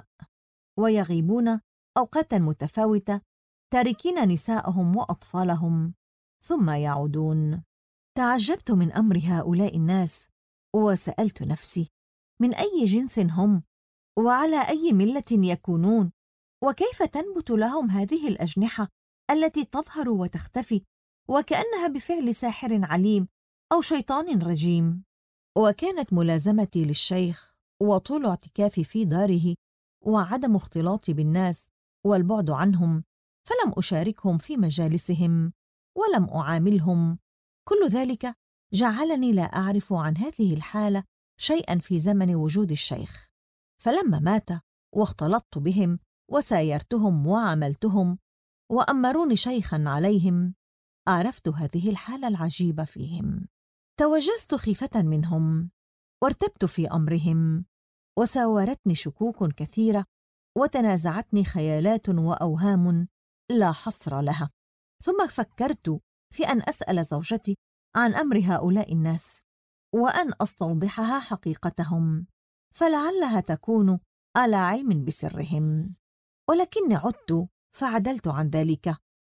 ويغيبون أوقاتا متفاوتة تاركين نساءهم وأطفالهم ثم يعودون. تعجبت من أمر هؤلاء الناس وسألت نفسي: من أي جنس هم؟ وعلى أي ملة يكونون؟ وكيف تنبت لهم هذه الأجنحة التي تظهر وتختفي وكأنها بفعل ساحر عليم أو شيطان رجيم؟ وكانت ملازمتي للشيخ وطول اعتكافي في داره وعدم اختلاطي بالناس والبعد عنهم، فلم أشاركهم في مجالسهم ولم أعاملهم، كل ذلك جعلني لا أعرف عن هذه الحالة شيئا في زمن وجود الشيخ. فلما مات واختلطت بهم وسايرتهم وعاملتهم وأمروني شيخا عليهم، عرفت هذه الحالة العجيبة فيهم. توجست خيفة منهم وارتبت في أمرهم، وساورتني شكوك كثيرة وتنازعتني خيالات وأوهام لا حصر لها. ثم فكرت في أن أسأل زوجتي عن أمر هؤلاء الناس وأن أستوضحها حقيقتهم، فلعلها تكون على علم بسرهم. ولكني عدت فعدلت عن ذلك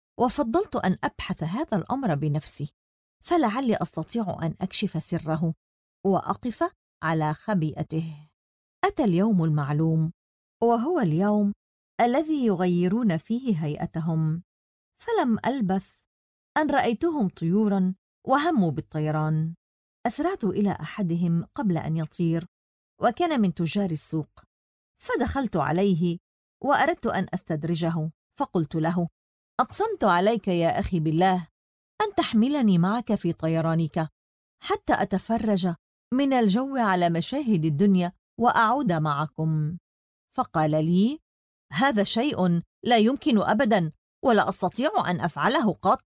وفضلت أن أبحث هذا الأمر بنفسي، فلعلي أستطيع أن أكشف سره وأقف على خبيئته. أتى اليوم المعلوم، وهو اليوم الذي يغيرون فيه هيئتهم، فلم ألبث أن رأيتهم طيوراً وهموا بالطيران. أسرعت إلى أحدهم قبل أن يطير، وكان من تجار السوق، فدخلت عليه وأردت أن أستدرجه، فقلت له: أقسمت عليك يا أخي بالله أن تحملني معك في طيرانك حتى أتفرج من الجو على مشاهد الدنيا وأعود معكم. فقال لي: هذا شيء لا يمكن أبداً، ولا أستطيع أن أفعله قط.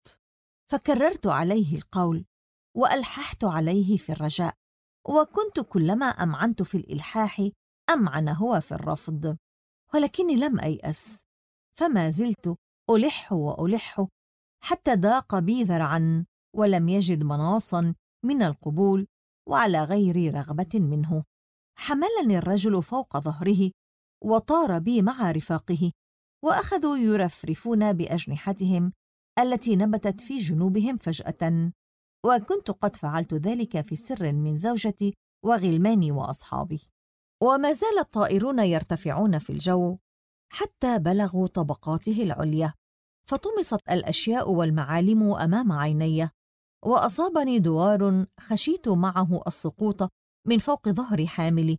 فكررت عليه القول وألححت عليه في الرجاء، وكنت كلما أمعنت في الإلحاح أمعن هو في الرفض، ولكني لم أيأس، فما زلت ألح وألح حتى ضاق بي ذرعاً ولم يجد مناصاً من القبول وعلى غير رغبة منه. حملني الرجل فوق ظهره وطار بي مع رفاقه، وأخذوا يرفرفون بأجنحتهم التي نبتت في جنوبهم فجأة، وكنت قد فعلت ذلك في سر من زوجتي وغلماني وأصحابي. وما زال الطائرون يرتفعون في الجو حتى بلغوا طبقاته العليا، فطمست الأشياء والمعالم أمام عيني، وأصابني دوار خشيت معه السقوط من فوق ظهر حاملي،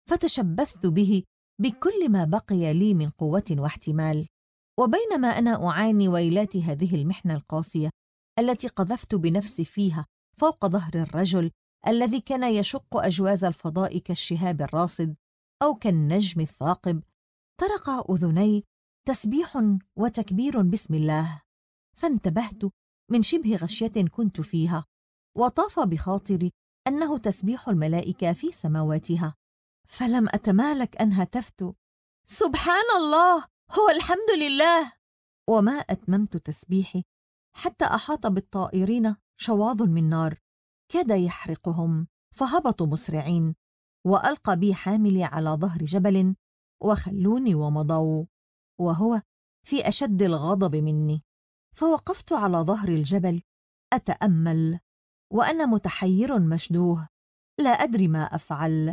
فتشبثت به بكل ما بقي لي من قوة واحتمال. وبينما أنا أعاني ويلات هذه المحنة القاسية التي قذفت بنفسي فيها فوق ظهر الرجل الذي كان يشق أجواز الفضاء كالشهاب الراصد أو كالنجم الثاقب، طرق أذني تسبيح وتكبير بسم الله، فانتبهت من شبه غشية كنت فيها، وطاف بخاطري أنه تسبيح الملائكة في سماواتها، فلم أتمالك أن هتفت: سبحان الله، هو الحمد لله. وما أتممت تسبيحي حتى أحاط بالطائرين شواظ من نار كاد يحرقهم، فهبطوا مسرعين، وألقى بي حاملي على ظهر جبل وخلوني ومضوا، وهو في أشد الغضب مني. فوقفت على ظهر الجبل أتأمل وأنا متحير مشدوه لا أدري ما أفعل.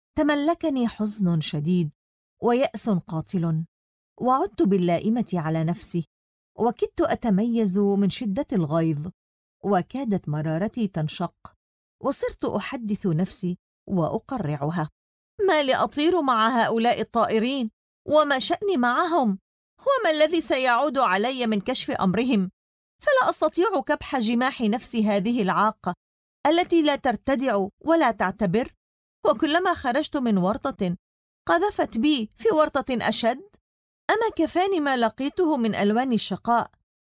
تملكني حزن شديد ويأس قاتل، وعدت باللائمة على نفسي، وكدت أتميز من شدة الغيظ، وكادت مرارتي تنشق، وصرت أحدث نفسي وأقرعها: ما لي أطير مع هؤلاء الطائرين؟ وما شأني معهم؟ وما الذي سيعود علي من كشف أمرهم؟ فلا أستطيع كبح جماح نفسي هذه العاقة التي لا ترتدع ولا تعتبر، وكلما خرجت من ورطة قذفت بي في ورطة أشد. أما كفاني ما لقيته من ألوان الشقاء،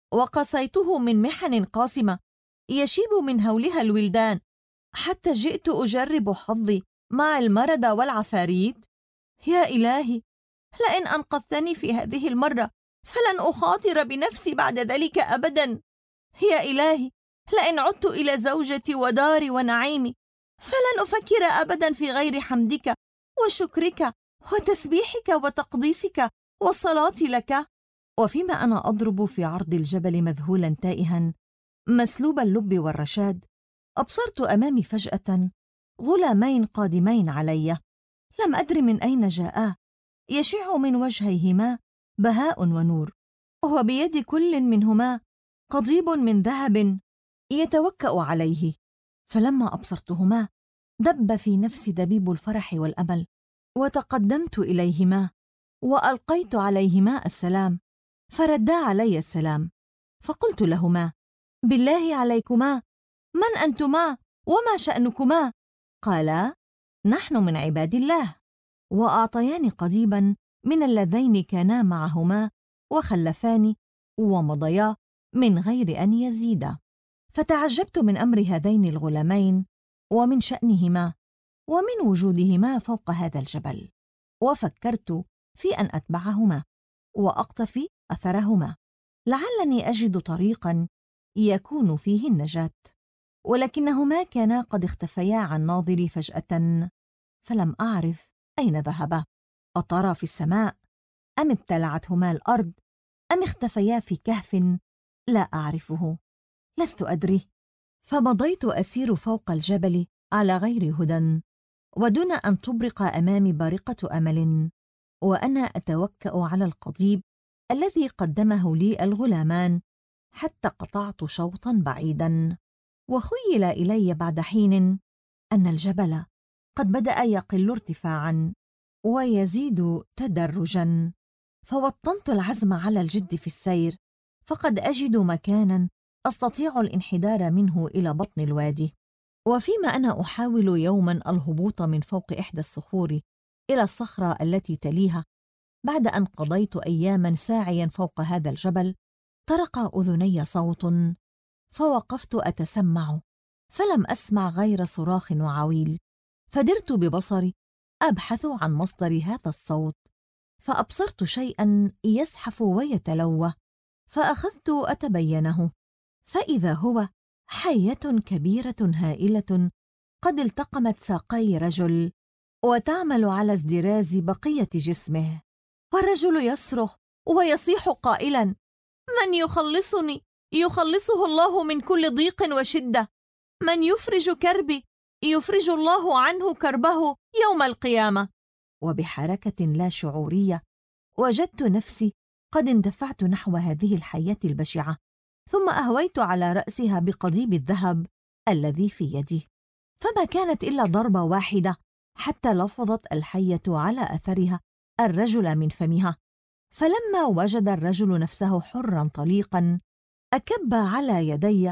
وقصيته من محن قاسمة يشيب من هولها الولدان، حتى جئت أجرب حظي مع المرضى والعفاريت، يا إلهي، لئن أنقذتني في هذه المرة فلن أخاطر بنفسي بعد ذلك أبدا. يا إلهي، لئن عدت إلى زوجتي وداري ونعيمي فلن أفكر أبدا في غير حمدك وشكرك وتسبيحك وتقديسك والصلاة لك. وفيما أنا أضرب في عرض الجبل مذهولا تائها مسلوب اللب والرشاد، أبصرت أمامي فجأة غلامين قادمين علي، لم أدر من أين جاءا، يشع من وجهيهما بهاء ونور، وبيد كل منهما قضيب من ذهب يتوكأ عليه. فلما أبصرتهما دب في نفسي دبيب الفرح والأمل، وتقدمت إليهما وألقيت عليهما السلام، فردا علي السلام. فقلت لهما: بالله عليكما، من أنتما وما شأنكما؟ قالا: نحن من عباد الله. وأعطياني قضيبا من اللذين كانا معهما وخلفاني ومضيا من غير أن يزيدا. فتعجبت من أمر هذين الغلامين ومن شأنهما ومن وجودهما فوق هذا الجبل، وفكرت في أن أتبعهما وأقتفي أثرهما لعلني أجد طريقا يكون فيه النجاة، ولكنهما كانا قد اختفيا عن ناظري فجأة، فلم أعرف أين ذهبا، أطارا في السماء أم ابتلعتهما الأرض أم اختفيا في كهف لا أعرفه، لست أدري. فمضيت أسير فوق الجبل على غير هدى، ودون أن تبرق أمامي بارقة أمل، وأنا أتوكأ على القضيب الذي قدمه لي الغلامان حتى قطعت شوطا بعيدا. وخيل إلي بعد حين أن الجبل قد بدأ يقل ارتفاعا ويزيد تدرجا، فوطنت العزم على الجد في السير، فقد أجد مكانا أستطيع الانحدار منه إلى بطن الوادي. وفيما أنا أحاول يوما الهبوط من فوق إحدى الصخور إلى الصخرة التي تليها، بعد أن قضيت أياما ساعيا فوق هذا الجبل، طرق أذني صوت، فوقفت أتسمع، فلم أسمع غير صراخ وعويل، فدرت ببصري أبحث عن مصدر هذا الصوت، فأبصرت شيئا يزحف ويتلوى، فأخذت أتبينه، فإذا هو حية كبيرة هائلة قد التقمت ساقي رجل وتعمل على ازدراز بقية جسمه، والرجل يصرخ ويصيح قائلا: من يخلصني؟ يخلصه الله من كل ضيق وشدة. من يفرج كربي؟ يفرج الله عنه كربه يوم القيامة. وبحركة لا شعورية وجدت نفسي قد اندفعت نحو هذه الحياة البشعة، ثم أهويت على رأسها بقضيب الذهب الذي في يدي، فما كانت إلا ضربة واحدة حتى لفظت الحية على أثرها الرجل من فمها. فلما وجد الرجل نفسه حرا طليقا أكب على يدي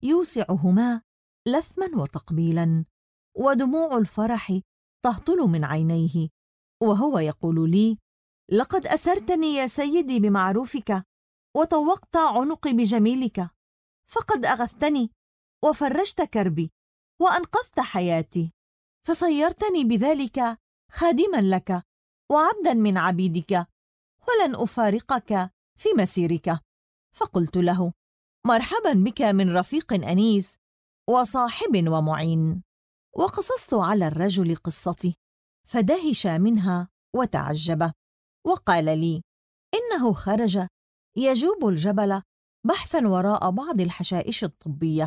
يوسعهما لثما وتقبيلا، ودموع الفرح تهطل من عينيه، وهو يقول لي: لقد أسرتني يا سيدي بمعروفك، وطوقت عنقي بجميلك، فقد أغثتني وفرجت كربي وأنقذت حياتي، فصيرتني بذلك خادما لك وعبدا من عبيدك، ولن أفارقك في مسيرك. فقلت له: مرحبا بك من رفيق أنيس وصاحب ومعين. وقصصت على الرجل قصتي، فدهش منها وتعجب، وقال لي إنه خرج يجوب الجبل بحثا وراء بعض الحشائش الطبية،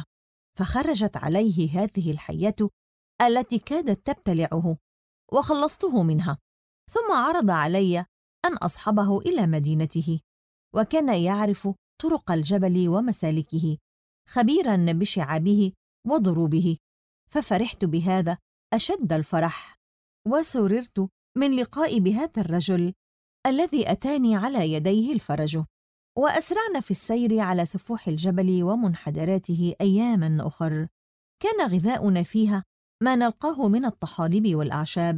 فخرجت عليه هذه الحية التي كادت تبتلعه، وخلصته منها، ثم عرض علي أن أصحبه إلى مدينته، وكان يعرف طرق الجبل ومسالكه، خبيرا بشعابه وضروبه، ففرحت بهذا أشد الفرح، وسررت من لقائي بهذا الرجل الذي أتاني على يديه الفرج. وأسرعنا في السير على سفوح الجبل ومنحدراته أياماً أخر، كان غذاؤنا فيها ما نلقاه من الطحالب والأعشاب،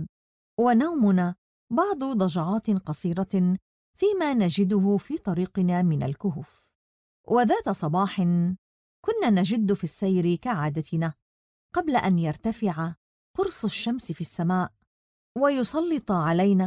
ونومنا بعض ضجعات قصيرة فيما نجده في طريقنا من الكهوف. وذات صباح كنا نجد في السير كعادتنا قبل أن يرتفع قرص الشمس في السماء ويسلط علينا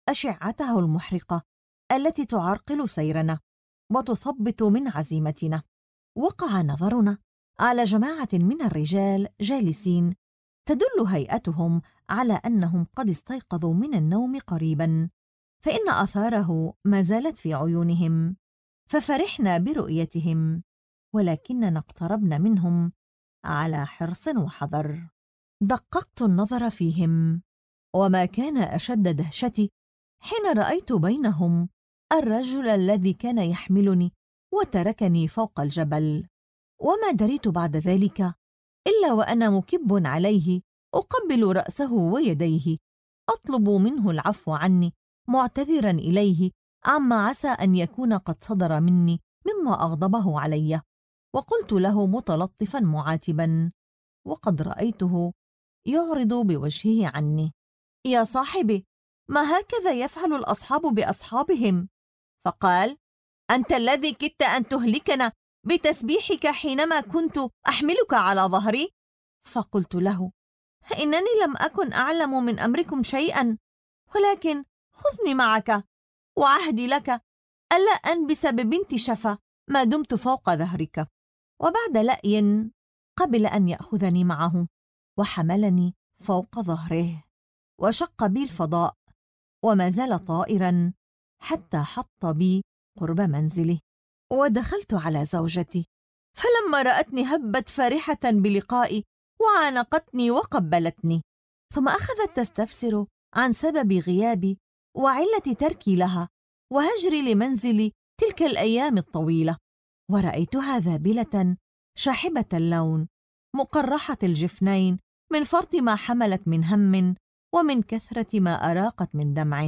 أشعته المحرقة التي تعرقل سيرنا وتثبط من عزيمتنا. وقع نظرنا على جماعة من الرجال جالسين، تدل هيئتهم على أنهم قد استيقظوا من النوم قريباً، فإن آثاره ما زالت في عيونهم، ففرحنا برؤيتهم، ولكننا اقتربنا منهم على حرص وحذر. دققت النظر فيهم، وما كان أشد دهشتي حين رأيت بينهم الرجل الذي كان يحملني وتركني فوق الجبل. وما دريت بعد ذلك إلا وأنا مكب عليه أقبل رأسه ويديه، أطلب منه العفو عني، معتذرا إليه عما عسى أن يكون قد صدر مني مما أغضبه علي. وقلت له متلطفا معاتبا، وقد رأيته يعرض بوجهه عني: يا صاحبي، ما هكذا يفعل الأصحاب بأصحابهم؟ فقال: أنت الذي كدت أن تهلكنا بتسبيحك حينما كنت أحملك على ظهري. فقلت له: إنني لم أكن أعلم من أمركم شيئا، ولكن خذني معك، وعهدي لك ألا أنبس ببنت شفا ما دمت فوق ظهرك. وبعد لأي قبل أن يأخذني معه، وحملني فوق ظهره، وشق بي الفضاء، وما زال طائرا حتى حط بي قرب منزله. ودخلت على زوجتي، فلما رأتني هبت فرحة بلقائي، وعانقتني وقبلتني، ثم أخذت تستفسر عن سبب غيابي وعلة تركي لها وهجري لمنزلي تلك الأيام الطويلة. ورأيتها ذابلة شاحبة اللون، مقرحة الجفنين من فرط ما حملت من هم ومن كثرة ما أراقت من دمع.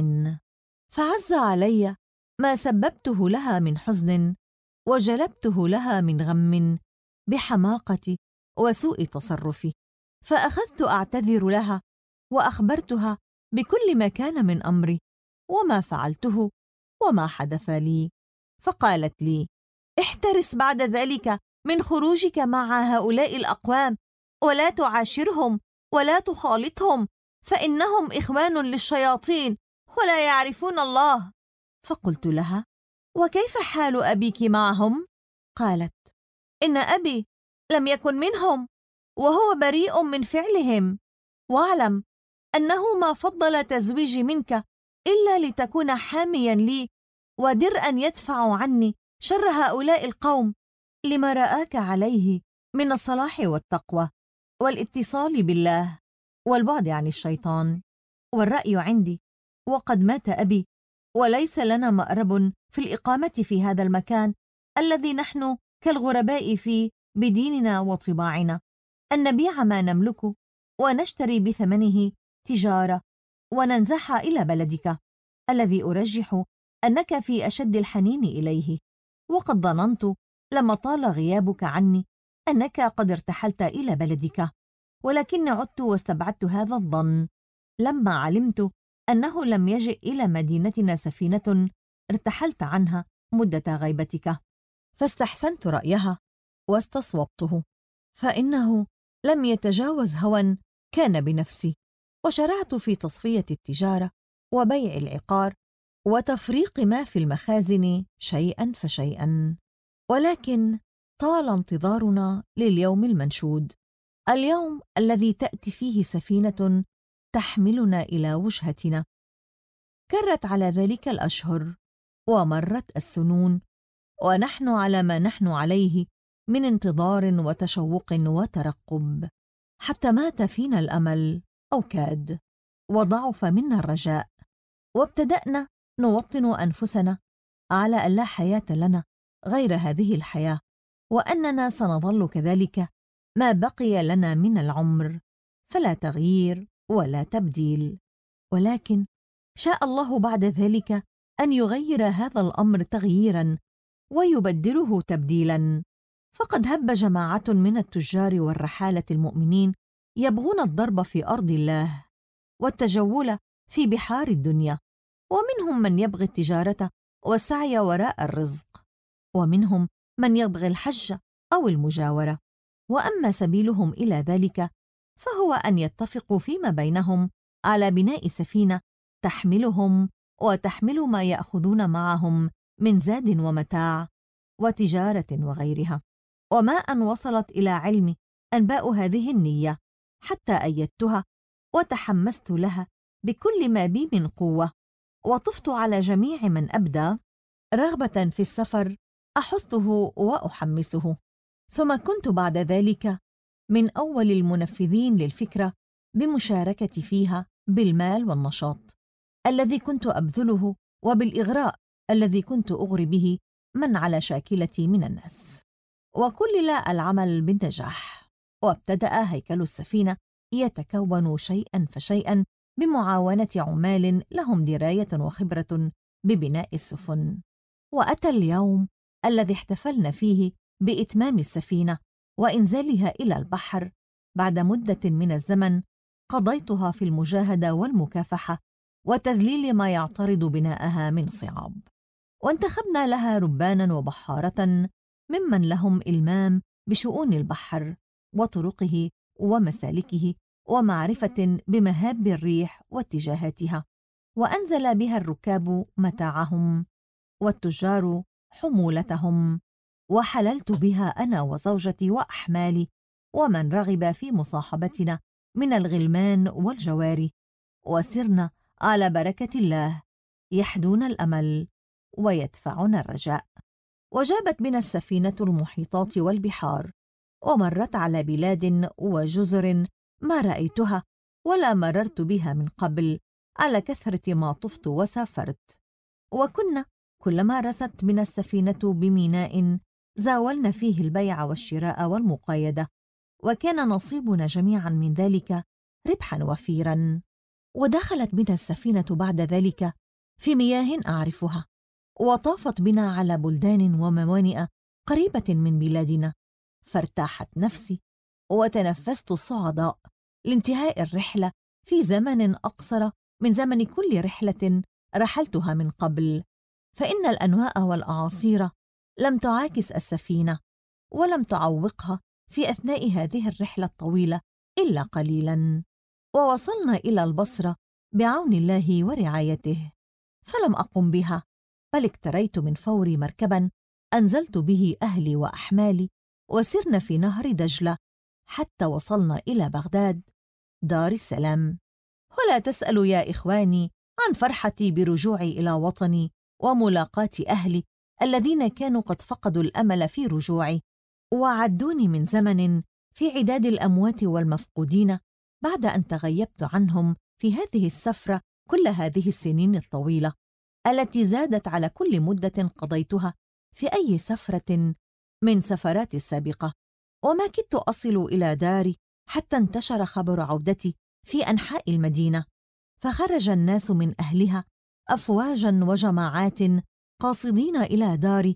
فعز علي ما سببته لها من حزن وجلبته لها من غم بحماقتي وسوء تصرفي، فأخذت أعتذر لها وأخبرتها بكل ما كان من أمري وما فعلته وما حدث لي. فقالت لي: احترس بعد ذلك من خروجك مع هؤلاء الأقوام، ولا تعاشرهم ولا تخالطهم، فإنهم إخوان للشياطين ولا يعرفون الله. فقلت لها: وكيف حال أبيك معهم؟ قالت: إن أبي لم يكن منهم، وهو بريء من فعلهم، واعلم أنه ما فضل تزويجي منك إلا لتكون حاميا لي ودرءا يدفع عني شر هؤلاء القوم، لما رآك عليه من الصلاح والتقوى والاتصال بالله والبعد عن الشيطان. والرأي عندي، وقد مات أبي، وليس لنا مأرب في الإقامة في هذا المكان الذي نحن كالغرباء فيه بديننا وطباعنا، أن نبيع ما نملك ونشتري بثمنه تجارة وننزح إلى بلدك الذي أرجح أنك في أشد الحنين إليه. وقد ظننت لما طال غيابك عني أنك قد ارتحلت إلى بلدك، ولكن عدت واستبعدت هذا الظن لما علمت أنه لم يجئ إلى مدينتنا سفينة ارتحلت عنها مدة غيبتك. فاستحسنت رأيها واستصوبته، فإنه لم يتجاوز هوى كان بنفسي، وشرعت في تصفية التجارة وبيع العقار وتفريق ما في المخازن شيئا فشيئا. ولكن طال انتظارنا لليوم المنشود، اليوم الذي تأتي فيه سفينة تحملنا إلى وجهتنا. كرت على ذلك الأشهر ومرت السنون، ونحن على ما نحن عليه من انتظار وتشوق وترقب، حتى مات فينا الأمل أو كاد، وضعف منا الرجاء، وابتدأنا نوطن أنفسنا على أن لا حياة لنا غير هذه الحياة، وأننا سنظل كذلك ما بقي لنا من العمر، فلا تغيير ولا تبديل. ولكن شاء الله بعد ذلك أن يغير هذا الأمر تغييراً ويبدله تبديلاً. فقد هب جماعة من التجار والرحالة المؤمنين يبغون الضرب في أرض الله والتجول في بحار الدنيا، ومنهم من يبغي التجارة والسعي وراء الرزق، ومنهم من يبغي الحج أو المجاورة. وأما سبيلهم إلى ذلك فهو أن يتفقوا فيما بينهم على بناء سفينة تحملهم وتحمل ما يأخذون معهم من زاد ومتاع وتجارة وغيرها. وما أن وصلت إلى علمي أنباء هذه النية حتى أيدتها وتحمست لها بكل ما بي من قوة، وطفت على جميع من أبدى رغبة في السفر أحثه وأحمسه. ثم كنت بعد ذلك من أول المنفذين للفكرة بمشاركتي فيها بالمال والنشاط الذي كنت أبذله وبالإغراء الذي كنت أغري به من على شاكلتي من الناس. وكلل العمل بالنجاح، وابتدأ هيكل السفينة يتكون شيئاً فشيئاً بمعاونة عمال لهم دراية وخبرة ببناء السفن. وأتى اليوم الذي احتفلنا فيه بإتمام السفينة وإنزالها إلى البحر بعد مدة من الزمن قضيتها في المجاهدة والمكافحة وتذليل ما يعترض بناءها من صعاب. وانتخبنا لها رباناً وبحارة ممن لهم إلمام بشؤون البحر وطرقه ومسالكه ومعرفة بمهاب الريح واتجاهاتها، وأنزل بها الركاب متاعهم والتجار حمولتهم، وحللت بها أنا وزوجتي وأحمالي ومن رغب في مصاحبتنا من الغلمان والجواري، وسرنا على بركة الله يحدون الأمل ويدفعنا الرجاء. وجابت بنا السفينة المحيطات والبحار، ومرت على بلاد وجزر ما رأيتها ولا مررت بها من قبل على كثرة ما طفت وسافرت. وكنا كلما رست بنا السفينة بميناء زاولنا فيه البيع والشراء والمقايدة، وكان نصيبنا جميعا من ذلك ربحا وفيرا. ودخلت بنا السفينة بعد ذلك في مياه أعرفها، وطافت بنا على بلدان وموانئ قريبة من بلادنا، فارتاحت نفسي وتنفست الصعداء لانتهاء الرحلة في زمن أقصر من زمن كل رحلة رحلتها من قبل، فإن الأنواء والأعاصير لم تعاكس السفينة ولم تعوقها في أثناء هذه الرحلة الطويلة إلا قليلاً. ووصلنا إلى البصرة بعون الله ورعايته، فلم أقم بها، بل اكتريت من فوري مركباً أنزلت به أهلي وأحمالي، وسرنا في نهر دجلة حتى وصلنا إلى بغداد دار السلام. ولا تسألوا يا إخواني عن فرحتي برجوعي إلى وطني وملاقاة أهلي الذين كانوا قد فقدوا الأمل في رجوعي، وعدوني من زمن في عداد الأموات والمفقودين بعد أن تغيبت عنهم في هذه السفرة كل هذه السنين الطويلة التي زادت على كل مدة قضيتها في أي سفرة من سفراتي السابقة. وما كدت أصل إلى داري حتى انتشر خبر عودتي في أنحاء المدينة، فخرج الناس من أهلها أفواجاً وجماعات قاصدين إلى داري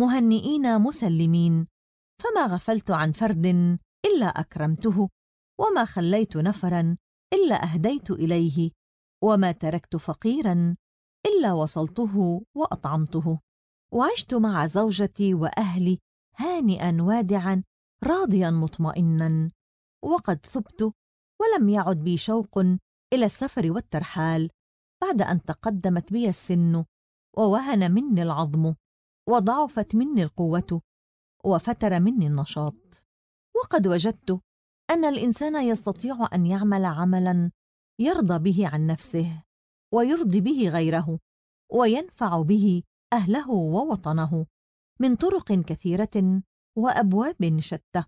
مهنئين مسلمين، فما غفلت عن فرد إلا أكرمته، وما خليت نفراً إلا أهديت إليه، وما تركت فقيراً إلا وصلته وأطعمته. وعشت مع زوجتي وأهلي هانئاً وادعاً راضياً مطمئناً، وقد ثبت ولم يعد بي شوق إلى السفر والترحال بعد أن تقدمت بي السن ووهن مني العظم وضعفت مني القوة وفتر مني النشاط. وقد وجدت أن الإنسان يستطيع أن يعمل عملاً يرضى به عن نفسه ويرضي به غيره وينفع به أهله ووطنه من طرق كثيرة وأبواب شتى،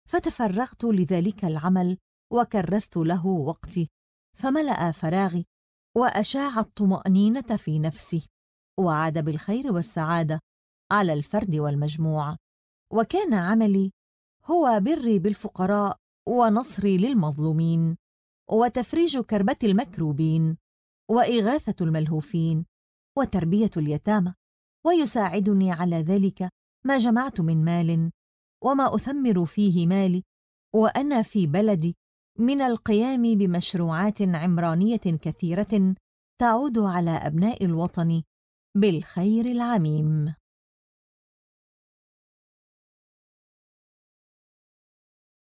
فتفرغت لذلك العمل وكرست له وقتي، فملأ فراغي وأشاع الطمأنينة في نفسي، وعاد بالخير والسعادة على الفرد والمجموعة. وكان عملي هو بري بالفقراء ونصري للمظلومين وتفريج كربة المكروبين وإغاثة الملهوفين وتربية اليتامى، ويساعدني على ذلك ما جمعت من مال وما أثمر فيه مالي وأنا في بلدي من القيام بمشروعات عمرانية كثيرة تعود على أبناء الوطن بالخير العميم.